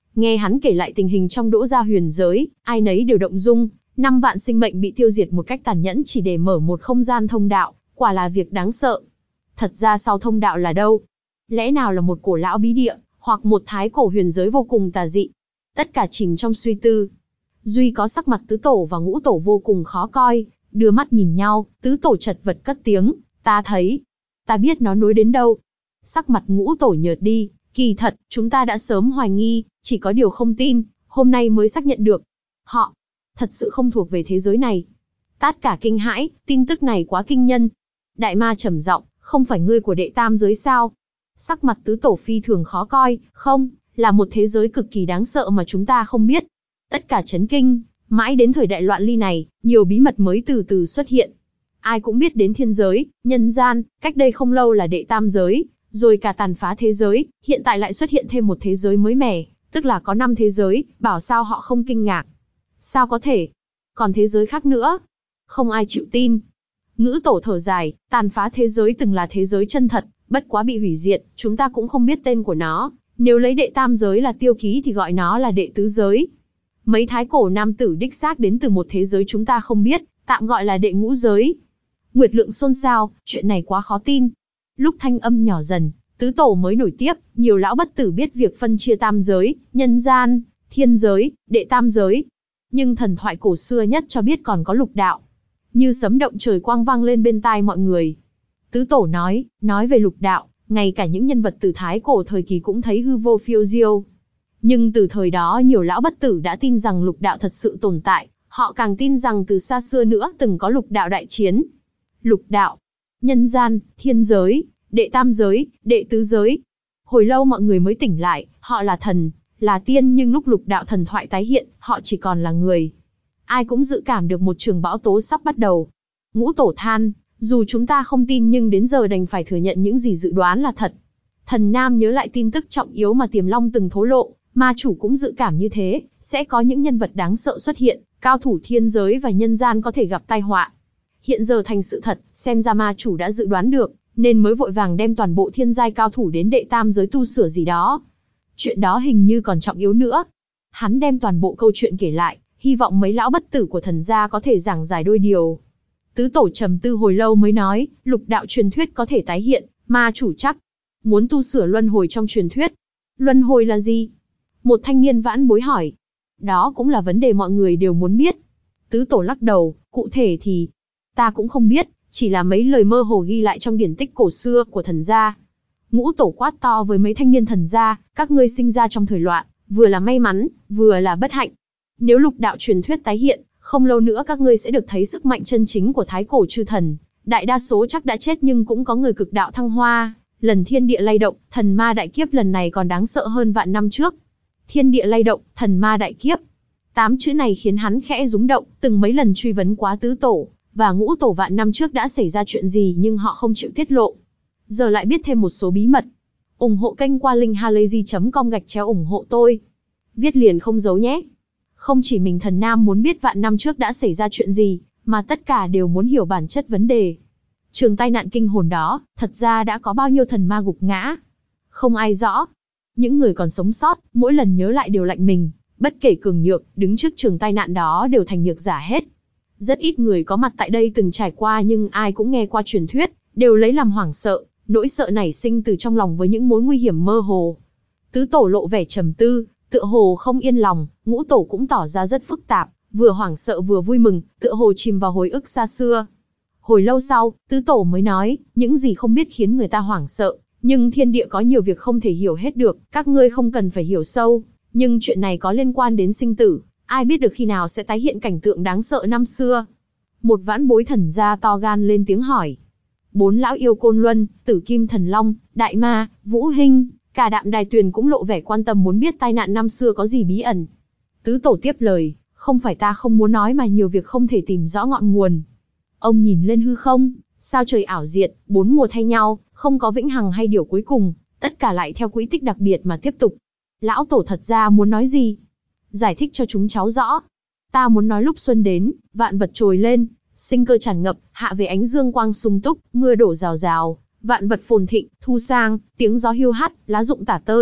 Nghe hắn kể lại tình hình trong Đỗ gia huyền giới, ai nấy đều động dung, năm vạn sinh mệnh bị tiêu diệt một cách tàn nhẫn chỉ để mở một không gian thông đạo, quả là việc đáng sợ. Thật ra sau thông đạo là đâu? Lẽ nào là một cổ lão bí địa, hoặc một thái cổ huyền giới vô cùng tà dị? Tất cả chìm trong suy tư. Duy có sắc mặt tứ tổ và ngũ tổ vô cùng khó coi, đưa mắt nhìn nhau, tứ tổ chật vật cất tiếng, ta thấy, ta biết nó nối đến đâu. Sắc mặt ngũ tổ nhợt đi, kỳ thật, chúng ta đã sớm hoài nghi, chỉ có điều không tin, hôm nay mới xác nhận được. Họ, thật sự không thuộc về thế giới này. Tát cả kinh hãi, tin tức này quá kinh nhân. Đại ma trầm giọng, không phải ngươi của đệ tam giới sao? Sắc mặt tứ tổ phi thường khó coi, không, là một thế giới cực kỳ đáng sợ mà chúng ta không biết. Tất cả chấn kinh, mãi đến thời đại loạn ly này, nhiều bí mật mới từ từ xuất hiện. Ai cũng biết đến thiên giới, nhân gian, cách đây không lâu là đệ tam giới, rồi cả tàn phá thế giới, hiện tại lại xuất hiện thêm một thế giới mới mẻ, tức là có năm thế giới, bảo sao họ không kinh ngạc. Sao có thể? Còn thế giới khác nữa? Không ai chịu tin. Ngữ tổ thở dài, tàn phá thế giới từng là thế giới chân thật, bất quá bị hủy diệt, chúng ta cũng không biết tên của nó. Nếu lấy đệ tam giới là tiêu ký thì gọi nó là đệ tứ giới. Mấy thái cổ nam tử đích xác đến từ một thế giới chúng ta không biết, tạm gọi là đệ ngũ giới. Nguyệt Lượng xôn xao, chuyện này quá khó tin. Lúc thanh âm nhỏ dần, tứ tổ mới nổi tiếp, nhiều lão bất tử biết việc phân chia tam giới, nhân gian, thiên giới, đệ tam giới. Nhưng thần thoại cổ xưa nhất cho biết còn có lục đạo. Như sấm động trời quang vang lên bên tai mọi người. Tứ tổ nói, nói về lục đạo, ngay cả những nhân vật từ thái cổ thời kỳ cũng thấy hư vô phiêu diêu. Nhưng từ thời đó nhiều lão bất tử đã tin rằng lục đạo thật sự tồn tại, họ càng tin rằng từ xa xưa nữa từng có lục đạo đại chiến. Lục đạo, nhân gian, thiên giới, đệ tam giới, đệ tứ giới. Hồi lâu mọi người mới tỉnh lại, họ là thần, là tiên nhưng lúc lục đạo thần thoại tái hiện, họ chỉ còn là người. Ai cũng dự cảm được một trường bão tố sắp bắt đầu. Ngũ tổ than, dù chúng ta không tin nhưng đến giờ đành phải thừa nhận những gì dự đoán là thật. Thần Nam nhớ lại tin tức trọng yếu mà Tiềm Long từng thố lộ, ma chủ cũng dự cảm như thế, sẽ có những nhân vật đáng sợ xuất hiện, cao thủ thiên giới và nhân gian có thể gặp tai họa. Hiện giờ thành sự thật, xem ra ma chủ đã dự đoán được, nên mới vội vàng đem toàn bộ thiên giai cao thủ đến đệ tam giới tu sửa gì đó. Chuyện đó hình như còn trọng yếu nữa. Hắn đem toàn bộ câu chuyện kể lại, hy vọng mấy lão bất tử của thần gia có thể giảng giải đôi điều. Tứ tổ trầm tư hồi lâu mới nói, lục đạo truyền thuyết có thể tái hiện, ma chủ chắc muốn tu sửa luân hồi trong truyền thuyết. Luân hồi là gì? Một thanh niên vãn bối hỏi. Đó cũng là vấn đề mọi người đều muốn biết. Tứ tổ lắc đầu, cụ thể thì ta cũng không biết, chỉ là mấy lời mơ hồ ghi lại trong điển tích cổ xưa của thần gia. Ngũ tổ quát to với mấy thanh niên thần gia, các ngươi sinh ra trong thời loạn, vừa là may mắn, vừa là bất hạnh. Nếu lục đạo truyền thuyết tái hiện, không lâu nữa các ngươi sẽ được thấy sức mạnh chân chính của thái cổ chư thần. Đại đa số chắc đã chết nhưng cũng có người cực đạo thăng hoa. Lần thiên địa lay động, thần ma đại kiếp lần này còn đáng sợ hơn vạn năm trước. Thiên địa lay động, thần ma đại kiếp. Tám chữ này khiến hắn khẽ rúng động, từng mấy lần truy vấn quá tứ tổ, và ngũ tổ vạn năm trước đã xảy ra chuyện gì nhưng họ không chịu tiết lộ. Giờ lại biết thêm một số bí mật. ủng hộ kênh qua linkhalazy chấm com gạch chéo ủng hộ tôi. Viết liền không giấu nhé. Không chỉ mình thần Nam muốn biết vạn năm trước đã xảy ra chuyện gì, mà tất cả đều muốn hiểu bản chất vấn đề. Trường tai nạn kinh hồn đó, thật ra đã có bao nhiêu thần ma gục ngã? Không ai rõ. Những người còn sống sót, mỗi lần nhớ lại đều lạnh mình, bất kể cường nhược, đứng trước trường tai nạn đó đều thành nhược giả hết. Rất ít người có mặt tại đây từng trải qua nhưng ai cũng nghe qua truyền thuyết, đều lấy làm hoảng sợ, nỗi sợ nảy sinh từ trong lòng với những mối nguy hiểm mơ hồ. Tứ tổ lộ vẻ trầm tư, tựa hồ không yên lòng, ngũ tổ cũng tỏ ra rất phức tạp, vừa hoảng sợ vừa vui mừng, tựa hồ chìm vào hồi ức xa xưa. Hồi lâu sau, tứ tổ mới nói, những gì không biết khiến người ta hoảng sợ, nhưng thiên địa có nhiều việc không thể hiểu hết được, các ngươi không cần phải hiểu sâu, nhưng chuyện này có liên quan đến sinh tử, ai biết được khi nào sẽ tái hiện cảnh tượng đáng sợ năm xưa. Một vãn bối thần gia to gan lên tiếng hỏi. Bốn lão yêu Côn Luân, Tử Kim Thần Long, Đại Ma, Vũ Hinh, cả Đạm Đài Tuyền cũng lộ vẻ quan tâm muốn biết tai nạn năm xưa có gì bí ẩn. Tứ tổ tiếp lời, không phải ta không muốn nói mà nhiều việc không thể tìm rõ ngọn nguồn. Ông nhìn lên hư không, sao trời ảo diệt, bốn mùa thay nhau, không có vĩnh hằng hay điều cuối cùng, tất cả lại theo quỹ tích đặc biệt mà tiếp tục. Lão tổ thật ra muốn nói gì? Giải thích cho chúng cháu rõ. Ta muốn nói lúc xuân đến, vạn vật trồi lên, sinh cơ tràn ngập, hạ về ánh dương quang sung túc, mưa đổ rào rào, vạn vật phồn thịnh, thu sang, tiếng gió hiu hắt, lá rụng tả tơi,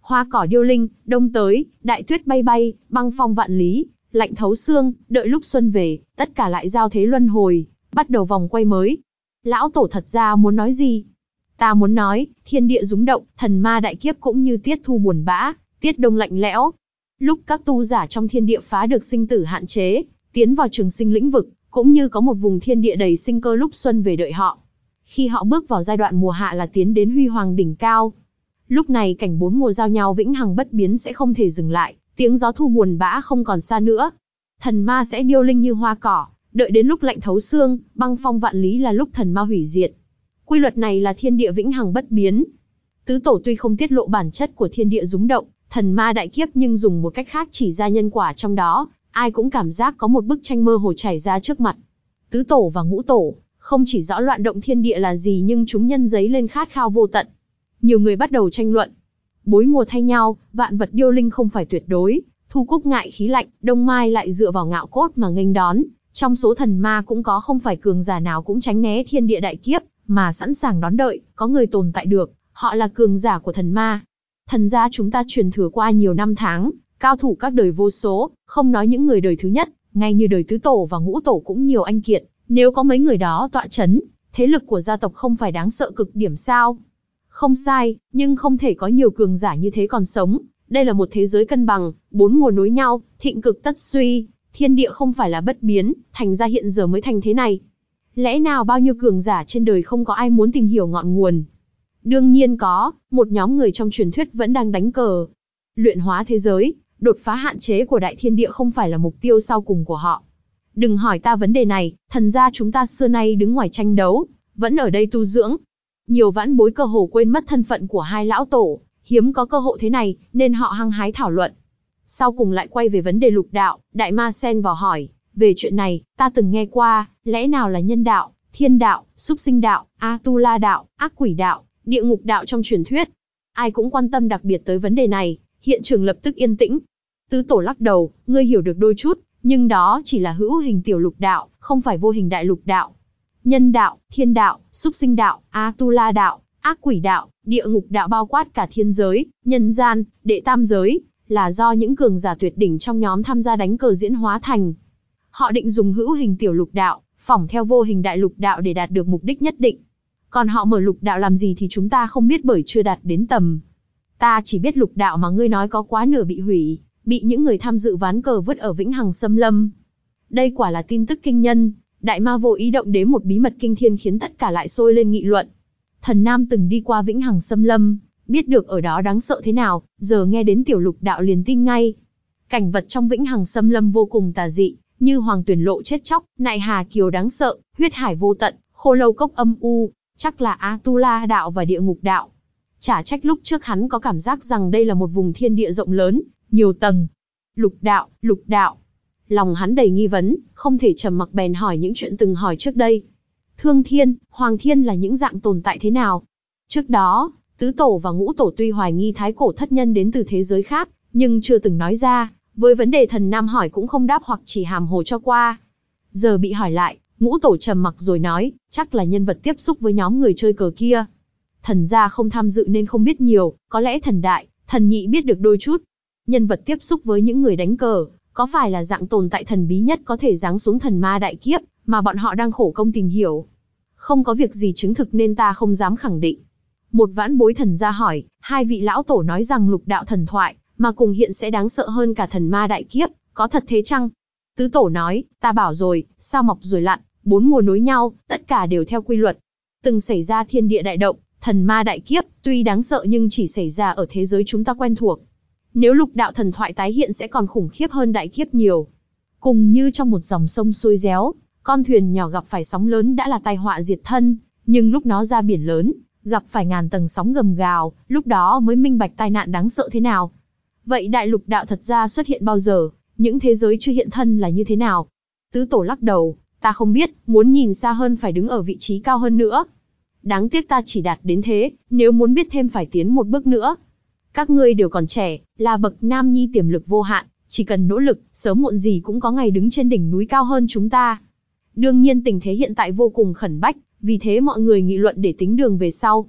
Hoa cỏ điêu linh, đông tới, đại tuyết bay bay, băng phong vạn lý, lạnh thấu xương, đợi lúc xuân về, tất cả lại giao thế luân hồi, bắt đầu vòng quay mới. Lão tổ thật ra muốn nói gì? Ta muốn nói, thiên địa rúng động, thần ma đại kiếp cũng như tiết thu buồn bã, tiết đông lạnh lẽo. Lúc các tu giả trong thiên địa phá được sinh tử hạn chế, tiến vào trường sinh lĩnh vực, cũng như có một vùng thiên địa đầy sinh cơ lúc xuân về đợi họ. Khi họ bước vào giai đoạn mùa hạ là tiến đến huy hoàng đỉnh cao. Lúc này cảnh bốn mùa giao nhau vĩnh hằng bất biến sẽ không thể dừng lại, tiếng gió thu buồn bã không còn xa nữa. Thần ma sẽ điêu linh như hoa cỏ, đợi đến lúc lạnh thấu xương, băng phong vạn lý là lúc thần ma hủy diệt. Quy luật này là thiên địa vĩnh hằng bất biến. Tứ tổ tuy không tiết lộ bản chất của thiên địa rúng động, thần ma đại kiếp nhưng dùng một cách khác chỉ ra nhân quả trong đó, ai cũng cảm giác có một bức tranh mơ hồ chảy ra trước mặt. Tứ tổ và ngũ tổ, không chỉ rõ loạn động thiên địa là gì nhưng chúng nhân giấy lên khát khao vô tận. Nhiều người bắt đầu tranh luận. Bối mùa thay nhau, vạn vật điêu linh không phải tuyệt đối, thu cúc ngại khí lạnh, đông mai lại dựa vào ngạo cốt mà nghênh đón. Trong số thần ma cũng có không phải cường giả nào cũng tránh né thiên địa đại kiếp, mà sẵn sàng đón đợi, có người tồn tại được, họ là cường giả của thần ma. Thần gia chúng ta truyền thừa qua nhiều năm tháng, cao thủ các đời vô số, không nói những người đời thứ nhất, ngay như đời tứ tổ và ngũ tổ cũng nhiều anh kiệt, nếu có mấy người đó tọa chấn, thế lực của gia tộc không phải đáng sợ cực điểm sao? Không sai, nhưng không thể có nhiều cường giả như thế còn sống, đây là một thế giới cân bằng, bốn mùa nối nhau, thịnh cực tất suy, thiên địa không phải là bất biến, thành ra hiện giờ mới thành thế này. Lẽ nào bao nhiêu cường giả trên đời không có ai muốn tìm hiểu ngọn nguồn? Đương nhiên có, một nhóm người trong truyền thuyết vẫn đang đánh cờ. Luyện hóa thế giới, đột phá hạn chế của đại thiên địa không phải là mục tiêu sau cùng của họ. Đừng hỏi ta vấn đề này, thần gia chúng ta xưa nay đứng ngoài tranh đấu, vẫn ở đây tu dưỡng. Nhiều vãn bối cơ hồ quên mất thân phận của hai lão tổ, hiếm có cơ hội thế này, nên họ hăng hái thảo luận. Sau cùng lại quay về vấn đề lục đạo, đại ma xen vào hỏi, về chuyện này, ta từng nghe qua, lẽ nào là nhân đạo, thiên đạo, súc sinh đạo, A-tu-la đạo, ác quỷ đạo, địa ngục đạo trong truyền thuyết? Ai cũng quan tâm đặc biệt tới vấn đề này, hiện trường lập tức yên tĩnh. Tứ tổ lắc đầu, ngươi hiểu được đôi chút, nhưng đó chỉ là hữu hình tiểu lục đạo, không phải vô hình đại lục đạo. Nhân đạo, thiên đạo, súc sinh đạo, A-tu-la đạo, ác quỷ đạo, địa ngục đạo bao quát cả thiên giới, nhân gian, đệ tam giới, là do những cường giả tuyệt đỉnh trong nhóm tham gia đánh cờ diễn hóa thành. Họ định dùng hữu hình tiểu lục đạo, phỏng theo vô hình đại lục đạo để đạt được mục đích nhất định. Còn họ mở lục đạo làm gì thì chúng ta không biết bởi chưa đạt đến tầm. Ta chỉ biết lục đạo mà ngươi nói có quá nửa bị hủy, bị những người tham dự ván cờ vứt ở Vĩnh Hằng Xâm Lâm. Đây quả là tin tức kinh nhân, đại ma vô ý động đến một bí mật kinh thiên khiến tất cả lại sôi lên nghị luận. Thần Nam từng đi qua Vĩnh Hằng Xâm Lâm, biết được ở đó đáng sợ thế nào, giờ nghe đến tiểu lục đạo liền tin ngay. Cảnh vật trong Vĩnh Hằng Xâm Lâm vô cùng tà dị, như hoàng tuyển lộ chết chóc, nại hà kiều đáng sợ, huyết hải vô tận, khô lâu cốc âm u, chắc là A-tu-la đạo và địa ngục đạo. Chả trách lúc trước hắn có cảm giác rằng đây là một vùng thiên địa rộng lớn, nhiều tầng. Lục đạo, lục đạo. Lòng hắn đầy nghi vấn, không thể trầm mặc bèn hỏi những chuyện từng hỏi trước đây. Thương thiên, hoàng thiên là những dạng tồn tại thế nào? Trước đó, tứ tổ và ngũ tổ tuy hoài nghi thái cổ thất nhân đến từ thế giới khác, nhưng chưa từng nói ra, với vấn đề thần Nam hỏi cũng không đáp hoặc chỉ hàm hồ cho qua. Giờ bị hỏi lại, ngũ tổ trầm mặc rồi nói, chắc là nhân vật tiếp xúc với nhóm người chơi cờ kia. Thần gia không tham dự nên không biết nhiều, có lẽ thần đại, thần nhị biết được đôi chút. Nhân vật tiếp xúc với những người đánh cờ, có phải là dạng tồn tại thần bí nhất có thể giáng xuống thần ma đại kiếp, mà bọn họ đang khổ công tìm hiểu? Không có việc gì chứng thực nên ta không dám khẳng định. Một vãn bối thần gia hỏi, hai vị lão tổ nói rằng lục đạo thần thoại, mà cùng hiện sẽ đáng sợ hơn cả thần ma đại kiếp, có thật thế chăng? Tứ tổ nói, ta bảo rồi, sao mọc rồi lặn, bốn mùa nối nhau, tất cả đều theo quy luật. Từng xảy ra thiên địa đại động, thần ma đại kiếp, tuy đáng sợ nhưng chỉ xảy ra ở thế giới chúng ta quen thuộc. Nếu lục đạo thần thoại tái hiện sẽ còn khủng khiếp hơn đại kiếp nhiều. Cùng như trong một dòng sông xuôi réo, con thuyền nhỏ gặp phải sóng lớn đã là tai họa diệt thân, nhưng lúc nó ra biển lớn, gặp phải ngàn tầng sóng gầm gào, lúc đó mới minh bạch tai nạn đáng sợ thế nào. Vậy đại lục đạo thật ra xuất hiện bao giờ, những thế giới chưa hiện thân là như thế nào? Tứ tổ lắc đầu, ta không biết, muốn nhìn xa hơn phải đứng ở vị trí cao hơn nữa. Đáng tiếc ta chỉ đạt đến thế, nếu muốn biết thêm phải tiến một bước nữa. Các ngươi đều còn trẻ, là bậc nam nhi tiềm lực vô hạn, chỉ cần nỗ lực, sớm muộn gì cũng có ngày đứng trên đỉnh núi cao hơn chúng ta. Đương nhiên tình thế hiện tại vô cùng khẩn bách, vì thế mọi người nghị luận để tính đường về sau.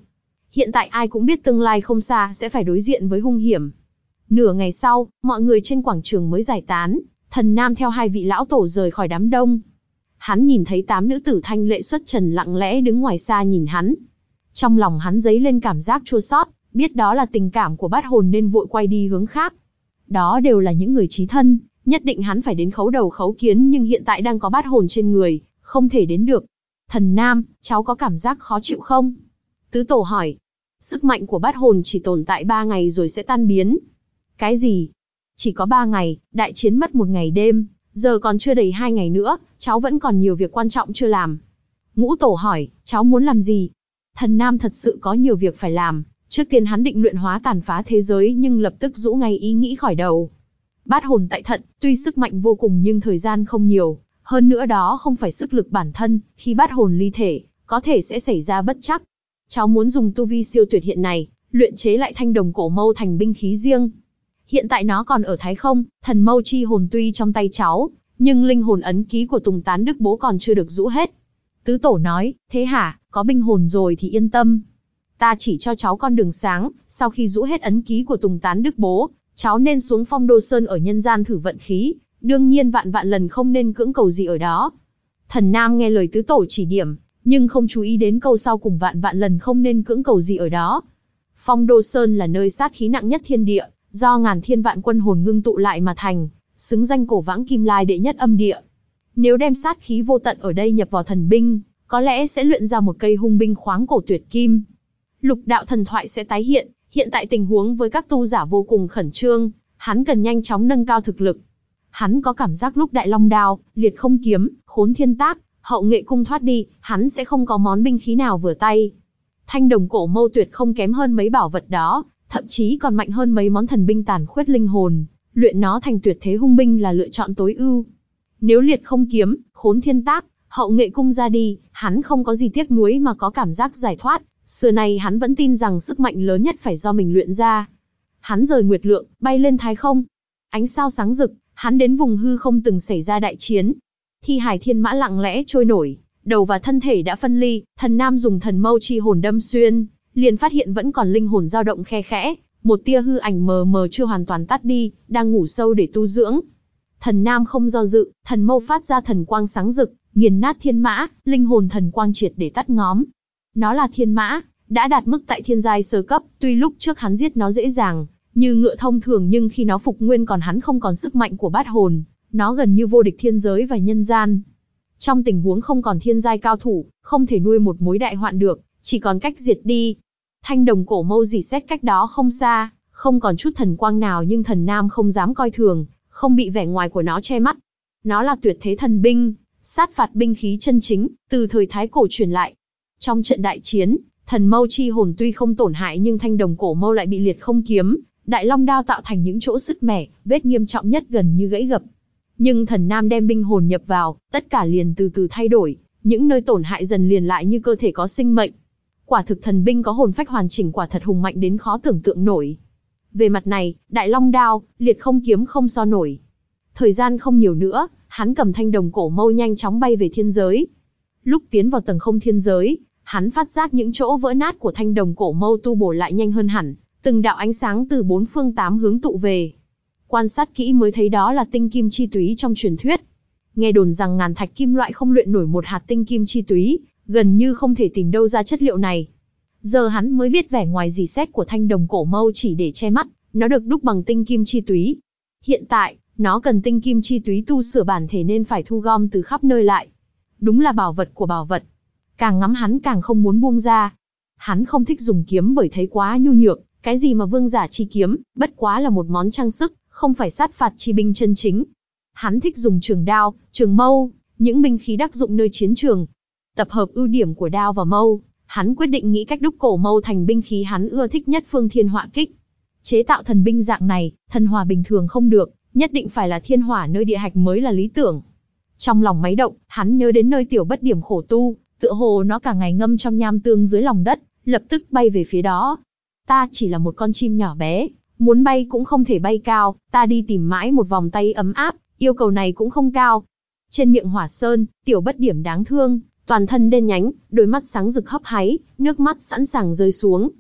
Hiện tại ai cũng biết tương lai không xa sẽ phải đối diện với hung hiểm. Nửa ngày sau, mọi người trên quảng trường mới giải tán, Thần Nam theo hai vị lão tổ rời khỏi đám đông. Hắn nhìn thấy tám nữ tử thanh lệ xuất trần lặng lẽ đứng ngoài xa nhìn hắn. Trong lòng hắn dấy lên cảm giác chua xót, biết đó là tình cảm của bát hồn nên vội quay đi hướng khác. Đó đều là những người chí thân, nhất định hắn phải đến khấu đầu khấu kiến, nhưng hiện tại đang có bát hồn trên người, không thể đến được. Thần Nam, cháu có cảm giác khó chịu không? Tứ tổ hỏi. Sức mạnh của bát hồn chỉ tồn tại ba ngày rồi sẽ tan biến. Cái gì? Chỉ có ba ngày, đại chiến mất một ngày đêm, giờ còn chưa đầy hai ngày nữa, cháu vẫn còn nhiều việc quan trọng chưa làm. Ngũ tổ hỏi, cháu muốn làm gì? Thần Nam thật sự có nhiều việc phải làm, trước tiên hắn định luyện hóa tàn phá thế giới nhưng lập tức rũ ngay ý nghĩ khỏi đầu. Bát hồn tại thận, tuy sức mạnh vô cùng nhưng thời gian không nhiều, hơn nữa đó không phải sức lực bản thân, khi bát hồn ly thể, có thể sẽ xảy ra bất trắc. Cháu muốn dùng tu vi siêu tuyệt hiện này, luyện chế lại thanh đồng cổ mâu thành binh khí riêng. Hiện tại nó còn ở thái không, thần mâu chi hồn tuy trong tay cháu, nhưng linh hồn ấn ký của Tùng Tán Đức Bố còn chưa được rũ hết. Tứ tổ nói, thế hả, có binh hồn rồi thì yên tâm. Ta chỉ cho cháu con đường sáng, sau khi rũ hết ấn ký của Tùng Tán Đức Bố, cháu nên xuống Phong Đô Sơn ở nhân gian thử vận khí, đương nhiên vạn vạn lần không nên cưỡng cầu gì ở đó. Thần Nam nghe lời tứ tổ chỉ điểm, nhưng không chú ý đến câu sau cùng vạn vạn lần không nên cưỡng cầu gì ở đó. Phong Đô Sơn là nơi sát khí nặng nhất thiên địa, do ngàn thiên vạn quân hồn ngưng tụ lại mà thành, xứng danh cổ vãng kim lai đệ nhất âm địa. Nếu đem sát khí vô tận ở đây nhập vào thần binh, có lẽ sẽ luyện ra một cây hung binh khoáng cổ tuyệt kim. Lục đạo thần thoại sẽ tái hiện, hiện tại tình huống với các tu giả vô cùng khẩn trương, hắn cần nhanh chóng nâng cao thực lực. Hắn có cảm giác lúc Đại Long Đao, Liệt Không Kiếm, Khốn Thiên Tác, Hậu Nghệ Cung thoát đi, hắn sẽ không có món binh khí nào vừa tay. Thanh đồng cổ mâu tuyệt không kém hơn mấy bảo vật đó, thậm chí còn mạnh hơn mấy món thần binh tàn khuyết linh hồn, luyện nó thành tuyệt thế hung binh là lựa chọn tối ưu. Nếu Liệt Không Kiếm, Khốn Thiên Tác, Hậu Nghệ Cung ra đi, hắn không có gì tiếc nuối mà có cảm giác giải thoát, xưa nay hắn vẫn tin rằng sức mạnh lớn nhất phải do mình luyện ra. Hắn rời Nguyệt Lượng, bay lên thái không. Ánh sao sáng rực, hắn đến vùng hư không từng xảy ra đại chiến. Thi hài thiên mã lặng lẽ trôi nổi, đầu và thân thể đã phân ly, Thần Nam dùng thần mâu chi hồn đâm xuyên, liền phát hiện vẫn còn linh hồn dao động khe khẽ, một tia hư ảnh mờ mờ chưa hoàn toàn tắt đi, đang ngủ sâu để tu dưỡng. Thần Nam không do dự, thần mâu phát ra thần quang sáng rực, nghiền nát thiên mã, linh hồn thần quang triệt để tắt ngóm. Nó là thiên mã, đã đạt mức tại thiên giai sơ cấp, tuy lúc trước hắn giết nó dễ dàng, như ngựa thông thường, nhưng khi nó phục nguyên còn hắn không còn sức mạnh của bát hồn, nó gần như vô địch thiên giới và nhân gian. Trong tình huống không còn thiên giai cao thủ, không thể nuôi một mối đại hoạn được, chỉ còn cách diệt đi. Thanh đồng cổ mâu rỉ sét cách đó không xa, không còn chút thần quang nào, nhưng Thần Nam không dám coi thường, không bị vẻ ngoài của nó che mắt. Nó là tuyệt thế thần binh, sát phạt binh khí chân chính, từ thời Thái Cổ truyền lại. Trong trận đại chiến, thần mâu chi hồn tuy không tổn hại nhưng thanh đồng cổ mâu lại bị Liệt Không Kiếm, Đại Long Đao tạo thành những chỗ sứt mẻ, vết nghiêm trọng nhất gần như gãy gập. Nhưng Thần Nam đem binh hồn nhập vào, tất cả liền từ từ thay đổi, những nơi tổn hại dần liền lại như cơ thể có sinh mệnh. Quả thực thần binh có hồn phách hoàn chỉnh, quả thật hùng mạnh đến khó tưởng tượng nổi. Về mặt này, Đại Long Đao, Liệt Không Kiếm không so nổi. Thời gian không nhiều nữa, hắn cầm thanh đồng cổ mâu nhanh chóng bay về thiên giới. Lúc tiến vào tầng không thiên giới, hắn phát giác những chỗ vỡ nát của thanh đồng cổ mâu tu bổ lại nhanh hơn hẳn, từng đạo ánh sáng từ bốn phương tám hướng tụ về. Quan sát kỹ mới thấy đó là tinh kim chi túy trong truyền thuyết. Nghe đồn rằng ngàn thạch kim loại không luyện nổi một hạt tinh kim chi túy, gần như không thể tìm đâu ra chất liệu này. Giờ hắn mới biết vẻ ngoài rỉ sét của thanh đồng cổ mâu chỉ để che mắt, nó được đúc bằng tinh kim chi túy. Hiện tại, nó cần tinh kim chi túy tu sửa bản thể nên phải thu gom từ khắp nơi lại. Đúng là bảo vật của bảo vật. Càng ngắm hắn càng không muốn buông ra. Hắn không thích dùng kiếm bởi thấy quá nhu nhược, cái gì mà vương giả chi kiếm, bất quá là một món trang sức, không phải sát phạt chi binh chân chính. Hắn thích dùng trường đao, trường mâu, những binh khí đắc dụng nơi chiến trường. Tập hợp ưu điểm của đao và mâu, hắn quyết định nghĩ cách đúc cổ mâu thành binh khí hắn ưa thích nhất, Phương Thiên Họa Kích. Chế tạo thần binh dạng này, thần hỏa bình thường không được, nhất định phải là thiên hỏa nơi địa hạch mới là lý tưởng. Trong lòng máy động, hắn nhớ đến nơi Tiểu Bất Điểm khổ tu, tựa hồ nó cả ngày ngâm trong nham tương dưới lòng đất, lập tức bay về phía đó. Ta chỉ là một con chim nhỏ bé, muốn bay cũng không thể bay cao, ta đi tìm mãi một vòng tay ấm áp, yêu cầu này cũng không cao. Trên miệng hỏa sơn, Tiểu Bất Điểm đáng thương, toàn thân đen nhánh, đôi mắt sáng rực hấp háy, nước mắt sẵn sàng rơi xuống.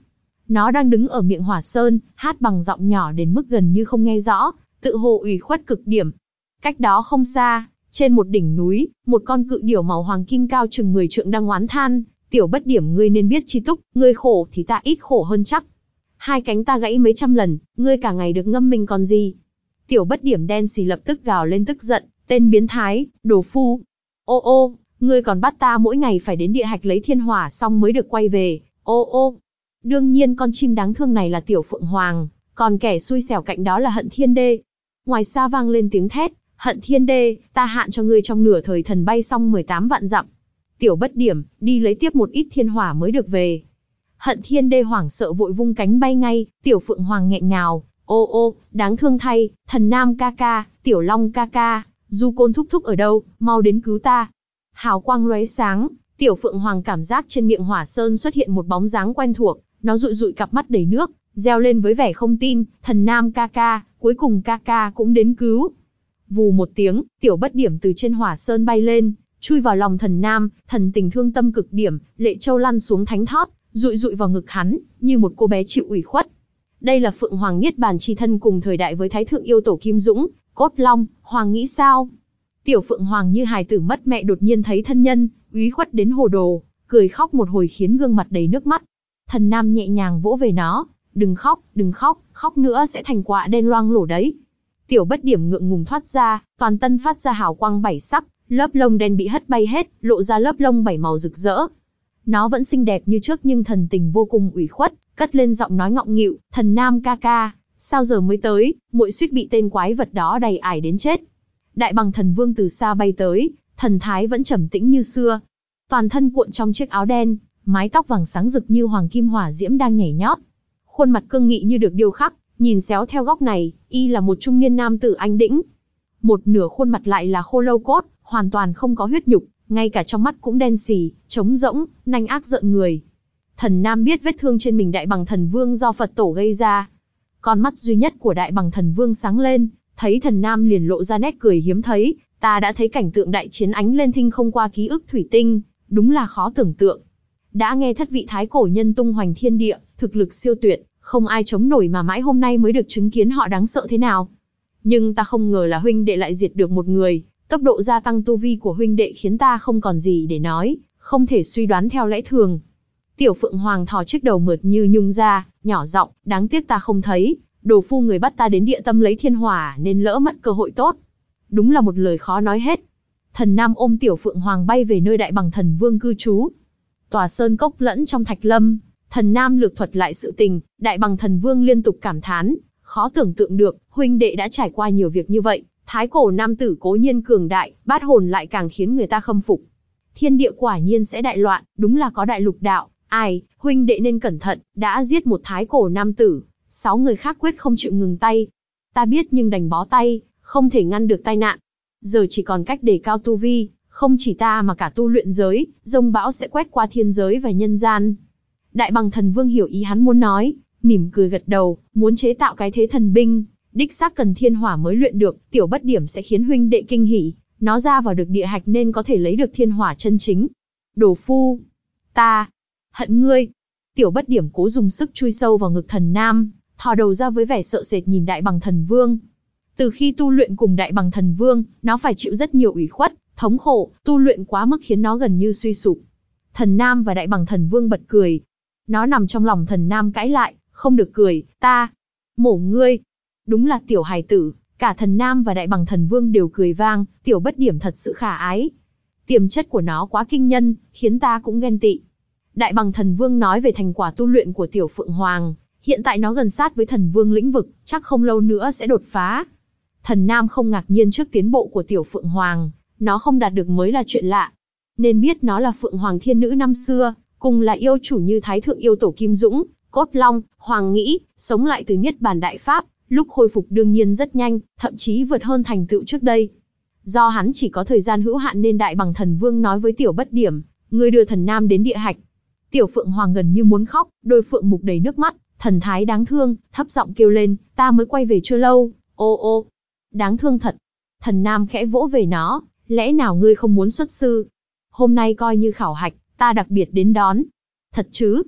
Nó đang đứng ở miệng hỏa sơn, hát bằng giọng nhỏ đến mức gần như không nghe rõ, tự hồ ủy khuất cực điểm. Cách đó không xa, trên một đỉnh núi, một con cự điểu màu hoàng kim cao chừng mười trượng đang oán than, tiểu bất điểm ngươi nên biết chi túc, ngươi khổ thì ta ít khổ hơn chắc. Hai cánh ta gãy mấy trăm lần, ngươi cả ngày được ngâm mình còn gì. Tiểu bất điểm đen xì lập tức gào lên tức giận, tên biến thái, đồ phu. Ô ô, ngươi còn bắt ta mỗi ngày phải đến địa hạch lấy thiên hỏa xong mới được quay về, ô ô. Đương nhiên con chim đáng thương này là tiểu phượng hoàng, còn kẻ xui xẻo cạnh đó là hận thiên đê. Ngoài xa vang lên tiếng thét, hận thiên đê, ta hạn cho ngươi trong nửa thời thần bay xong mười tám vạn dặm. Tiểu bất điểm, đi lấy tiếp một ít thiên hỏa mới được về. Hận thiên đê hoảng sợ vội vung cánh bay ngay, tiểu phượng hoàng nghẹn ngào, ô ô, đáng thương thay, thần nam ca ca, tiểu long ca ca, du côn thúc thúc ở đâu, mau đến cứu ta. Hào quang lóe sáng, tiểu phượng hoàng cảm giác trên miệng hỏa sơn xuất hiện một bóng dáng quen thuộc, nó dụi dụi cặp mắt đầy nước, reo lên với vẻ không tin, thần nam ca ca, cuối cùng ca ca cũng đến cứu. Vù một tiếng, tiểu bất điểm từ trên hỏa sơn bay lên, chui vào lòng thần nam, thần tình thương tâm cực điểm, lệ châu lăn xuống thánh thót, dụi dụi vào ngực hắn, như một cô bé chịu ủy khuất. Đây là Phượng Hoàng Niết Bàn chi thân cùng thời đại với Thái Thượng Yêu Tổ Kim Dũng, Cốt Long, Hoàng nghĩ sao? Tiểu Phượng Hoàng như hài tử mất mẹ đột nhiên thấy thân nhân, úy khuất đến hồ đồ, cười khóc một hồi khiến gương mặt đầy nước mắt. Thần Nam nhẹ nhàng vỗ về nó, đừng khóc, đừng khóc, khóc nữa sẽ thành quạ đen loang lổ đấy. Tiểu bất điểm ngượng ngùng thoát ra, toàn thân phát ra hào quang bảy sắc, lớp lông đen bị hất bay hết, lộ ra lớp lông bảy màu rực rỡ. Nó vẫn xinh đẹp như trước nhưng thần tình vô cùng ủy khuất, cất lên giọng nói ngọng nghịu, thần Nam ca ca, sao giờ mới tới, muội suýt bị tên quái vật đó đầy ải đến chết. Đại bằng thần vương từ xa bay tới, thần thái vẫn trầm tĩnh như xưa. Toàn thân cuộn trong chiếc áo đen, mái tóc vàng sáng rực như hoàng kim hỏa diễm đang nhảy nhót. Khuôn mặt cương nghị như được điêu khắc, nhìn xéo theo góc này, y là một trung niên nam tử anh đĩnh. Một nửa khuôn mặt lại là khô lâu cốt, hoàn toàn không có huyết nhục, ngay cả trong mắt cũng đen sì, trống rỗng, nanh ác rợn người. Thần Nam biết vết thương trên mình Đại Bằng Thần Vương do Phật tổ gây ra. Con mắt duy nhất của Đại Bằng Thần Vương sáng lên, thấy Thần Nam liền lộ ra nét cười hiếm thấy, ta đã thấy cảnh tượng đại chiến ánh lên thinh không qua ký ức thủy tinh, đúng là khó tưởng tượng. Đã nghe thất vị thái cổ nhân tung hoành thiên địa, thực lực siêu tuyệt, không ai chống nổi mà mãi hôm nay mới được chứng kiến họ đáng sợ thế nào. Nhưng ta không ngờ là huynh đệ lại diệt được một người, tốc độ gia tăng tu vi của huynh đệ khiến ta không còn gì để nói, không thể suy đoán theo lẽ thường. Tiểu Phượng Hoàng thò chiếc đầu mượt như nhung ra, nhỏ giọng, đáng tiếc ta không thấy, đồ phu người bắt ta đến địa tâm lấy thiên hỏa nên lỡ mất cơ hội tốt. Đúng là một lời khó nói hết. Thần Nam ôm Tiểu Phượng Hoàng bay về nơi Đại Bằng Thần Vương cư trú. Tòa sơn cốc lẫn trong thạch lâm, Thần Nam lược thuật lại sự tình, Đại Bằng Thần Vương liên tục cảm thán, khó tưởng tượng được, huynh đệ đã trải qua nhiều việc như vậy, thái cổ nam tử cố nhiên cường đại, bát hồn lại càng khiến người ta khâm phục. Thiên địa quả nhiên sẽ đại loạn, đúng là có đại lục đạo, ai, huynh đệ nên cẩn thận, đã giết một thái cổ nam tử, sáu người khác quyết không chịu ngừng tay. Ta biết nhưng đành bó tay, không thể ngăn được tai nạn. Giờ chỉ còn cách đề cao tu vi, không chỉ ta mà cả tu luyện giới, rông bão sẽ quét qua thiên giới và nhân gian. Đại Bằng Thần Vương hiểu ý hắn muốn nói, mỉm cười gật đầu, muốn chế tạo cái thế thần binh, đích xác cần thiên hỏa mới luyện được, tiểu bất điểm sẽ khiến huynh đệ kinh hỉ, nó ra vào được địa hạch nên có thể lấy được thiên hỏa chân chính. Đồ phu, ta hận ngươi. Tiểu bất điểm cố dùng sức chui sâu vào ngực Thần Nam, thò đầu ra với vẻ sợ sệt nhìn Đại Bằng Thần Vương. Từ khi tu luyện cùng Đại Bằng Thần Vương, nó phải chịu rất nhiều ủy khuất, thống khổ, tu luyện quá mức khiến nó gần như suy sụp. Thần Nam và Đại Bằng Thần Vương bật cười. Nó nằm trong lòng Thần Nam cãi lại, không được cười, ta mổ ngươi. Đúng là tiểu hài tử, cả Thần Nam và Đại Bằng Thần Vương đều cười vang, tiểu bất điểm thật sự khả ái. Tiềm chất của nó quá kinh nhân, khiến ta cũng ghen tị. Đại Bằng Thần Vương nói về thành quả tu luyện của Tiểu Phượng Hoàng, hiện tại nó gần sát với Thần Vương lĩnh vực, chắc không lâu nữa sẽ đột phá. Thần Nam không ngạc nhiên trước tiến bộ của Tiểu Phượng Hoàng, nó không đạt được mới là chuyện lạ. Nên biết nó là Phượng Hoàng thiên nữ năm xưa, cùng là yêu chủ như Thái Thượng Yêu Tổ Kim Dũng, Cốt Long, Hoàng Nghĩ, sống lại từ Niết Bàn Đại Pháp, lúc khôi phục đương nhiên rất nhanh, thậm chí vượt hơn thành tựu trước đây. Do hắn chỉ có thời gian hữu hạn nên Đại Bằng Thần Vương nói với Tiểu bất điểm, ngươi đưa Thần Nam đến địa hạch. Tiểu Phượng Hoàng gần như muốn khóc, đôi phượng mục đầy nước mắt, thần thái đáng thương, thấp giọng kêu lên, ta mới quay về chưa lâu, ô ô, đáng thương thật. Thần Nam khẽ vỗ về nó, lẽ nào ngươi không muốn xuất sư? Hôm nay coi như khảo hạch, ta đặc biệt đến đón. Thật chứ?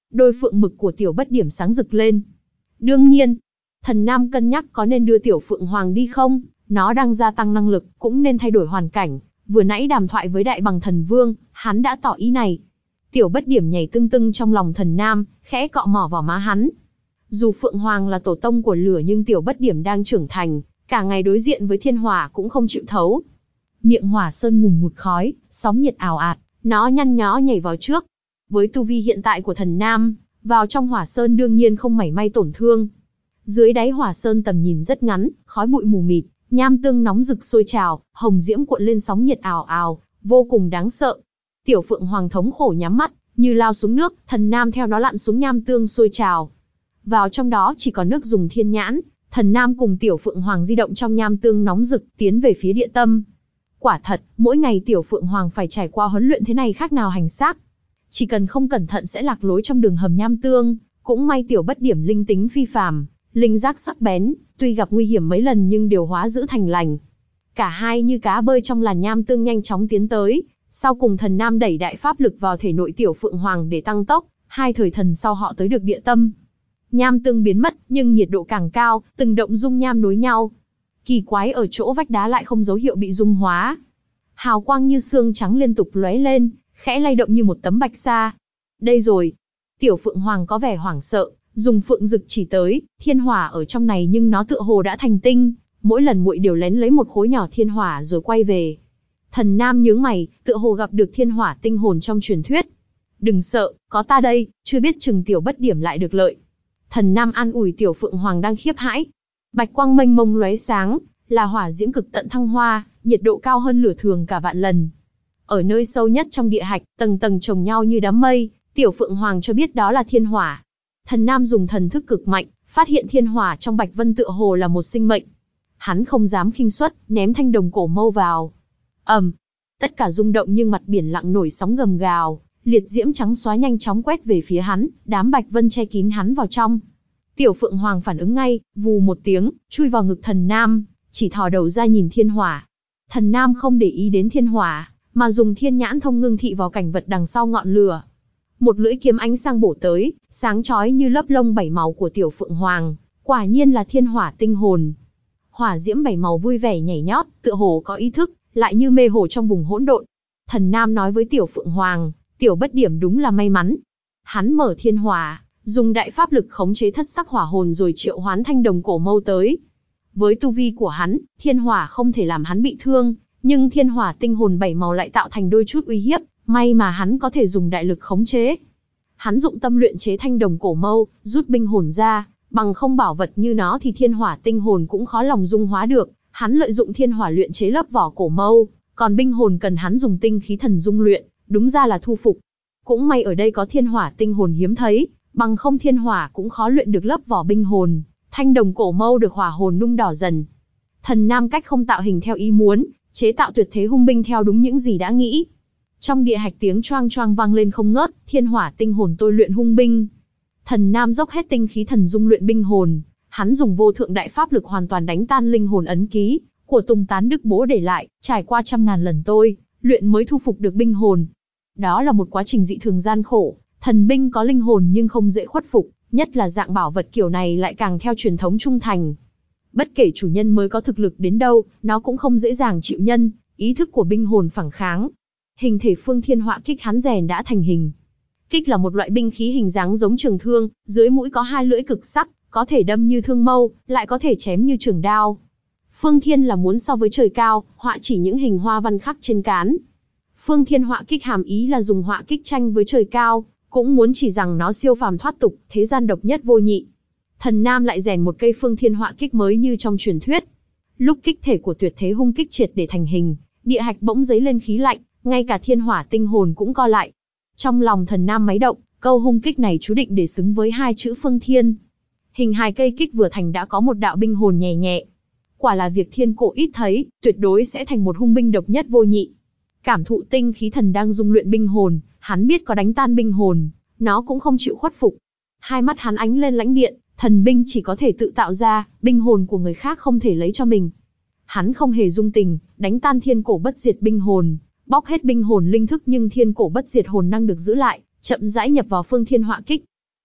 đôi phượng mực của Tiểu Bất Điểm sáng rực lên. Đương nhiên, Thần Nam cân nhắc có nên đưa Tiểu Phượng Hoàng đi không, nó đang gia tăng năng lực, cũng nên thay đổi hoàn cảnh. Vừa nãy đàm thoại với Đại Bằng Thần Vương, hắn đã tỏ ý này. Tiểu Bất Điểm nhảy tưng tưng trong lòng Thần Nam, khẽ cọ mỏ vào má hắn. Dù Phượng Hoàng là tổ tông của lửa nhưng Tiểu Bất Điểm đang trưởng thành, cả ngày đối diện với thiên hỏa cũng không chịu thấu. Miệng hỏa sơn ngùn ngụt khói, sóng nhiệt ào ạt, nó nhăn nhó nhảy vào trước. Với tu vi hiện tại của Thần Nam, vào trong hỏa sơn đương nhiên không mảy may tổn thương. Dưới đáy hỏa sơn tầm nhìn rất ngắn, khói bụi mù mịt, nham tương nóng rực sôi trào, hồng diễm cuộn lên sóng nhiệt ào ào, vô cùng đáng sợ. Tiểu Phượng Hoàng thống khổ nhắm mắt, như lao xuống nước, Thần Nam theo nó lặn xuống nham tương sôi trào. Vào trong đó chỉ có nước dùng thiên nhãn, Thần Nam cùng Tiểu Phượng Hoàng di động trong nham tương nóng rực, tiến về phía địa tâm. Quả thật, mỗi ngày Tiểu Phượng Hoàng phải trải qua huấn luyện thế này khác nào hành xác. Chỉ cần không cẩn thận sẽ lạc lối trong đường hầm nham tương, cũng may Tiểu Bất Điểm linh tính phi phàm, linh giác sắc bén, tuy gặp nguy hiểm mấy lần nhưng đều hóa giữ thành lành. Cả hai như cá bơi trong làn nham tương nhanh chóng tiến tới, sau cùng Thần Nam đẩy đại pháp lực vào thể nội Tiểu Phượng Hoàng để tăng tốc, hai thời thần sau họ tới được địa tâm. Nham tương biến mất, nhưng nhiệt độ càng cao, từng động dung nham nối nhau. Kỳ quái ở chỗ vách đá lại không dấu hiệu bị dung hóa. Hào quang như xương trắng liên tục lóe lên, khẽ lay động như một tấm bạch sa. Đây rồi. Tiểu Phượng Hoàng có vẻ hoảng sợ, dùng phượng dực chỉ tới, thiên hỏa ở trong này nhưng nó tựa hồ đã thành tinh, mỗi lần muội đều lén lấy một khối nhỏ thiên hỏa rồi quay về. Thần Nam nhướng mày, tựa hồ gặp được thiên hỏa tinh hồn trong truyền thuyết. Đừng sợ, có ta đây, chưa biết chừng Tiểu Bất Điểm lại được lợi. Thần Nam an ủi Tiểu Phượng Hoàng đang khiếp hãi. Bạch quang mênh mông lóe sáng, là hỏa diễm cực tận thăng hoa, nhiệt độ cao hơn lửa thường cả vạn lần. Ở nơi sâu nhất trong địa hạch, tầng tầng chồng nhau như đám mây, Tiểu Phượng Hoàng cho biết đó là thiên hỏa. Thần Nam dùng thần thức cực mạnh, phát hiện thiên hỏa trong Bạch Vân tựa hồ là một sinh mệnh. Hắn không dám khinh suất, ném thanh đồng cổ mâu vào. ầm, um, tất cả rung động nhưng mặt biển lặng nổi sóng gầm gào, liệt diễm trắng xóa nhanh chóng quét về phía hắn, đám Bạch Vân che kín hắn vào trong. Tiểu Phượng Hoàng phản ứng ngay, vù một tiếng, chui vào ngực Thần Nam, chỉ thò đầu ra nhìn thiên hỏa. Thần Nam không để ý đến thiên hỏa, mà dùng thiên nhãn thông ngưng thị vào cảnh vật đằng sau ngọn lửa. Một lưỡi kiếm ánh sang bổ tới, sáng chói như lớp lông bảy màu của Tiểu Phượng Hoàng, quả nhiên là thiên hỏa tinh hồn. Hỏa diễm bảy màu vui vẻ nhảy nhót, tựa hồ có ý thức, lại như mê hồ trong vùng hỗn độn. Thần Nam nói với Tiểu Phượng Hoàng, Tiểu Bất Điểm đúng là may mắn. Hắn mở thiên hỏa, dùng đại pháp lực khống chế thất sắc hỏa hồn rồi triệu hoán thanh đồng cổ mâu tới. Với tu vi của hắn, thiên hỏa không thể làm hắn bị thương, nhưng thiên hỏa tinh hồn bảy màu lại tạo thành đôi chút uy hiếp, may mà hắn có thể dùng đại lực khống chế. Hắn dụng tâm luyện chế thanh đồng cổ mâu, rút binh hồn ra, bằng không bảo vật như nó thì thiên hỏa tinh hồn cũng khó lòng dung hóa được. Hắn lợi dụng thiên hỏa luyện chế lớp vỏ cổ mâu, còn binh hồn cần hắn dùng tinh khí thần dung luyện, đúng ra là thu phục. Cũng may ở đây có thiên hỏa tinh hồn hiếm thấy, bằng không thiên hỏa cũng khó luyện được lớp vỏ binh hồn. Thanh đồng cổ mâu được hỏa hồn nung đỏ dần. Thần Nam cách không tạo hình theo ý muốn, chế tạo tuyệt thế hung binh theo đúng những gì đã nghĩ. Trong địa hạch tiếng choang choang vang lên không ngớt, thiên hỏa tinh hồn tôi luyện hung binh. Thần Nam dốc hết tinh khí thần dung luyện binh hồn, hắn dùng vô thượng đại pháp lực hoàn toàn đánh tan linh hồn ấn ký của Tùng Tán Đức Bố để lại, trải qua trăm ngàn lần tôi luyện mới thu phục được binh hồn. Đó là một quá trình dị thường gian khổ, thần binh có linh hồn nhưng không dễ khuất phục, nhất là dạng bảo vật kiểu này lại càng theo truyền thống trung thành. Bất kể chủ nhân mới có thực lực đến đâu, nó cũng không dễ dàng chịu nhân, ý thức của binh hồn phản kháng. Hình thể phương thiên họa kích hắn rèn đã thành hình. Kích là một loại binh khí hình dáng giống trường thương, dưới mũi có hai lưỡi cực sắc, có thể đâm như thương mâu, lại có thể chém như trường đao. Phương thiên là muốn so với trời cao, họa chỉ những hình hoa văn khắc trên cán. Phương thiên họa kích hàm ý là dùng họa kích tranh với trời cao, cũng muốn chỉ rằng nó siêu phàm thoát tục, thế gian độc nhất vô nhị. Thần Nam lại rèn một cây phương thiên họa kích mới như trong truyền thuyết. Lúc kích thể của tuyệt thế hung kích triệt để thành hình, địa hạch bỗng dấy lên khí lạnh, ngay cả thiên hỏa tinh hồn cũng co lại. Trong lòng Thần Nam máy động, câu hung kích này chú định để xứng với hai chữ phương thiên. Hình hài cây kích vừa thành đã có một đạo binh hồn nhẹ nhẹ. Quả là việc thiên cổ ít thấy, tuyệt đối sẽ thành một hung binh độc nhất vô nhị. Cảm thụ tinh khí thần đang dung luyện binh hồn, hắn biết có đánh tan binh hồn, nó cũng không chịu khuất phục. Hai mắt hắn ánh lên lãnh điện, thần binh chỉ có thể tự tạo ra, binh hồn của người khác không thể lấy cho mình. Hắn không hề dung tình, đánh tan thiên cổ bất diệt binh hồn, bóc hết binh hồn linh thức nhưng thiên cổ bất diệt hồn năng được giữ lại, chậm rãi nhập vào phương thiên họa kích.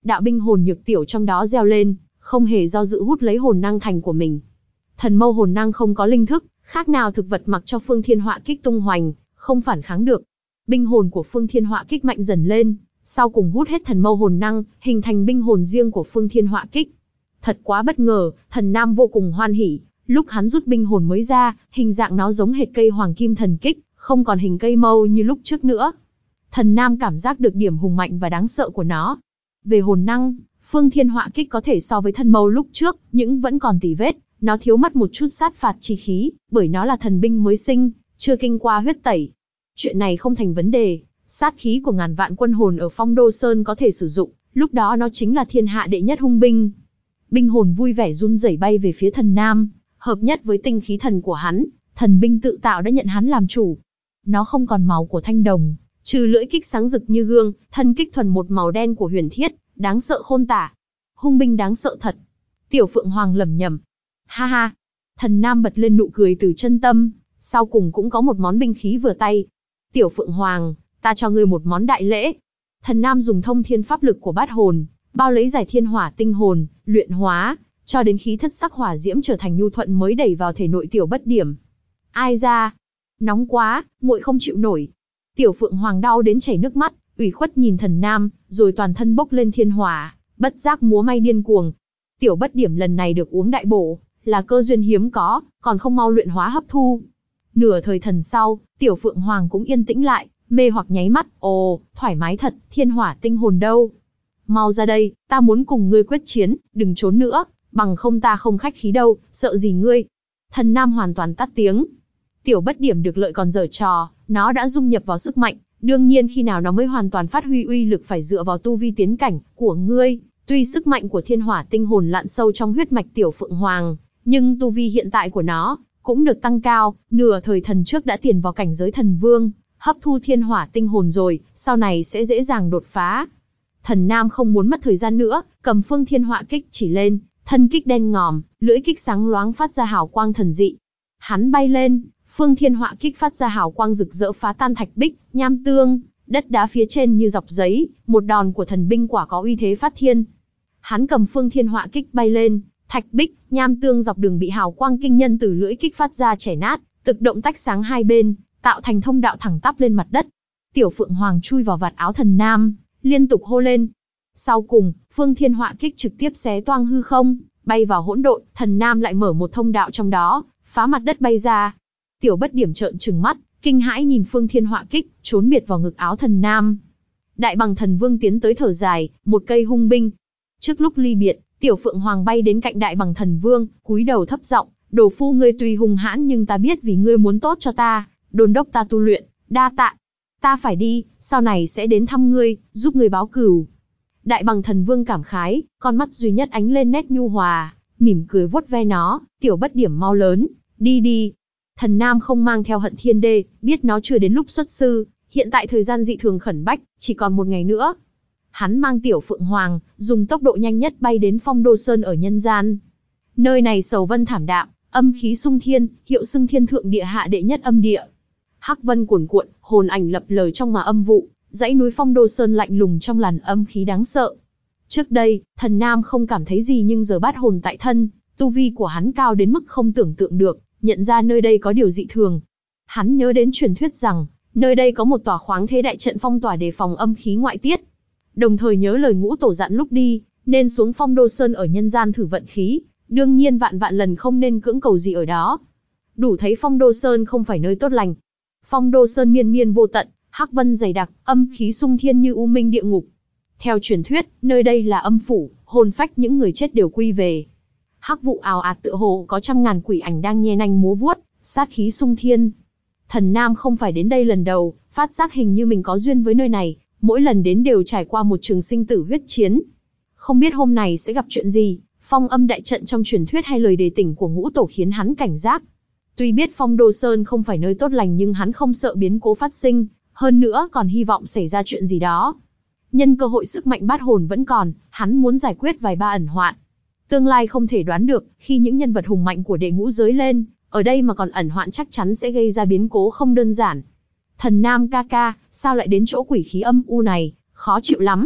đạo binh hồn nhược tiểu trong đó reo lên, không hề do dự hút lấy hồn năng thành của mình. Thần mâu hồn năng không có linh thức, khác nào thực vật mặc cho Phương Thiên Họa Kích tung hoành, không phản kháng được. Binh hồn của Phương Thiên Họa Kích mạnh dần lên, sau cùng hút hết thần mâu hồn năng, hình thành binh hồn riêng của Phương Thiên Họa Kích. Thật quá bất ngờ, Thần Nam vô cùng hoan hỉ, lúc hắn rút binh hồn mới ra, hình dạng nó giống hệt cây Hoàng Kim Thần Kích, không còn hình cây mâu như lúc trước nữa. Thần Nam cảm giác được điểm hùng mạnh và đáng sợ của nó. Về hồn năng, Phương Thiên Họa Kích có thể so với thần mâu lúc trước, nhưng vẫn còn tì vết, nó thiếu mất một chút sát phạt chi khí, bởi nó là thần binh mới sinh, chưa kinh qua huyết tẩy. Chuyện này không thành vấn đề, sát khí của ngàn vạn quân hồn ở Phong Đô Sơn có thể sử dụng, lúc đó nó chính là thiên hạ đệ nhất hung binh. Binh hồn vui vẻ run rẩy bay về phía Thần Nam, hợp nhất với tinh khí thần của hắn, thần binh tự tạo đã nhận hắn làm chủ. Nó không còn màu của thanh đồng, trừ lưỡi kích sáng rực như gương, thân kích thuần một màu đen của huyền thiết, đáng sợ khôn tả. Hung binh đáng sợ thật. Tiểu Phượng Hoàng lẩm nhẩm. Ha ha. Thần Nam bật lên nụ cười từ chân tâm, sau cùng cũng có một món binh khí vừa tay. Tiểu Phượng Hoàng, ta cho ngươi một món đại lễ. Thần Nam dùng thông thiên pháp lực của bát hồn, bao lấy giải thiên hỏa tinh hồn, luyện hóa, cho đến khí thất sắc hỏa diễm trở thành nhu thuận mới đẩy vào thể nội Tiểu Bất Điểm. Ai ra? Nóng quá, muội không chịu nổi. Tiểu Phượng Hoàng đau đến chảy nước mắt, ủy khuất nhìn Thần Nam, rồi toàn thân bốc lên thiên hỏa, bất giác múa may điên cuồng. Tiểu Bất Điểm lần này được uống đại bổ, là cơ duyên hiếm có, còn không mau luyện hóa hấp thu. Nửa thời thần sau, Tiểu Phượng Hoàng cũng yên tĩnh lại, mê hoặc nháy mắt, ồ, thoải mái thật, thiên hỏa tinh hồn đâu? Mau ra đây, ta muốn cùng ngươi quyết chiến, đừng trốn nữa, bằng không ta không khách khí đâu, sợ gì ngươi? Thần Nam hoàn toàn tắt tiếng. Tiểu Bất Điểm được lợi còn giở trò, nó đã dung nhập vào sức mạnh, đương nhiên khi nào nó mới hoàn toàn phát huy uy lực phải dựa vào tu vi tiến cảnh của ngươi. Tuy sức mạnh của thiên hỏa tinh hồn lặn sâu trong huyết mạch Tiểu Phượng Hoàng, nhưng tu vi hiện tại của nó cũng được tăng cao, nửa thời thần trước đã tiến vào cảnh giới thần vương, hấp thu thiên hỏa tinh hồn rồi, sau này sẽ dễ dàng đột phá. Thần Nam không muốn mất thời gian nữa, cầm Phương Thiên Họa Kích chỉ lên, thân kích đen ngòm, lưỡi kích sáng loáng phát ra hào quang thần dị. Hắn bay lên, Phương Thiên Họa Kích phát ra hào quang rực rỡ phá tan thạch bích, nham tương, đất đá phía trên như dọc giấy, một đòn của thần binh quả có uy thế phát thiên. Hắn cầm Phương Thiên Họa Kích bay lên, thạch bích, nham tương dọc đường bị hào quang kinh nhân từ lưỡi kích phát ra chẻ nát, tự động tách sáng hai bên, tạo thành thông đạo thẳng tắp lên mặt đất. Tiểu Phượng Hoàng chui vào vạt áo Thần Nam, liên tục hô lên. Sau cùng, Phương Thiên Họa Kích trực tiếp xé toang hư không, bay vào hỗn độn, Thần Nam lại mở một thông đạo trong đó, phá mặt đất bay ra. Tiểu Bất Điểm trợn trừng mắt, kinh hãi nhìn Phương Thiên Họa Kích, trốn biệt vào ngực áo Thần Nam. Đại Bằng Thần Vương tiến tới thở dài, một cây hung binh. Trước lúc ly biệt, Tiểu Phượng Hoàng bay đến cạnh Đại Bằng Thần Vương, cúi đầu thấp giọng, "Đồ phu ngươi tuy hung hãn nhưng ta biết vì ngươi muốn tốt cho ta, đôn đốc ta tu luyện, đa tạ. Ta phải đi, sau này sẽ đến thăm ngươi, giúp ngươi báo cừu." Đại Bằng Thần Vương cảm khái, con mắt duy nhất ánh lên nét nhu hòa, mỉm cười vuốt ve nó, "Tiểu Bất Điểm mau lớn, đi đi." Thần Nam không mang theo Hận Thiên Đê, biết nó chưa đến lúc xuất sư, hiện tại thời gian dị thường khẩn bách, chỉ còn một ngày nữa. Hắn mang Tiểu Phượng Hoàng, dùng tốc độ nhanh nhất bay đến Phong Đô Sơn ở nhân gian. Nơi này sầu vân thảm đạm, âm khí sung thiên, hiệu xưng thiên thượng địa hạ đệ nhất âm địa. Hắc vân cuồn cuộn, hồn ảnh lập lờ trong mà âm vụ, dãy núi Phong Đô Sơn lạnh lùng trong làn âm khí đáng sợ. Trước đây, Thần Nam không cảm thấy gì nhưng giờ bát hồn tại thân, tu vi của hắn cao đến mức không tưởng tượng được, nhận ra nơi đây có điều dị thường. Hắn nhớ đến truyền thuyết rằng, nơi đây có một tòa khoáng thế đại trận phong tỏa đề phòng âm khí ngoại tiết. Đồng thời nhớ lời Ngũ Tổ dặn lúc đi, nên xuống Phong Đô Sơn ở nhân gian thử vận khí, đương nhiên vạn vạn lần không nên cưỡng cầu gì ở đó. Đủ thấy Phong Đô Sơn không phải nơi tốt lành. Phong Đô Sơn miên miên vô tận, hắc vân dày đặc, âm khí sung thiên như u minh địa ngục. Theo truyền thuyết, nơi đây là âm phủ, hồn phách những người chết đều quy về. Hắc vụ ào ạt tựa hồ có trăm ngàn quỷ ảnh đang nhe nanh múa vuốt, sát khí sung thiên. Thần Nam không phải đến đây lần đầu, phát giác hình như mình có duyên với nơi này, mỗi lần đến đều trải qua một trường sinh tử huyết chiến. Không biết hôm này sẽ gặp chuyện gì, phong âm đại trận trong truyền thuyết hay lời đề tỉnh của Ngũ Tổ khiến hắn cảnh giác. Tuy biết Phong Đô Sơn không phải nơi tốt lành nhưng hắn không sợ biến cố phát sinh, hơn nữa còn hy vọng xảy ra chuyện gì đó. Nhân cơ hội sức mạnh bát hồn vẫn còn, hắn muốn giải quyết vài ba ẩn hoạn. Tương lai không thể đoán được, khi những nhân vật hùng mạnh của đệ ngũ giới lên, ở đây mà còn ẩn hoạn chắc chắn sẽ gây ra biến cố không đơn giản. Thần Nam ca ca, sao lại đến chỗ quỷ khí âm u này, khó chịu lắm.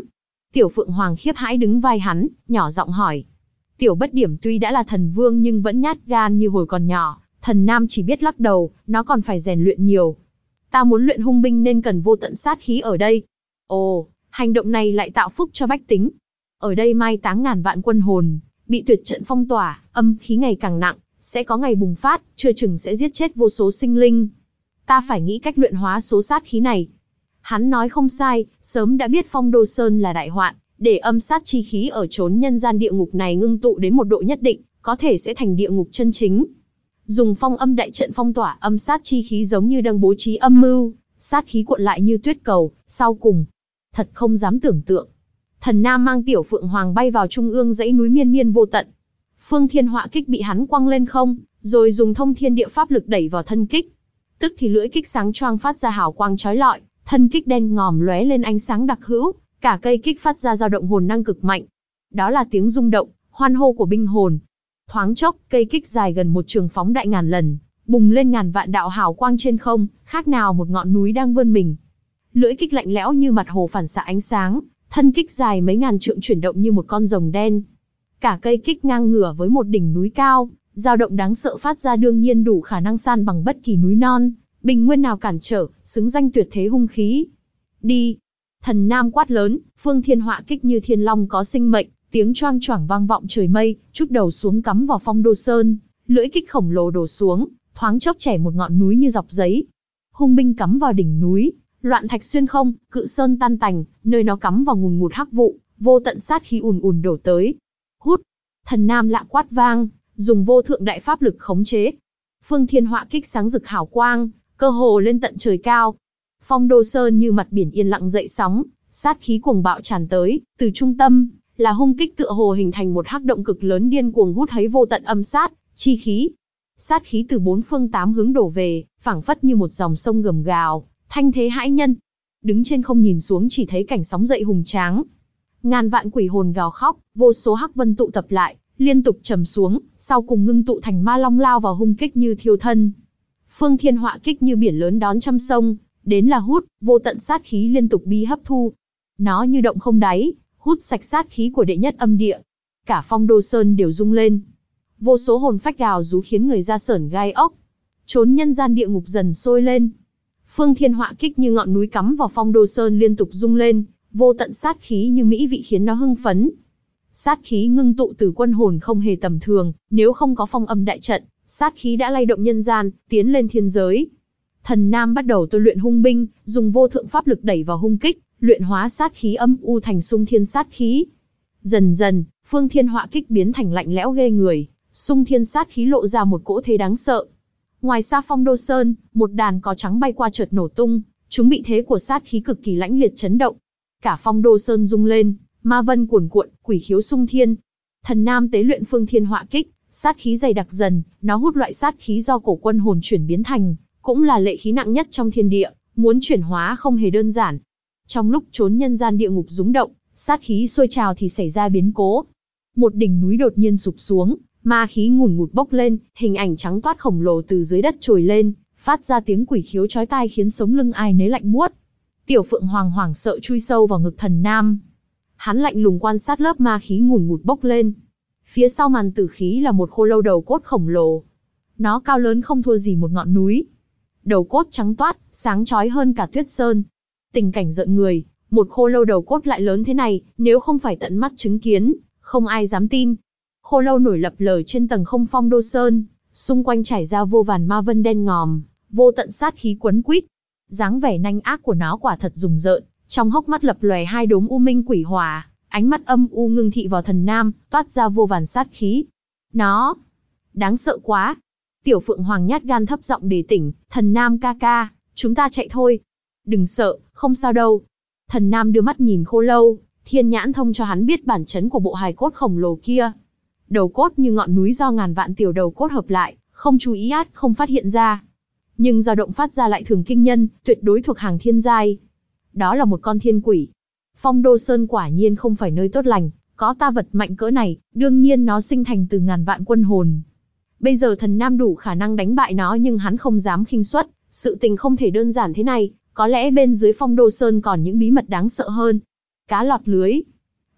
Tiểu Phượng Hoàng khiếp hãi đứng vai hắn, nhỏ giọng hỏi. Tiểu Bất Điểm tuy đã là thần vương nhưng vẫn nhát gan như hồi còn nhỏ, Thần Nam chỉ biết lắc đầu, nó còn phải rèn luyện nhiều. Ta muốn luyện hung binh nên cần vô tận sát khí ở đây. Ồ, hành động này lại tạo phúc cho bách tính. Ở đây mai táng ngàn vạn quân hồn, bị tuyệt trận phong tỏa, âm khí ngày càng nặng, sẽ có ngày bùng phát, chưa chừng sẽ giết chết vô số sinh linh. Ta phải nghĩ cách luyện hóa số sát khí này. Hắn nói không sai, sớm đã biết Phong Đô Sơn là đại hoạn, để âm sát chi khí ở chốn nhân gian địa ngục này ngưng tụ đến một độ nhất định, có thể sẽ thành địa ngục chân chính. Dùng phong âm đại trận phong tỏa âm sát chi khí giống như đang bố trí âm mưu, sát khí cuộn lại như tuyết cầu, sau cùng. Thật không dám tưởng tượng. Thần Nam mang Tiểu Phượng Hoàng bay vào trung ương dãy núi miên miên vô tận. Phương Thiên Họa Kích bị hắn quăng lên không, rồi dùng thông thiên địa pháp lực đẩy vào thân kích. Tức thì lưỡi kích sáng choang phát ra hào quang chói lọi, thân kích đen ngòm lóe lên ánh sáng đặc hữu, cả cây kích phát ra dao động hồn năng cực mạnh. Đó là tiếng rung động, hoan hô của binh hồn. Thoáng chốc, cây kích dài gần một trường phóng đại ngàn lần, bùng lên ngàn vạn đạo hào quang trên không, khác nào một ngọn núi đang vươn mình. Lưỡi kích lạnh lẽo như mặt hồ phản xạ ánh sáng, thân kích dài mấy ngàn trượng chuyển động như một con rồng đen. Cả cây kích ngang ngửa với một đỉnh núi cao, dao động đáng sợ phát ra đương nhiên đủ khả năng san bằng bất kỳ núi non, bình nguyên nào cản trở, xứng danh tuyệt thế hung khí. Đi! Thần Nam quát lớn, Phương Thiên Họa Kích như thiên long có sinh mệnh, tiếng choang choảng vang vọng trời mây, chúc đầu xuống cắm vào Phong Đô Sơn, lưỡi kích khổng lồ đổ xuống, thoáng chốc chẻ một ngọn núi như dọc giấy. Hung binh cắm vào đỉnh núi, loạn thạch xuyên không, cự sơn tan tành, nơi nó cắm vào ngùn ngụt hắc vụ, vô tận sát khí ùn ùn đổ tới. Hút! Thần Nam lạ quát vang, dùng vô thượng đại pháp lực khống chế. Phương Thiên Họa Kích sáng rực hào quang, cơ hồ lên tận trời cao. Phong Đô Sơn như mặt biển yên lặng dậy sóng, sát khí cuồng bạo tràn tới, từ trung tâm là hung kích tựa hồ hình thành một hắc động cực lớn điên cuồng hút thấy vô tận âm sát chi khí. Sát khí từ bốn phương tám hướng đổ về, phảng phất như một dòng sông gầm gào, thanh thế hãi nhân. Đứng trên không nhìn xuống chỉ thấy cảnh sóng dậy hùng tráng. Ngàn vạn quỷ hồn gào khóc, vô số hắc vân tụ tập lại, liên tục trầm xuống, sau cùng ngưng tụ thành ma long lao vào hung kích như thiêu thân. Phương Thiên Họa Kích như biển lớn đón trăm sông, đến là hút, vô tận sát khí liên tục bi hấp thu. Nó như động không đáy, hút sạch sát khí của đệ nhất âm địa. Cả Phong Đô Sơn đều rung lên. Vô số hồn phách gào rú khiến người ra sởn gai ốc. Chốn nhân gian địa ngục dần sôi lên. Phương Thiên Họa Kích như ngọn núi cắm vào Phong Đô Sơn liên tục rung lên, vô tận sát khí như mỹ vị khiến nó hưng phấn. Sát khí ngưng tụ từ quân hồn không hề tầm thường, nếu không có phong âm đại trận, sát khí đã lay động nhân gian, tiến lên thiên giới. Thần Nam bắt đầu tôi luyện hung binh, dùng vô thượng pháp lực đẩy vào hung kích, luyện hóa sát khí âm u thành xung thiên sát khí. Dần dần, Phương Thiên Họa Kích biến thành lạnh lẽo ghê người, xung thiên sát khí lộ ra một cỗ thế đáng sợ. Ngoài xa Phong Đô Sơn, một đàn cò trắng bay qua chợt nổ tung, chúng bị thế của sát khí cực kỳ lãnh liệt chấn động. Cả Phong Đô Sơn rung lên, ma vân cuồn cuộn, quỷ khiếu xung thiên. Thần Nam tế luyện Phương Thiên Họa Kích, sát khí dày đặc dần, nó hút loại sát khí do cổ quân hồn chuyển biến thành, cũng là lệ khí nặng nhất trong thiên địa, muốn chuyển hóa không hề đơn giản. Trong lúc chốn nhân gian địa ngục rúng động, sát khí sôi trào thì xảy ra biến cố. Một đỉnh núi đột nhiên sụp xuống, ma khí ngùn ngụt bốc lên, hình ảnh trắng toát khổng lồ từ dưới đất trồi lên, phát ra tiếng quỷ khiếu chói tai khiến sống lưng ai nấy lạnh buốt. Tiểu Phượng Hoàng hoảng sợ chui sâu vào ngực Thần Nam. Hắn lạnh lùng quan sát lớp ma khí ngùn ngụt bốc lên. Phía sau màn tử khí là một khô lâu đầu cốt khổng lồ. Nó cao lớn không thua gì một ngọn núi. Đầu cốt trắng toát, sáng chói hơn cả tuyết sơn. Tình cảnh rợn người, một khô lâu đầu cốt lại lớn thế này, nếu không phải tận mắt chứng kiến, không ai dám tin. Khô lâu nổi lập lờ trên tầng không Phong Đô Sơn, xung quanh trải ra vô vàn ma vân đen ngòm, vô tận sát khí quấn quýt. Dáng vẻ nanh ác của nó quả thật rùng rợn, trong hốc mắt lập lòe hai đốm u minh quỷ hỏa, ánh mắt âm u ngưng thị vào Thần Nam, toát ra vô vàn sát khí. Nó đáng sợ quá. Tiểu Phượng Hoàng nhát gan thấp giọng đề tỉnh, Thần Nam ca ca, chúng ta chạy thôi. Đừng sợ, không sao đâu. Thần Nam đưa mắt nhìn khô lâu, thiên nhãn thông cho hắn biết bản chất của bộ hài cốt khổng lồ kia. Đầu cốt như ngọn núi do ngàn vạn tiểu đầu cốt hợp lại, không chú ý át không phát hiện ra. Nhưng dao động phát ra lại thường kinh nhân, tuyệt đối thuộc hàng thiên giai. Đó là một con thiên quỷ. Phong Đô Sơn quả nhiên không phải nơi tốt lành, có ta vật mạnh cỡ này, đương nhiên nó sinh thành từ ngàn vạn quân hồn. Bây giờ Thần Nam đủ khả năng đánh bại nó nhưng hắn không dám khinh suất, sự tình không thể đơn giản thế này, có lẽ bên dưới Phong Đô Sơn còn những bí mật đáng sợ hơn. Cá lọt lưới.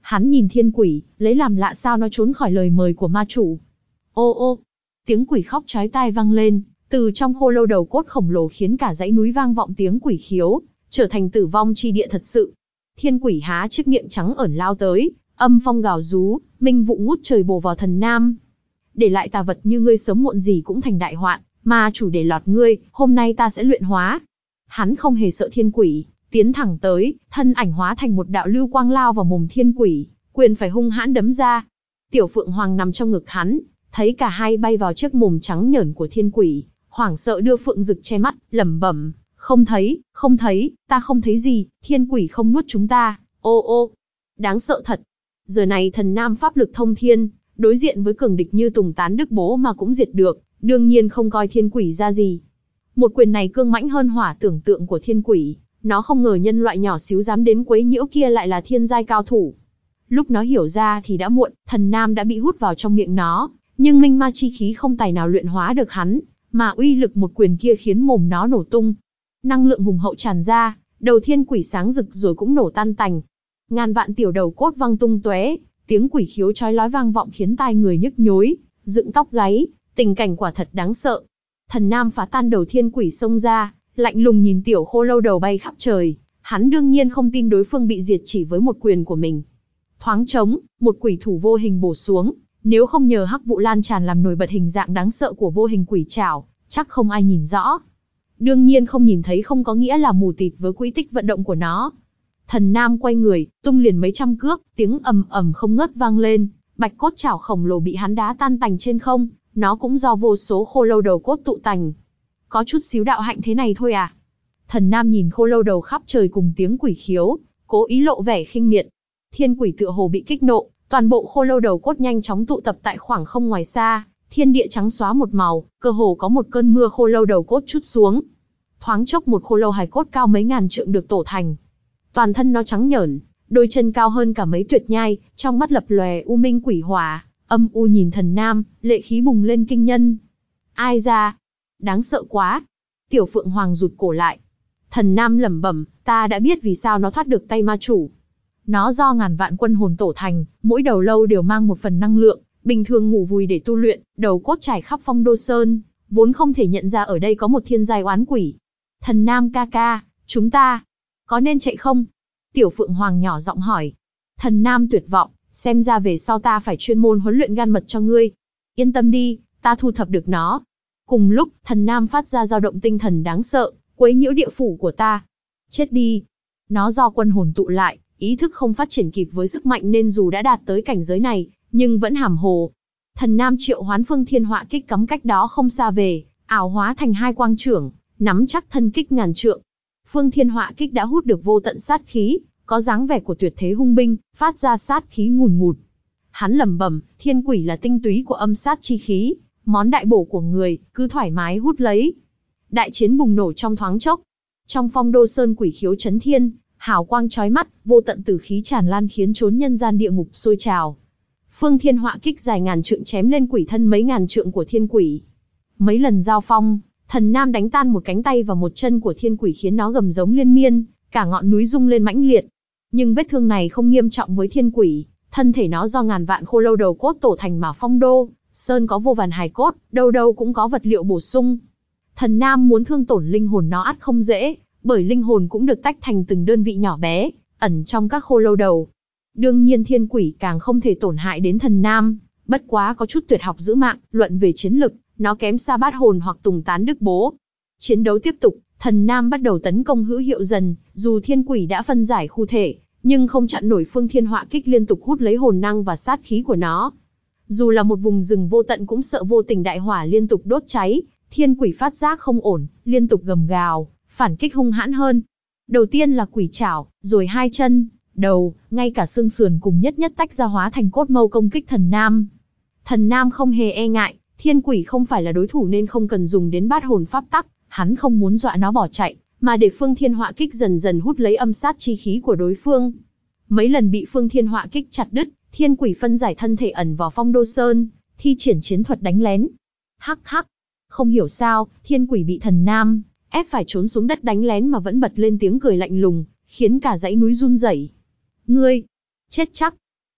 Hắn nhìn thiên quỷ, lấy làm lạ sao nó trốn khỏi lời mời của ma chủ. Ô ô, tiếng quỷ khóc chói tai vang lên, từ trong khô lâu đầu cốt khổng lồ khiến cả dãy núi vang vọng tiếng quỷ khiếu, trở thành tử vong chi địa thật sự. Thiên quỷ há chiếc miệng trắng ẩn lao tới, âm phong gào rú, minh vụ ngút trời bổ vào thần nam. Để lại tà vật như ngươi sớm muộn gì cũng thành đại hoạn, ma chủ để lọt ngươi, hôm nay ta sẽ luyện hóa. Hắn không hề sợ thiên quỷ, tiến thẳng tới, thân ảnh hóa thành một đạo lưu quang lao vào mồm thiên quỷ, quyền phải hung hãn đấm ra. Tiểu Phượng Hoàng nằm trong ngực hắn, thấy cả hai bay vào chiếc mồm trắng nhởn của thiên quỷ, hoảng sợ đưa phượng dực che mắt, lẩm bẩm, không thấy, không thấy, ta không thấy gì, thiên quỷ không nuốt chúng ta, ô ô, đáng sợ thật. Giờ này thần nam pháp lực thông thiên, đối diện với cường địch như Tùng Tán Đức Bố mà cũng diệt được, đương nhiên không coi thiên quỷ ra gì. Một quyền này cương mãnh hơn hỏa tưởng tượng của thiên quỷ, nó không ngờ nhân loại nhỏ xíu dám đến quấy nhiễu kia lại là thiên giai cao thủ. Lúc nó hiểu ra thì đã muộn, thần nam đã bị hút vào trong miệng nó, nhưng minh ma chi khí không tài nào luyện hóa được hắn, mà uy lực một quyền kia khiến mồm nó nổ tung. Năng lượng hùng hậu tràn ra, đầu thiên quỷ sáng rực rồi cũng nổ tan tành. Ngàn vạn tiểu đầu cốt văng tung tóe, tiếng quỷ khiếu chói lói vang vọng khiến tai người nhức nhối, dựng tóc gáy, tình cảnh quả thật đáng sợ. Thần nam phá tan đầu thiên quỷ xông ra, lạnh lùng nhìn tiểu khô lâu đầu bay khắp trời, hắn đương nhiên không tin đối phương bị diệt chỉ với một quyền của mình. Thoáng trống, một quỷ thủ vô hình bổ xuống, nếu không nhờ hắc vụ lan tràn làm nổi bật hình dạng đáng sợ của vô hình quỷ trảo, chắc không ai nhìn rõ. Đương nhiên không nhìn thấy không có nghĩa là mù tịt với quỹ tích vận động của nó. Thần nam quay người, tung liền mấy trăm cước, tiếng ầm ầm không ngớt vang lên, bạch cốt chảo khổng lồ bị hắn đá tan tành trên không, nó cũng do vô số khô lâu đầu cốt tụ thành. Có chút xíu đạo hạnh thế này thôi à? Thần nam nhìn khô lâu đầu khắp trời cùng tiếng quỷ khiếu, cố ý lộ vẻ khinh miệt. Thiên quỷ tựa hồ bị kích nộ, toàn bộ khô lâu đầu cốt nhanh chóng tụ tập tại khoảng không ngoài xa, thiên địa trắng xóa một màu, cơ hồ có một cơn mưa khô lâu đầu cốt trút xuống. Thoáng chốc một khô lâu hài cốt cao mấy ngàn trượng được tổ thành. Toàn thân nó trắng nhởn, đôi chân cao hơn cả mấy tuyệt nhai, trong mắt lập lòe u minh quỷ hỏa, âm u nhìn thần nam, lệ khí bùng lên kinh nhân. Ai ra? Đáng sợ quá. Tiểu Phượng Hoàng rụt cổ lại. Thần nam lẩm bẩm, ta đã biết vì sao nó thoát được tay ma chủ. Nó do ngàn vạn quân hồn tổ thành, mỗi đầu lâu đều mang một phần năng lượng, bình thường ngủ vùi để tu luyện, đầu cốt trải khắp Phong Đô Sơn, vốn không thể nhận ra ở đây có một thiên giai oán quỷ. Thần nam ca ca, chúng ta có nên chạy không? Tiểu Phượng Hoàng nhỏ giọng hỏi. Thần nam tuyệt vọng, xem ra về sau ta phải chuyên môn huấn luyện gan mật cho ngươi. Yên tâm đi, ta thu thập được nó. Cùng lúc, thần nam phát ra dao động tinh thần đáng sợ, quấy nhiễu địa phủ của ta. Chết đi. Nó do quân hồn tụ lại, ý thức không phát triển kịp với sức mạnh nên dù đã đạt tới cảnh giới này, nhưng vẫn hàm hồ. Thần nam triệu hoán phương thiên họa kích cắm cách đó không xa về, ảo hóa thành hai quang trưởng, nắm chắc thân kích ngàn trượng. Phương thiên họa kích đã hút được vô tận sát khí, có dáng vẻ của tuyệt thế hung binh, phát ra sát khí ngùn ngụt. Hắn lẩm bẩm, thiên quỷ là tinh túy của âm sát chi khí, món đại bổ của người, cứ thoải mái hút lấy. Đại chiến bùng nổ trong thoáng chốc. Trong Phong Đô Sơn quỷ khiếu chấn thiên, hào quang chói mắt, vô tận tử khí tràn lan khiến chốn nhân gian địa ngục sôi trào. Phương thiên họa kích dài ngàn trượng chém lên quỷ thân mấy ngàn trượng của thiên quỷ. Mấy lần giao phong, thần nam đánh tan một cánh tay và một chân của thiên quỷ khiến nó gầm giống liên miên, cả ngọn núi rung lên mãnh liệt. Nhưng vết thương này không nghiêm trọng với thiên quỷ, thân thể nó do ngàn vạn khô lâu đầu cốt tổ thành mà Phong Đô Sơn có vô vàn hài cốt, đâu đâu cũng có vật liệu bổ sung. Thần nam muốn thương tổn linh hồn nó ắt không dễ, bởi linh hồn cũng được tách thành từng đơn vị nhỏ bé, ẩn trong các khô lâu đầu. Đương nhiên thiên quỷ càng không thể tổn hại đến thần nam, bất quá có chút tuyệt học giữ mạng, luận về chiến lực, nó kém xa Bát Hồn hoặc Tùng Tán Đức Bố. Chiến đấu tiếp tục, thần nam bắt đầu tấn công hữu hiệu dần, dù thiên quỷ đã phân giải khu thể, nhưng không chặn nổi phương thiên họa kích liên tục hút lấy hồn năng và sát khí của nó. Dù là một vùng rừng vô tận cũng sợ vô tình đại hỏa liên tục đốt cháy, thiên quỷ phát giác không ổn, liên tục gầm gào, phản kích hung hãn hơn. Đầu tiên là quỷ chảo, rồi hai chân, đầu, ngay cả xương sườn cùng nhất nhất tách ra hóa thành cốt mâu công kích thần nam. Thần nam không hề e ngại, thiên quỷ không phải là đối thủ nên không cần dùng đến bát hồn pháp tắc, hắn không muốn dọa nó bỏ chạy, mà để phương thiên họa kích dần dần hút lấy âm sát chi khí của đối phương. Mấy lần bị phương thiên họa kích chặt đứt, thiên quỷ phân giải thân thể ẩn vào Phong Đô Sơn, thi triển chiến thuật đánh lén. Hắc hắc, không hiểu sao, thiên quỷ bị thần nam ép phải trốn xuống đất đánh lén mà vẫn bật lên tiếng cười lạnh lùng, khiến cả dãy núi run rẩy. Ngươi, chết chắc.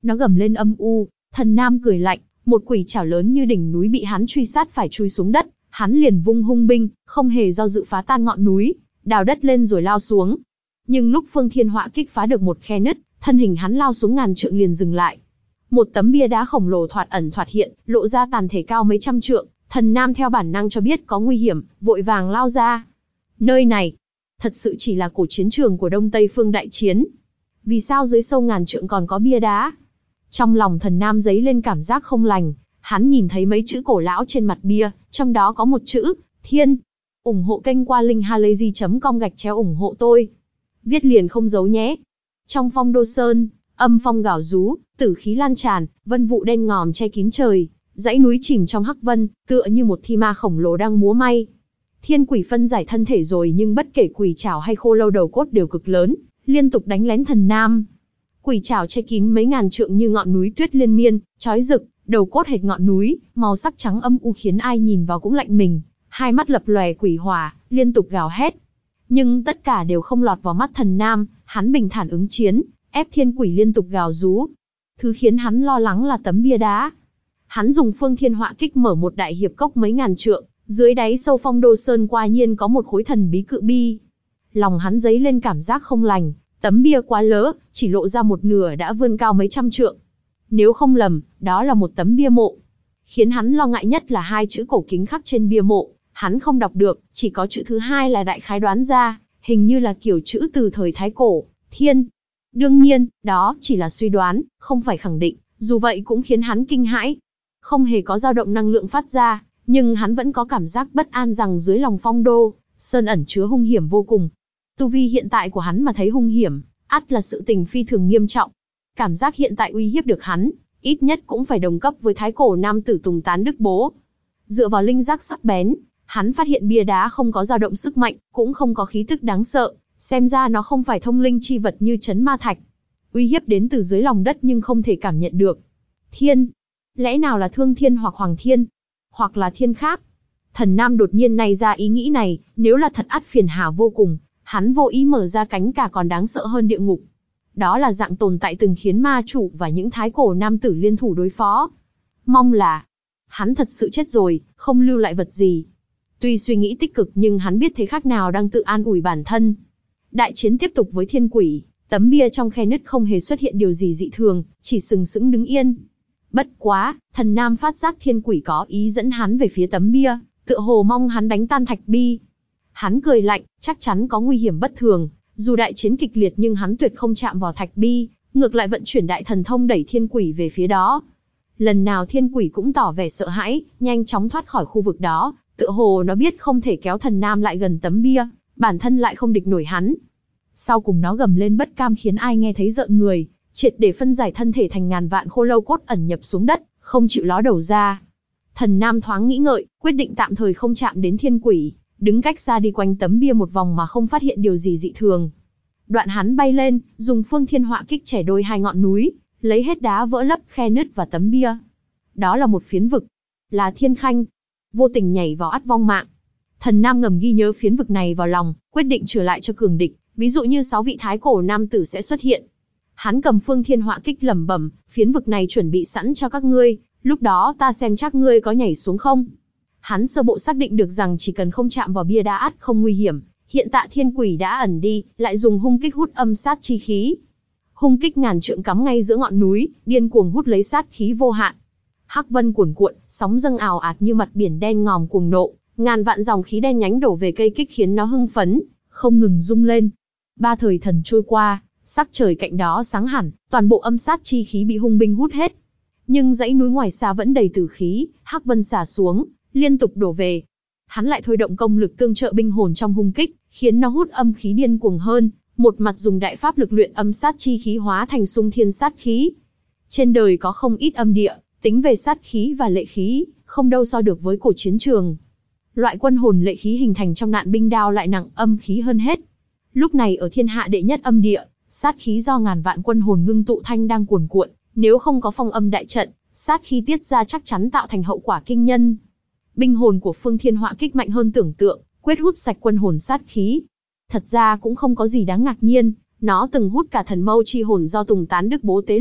Nó gầm lên âm u. Thần Nam cười lạnh, một quỷ trảo lớn như đỉnh núi bị hắn truy sát phải chui xuống đất, hắn liền vung hung binh, không hề do dự phá tan ngọn núi, đào đất lên rồi lao xuống. Nhưng lúc Phương Thiên Họa Kích phá được một khe nứt, thân hình hắn lao xuống ngàn trượng liền dừng lại. Một tấm bia đá khổng lồ thoạt ẩn thoạt hiện, lộ ra tàn thể cao mấy trăm trượng. Thần Nam theo bản năng cho biết có nguy hiểm, vội vàng lao ra. Nơi này, thật sự chỉ là cổ chiến trường của Đông Tây Phương đại chiến. Vì sao dưới sâu ngàn trượng còn có bia đá? Trong lòng Thần Nam dấy lên cảm giác không lành, hắn nhìn thấy mấy chữ cổ lão trên mặt bia, trong đó có một chữ, Thiên. Ủng hộ kênh qua link halayzi chấm com gạch chéo ủng hộ tôi. Viết liền không giấu nhé. Trong Phong Đô Sơn, âm phong gào rú, tử khí lan tràn, vân vụ đen ngòm che kín trời, dãy núi chìm trong hắc vân, tựa như một thi ma khổng lồ đang múa may. Thiên quỷ phân giải thân thể rồi nhưng bất kể quỷ trảo hay khô lâu đầu cốt đều cực lớn, liên tục đánh lén Thần Nam. Quỷ trảo che kín mấy ngàn trượng như ngọn núi tuyết liên miên, chói rực, đầu cốt hệt ngọn núi, màu sắc trắng âm u khiến ai nhìn vào cũng lạnh mình, hai mắt lập lòe quỷ hỏa, liên tục gào hét. Nhưng tất cả đều không lọt vào mắt Thần Nam, hắn bình thản ứng chiến, ép thiên quỷ liên tục gào rú. Thứ khiến hắn lo lắng là tấm bia đá. Hắn dùng Phương Thiên Họa Kích mở một đại hiệp cốc mấy ngàn trượng, dưới đáy sâu Phong Đô Sơn quả nhiên có một khối thần bí cự bi. Lòng hắn dấy lên cảm giác không lành, tấm bia quá lỡ, chỉ lộ ra một nửa đã vươn cao mấy trăm trượng. Nếu không lầm, đó là một tấm bia mộ. Khiến hắn lo ngại nhất là hai chữ cổ kính khắc trên bia mộ, hắn không đọc được, chỉ có chữ thứ hai là đại khái đoán ra, hình như là kiểu chữ từ thời Thái Cổ, Thiên. Đương nhiên, đó chỉ là suy đoán, không phải khẳng định, dù vậy cũng khiến hắn kinh hãi. Không hề có dao động năng lượng phát ra, nhưng hắn vẫn có cảm giác bất an rằng dưới lòng Phong Đô Sơn ẩn chứa hung hiểm vô cùng. Tu vi hiện tại của hắn mà thấy hung hiểm, ắt là sự tình phi thường nghiêm trọng. Cảm giác hiện tại uy hiếp được hắn, ít nhất cũng phải đồng cấp với Thái Cổ nam tử Tùng Tán Đức Bố. Dựa vào linh giác sắc bén, hắn phát hiện bia đá không có dao động sức mạnh, cũng không có khí tức đáng sợ, xem ra nó không phải thông linh chi vật như Chấn Ma Thạch. Uy hiếp đến từ dưới lòng đất nhưng không thể cảm nhận được. Thiên, lẽ nào là Thương Thiên hoặc Hoàng Thiên, hoặc là thiên khác? Thần Nam đột nhiên nảy ra ý nghĩ này, nếu là thật ắt phiền hà vô cùng, hắn vô ý mở ra cánh cả còn đáng sợ hơn địa ngục. Đó là dạng tồn tại từng khiến ma chủ và những Thái Cổ nam tử liên thủ đối phó. Mong là hắn thật sự chết rồi, không lưu lại vật gì. Tuy suy nghĩ tích cực nhưng hắn biết thế khác nào đang tự an ủi bản thân. Đại chiến tiếp tục với thiên quỷ, tấm bia trong khe nứt không hề xuất hiện điều gì dị thường, chỉ sừng sững đứng yên. Bất quá, Thần Nam phát giác thiên quỷ có ý dẫn hắn về phía tấm bia, tựa hồ mong hắn đánh tan thạch bi. Hắn cười lạnh, chắc chắn có nguy hiểm bất thường, dù đại chiến kịch liệt nhưng hắn tuyệt không chạm vào thạch bi, ngược lại vận chuyển đại thần thông đẩy thiên quỷ về phía đó. Lần nào thiên quỷ cũng tỏ vẻ sợ hãi, nhanh chóng thoát khỏi khu vực đó, tựa hồ nó biết không thể kéo Thần Nam lại gần tấm bia, bản thân lại không địch nổi hắn. Sau cùng nó gầm lên bất cam khiến ai nghe thấy rợn người, triệt để phân giải thân thể thành ngàn vạn khô lâu cốt ẩn nhập xuống đất, không chịu ló đầu ra. Thần Nam thoáng nghĩ ngợi, quyết định tạm thời không chạm đến thiên quỷ, đứng cách xa đi quanh tấm bia một vòng mà không phát hiện điều gì dị thường. Đoạn hắn bay lên, dùng Phương Thiên Họa Kích chẻ đôi hai ngọn núi, lấy hết đá vỡ lấp khe nứt và tấm bia. Đó là một phiến vực, là thiên khanh. Vô tình nhảy vào ắt vong mạng. Thần Nam ngầm ghi nhớ phiến vực này vào lòng, quyết định trở lại cho cường địch, ví dụ như sáu vị Thái Cổ nam tử sẽ xuất hiện. Hắn cầm Phương Thiên Họa Kích lẩm bẩm, phiến vực này chuẩn bị sẵn cho các ngươi, lúc đó ta xem chắc ngươi có nhảy xuống không. Hắn sơ bộ xác định được rằng chỉ cần không chạm vào bia đá ắt không nguy hiểm. Hiện tại thiên quỷ đã ẩn đi, lại dùng hung kích hút âm sát chi khí. Hung kích ngàn trượng cắm ngay giữa ngọn núi, điên cuồng hút lấy sát khí vô hạn. Hắc vân cuồn cuộn, sóng dâng ào ạt như mặt biển đen ngòm cuồng nộ, ngàn vạn dòng khí đen nhánh đổ về cây kích khiến nó hưng phấn, không ngừng rung lên. Ba thời thần trôi qua, sắc trời cạnh đó sáng hẳn, toàn bộ âm sát chi khí bị hung binh hút hết. Nhưng dãy núi ngoài xa vẫn đầy tử khí, hắc vân xả xuống, liên tục đổ về. Hắn lại thôi động công lực tương trợ binh hồn trong hung kích, khiến nó hút âm khí điên cuồng hơn, một mặt dùng đại pháp lực luyện âm sát chi khí hóa thành xung thiên sát khí. Trên đời có không ít âm địa, tính về sát khí và lệ khí, không đâu so được với cổ chiến trường. Loại quân hồn lệ khí hình thành trong nạn binh đao lại nặng âm khí hơn hết. Lúc này ở thiên hạ đệ nhất âm địa, sát khí do ngàn vạn quân hồn ngưng tụ thanh đang cuồn cuộn, nếu không có phong âm đại trận, sát khí tiết ra chắc chắn tạo thành hậu quả kinh nhân. Binh hồn của Phương Thiên Họa Kích mạnh hơn tưởng tượng, quyết hút sạch quân hồn sát khí. Thật ra cũng không có gì đáng ngạc nhiên, nó từng hút cả thần mâu chi hồn do Tùng Tán Đức Bố tế luyện,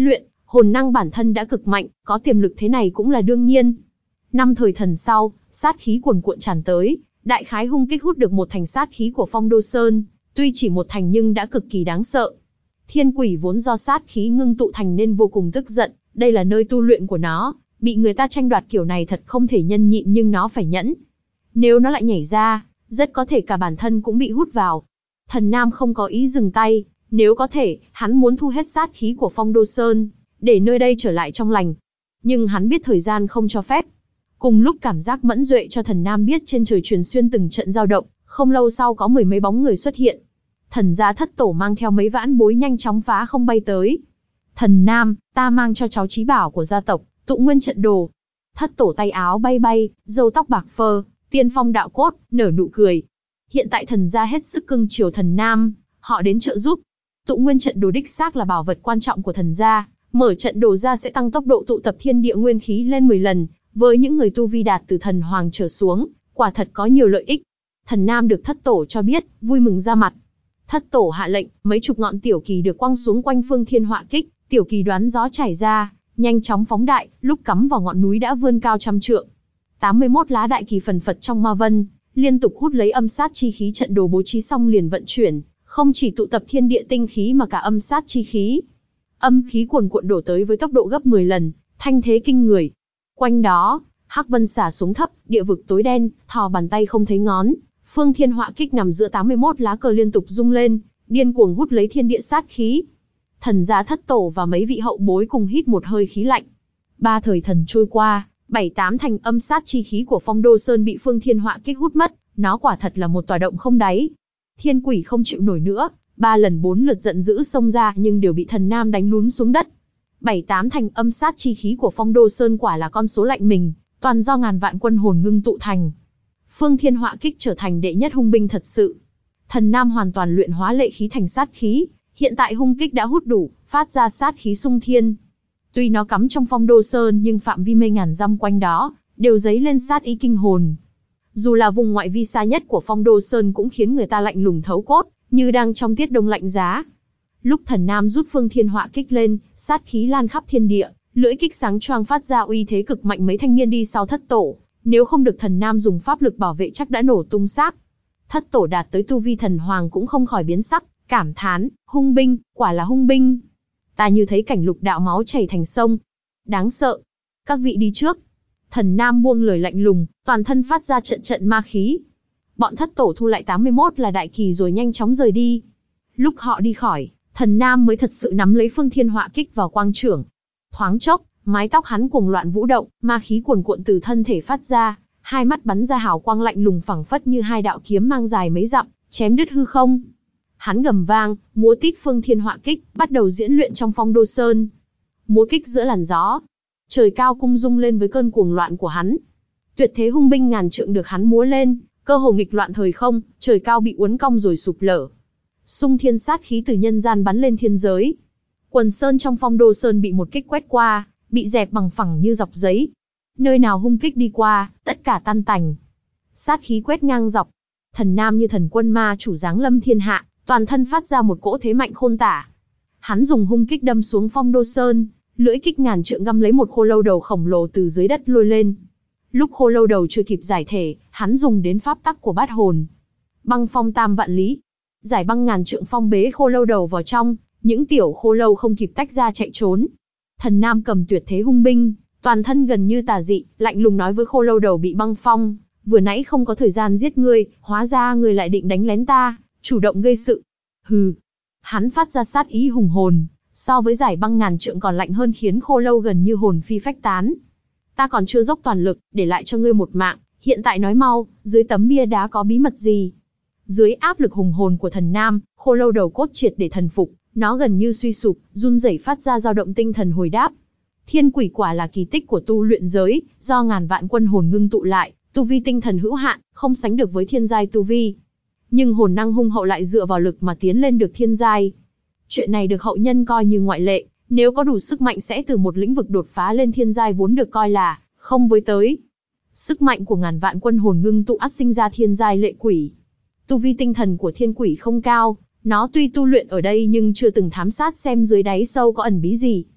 Hồn năng bản thân đã cực mạnh, có tiềm lực thế này cũng là đương nhiên. Năm thời thần sau, sát khí cuồn cuộn tràn tới, đại khái hung kích hút được một thành sát khí của Phong Đô Sơn, tuy chỉ một thành nhưng đã cực kỳ đáng sợ. Thiên quỷ vốn do sát khí ngưng tụ thành nên vô cùng tức giận, đây là nơi tu luyện của nó, bị người ta tranh đoạt kiểu này thật không thể nhân nhịn nhưng nó phải nhẫn. Nếu nó lại nhảy ra, rất có thể cả bản thân cũng bị hút vào. Thần Nam không có ý dừng tay, nếu có thể, hắn muốn thu hết sát khí của Phong Đô Sơn, để nơi đây trở lại trong lành. Nhưng hắn biết thời gian không cho phép. Cùng lúc cảm giác mẫn duệ cho thần Nam biết trên trời truyền xuyên từng trận dao động, không lâu sau có mười mấy bóng người xuất hiện. Thần gia thất tổ mang theo mấy vãn bối nhanh chóng phá không bay tới. Thần Nam, ta mang cho cháu chí bảo của gia tộc, tụ nguyên trận đồ. Thất tổ tay áo bay bay, râu tóc bạc phơ, tiên phong đạo cốt, nở nụ cười. Hiện tại thần gia hết sức cưng chiều thần Nam, họ đến trợ giúp. Tụ nguyên trận đồ đích xác là bảo vật quan trọng của thần gia, mở trận đồ ra sẽ tăng tốc độ tụ tập thiên địa nguyên khí lên mười lần, với những người tu vi đạt từ thần hoàng trở xuống, quả thật có nhiều lợi ích. Thần Nam được thất tổ cho biết, vui mừng ra mặt. Thất tổ hạ lệnh, mấy chục ngọn tiểu kỳ được quăng xuống quanh phương thiên họa kích, tiểu kỳ đoán gió chảy ra, nhanh chóng phóng đại, lúc cắm vào ngọn núi đã vươn cao trăm trượng. tám mươi mốt lá đại kỳ phần phật trong ma vân, liên tục hút lấy âm sát chi khí, trận đồ bố trí xong liền vận chuyển, không chỉ tụ tập thiên địa tinh khí mà cả âm sát chi khí. Âm khí cuồn cuộn đổ tới với tốc độ gấp mười lần, thanh thế kinh người. Quanh đó, hắc vân xả xuống thấp, địa vực tối đen, thò bàn tay không thấy ngón. Phương thiên họa kích nằm giữa tám mươi mốt lá cờ liên tục rung lên, điên cuồng hút lấy thiên địa sát khí. Thần gia thất tổ và mấy vị hậu bối cùng hít một hơi khí lạnh. Ba thời thần trôi qua, bảy tám thành âm sát chi khí của Phong Đô Sơn bị phương thiên họa kích hút mất, nó quả thật là một tòa động không đáy. Thiên quỷ không chịu nổi nữa, ba lần bốn lượt giận dữ xông ra nhưng đều bị thần Nam đánh lún xuống đất. Bảy tám thành âm sát chi khí của Phong Đô Sơn quả là con số lạnh mình, toàn do ngàn vạn quân hồn ngưng tụ thành. Phương thiên họa kích trở thành đệ nhất hung binh thật sự. Thần Nam hoàn toàn luyện hóa lệ khí thành sát khí, hiện tại hung kích đã hút đủ, phát ra sát khí xung thiên. Tuy nó cắm trong Phong Đô Sơn nhưng phạm vi mây ngàn dặm quanh đó đều dấy lên sát ý kinh hồn. Dù là vùng ngoại vi xa nhất của Phong Đô Sơn cũng khiến người ta lạnh lùng thấu cốt, như đang trong tiết đông lạnh giá. Lúc thần Nam rút phương thiên họa kích lên, sát khí lan khắp thiên địa, lưỡi kích sáng choang phát ra uy thế cực mạnh, mấy thanh niên đi sau thất tổ, nếu không được thần Nam dùng pháp lực bảo vệ chắc đã nổ tung xác. Thất tổ đạt tới tu vi thần hoàng cũng không khỏi biến sắc, cảm thán, hung binh, quả là hung binh. Ta như thấy cảnh lục đạo máu chảy thành sông. Đáng sợ. Các vị đi trước. Thần Nam buông lời lạnh lùng, toàn thân phát ra trận trận ma khí. Bọn thất tổ thu lại tám mươi mốt là đại kỳ rồi nhanh chóng rời đi. Lúc họ đi khỏi, thần Nam mới thật sự nắm lấy phương thiên họa kích vào quang trưởng. Thoáng chốc, mái tóc hắn cuồng loạn vũ động, ma khí cuồn cuộn từ thân thể phát ra, hai mắt bắn ra hào quang lạnh lùng phẳng phất như hai đạo kiếm mang dài mấy dặm, chém đứt hư không. Hắn gầm vang, múa tít phương thiên họa kích, bắt đầu diễn luyện trong Phong Đô Sơn. Múa kích giữa làn gió, trời cao cung rung lên với cơn cuồng loạn của hắn. Tuyệt thế hung binh ngàn trượng được hắn múa lên, cơ hồ nghịch loạn thời không, trời cao bị uốn cong rồi sụp lở. Xung thiên sát khí từ nhân gian bắn lên thiên giới. Quần sơn trong Phong Đô Sơn bị một kích quét qua, bị dẹp bằng phẳng như dọc giấy. Nơi nào hung kích đi qua, tất cả tan tành. Sát khí quét ngang dọc. Thần Nam như thần quân ma chủ giáng lâm thiên hạ, toàn thân phát ra một cỗ thế mạnh khôn tả. Hắn dùng hung kích đâm xuống Phong Đô Sơn, lưỡi kích ngàn trượng găm lấy một khô lâu đầu khổng lồ từ dưới đất lôi lên. Lúc khô lâu đầu chưa kịp giải thể, hắn dùng đến pháp tắc của bát hồn. Băng phong tam vạn lý. Giải băng ngàn trượng phong bế khô lâu đầu vào trong, những tiểu khô lâu không kịp tách ra chạy trốn. Thần Nam cầm tuyệt thế hung binh, toàn thân gần như tà dị, lạnh lùng nói với khô lâu đầu bị băng phong, vừa nãy không có thời gian giết ngươi, hóa ra ngươi lại định đánh lén ta, chủ động gây sự. Hừ. Hắn phát ra sát ý hùng hồn, so với giải băng ngàn trượng còn lạnh hơn, khiến khô lâu gần như hồn phi phách tán. Ta còn chưa dốc toàn lực, để lại cho ngươi một mạng, hiện tại nói mau, dưới tấm bia đá có bí mật gì? Dưới áp lực hùng hồn của thần Nam, khô lâu đầu cốt triệt để thần phục, nó gần như suy sụp, run rẩy phát ra dao động tinh thần hồi đáp. Thiên quỷ quả là kỳ tích của tu luyện giới, do ngàn vạn quân hồn ngưng tụ lại, tu vi tinh thần hữu hạn, không sánh được với thiên giai tu vi. Nhưng hồn năng hung hậu lại dựa vào lực mà tiến lên được thiên giai. Chuyện này được hậu nhân coi như ngoại lệ, nếu có đủ sức mạnh sẽ từ một lĩnh vực đột phá lên thiên giai vốn được coi là không với tới. Sức mạnh của ngàn vạn quân hồn ngưng tụ ắt sinh ra thiên giai lệ quỷ. Tu vi tinh thần của thiên quỷ không cao, nó tuy tu luyện ở đây nhưng chưa từng thám sát xem dưới đáy sâu có ẩn bí gì.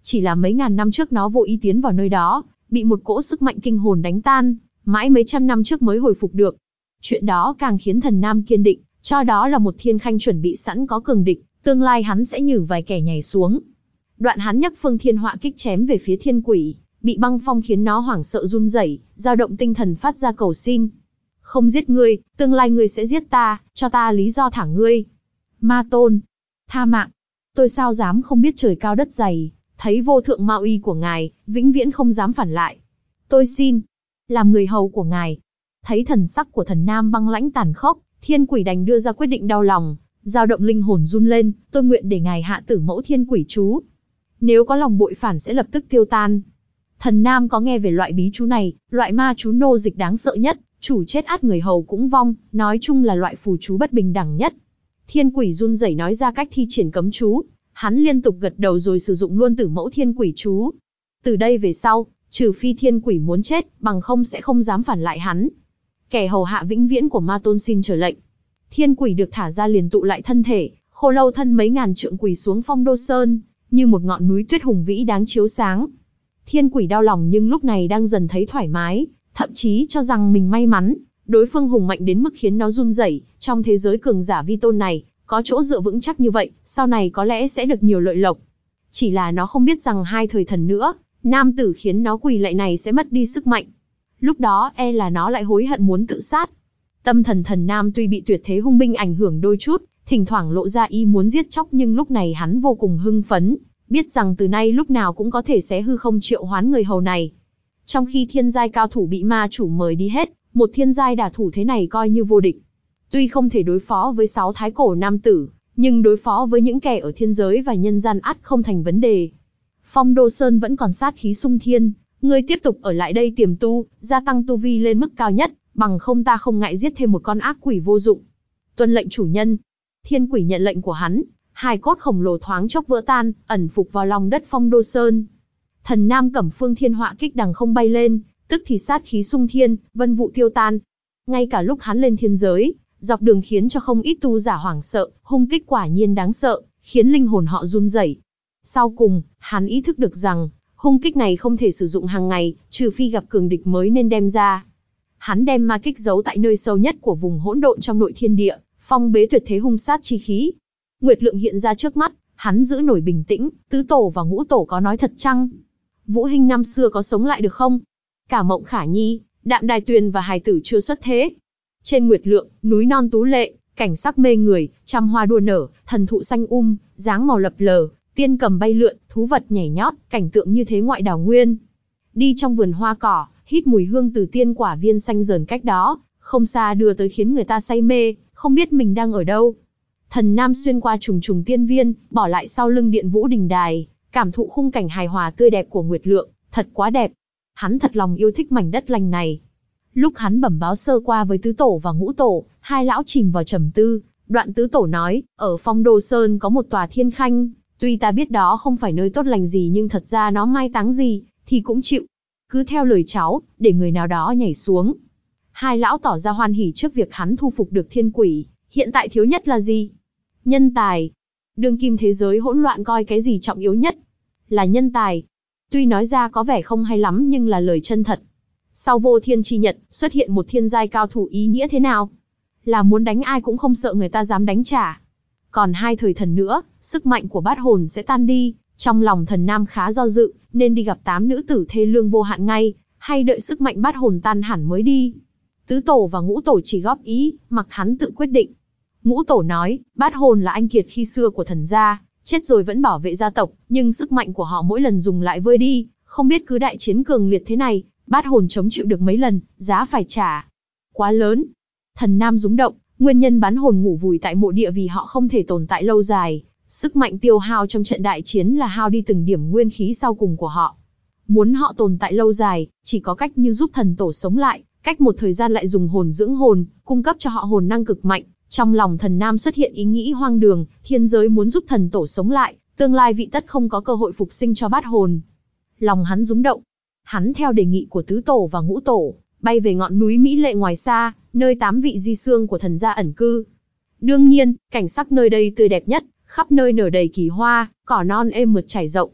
Chỉ là mấy ngàn năm trước nó vô ý tiến vào nơi đó, bị một cỗ sức mạnh kinh hồn đánh tan, mãi mấy trăm năm trước mới hồi phục được. Chuyện đó càng khiến Thần Nam kiên định, cho đó là một thiên khanh chuẩn bị sẵn có cường địch, tương lai hắn sẽ nhử vài kẻ nhảy xuống. Đoạn hắn nhấc phương thiên họa kích chém về phía thiên quỷ, bị băng phong khiến nó hoảng sợ run rẩy, dao động tinh thần phát ra cầu xin. Không giết ngươi, tương lai ngươi sẽ giết ta, cho ta lý do thả ngươi. Ma tôn, tha mạng. Tôi sao dám không biết trời cao đất dày, thấy vô thượng ma uy của ngài, vĩnh viễn không dám phản lại. Tôi xin, làm người hầu của ngài. Thấy thần sắc của Thần Nam băng lãnh tàn khốc, thiên quỷ đành đưa ra quyết định đau lòng, dao động linh hồn run lên, tôi nguyện để ngài hạ tử mẫu thiên quỷ chú. Nếu có lòng bội phản sẽ lập tức tiêu tan. Thần Nam có nghe về loại bí chú này, loại ma chú nô dịch đáng sợ nhất, chủ chết ắt người hầu cũng vong, nói chung là loại phù chú bất bình đẳng nhất. Thiên quỷ run rẩy nói ra cách thi triển cấm chú, hắn liên tục gật đầu rồi sử dụng luôn tử mẫu thiên quỷ chú. Từ đây về sau, trừ phi thiên quỷ muốn chết, bằng không sẽ không dám phản lại hắn. Kẻ hầu hạ vĩnh viễn của ma tôn xin trở lệnh. Thiên quỷ được thả ra liền tụ lại thân thể, khô lâu thân mấy ngàn trượng quỳ xuống Phong Đô Sơn, như một ngọn núi tuyết hùng vĩ đáng chiếu sáng. Thiên quỷ đau lòng nhưng lúc này đang dần thấy thoải mái, thậm chí cho rằng mình may mắn, đối phương hùng mạnh đến mức khiến nó run rẩy. Trong thế giới cường giả vi tôn này, có chỗ dựa vững chắc như vậy, sau này có lẽ sẽ được nhiều lợi lộc. Chỉ là nó không biết rằng hai thời thần nữa, nam tử khiến nó quỳ lạy này sẽ mất đi sức mạnh. Lúc đó e là nó lại hối hận muốn tự sát. Tâm thần Thần Nam tuy bị tuyệt thế hung binh ảnh hưởng đôi chút, thỉnh thoảng lộ ra ý muốn giết chóc, nhưng lúc này hắn vô cùng hưng phấn, biết rằng từ nay lúc nào cũng có thể xé hư không triệu hoán người hầu này. Trong khi thiên giai cao thủ bị ma chủ mời đi hết, một thiên giai đả thủ thế này coi như vô địch. Tuy không thể đối phó với sáu thái cổ nam tử, nhưng đối phó với những kẻ ở thiên giới và nhân gian ắt không thành vấn đề. Phong Đô Sơn vẫn còn sát khí xung thiên, ngươi tiếp tục ở lại đây tiềm tu, gia tăng tu vi lên mức cao nhất, bằng không ta không ngại giết thêm một con ác quỷ vô dụng. Tuân lệnh chủ nhân. Thiên quỷ nhận lệnh của hắn, hai cốt khổng lồ thoáng chốc vỡ tan, ẩn phục vào lòng đất Phong Đô Sơn. Thần Nam cầm phương thiên họa kích đằng không bay lên, tức thì sát khí xung thiên, vân vụ tiêu tan. Ngay cả lúc hắn lên thiên giới, dọc đường khiến cho không ít tu giả hoảng sợ, hung kích quả nhiên đáng sợ, khiến linh hồn họ run rẩy. Sau cùng, hắn ý thức được rằng, hung kích này không thể sử dụng hàng ngày, trừ phi gặp cường địch mới nên đem ra. Hắn đem ma kích giấu tại nơi sâu nhất của vùng hỗn độn trong nội thiên địa, phong bế tuyệt thế hung sát chi khí. Nguyệt Lượng hiện ra trước mắt, hắn giữ nổi bình tĩnh, tứ tổ và ngũ tổ có nói thật chăng? Vũ Hinh năm xưa có sống lại được không? Cả Mộng Khả Nhi, Đạm Đài Tuyền và hài tử chưa xuất thế. Trên Nguyệt Lượng, núi non tú lệ, cảnh sắc mê người, trăm hoa đua nở, thần thụ xanh um, dáng màu lập lờ, tiên cầm bay lượn, thú vật nhảy nhót, cảnh tượng như thế ngoại đảo nguyên. Đi trong vườn hoa cỏ, hít mùi hương từ tiên quả viên xanh rờn cách đó, không xa đưa tới khiến người ta say mê, không biết mình đang ở đâu. Thần Nam xuyên qua trùng trùng tiên viên, bỏ lại sau lưng Điện Vũ Đình Đài, cảm thụ khung cảnh hài hòa tươi đẹp của Nguyệt Lượng, thật quá đẹp. Hắn thật lòng yêu thích mảnh đất lành này. Lúc hắn bẩm báo sơ qua với tứ tổ và ngũ tổ, hai lão chìm vào trầm tư. Đoạn tứ tổ nói, ở Phong Đô Sơn có một tòa thiên khanh, tuy ta biết đó không phải nơi tốt lành gì nhưng thật ra nó mai táng gì, thì cũng chịu. Cứ theo lời cháu, để người nào đó nhảy xuống. Hai lão tỏ ra hoan hỉ trước việc hắn thu phục được thiên quỷ, hiện tại thiếu nhất là gì? Nhân tài. Đương kim thế giới hỗn loạn coi cái gì trọng yếu nhất? Là nhân tài. Tuy nói ra có vẻ không hay lắm nhưng là lời chân thật. Sau vô thiên chi nhật, xuất hiện một thiên giai cao thủ ý nghĩa thế nào? Là muốn đánh ai cũng không sợ người ta dám đánh trả. Còn hai thời thần nữa, sức mạnh của bát hồn sẽ tan đi. Trong lòng Thần Nam khá do dự, nên đi gặp tám nữ tử thê lương vô hạn ngay, hay đợi sức mạnh bát hồn tan hẳn mới đi. Tứ tổ và ngũ tổ chỉ góp ý, mặc hắn tự quyết định. Ngũ tổ nói, bát hồn là anh kiệt khi xưa của thần gia, chết rồi vẫn bảo vệ gia tộc, nhưng sức mạnh của họ mỗi lần dùng lại vơi đi, không biết cứ đại chiến cường liệt thế này, bát hồn chống chịu được mấy lần, giá phải trả quá lớn. Thần Nam rúng động, nguyên nhân bán hồn ngủ vùi tại mộ địa vì họ không thể tồn tại lâu dài. Sức mạnh tiêu hao trong trận đại chiến là hao đi từng điểm nguyên khí sau cùng của họ. Muốn họ tồn tại lâu dài, chỉ có cách như giúp thần tổ sống lại, cách một thời gian lại dùng hồn dưỡng hồn, cung cấp cho họ hồn năng cực mạnh. Trong lòng Thần Nam xuất hiện ý nghĩ hoang đường, thiên giới muốn giúp thần tổ sống lại, tương lai vị tất không có cơ hội phục sinh cho bát hồn. Lòng hắn rúng động. Hắn theo đề nghị của tứ tổ và ngũ tổ, bay về ngọn núi Mỹ Lệ ngoài xa, nơi tám vị di xương của thần gia ẩn cư. Đương nhiên, cảnh sắc nơi đây tươi đẹp nhất, khắp nơi nở đầy kỳ hoa, cỏ non êm mượt trải rộng.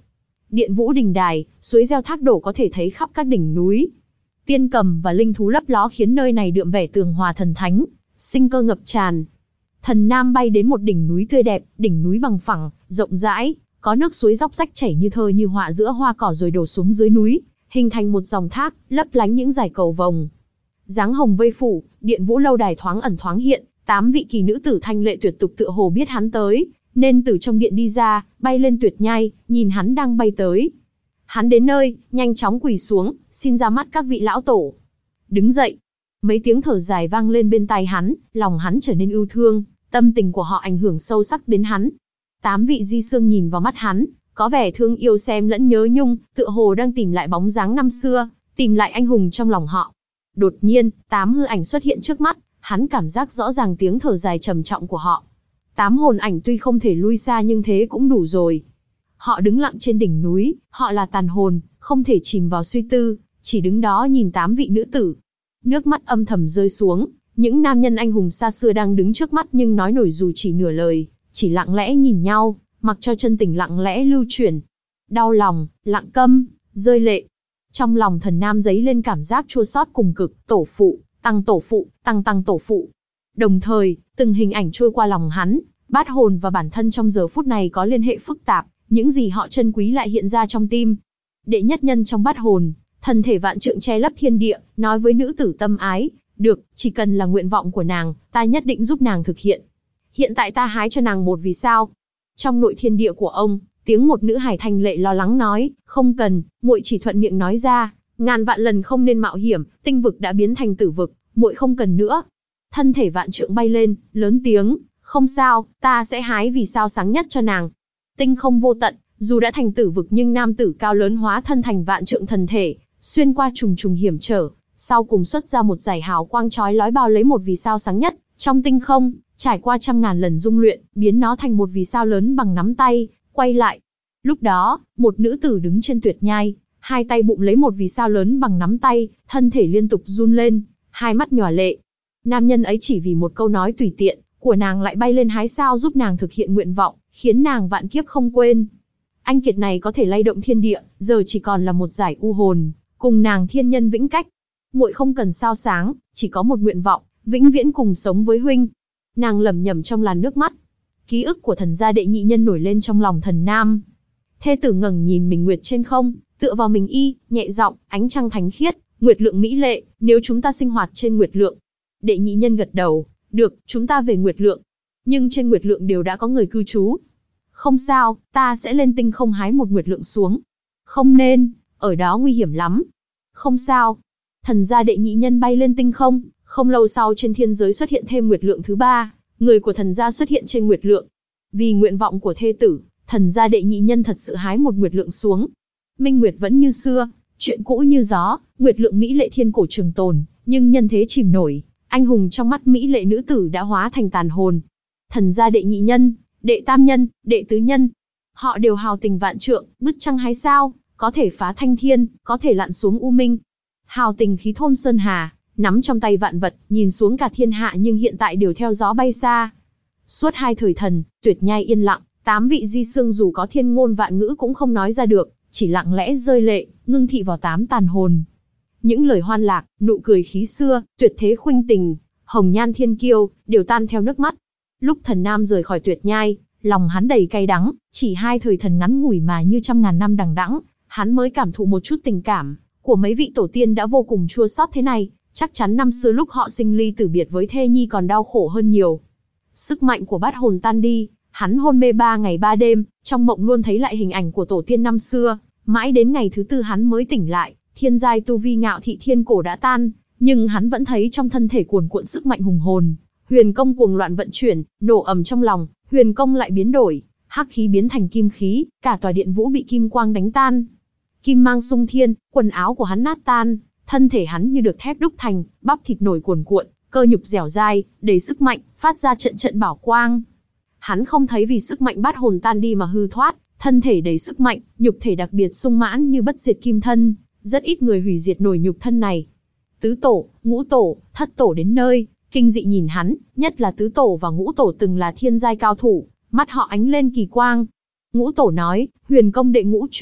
điện vũ đình đài, suối reo thác đổ có thể thấy khắp các đỉnh núi. Tiên cầm và linh thú lấp ló khiến nơi này đượm vẻ tường hòa thần thánh, sinh cơ ngập tràn. Thần Nam bay đến một đỉnh núi tươi đẹp, đỉnh núi bằng phẳng, rộng rãi, có nước suối róc rách chảy như thơ như họa giữa hoa cỏ rồi đổ xuống dưới núi, hình thành một dòng thác, lấp lánh những dải cầu vồng. Dáng hồng vây phủ, điện vũ lâu đài thoáng ẩn thoáng hiện, tám vị kỳ nữ tử thanh lệ tuyệt tục tựa hồ biết hắn tới, nên từ trong điện đi ra, bay lên tuyệt nhai, nhìn hắn đang bay tới. Hắn đến nơi, nhanh chóng quỳ xuống, xin ra mắt các vị lão tổ. Đứng dậy. Mấy tiếng thở dài vang lên bên tai hắn, lòng hắn trở nên ưu thương, tâm tình của họ ảnh hưởng sâu sắc đến hắn. Tám vị di xương nhìn vào mắt hắn, có vẻ thương yêu xem lẫn nhớ nhung, tựa hồ đang tìm lại bóng dáng năm xưa, tìm lại anh hùng trong lòng họ. Đột nhiên, tám hư ảnh xuất hiện trước mắt, hắn cảm giác rõ ràng tiếng thở dài trầm trọng của họ. Tám hồn ảnh tuy không thể lui xa nhưng thế cũng đủ rồi. Họ đứng lặng trên đỉnh núi, họ là tàn hồn, không thể chìm vào suy tư, chỉ đứng đó nhìn tám vị nữ tử. Nước mắt âm thầm rơi xuống, những nam nhân anh hùng xa xưa đang đứng trước mắt nhưng nói nổi dù chỉ nửa lời, chỉ lặng lẽ nhìn nhau, mặc cho chân tình lặng lẽ lưu chuyển. Đau lòng, lặng câm, rơi lệ. Trong lòng Thần Nam dấy lên cảm giác chua xót cùng cực, tổ phụ, tăng tổ phụ, tăng tăng tổ phụ. Đồng thời, từng hình ảnh trôi qua lòng hắn, bát hồn và bản thân trong giờ phút này có liên hệ phức tạp, những gì họ trân quý lại hiện ra trong tim. Đệ nhất nhân trong bát hồn, thân thể vạn trượng che lấp thiên địa, nói với nữ tử tâm ái, được, chỉ cần là nguyện vọng của nàng, ta nhất định giúp nàng thực hiện. Hiện tại ta hái cho nàng một vì sao. Trong nội thiên địa của ông, tiếng một nữ hài thanh lệ lo lắng nói, không cần, muội chỉ thuận miệng nói ra, ngàn vạn lần không nên mạo hiểm, tinh vực đã biến thành tử vực, muội không cần nữa. Thân thể vạn trượng bay lên, lớn tiếng, không sao, ta sẽ hái vì sao sáng nhất cho nàng. Tinh không vô tận, dù đã thành tử vực nhưng nam tử cao lớn hóa thân thành vạn trượng thần thể, xuyên qua trùng trùng hiểm trở, sau cùng xuất ra một dải hào quang chói lói bao lấy một vì sao sáng nhất trong tinh không, trải qua trăm ngàn lần dung luyện, biến nó thành một vì sao lớn bằng nắm tay, quay lại. Lúc đó, một nữ tử đứng trên tuyệt nhai, hai tay bụng lấy một vì sao lớn bằng nắm tay, thân thể liên tục run lên, hai mắt nhòa lệ. Nam nhân ấy chỉ vì một câu nói tùy tiện của nàng lại bay lên hái sao giúp nàng thực hiện nguyện vọng, khiến nàng vạn kiếp không quên. Anh kiệt này có thể lay động thiên địa, giờ chỉ còn là một giải u hồn, cùng nàng thiên nhân vĩnh cách. Muội không cần sao sáng, chỉ có một nguyện vọng, vĩnh viễn cùng sống với huynh. Nàng lẩm nhẩm trong làn nước mắt. Ký ức của thần gia đệ nhị nhân nổi lên trong lòng Thần Nam. Thê tử ngẩng nhìn mình nguyệt trên không, tựa vào mình y, nhẹ giọng, ánh trăng thánh khiết, nguyệt lượng mỹ lệ, nếu chúng ta sinh hoạt trên nguyệt lượng. Đệ nhị nhân gật đầu, được, chúng ta về nguyệt lượng. Nhưng trên nguyệt lượng đều đã có người cư trú. Không sao, ta sẽ lên tinh không hái một nguyệt lượng xuống. Không nên, ở đó nguy hiểm lắm. Không sao. Thần gia đệ nhị nhân bay lên tinh không, không lâu sau trên thiên giới xuất hiện thêm nguyệt lượng thứ ba, người của thần gia xuất hiện trên nguyệt lượng. Vì nguyện vọng của thê tử, thần gia đệ nhị nhân thật sự hái một nguyệt lượng xuống. Minh nguyệt vẫn như xưa, chuyện cũ như gió, nguyệt lượng mỹ lệ thiên cổ trường tồn, nhưng nhân thế chìm nổi, anh hùng trong mắt mỹ lệ nữ tử đã hóa thành tàn hồn. Thần gia đệ nhị nhân, đệ tam nhân, đệ tứ nhân, họ đều hào tình vạn trượng, bứt trăng hái sao, có thể phá thanh thiên, có thể lặn xuống u minh. Hào tình khí thôn sơn hà, nắm trong tay vạn vật, nhìn xuống cả thiên hạ nhưng hiện tại đều theo gió bay xa. Suốt hai thời thần, tuyệt nhai yên lặng, tám vị di xương dù có thiên ngôn vạn ngữ cũng không nói ra được, chỉ lặng lẽ rơi lệ, ngưng thị vào tám tàn hồn. Những lời hoan lạc, nụ cười khí xưa, tuyệt thế khuynh tình, hồng nhan thiên kiêu, đều tan theo nước mắt. Lúc Thần Nam rời khỏi tuyệt nhai, lòng hắn đầy cay đắng, chỉ hai thời thần ngắn ngủi mà như trăm ngàn năm đằng đẵng, hắn mới cảm thụ một chút tình cảm của mấy vị tổ tiên đã vô cùng chua xót thế này, chắc chắn năm xưa lúc họ sinh ly tử biệt với thê nhi còn đau khổ hơn nhiều. Sức mạnh của bát hồn tan đi, hắn hôn mê ba ngày ba đêm, trong mộng luôn thấy lại hình ảnh của tổ tiên năm xưa, mãi đến ngày thứ tư hắn mới tỉnh lại, thiên giai tu vi ngạo thị thiên cổ đã tan, nhưng hắn vẫn thấy trong thân thể cuồn cuộn sức mạnh hùng hồn, huyền công cuồng loạn vận chuyển, nổ ầm trong lòng, huyền công lại biến đổi, hắc khí biến thành kim khí, cả tòa điện vũ bị kim quang đánh tan. Kim mang xung thiên, quần áo của hắn nát tan, thân thể hắn như được thép đúc thành, bắp thịt nổi cuồn cuộn, cơ nhục dẻo dai, đầy sức mạnh, phát ra trận trận bảo quang. Hắn không thấy vì sức mạnh bát hồn tan đi mà hư thoát, thân thể đầy sức mạnh, nhục thể đặc biệt sung mãn như bất diệt kim thân, rất ít người hủy diệt nổi nhục thân này. Tứ tổ, ngũ tổ, thất tổ đến nơi, kinh dị nhìn hắn, nhất là tứ tổ và ngũ tổ từng là thiên giai cao thủ, mắt họ ánh lên kỳ quang. Ngũ tổ nói, huyền công đệ ngũ chuyển,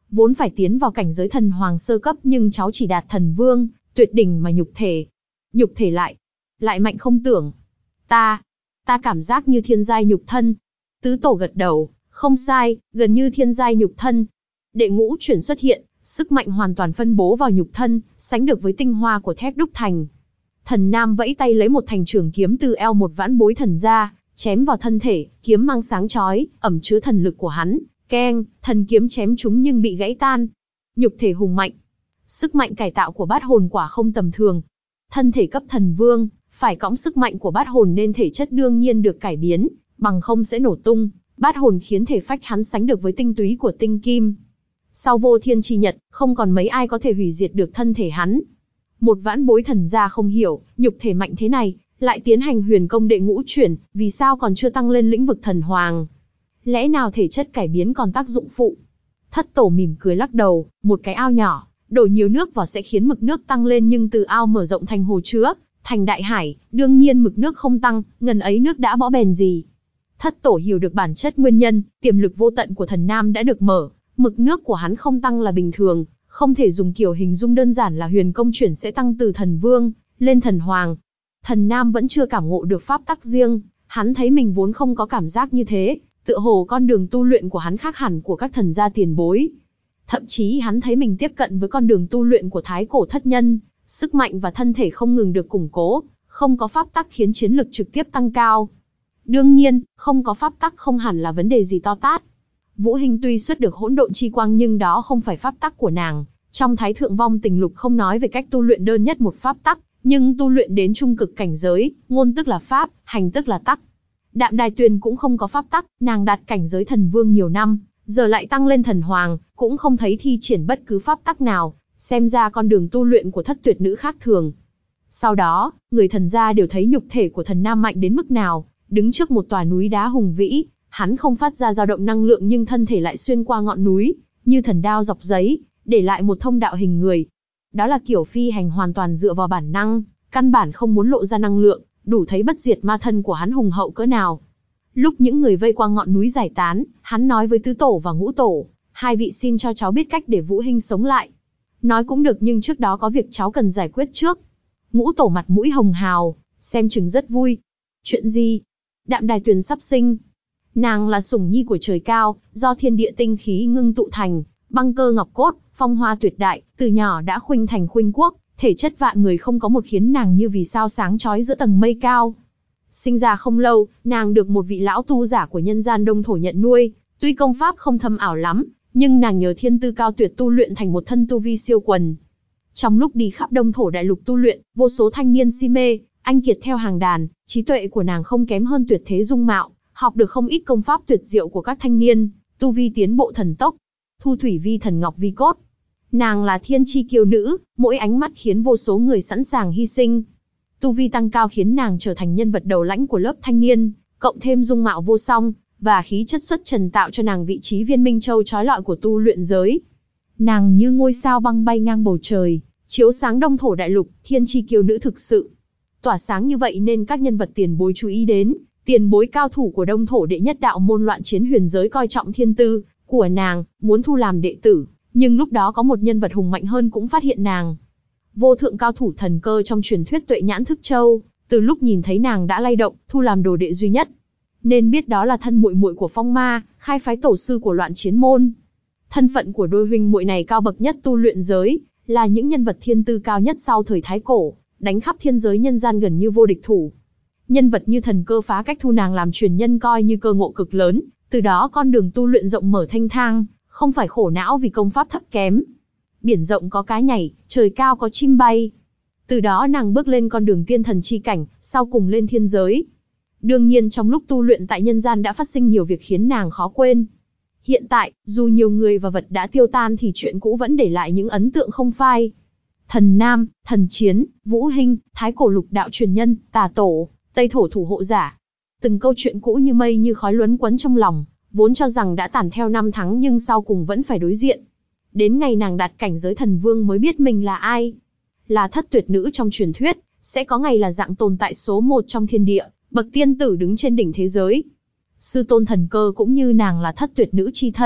vốn phải tiến vào cảnh giới thần hoàng sơ cấp nhưng cháu chỉ đạt thần vương, tuyệt đỉnh mà nhục thể. Nhục thể lại, lại mạnh không tưởng. Ta, ta cảm giác như thiên giai nhục thân. Tứ tổ gật đầu, không sai, gần như thiên giai nhục thân. Đệ ngũ chuyển xuất hiện, sức mạnh hoàn toàn phân bố vào nhục thân, sánh được với tinh hoa của thép đúc thành. Thần Nam vẫy tay lấy một thành trường kiếm từ eo một vãn bối thần ra, chém vào thân thể, kiếm mang sáng chói, ẩn chứa thần lực của hắn. Keng, thần kiếm chém chúng nhưng bị gãy tan. Nhục thể hùng mạnh. Sức mạnh cải tạo của bát hồn quả không tầm thường. Thân thể cấp thần vương, phải cõng sức mạnh của bát hồn nên thể chất đương nhiên được cải biến, bằng không sẽ nổ tung. Bát hồn khiến thể phách hắn sánh được với tinh túy của tinh kim. Sau vô thiên chi nhật, không còn mấy ai có thể hủy diệt được thân thể hắn. Một vãn bối thần gia không hiểu, nhục thể mạnh thế này, lại tiến hành huyền công đệ ngũ chuyển, vì sao còn chưa tăng lên lĩnh vực thần hoàng? Lẽ nào thể chất cải biến còn tác dụng phụ? Thất tổ mỉm cười lắc đầu, một cái ao nhỏ, đổ nhiều nước vào sẽ khiến mực nước tăng lên nhưng từ ao mở rộng thành hồ chứa, thành đại hải, đương nhiên mực nước không tăng, ngần ấy nước đã bỏ bèn gì. Thất tổ hiểu được bản chất nguyên nhân, tiềm lực vô tận của thần Nam đã được mở, mực nước của hắn không tăng là bình thường, không thể dùng kiểu hình dung đơn giản là huyền công chuyển sẽ tăng từ thần vương lên thần hoàng. Thần Nam vẫn chưa cảm ngộ được pháp tắc riêng, hắn thấy mình vốn không có cảm giác như thế, tựa hồ con đường tu luyện của hắn khác hẳn của các thần gia tiền bối. Thậm chí hắn thấy mình tiếp cận với con đường tu luyện của thái cổ thất nhân, sức mạnh và thân thể không ngừng được củng cố, không có pháp tắc khiến chiến lực trực tiếp tăng cao. Đương nhiên, không có pháp tắc không hẳn là vấn đề gì to tát. Vũ Hinh tuy xuất được hỗn độn chi quang nhưng đó không phải pháp tắc của nàng. Trong Thái Thượng Vong Tình Lục không nói về cách tu luyện đơn nhất một pháp tắc, nhưng tu luyện đến trung cực cảnh giới, ngôn tức là pháp, hành tức là tắc. Đạm Đài Tuyền cũng không có pháp tắc, nàng đạt cảnh giới thần vương nhiều năm, giờ lại tăng lên thần hoàng, cũng không thấy thi triển bất cứ pháp tắc nào, xem ra con đường tu luyện của thất tuyệt nữ khác thường. Sau đó, người thần gia đều thấy nhục thể của thần Nam mạnh đến mức nào, đứng trước một tòa núi đá hùng vĩ, hắn không phát ra dao động năng lượng nhưng thân thể lại xuyên qua ngọn núi, như thần đao dọc giấy, để lại một thông đạo hình người. Đó là kiểu phi hành hoàn toàn dựa vào bản năng, căn bản không muốn lộ ra năng lượng, đủ thấy bất diệt ma thân của hắn hùng hậu cỡ nào. Lúc những người vây qua ngọn núi giải tán, hắn nói với tứ tổ và ngũ tổ, hai vị xin cho cháu biết cách để Vũ Hinh sống lại. Nói cũng được nhưng trước đó có việc cháu cần giải quyết trước. Ngũ tổ mặt mũi hồng hào, xem chừng rất vui. Chuyện gì? Đạm Đài Tuyền sắp sinh. Nàng là sủng nhi của trời cao, do thiên địa tinh khí ngưng tụ thành, băng cơ ngọc cốt, phong hoa tuyệt đại, từ nhỏ đã khuynh thành khuynh quốc, thể chất vạn người không có một khiến nàng như vì sao sáng chói giữa tầng mây cao. Sinh ra không lâu, nàng được một vị lão tu giả của nhân gian Đông Thổ nhận nuôi, tuy công pháp không thâm ảo lắm, nhưng nàng nhờ thiên tư cao tuyệt tu luyện thành một thân tu vi siêu quần. Trong lúc đi khắp Đông Thổ đại lục tu luyện, vô số thanh niên si mê, anh kiệt theo hàng đàn, trí tuệ của nàng không kém hơn tuyệt thế dung mạo, học được không ít công pháp tuyệt diệu của các thanh niên, tu vi tiến bộ thần tốc. Thu thủy vi thần ngọc vi cốt. Nàng là thiên chi kiêu nữ, mỗi ánh mắt khiến vô số người sẵn sàng hy sinh. Tu vi tăng cao khiến nàng trở thành nhân vật đầu lãnh của lớp thanh niên, cộng thêm dung mạo vô song, và khí chất xuất trần tạo cho nàng vị trí viên minh châu chói lọi của tu luyện giới. Nàng như ngôi sao băng bay ngang bầu trời, chiếu sáng Đông Thổ đại lục, thiên chi kiêu nữ thực sự. Tỏa sáng như vậy nên các nhân vật tiền bối chú ý đến, tiền bối cao thủ của Đông Thổ đệ nhất đạo môn loạn chiến huyền giới coi trọng thiên tư của nàng, muốn thu làm đệ tử, nhưng lúc đó có một nhân vật hùng mạnh hơn cũng phát hiện nàng. Vô thượng cao thủ thần cơ trong truyền thuyết Tuệ Nhãn Thức Châu, từ lúc nhìn thấy nàng đã lay động, thu làm đồ đệ duy nhất. Nên biết đó là thân muội muội của Phong Ma, khai phái tổ sư của loạn chiến môn. Thân phận của đôi huynh muội này cao bậc nhất tu luyện giới, là những nhân vật thiên tư cao nhất sau thời Thái Cổ, đánh khắp thiên giới nhân gian gần như vô địch thủ. Nhân vật như thần cơ phá cách thu nàng làm truyền nhân coi như cơ ngộ cực lớn, từ đó con đường tu luyện rộng mở thanh thang, không phải khổ não vì công pháp thấp kém. Biển rộng có cá nhảy, trời cao có chim bay. Từ đó nàng bước lên con đường tiên thần chi cảnh, sau cùng lên thiên giới. Đương nhiên trong lúc tu luyện tại nhân gian đã phát sinh nhiều việc khiến nàng khó quên. Hiện tại, dù nhiều người và vật đã tiêu tan thì chuyện cũ vẫn để lại những ấn tượng không phai. Thần Nam, Thần Chiến, Vũ Hinh, Thái Cổ lục đạo truyền nhân, Tà Tổ, Tây Thổ thủ hộ giả. Từng câu chuyện cũ như mây như khói luấn quấn trong lòng, vốn cho rằng đã tàn theo năm tháng nhưng sau cùng vẫn phải đối diện. Đến ngày nàng đạt cảnh giới thần vương mới biết mình là ai. Là thất tuyệt nữ trong truyền thuyết, sẽ có ngày là dạng tồn tại số một trong thiên địa, bậc tiên tử đứng trên đỉnh thế giới. Sư tôn thần cơ cũng như nàng là thất tuyệt nữ chi thân,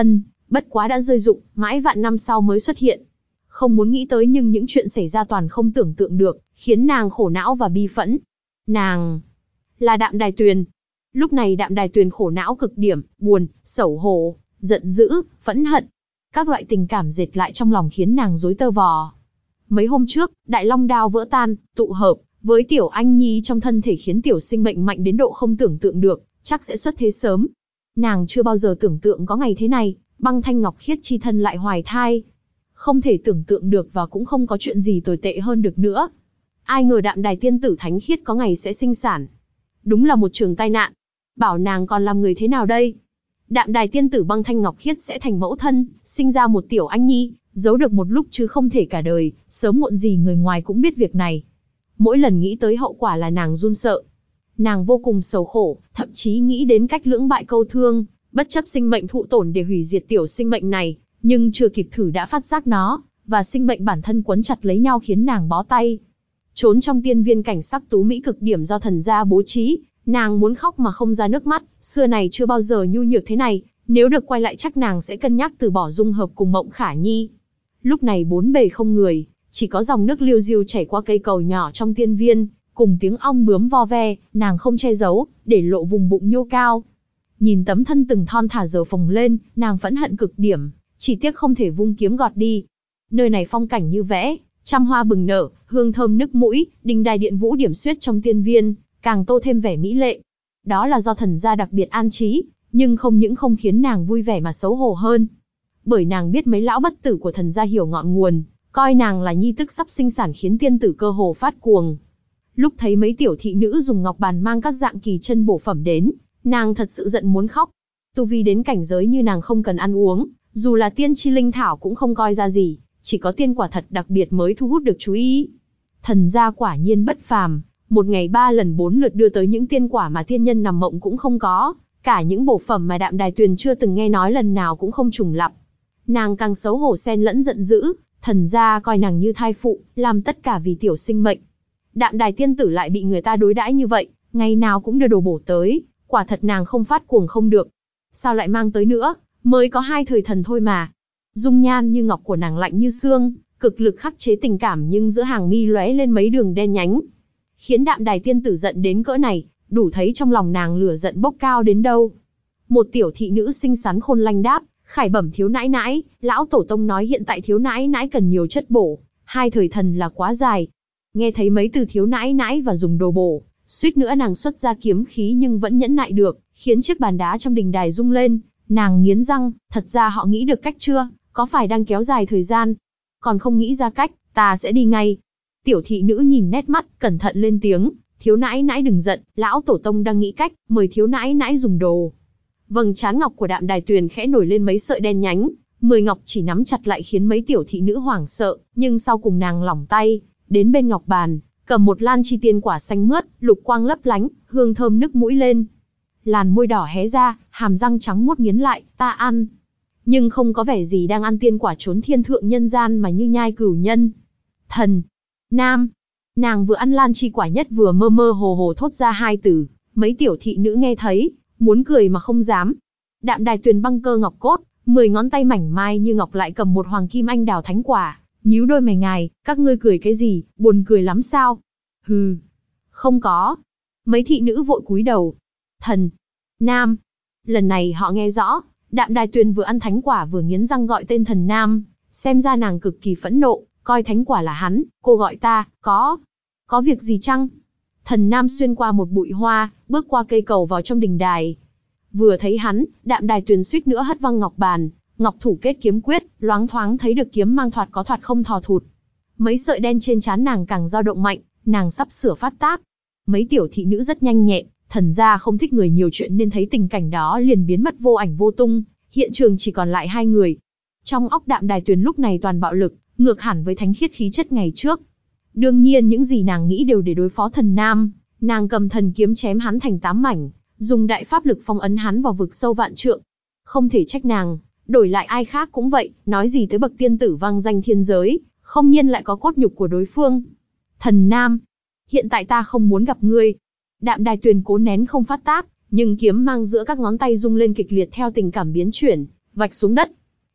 bất quá đã rơi rụng, mãi vạn năm sau mới xuất hiện. Không muốn nghĩ tới nhưng những chuyện xảy ra toàn không tưởng tượng được, khiến nàng khổ não và bi phẫn. Nàng là Đạm Đài Tuyền. Lúc này Đạm Đài Tuyền khổ não cực điểm, buồn, xấu hổ, giận dữ, phẫn hận. Các loại tình cảm dệt lại trong lòng khiến nàng rối tơ vò. Mấy hôm trước, Đại Long Đao vỡ tan, tụ hợp với Tiểu Anh Nhi trong thân thể khiến tiểu sinh mệnh mạnh đến độ không tưởng tượng được, chắc sẽ xuất thế sớm. Nàng chưa bao giờ tưởng tượng có ngày thế này, Băng Thanh Ngọc Khiết chi thân lại hoài thai. Không thể tưởng tượng được và cũng không có chuyện gì tồi tệ hơn được nữa. Ai ngờ Đạm Đài tiên tử thánh khiết có ngày sẽ sinh sản. Đúng là một trường tai nạn. Bảo nàng còn làm người thế nào đây? Đạm Đài tiên tử Băng Thanh Ngọc Khiết sẽ thành mẫu thân, sinh ra một Tiểu Anh Nhi, giấu được một lúc chứ không thể cả đời, sớm muộn gì người ngoài cũng biết việc này. Mỗi lần nghĩ tới hậu quả là nàng run sợ. Nàng vô cùng sầu khổ, thậm chí nghĩ đến cách lưỡng bại câu thương, bất chấp sinh mệnh thụ tổn để hủy diệt tiểu sinh mệnh này, nhưng chưa kịp thử đã phát giác nó, và sinh mệnh bản thân quấn chặt lấy nhau khiến nàng bó tay. Trốn trong tiên viên cảnh sắc tú mỹ cực điểm do thần gia bố trí, nàng muốn khóc mà không ra nước mắt, xưa này chưa bao giờ nhu nhược thế này, nếu được quay lại chắc nàng sẽ cân nhắc từ bỏ dung hợp cùng Mộng Khả Nhi. Lúc này bốn bề không người, chỉ có dòng nước liêu diêu chảy qua cây cầu nhỏ trong tiên viên, cùng tiếng ong bướm vo ve, nàng không che giấu, để lộ vùng bụng nhô cao. Nhìn tấm thân từng thon thả giờ phồng lên, nàng phẫn hận cực điểm, chỉ tiếc không thể vung kiếm gọt đi. Nơi này phong cảnh như vẽ, trăm hoa bừng nở, hương thơm nức mũi, đình đài điện vũ điểm xuyết trong tiên viên, càng tô thêm vẻ mỹ lệ. Đó là do thần gia đặc biệt an trí, nhưng không những không khiến nàng vui vẻ mà xấu hổ hơn. Bởi nàng biết mấy lão bất tử của thần gia hiểu ngọn nguồn, coi nàng là nhi tức sắp sinh sản khiến tiên tử cơ hồ phát cuồng. Lúc thấy mấy tiểu thị nữ dùng ngọc bàn mang các dạng kỳ chân bổ phẩm đến, nàng thật sự giận muốn khóc. Tu vi đến cảnh giới như nàng không cần ăn uống, dù là tiên chi linh thảo cũng không coi ra gì, chỉ có tiên quả thật đặc biệt mới thu hút được chú ý. Thần gia quả nhiên bất phàm, một ngày ba lần bốn lượt đưa tới những tiên quả mà tiên nhân nằm mộng cũng không có, cả những bổ phẩm mà Đạm Đài Tuyền chưa từng nghe nói lần nào cũng không trùng lặp. Nàng càng xấu hổ xen lẫn giận dữ, thần gia coi nàng như thai phụ, làm tất cả vì tiểu sinh mệnh. Đạm Đài tiên tử lại bị người ta đối đãi như vậy, ngày nào cũng đưa đồ bổ tới, quả thật nàng không phát cuồng không được. Sao lại mang tới nữa, mới có hai thời thần thôi mà. Dung nhan như ngọc của nàng lạnh như xương, cực lực khắc chế tình cảm nhưng giữa hàng mi lóe lên mấy đường đen nhánh. Khiến Đạm Đài tiên tử giận đến cỡ này, đủ thấy trong lòng nàng lửa giận bốc cao đến đâu. Một tiểu thị nữ xinh xắn khôn lanh đáp, khải bẩm thiếu nãi nãi, lão tổ tông nói hiện tại thiếu nãi nãi cần nhiều chất bổ, hai thời thần là quá dài. Nghe thấy mấy từ thiếu nãi nãi và dùng đồ bổ, suýt nữa nàng xuất ra kiếm khí nhưng vẫn nhẫn nại được, khiến chiếc bàn đá trong đình đài rung lên. Nàng nghiến răng, thật ra họ nghĩ được cách chưa, có phải đang kéo dài thời gian? Còn không nghĩ ra cách, ta sẽ đi ngay. Tiểu thị nữ nhìn nét mắt, cẩn thận lên tiếng, thiếu nãi nãi đừng giận, lão tổ tông đang nghĩ cách, mời thiếu nãi nãi dùng đồ. Vầng trán ngọc của Đạm Đài Tuyền khẽ nổi lên mấy sợi đen nhánh, mười ngọc chỉ nắm chặt lại khiến mấy tiểu thị nữ hoảng sợ, nhưng sau cùng nàng lỏng tay, đến bên ngọc bàn, cầm một lan chi tiên quả xanh mướt, lục quang lấp lánh, hương thơm nức mũi lên. Làn môi đỏ hé ra, hàm răng trắng muốt nghiến lại, ta ăn. Nhưng không có vẻ gì đang ăn tiên quả trốn thiên thượng nhân gian mà như nhai cửu nhân. Thần, nam, nàng vừa ăn lan chi quả nhất vừa mơ mơ hồ hồ thốt ra hai từ, mấy tiểu thị nữ nghe thấy, muốn cười mà không dám. Đạm Đài Tuyền băng cơ ngọc cốt, mười ngón tay mảnh mai như ngọc lại cầm một hoàng kim anh đào thánh quả, nhíu đôi mày ngài, các ngươi cười cái gì, buồn cười lắm sao? Hừ, không có. Mấy thị nữ vội cúi đầu. Thần, nam. Lần này họ nghe rõ, Đạm Đài Tuyền vừa ăn thánh quả vừa nghiến răng gọi tên thần nam, xem ra nàng cực kỳ phẫn nộ, coi thánh quả là hắn, cô gọi ta, có, có việc gì chăng? Thần nam xuyên qua một bụi hoa, bước qua cây cầu vào trong đình đài. Vừa thấy hắn, Đạm Đài Tuyền suýt nữa hất văng ngọc bàn, ngọc thủ kết kiếm quyết, loáng thoáng thấy được kiếm mang thoạt có thoạt không thò thụt. Mấy sợi đen trên trán nàng càng dao động mạnh, nàng sắp sửa phát tác. Mấy tiểu thị nữ rất nhanh nhẹn, thần gia không thích người nhiều chuyện nên thấy tình cảnh đó liền biến mất vô ảnh vô tung, hiện trường chỉ còn lại hai người. Trong óc Đạm Đài Tuyền lúc này toàn bạo lực, ngược hẳn với thánh khiết khí chất ngày trước. Đương nhiên những gì nàng nghĩ đều để đối phó thần nam, nàng cầm thần kiếm chém hắn thành tám mảnh, dùng đại pháp lực phong ấn hắn vào vực sâu vạn trượng. Không thể trách nàng, đổi lại ai khác cũng vậy, nói gì tới bậc tiên tử vang danh thiên giới, không nhiên lại có cốt nhục của đối phương. Thần nam, hiện tại ta không muốn gặp ngươi. Đạm Đài Tuyền cố nén không phát tác, nhưng kiếm mang giữa các ngón tay rung lên kịch liệt theo tình cảm biến chuyển, vạch xuống đất.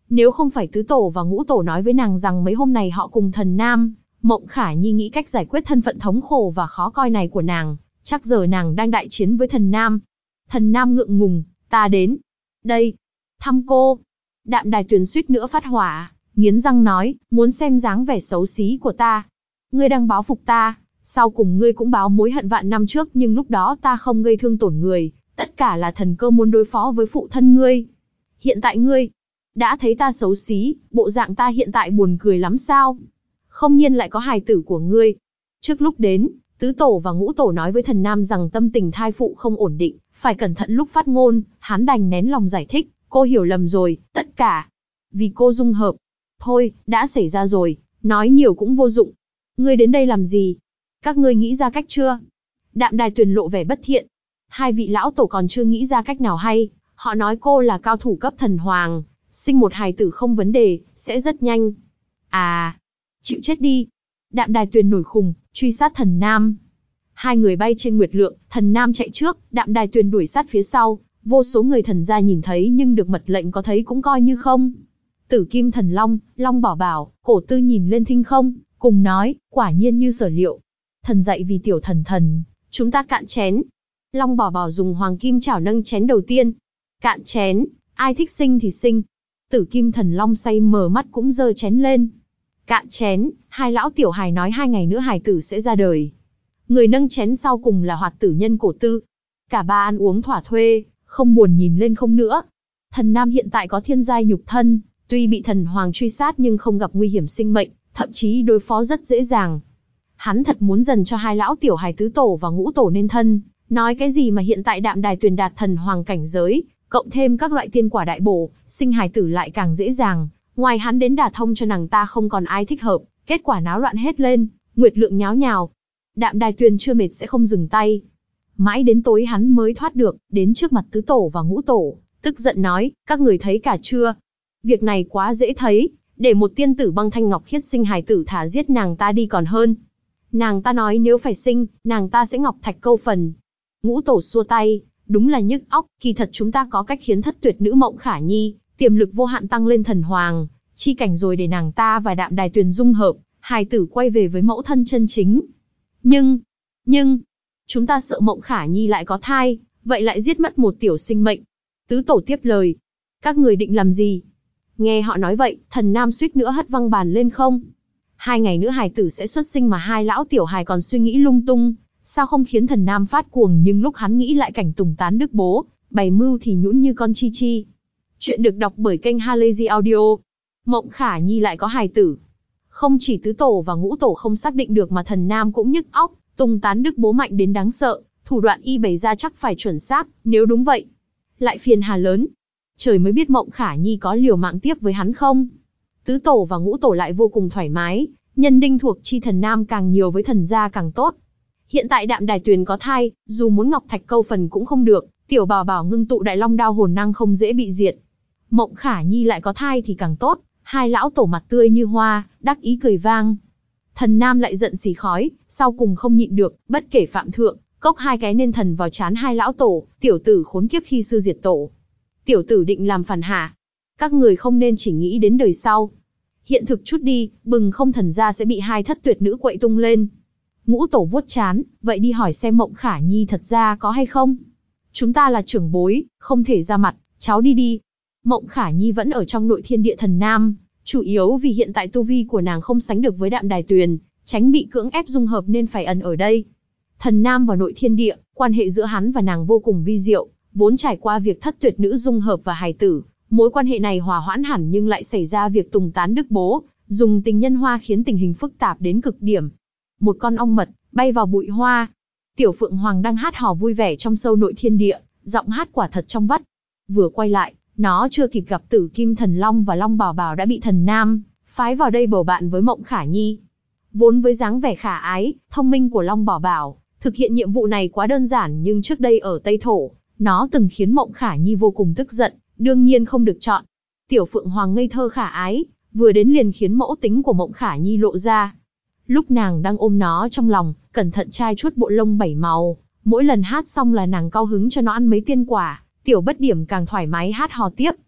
Nếu không phải tứ tổ và ngũ tổ nói với nàng rằng mấy hôm này họ cùng thần nam, Mộng Khả Nhi nghĩ cách giải quyết thân phận thống khổ và khó coi này của nàng, chắc giờ nàng đang đại chiến với thần nam. Thần nam ngượng ngùng, ta đến. Đây. Thăm cô. Đạm Đài Tuyền suýt nữa phát hỏa, nghiến răng nói, muốn xem dáng vẻ xấu xí của ta. Ngươi đang báo phục ta, sau cùng ngươi cũng báo mối hận vạn năm trước, nhưng lúc đó ta không gây thương tổn người, tất cả là thần cơ muốn đối phó với phụ thân ngươi. Hiện tại ngươi đã thấy ta xấu xí, bộ dạng ta hiện tại buồn cười lắm sao? Không nhiên lại có hài tử của ngươi. Trước lúc đến, tứ tổ và ngũ tổ nói với thần nam rằng tâm tình thai phụ không ổn định, phải cẩn thận lúc phát ngôn, hắn đành nén lòng giải thích, cô hiểu lầm rồi, tất cả vì cô dung hợp. Thôi, đã xảy ra rồi, nói nhiều cũng vô dụng. Ngươi đến đây làm gì? Các ngươi nghĩ ra cách chưa? Đạm Đài Tuyền lộ vẻ bất thiện. Hai vị lão tổ còn chưa nghĩ ra cách nào hay, họ nói cô là cao thủ cấp thần hoàng, sinh một hài tử không vấn đề, sẽ rất nhanh. À, chịu chết đi. Đạm Đài Tuyền nổi khùng, truy sát thần nam. Hai người bay trên nguyệt lượng, thần nam chạy trước, Đạm Đài Tuyền đuổi sát phía sau. Vô số người thần gia nhìn thấy nhưng được mật lệnh có thấy cũng coi như không. Tử Kim Thần Long, Long Bảo Bảo, Cổ Tư nhìn lên thinh không, cùng nói, quả nhiên như sở liệu. Thần dạy vì tiểu thần thần, chúng ta cạn chén. Long Bảo Bảo dùng hoàng kim chảo nâng chén đầu tiên. Cạn chén, ai thích sinh thì sinh. Tử Kim Thần Long say mờ mắt cũng giơ chén lên. Cạn chén, hai lão tiểu hài nói hai ngày nữa hài tử sẽ ra đời. Người nâng chén sau cùng là Hoạt Tử Nhân Cổ Tư. Cả ba ăn uống thỏa thuê, không buồn nhìn lên không nữa. Thần nam hiện tại có thiên giai nhục thân, tuy bị thần hoàng truy sát nhưng không gặp nguy hiểm sinh mệnh, thậm chí đối phó rất dễ dàng. Hắn thật muốn dần cho hai lão tiểu hài tứ tổ và ngũ tổ nên thân, nói cái gì mà hiện tại Đạm Đài Tuyền đạt thần hoàng cảnh giới, cộng thêm các loại tiên quả đại bổ, sinh hài tử lại càng dễ dàng. Ngoài hắn đến đả thông cho nàng ta không còn ai thích hợp, kết quả náo loạn hết lên, nguyệt lượng nháo nhào. Đạm Đài Tuyền chưa mệt sẽ không dừng tay. Mãi đến tối hắn mới thoát được, đến trước mặt tứ tổ và ngũ tổ, tức giận nói, các người thấy cả chưa? Việc này quá dễ thấy, để một tiên tử băng thanh ngọc khiết sinh hài tử thả giết nàng ta đi còn hơn. Nàng ta nói nếu phải sinh, nàng ta sẽ ngọc thạch câu phần. Ngũ tổ xua tay, đúng là nhức óc, kỳ thật chúng ta có cách khiến thất tuyệt nữ Mộng Khả Nhi, tiềm lực vô hạn tăng lên thần hoàng, chi cảnh rồi để nàng ta và Đạm Đài Tuyền dung hợp, hài tử quay về với mẫu thân chân chính. Nhưng, nhưng, chúng ta sợ Mộng Khả Nhi lại có thai, vậy lại giết mất một tiểu sinh mệnh. Tứ tổ tiếp lời, các người định làm gì? Nghe họ nói vậy, thần nam suýt nữa hất văng bàn lên không. Hai ngày nữa hài tử sẽ xuất sinh mà hai lão tiểu hài còn suy nghĩ lung tung, sao không khiến thần nam phát cuồng, nhưng lúc hắn nghĩ lại cảnh tùng tán đức bố, bày mưu thì nhũn như con chi chi. Chuyện được đọc bởi kênh Halazy Audio. Mộng Khả Nhi lại có hài tử. Không chỉ tứ tổ và ngũ tổ không xác định được mà thần nam cũng nhức óc, tùng tán đức bố mạnh đến đáng sợ, thủ đoạn y bày ra chắc phải chuẩn xác, nếu đúng vậy, lại phiền hà lớn. Trời mới biết Mộng Khả Nhi có liều mạng tiếp với hắn không. Tứ tổ và ngũ tổ lại vô cùng thoải mái, nhân đinh thuộc chi thần nam càng nhiều với thần gia càng tốt. Hiện tại Đạm Đài Tuyền có thai, dù muốn ngọc thạch câu phần cũng không được, tiểu bảo bảo ngưng tụ đại long đao hồn năng không dễ bị diệt. Mộng Khả Nhi lại có thai thì càng tốt, hai lão tổ mặt tươi như hoa, đắc ý cười vang. Thần nam lại giận xì khói, sau cùng không nhịn được, bất kể phạm thượng, cốc hai cái nên thần vào chán hai lão tổ, tiểu tử khốn kiếp khi xưa diệt tổ. Tiểu tử định làm phản hả? Các người không nên chỉ nghĩ đến đời sau. Hiện thực chút đi, bừng không thần gia sẽ bị hai thất tuyệt nữ quậy tung lên. Ngũ tổ vuốt chán, vậy đi hỏi xem Mộng Khả Nhi thật ra có hay không? Chúng ta là trưởng bối, không thể ra mặt, cháu đi đi. Mộng Khả Nhi vẫn ở trong nội thiên địa thần nam, chủ yếu vì hiện tại tu vi của nàng không sánh được với Đạm Đài Tuyền, tránh bị cưỡng ép dung hợp nên phải ẩn ở đây. Thần nam vào nội thiên địa, quan hệ giữa hắn và nàng vô cùng vi diệu, vốn trải qua việc thất tuyệt nữ dung hợp và hài tử, mối quan hệ này hòa hoãn hẳn nhưng lại xảy ra việc tùng tán đức bố, dùng tình nhân hoa khiến tình hình phức tạp đến cực điểm. Một con ong mật bay vào bụi hoa. Tiểu Phượng Hoàng đang hát hò vui vẻ trong sâu nội thiên địa, giọng hát quả thật trong vắt. Vừa quay lại, nó chưa kịp gặp Tử Kim Thần Long và Long Bảo Bảo đã bị thần nam phái vào đây bầu bạn với Mộng Khả Nhi. Vốn với dáng vẻ khả ái, thông minh của Long Bảo Bảo, thực hiện nhiệm vụ này quá đơn giản, nhưng trước đây ở Tây Thổ, nó từng khiến Mộng Khả Nhi vô cùng tức giận, đương nhiên không được chọn. Tiểu Phượng Hoàng ngây thơ khả ái, vừa đến liền khiến mẫu tính của Mộng Khả Nhi lộ ra. Lúc nàng đang ôm nó trong lòng, cẩn thận chai chuốt bộ lông bảy màu, mỗi lần hát xong là nàng cao hứng cho nó ăn mấy tiên quả, Tiểu Bất Điểm càng thoải mái hát hò tiếp.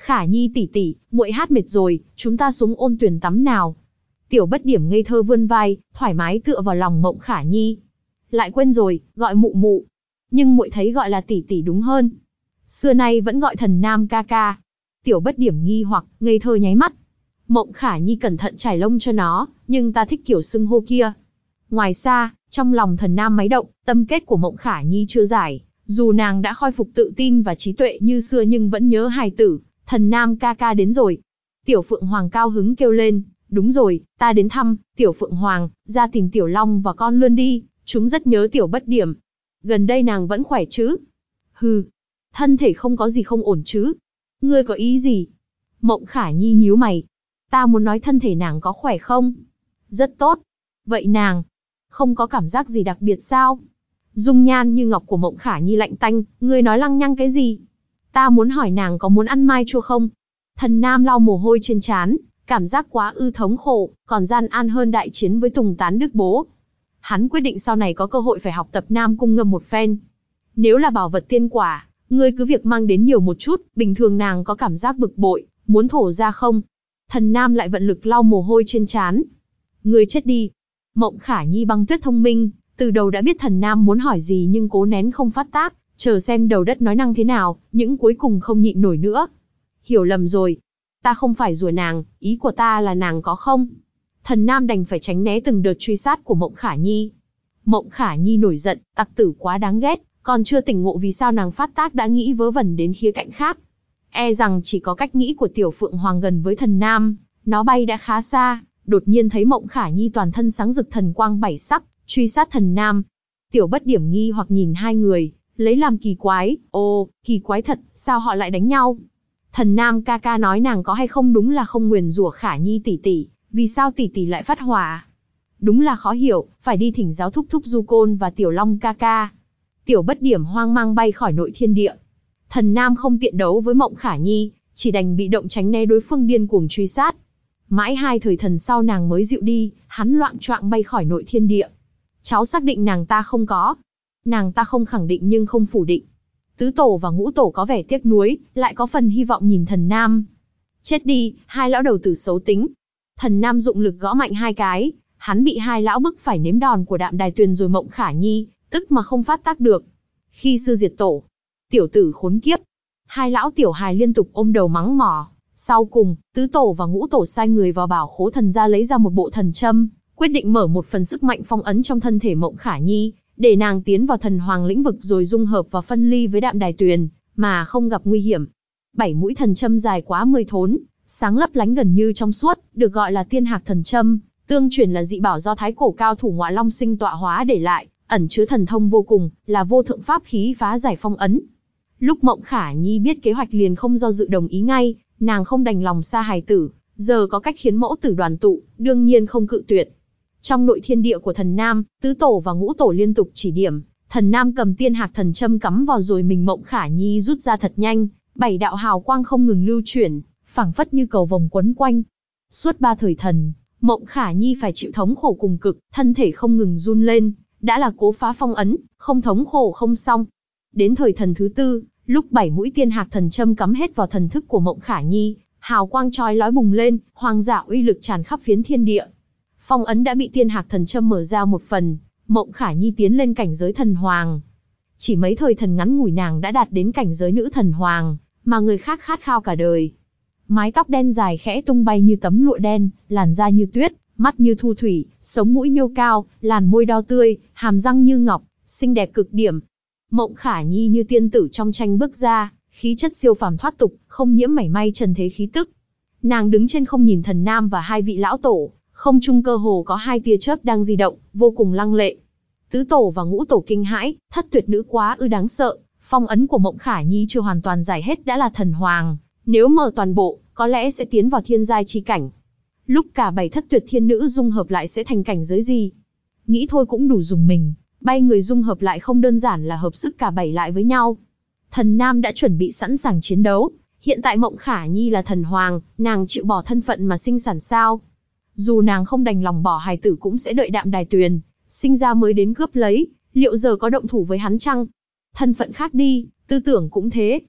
Khả Nhi tỷ tỷ, muội hát mệt rồi, chúng ta xuống ôn tuyển tắm nào. Tiểu Bất Điểm ngây thơ vươn vai, thoải mái tựa vào lòng Mộng Khả Nhi. Lại quên rồi, gọi mụ mụ. Nhưng muội thấy gọi là tỷ tỷ đúng hơn. Xưa nay vẫn gọi Thần Nam ca ca. Tiểu Bất Điểm nghi hoặc, ngây thơ nháy mắt. Mộng Khả Nhi cẩn thận trải lông cho nó, nhưng ta thích kiểu xưng hô kia. Ngoài xa, trong lòng Thần Nam máy động, tâm kết của Mộng Khả Nhi chưa giải. Dù nàng đã khôi phục tự tin và trí tuệ như xưa nhưng vẫn nhớ hài tử. Thần Nam ca ca đến rồi. Tiểu Phượng Hoàng cao hứng kêu lên, đúng rồi, ta đến thăm. Tiểu Phượng Hoàng, ra tìm Tiểu Long và con Lươn đi, chúng rất nhớ Tiểu Bất Điểm. Gần đây nàng vẫn khỏe chứ? Hừ, thân thể không có gì không ổn chứ? Ngươi có ý gì? Mộng Khả Nhi nhíu mày. Ta muốn nói thân thể nàng có khỏe không? Rất tốt. Vậy nàng không có cảm giác gì đặc biệt sao? Dung nhan như ngọc của Mộng Khả Nhi lạnh tanh, ngươi nói lăng nhăng cái gì? Ta muốn hỏi nàng có muốn ăn mai chua không? Thần Nam lau mồ hôi trên trán, cảm giác quá ư thống khổ, còn gian an hơn đại chiến với Tùng Tán Đức bố. Hắn quyết định sau này có cơ hội phải học tập Nam Cung Ngâm một phen. Nếu là bảo vật tiên quả, ngươi cứ việc mang đến nhiều một chút, bình thường nàng có cảm giác bực bội, muốn thổ ra không? Thần Nam lại vận lực lau mồ hôi trên trán. Ngươi chết đi. Mộng Khả Nhi băng tuyết thông minh, từ đầu đã biết Thần Nam muốn hỏi gì nhưng cố nén không phát tác, chờ xem đầu đất nói năng thế nào, những cuối cùng không nhịn nổi nữa. Hiểu lầm rồi. Ta không phải rủa nàng, ý của ta là nàng có không? Thần Nam đành phải tránh né từng đợt truy sát của Mộng Khả Nhi. Mộng Khả Nhi nổi giận, tặc tử quá đáng ghét, còn chưa tỉnh ngộ vì sao nàng phát tác đã nghĩ vớ vẩn đến khía cạnh khác. E rằng chỉ có cách nghĩ của Tiểu Phượng Hoàng gần với Thần Nam, nó bay đã khá xa, đột nhiên thấy Mộng Khả Nhi toàn thân sáng rực thần quang bảy sắc, truy sát Thần Nam. Tiểu Bất Điểm nghi hoặc nhìn hai người, lấy làm kỳ quái, ô, kỳ quái thật, sao họ lại đánh nhau? Thần Nam ca ca nói nàng có hay không đúng là không nguyền rủa Khả Nhi tỷ tỷ, vì sao tỷ tỷ lại phát hỏa? Đúng là khó hiểu, phải đi thỉnh giáo thúc thúc Du Côn và Tiểu Long ca ca. Tiểu Bất Điểm hoang mang bay khỏi nội thiên địa. Thần Nam không tiện đấu với Mộng Khả Nhi, chỉ đành bị động tránh né đối phương điên cuồng truy sát. Mãi hai thời thần sau nàng mới dịu đi, hắn loạng choạng bay khỏi nội thiên địa. Cháu xác định nàng ta không có. Nàng ta không khẳng định nhưng không phủ định. Tứ tổ và ngũ tổ có vẻ tiếc nuối, lại có phần hy vọng nhìn Thần Nam. Chết đi, hai lão đầu tử xấu tính. Thần Nam dụng lực gõ mạnh hai cái, hắn bị hai lão bức phải nếm đòn của Đạm Đài Tuyền rồi. Mộng Khả Nhi tức mà không phát tác được. Khi sư diệt tổ, tiểu tử khốn kiếp. Hai lão tiểu hài liên tục ôm đầu mắng mỏ. Sau cùng, tứ tổ và ngũ tổ sai người vào bảo khố thần gia lấy ra một bộ thần châm, quyết định mở một phần sức mạnh phong ấn trong thân thể Mộng Khả Nhi, để nàng tiến vào thần hoàng lĩnh vực rồi dung hợp và phân ly với Đạm Đài Tuyền, mà không gặp nguy hiểm. Bảy mũi thần châm dài quá mười thốn, sáng lấp lánh gần như trong suốt, được gọi là Tiên Hạc thần châm, tương truyền là dị bảo do thái cổ cao thủ Ngọa Long Sinh tọa hóa để lại, ẩn chứa thần thông vô cùng, là vô thượng pháp khí phá giải phong ấn. Lúc Mộng Khả Nhi biết kế hoạch liền không do dự đồng ý ngay, nàng không đành lòng xa hài tử, giờ có cách khiến mẫu tử đoàn tụ, đương nhiên không cự tuyệt. Trong nội thiên địa của Thần Nam, tứ tổ và ngũ tổ liên tục chỉ điểm, Thần Nam cầm Tiên Hạc thần châm cắm vào rồi mình Mộng Khả Nhi rút ra thật nhanh, bảy đạo hào quang không ngừng lưu chuyển, phảng phất như cầu vồng quấn quanh. Suốt ba thời thần, Mộng Khả Nhi phải chịu thống khổ cùng cực, thân thể không ngừng run lên, đã là cố phá phong ấn, không thống khổ không xong. Đến thời thần thứ tư, lúc bảy mũi Tiên Hạc thần châm cắm hết vào thần thức của Mộng Khả Nhi, hào quang chói lói bùng lên, hoàng giả uy lực tràn khắp phiến thiên địa. Phong ấn đã bị Tiên Hạc thần châm mở ra một phần, Mộng Khả Nhi tiến lên cảnh giới thần hoàng. Chỉ mấy thời thần ngắn ngủi nàng đã đạt đến cảnh giới nữ thần hoàng, mà người khác khát khao cả đời. Mái tóc đen dài khẽ tung bay như tấm lụa đen, làn da như tuyết, mắt như thu thủy, sống mũi nhô cao, làn môi đo tươi, hàm răng như ngọc, xinh đẹp cực điểm. Mộng Khả Nhi như tiên tử trong tranh bước ra, khí chất siêu phàm thoát tục, không nhiễm mảy may trần thế khí tức. Nàng đứng trên không nhìn Thần Nam và hai vị lão tổ, không trung cơ hồ có hai tia chớp đang di động, vô cùng lăng lệ. Tứ tổ và ngũ tổ kinh hãi, thất tuyệt nữ quá ư đáng sợ, phong ấn của Mộng Khả Nhi chưa hoàn toàn giải hết đã là thần hoàng, nếu mở toàn bộ, có lẽ sẽ tiến vào thiên giai chi cảnh. Lúc cả bảy thất tuyệt thiên nữ dung hợp lại sẽ thành cảnh giới gì? Nghĩ thôi cũng đủ dùng mình, bay người dung hợp lại không đơn giản là hợp sức cả bảy lại với nhau. Thần Nam đã chuẩn bị sẵn sàng chiến đấu, hiện tại Mộng Khả Nhi là thần hoàng, nàng chịu bỏ thân phận mà sinh sản sao? Dù nàng không đành lòng bỏ hài tử cũng sẽ đợi Đạm Đài Tuyền sinh ra mới đến cướp lấy, liệu giờ có động thủ với hắn chăng? Thân phận khác đi, tư tưởng cũng thế.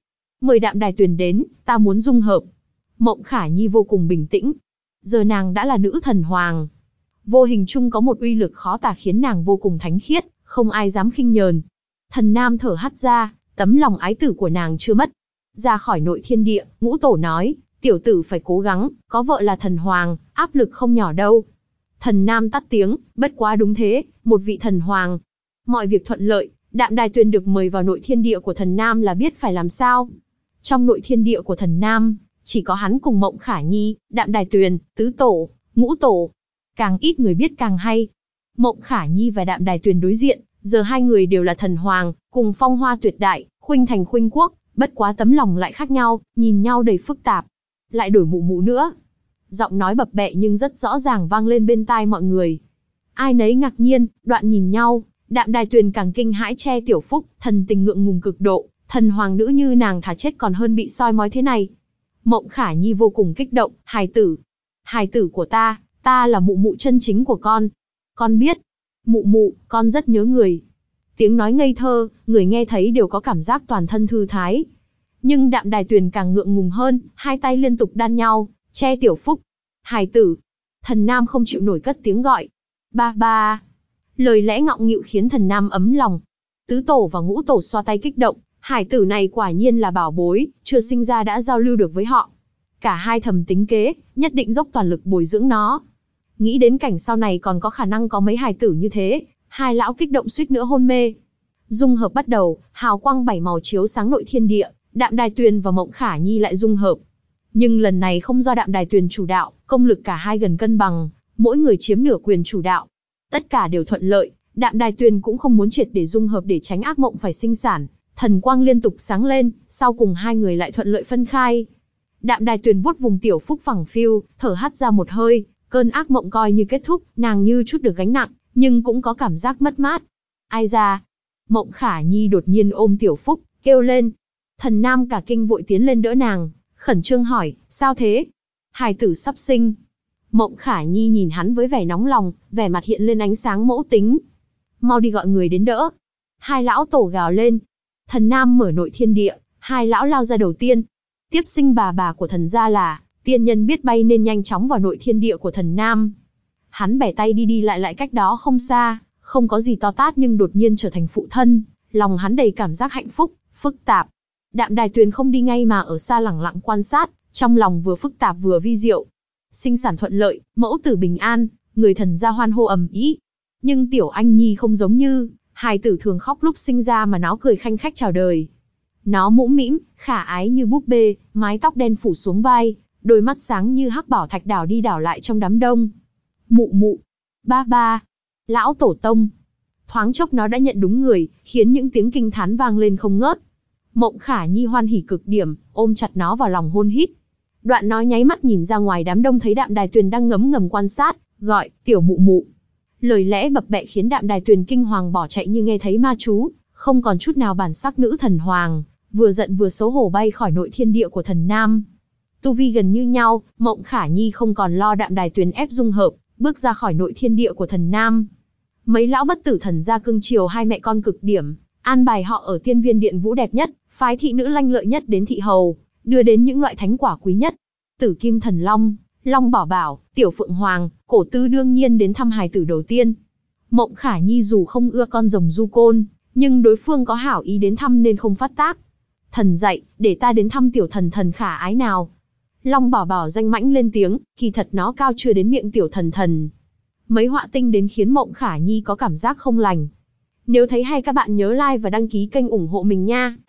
mời Đạm Đài Tuyền đến, ta muốn dung hợp. Mộng Khả Nhi vô cùng bình tĩnh. Giờ nàng đã là nữ thần hoàng. Vô hình chung có một uy lực khó tả khiến nàng vô cùng thánh khiết, không ai dám khinh nhờn. Thần Nam thở hắt ra, tấm lòng ái tử của nàng chưa mất. Ra khỏi nội thiên địa, Ngũ Tổ nói, tiểu tử phải cố gắng, có vợ là thần hoàng, áp lực không nhỏ đâu. Thần Nam tắt tiếng, bất quá đúng thế, một vị thần hoàng. Mọi việc thuận lợi, Đạm Đài Tuyền được mời vào nội thiên địa của thần Nam là biết phải làm sao. Trong nội thiên địa của thần Nam, chỉ có hắn cùng Mộng Khả Nhi, Đạm Đài Tuyền, Tứ Tổ, Ngũ Tổ. Càng ít người biết càng hay. Mộng Khả Nhi và Đạm Đài Tuyền đối diện, giờ hai người đều là thần hoàng, cùng phong hoa tuyệt đại, khuynh thành khuynh quốc, bất quá tấm lòng lại khác nhau, nhìn nhau đầy phức tạp. Lại đổi mụ mụ nữa. Giọng nói bập bẹ nhưng rất rõ ràng vang lên bên tai mọi người. Ai nấy ngạc nhiên, đoạn nhìn nhau, Đạm Đài Tuyền càng kinh hãi che Tiểu Phúc, thần tình ngượng ngùng cực độ, thần hoàng nữ như nàng thà chết còn hơn bị soi mói thế này. Mộng Khả Nhi vô cùng kích động, hài tử, hài tử của ta, ta là mụ mụ chân chính của con. Con biết, mụ mụ, con rất nhớ người. Tiếng nói ngây thơ, người nghe thấy đều có cảm giác toàn thân thư thái. Nhưng Đạm Đài Tuyền càng ngượng ngùng hơn, hai tay liên tục đan nhau, che Tiểu Phúc. Hài tử. Thần Nam không chịu nổi cất tiếng gọi. Ba ba. Lời lẽ ngọng nghịu khiến thần Nam ấm lòng. Tứ Tổ và Ngũ Tổ xoa tay kích động. Hải tử này quả nhiên là bảo bối, chưa sinh ra đã giao lưu được với họ. Cả hai thầm tính kế, nhất định dốc toàn lực bồi dưỡng nó. Nghĩ đến cảnh sau này còn có khả năng có mấy hài tử như thế, hai lão kích động suýt nữa hôn mê. Dung hợp bắt đầu, hào quang bảy màu chiếu sáng nội thiên địa, Đạm Đài Tuyền và Mộng Khả Nhi lại dung hợp. Nhưng lần này không do Đạm Đài Tuyền chủ đạo, công lực cả hai gần cân bằng, mỗi người chiếm nửa quyền chủ đạo. Tất cả đều thuận lợi, Đạm Đài Tuyền cũng không muốn triệt để dung hợp để tránh ác mộng phải sinh sản. Thần quang liên tục sáng lên, sau cùng hai người lại thuận lợi phân khai. Đạm Đài Tuyền vuốt vùng Tiểu Phúc phẳng phiu, thở hắt ra một hơi, cơn ác mộng coi như kết thúc, nàng như chút được gánh nặng, nhưng cũng có cảm giác mất mát. Ai ra? Mộng Khả Nhi đột nhiên ôm Tiểu Phúc, kêu lên. Thần Nam cả kinh vội tiến lên đỡ nàng, khẩn trương hỏi, sao thế? Hài tử sắp sinh. Mộng Khả Nhi nhìn hắn với vẻ nóng lòng, vẻ mặt hiện lên ánh sáng mẫu tính. Mau đi gọi người đến đỡ. Hai lão tổ gào lên. Thần Nam mở nội thiên địa, hai lão lao ra đầu tiên. Tiếp sinh bà bà của thần gia là, tiên nhân biết bay nên nhanh chóng vào nội thiên địa của thần Nam. Hắn bẻ tay đi đi lại lại cách đó không xa, không có gì to tát nhưng đột nhiên trở thành phụ thân, lòng hắn đầy cảm giác hạnh phúc, phức tạp. Đạm Đài Tuyền không đi ngay mà ở xa lẳng lặng quan sát, trong lòng vừa phức tạp vừa vi diệu. Sinh sản thuận lợi, mẫu tử bình an, người thần gia hoan hô ầm ĩ. Nhưng Tiểu Anh Nhi không giống như hài tử thường khóc lúc sinh ra mà nó cười khanh khách chào đời. Nó mũm mĩm, khả ái như búp bê, mái tóc đen phủ xuống vai, đôi mắt sáng như hắc bảo thạch đảo đi đảo lại trong đám đông. Mụ mụ, ba ba, lão tổ tông. Thoáng chốc nó đã nhận đúng người, khiến những tiếng kinh thán vang lên không ngớt. Mộng Khả Nhi hoan hỉ cực điểm, ôm chặt nó vào lòng hôn hít. Đoạn nó nháy mắt nhìn ra ngoài đám đông thấy Đạm Đài Tuyền đang ngấm ngầm quan sát, gọi, tiểu mụ mụ. Lời lẽ bập bẹ khiến Đạm Đài Tuyền kinh hoàng bỏ chạy như nghe thấy ma chú, không còn chút nào bản sắc nữ thần hoàng, vừa giận vừa xấu hổ bay khỏi nội thiên địa của thần Nam. Tu vi gần như nhau, Mộng Khả Nhi không còn lo Đạm Đài Tuyền ép dung hợp, bước ra khỏi nội thiên địa của thần Nam. Mấy lão bất tử thần gia cưng chiều hai mẹ con cực điểm, an bài họ ở tiên viên điện vũ đẹp nhất, phái thị nữ lanh lợi nhất đến thị hầu, đưa đến những loại thánh quả quý nhất. Tử Kim Thần Long, Long Bảo Bảo, Tiểu Phượng Hoàng, Cổ Tư đương nhiên đến thăm hài tử đầu tiên. Mộng Khả Nhi dù không ưa con rồng du côn, nhưng đối phương có hảo ý đến thăm nên không phát tác. Thần dạy, để ta đến thăm tiểu thần thần khả ái nào. Long Bảo Bảo danh mãnh lên tiếng, kỳ thật nó cao chưa đến miệng tiểu thần thần. Mấy họa tinh đến khiến Mộng Khả Nhi có cảm giác không lành. Nếu thấy hay các bạn nhớ like và đăng ký kênh ủng hộ mình nha.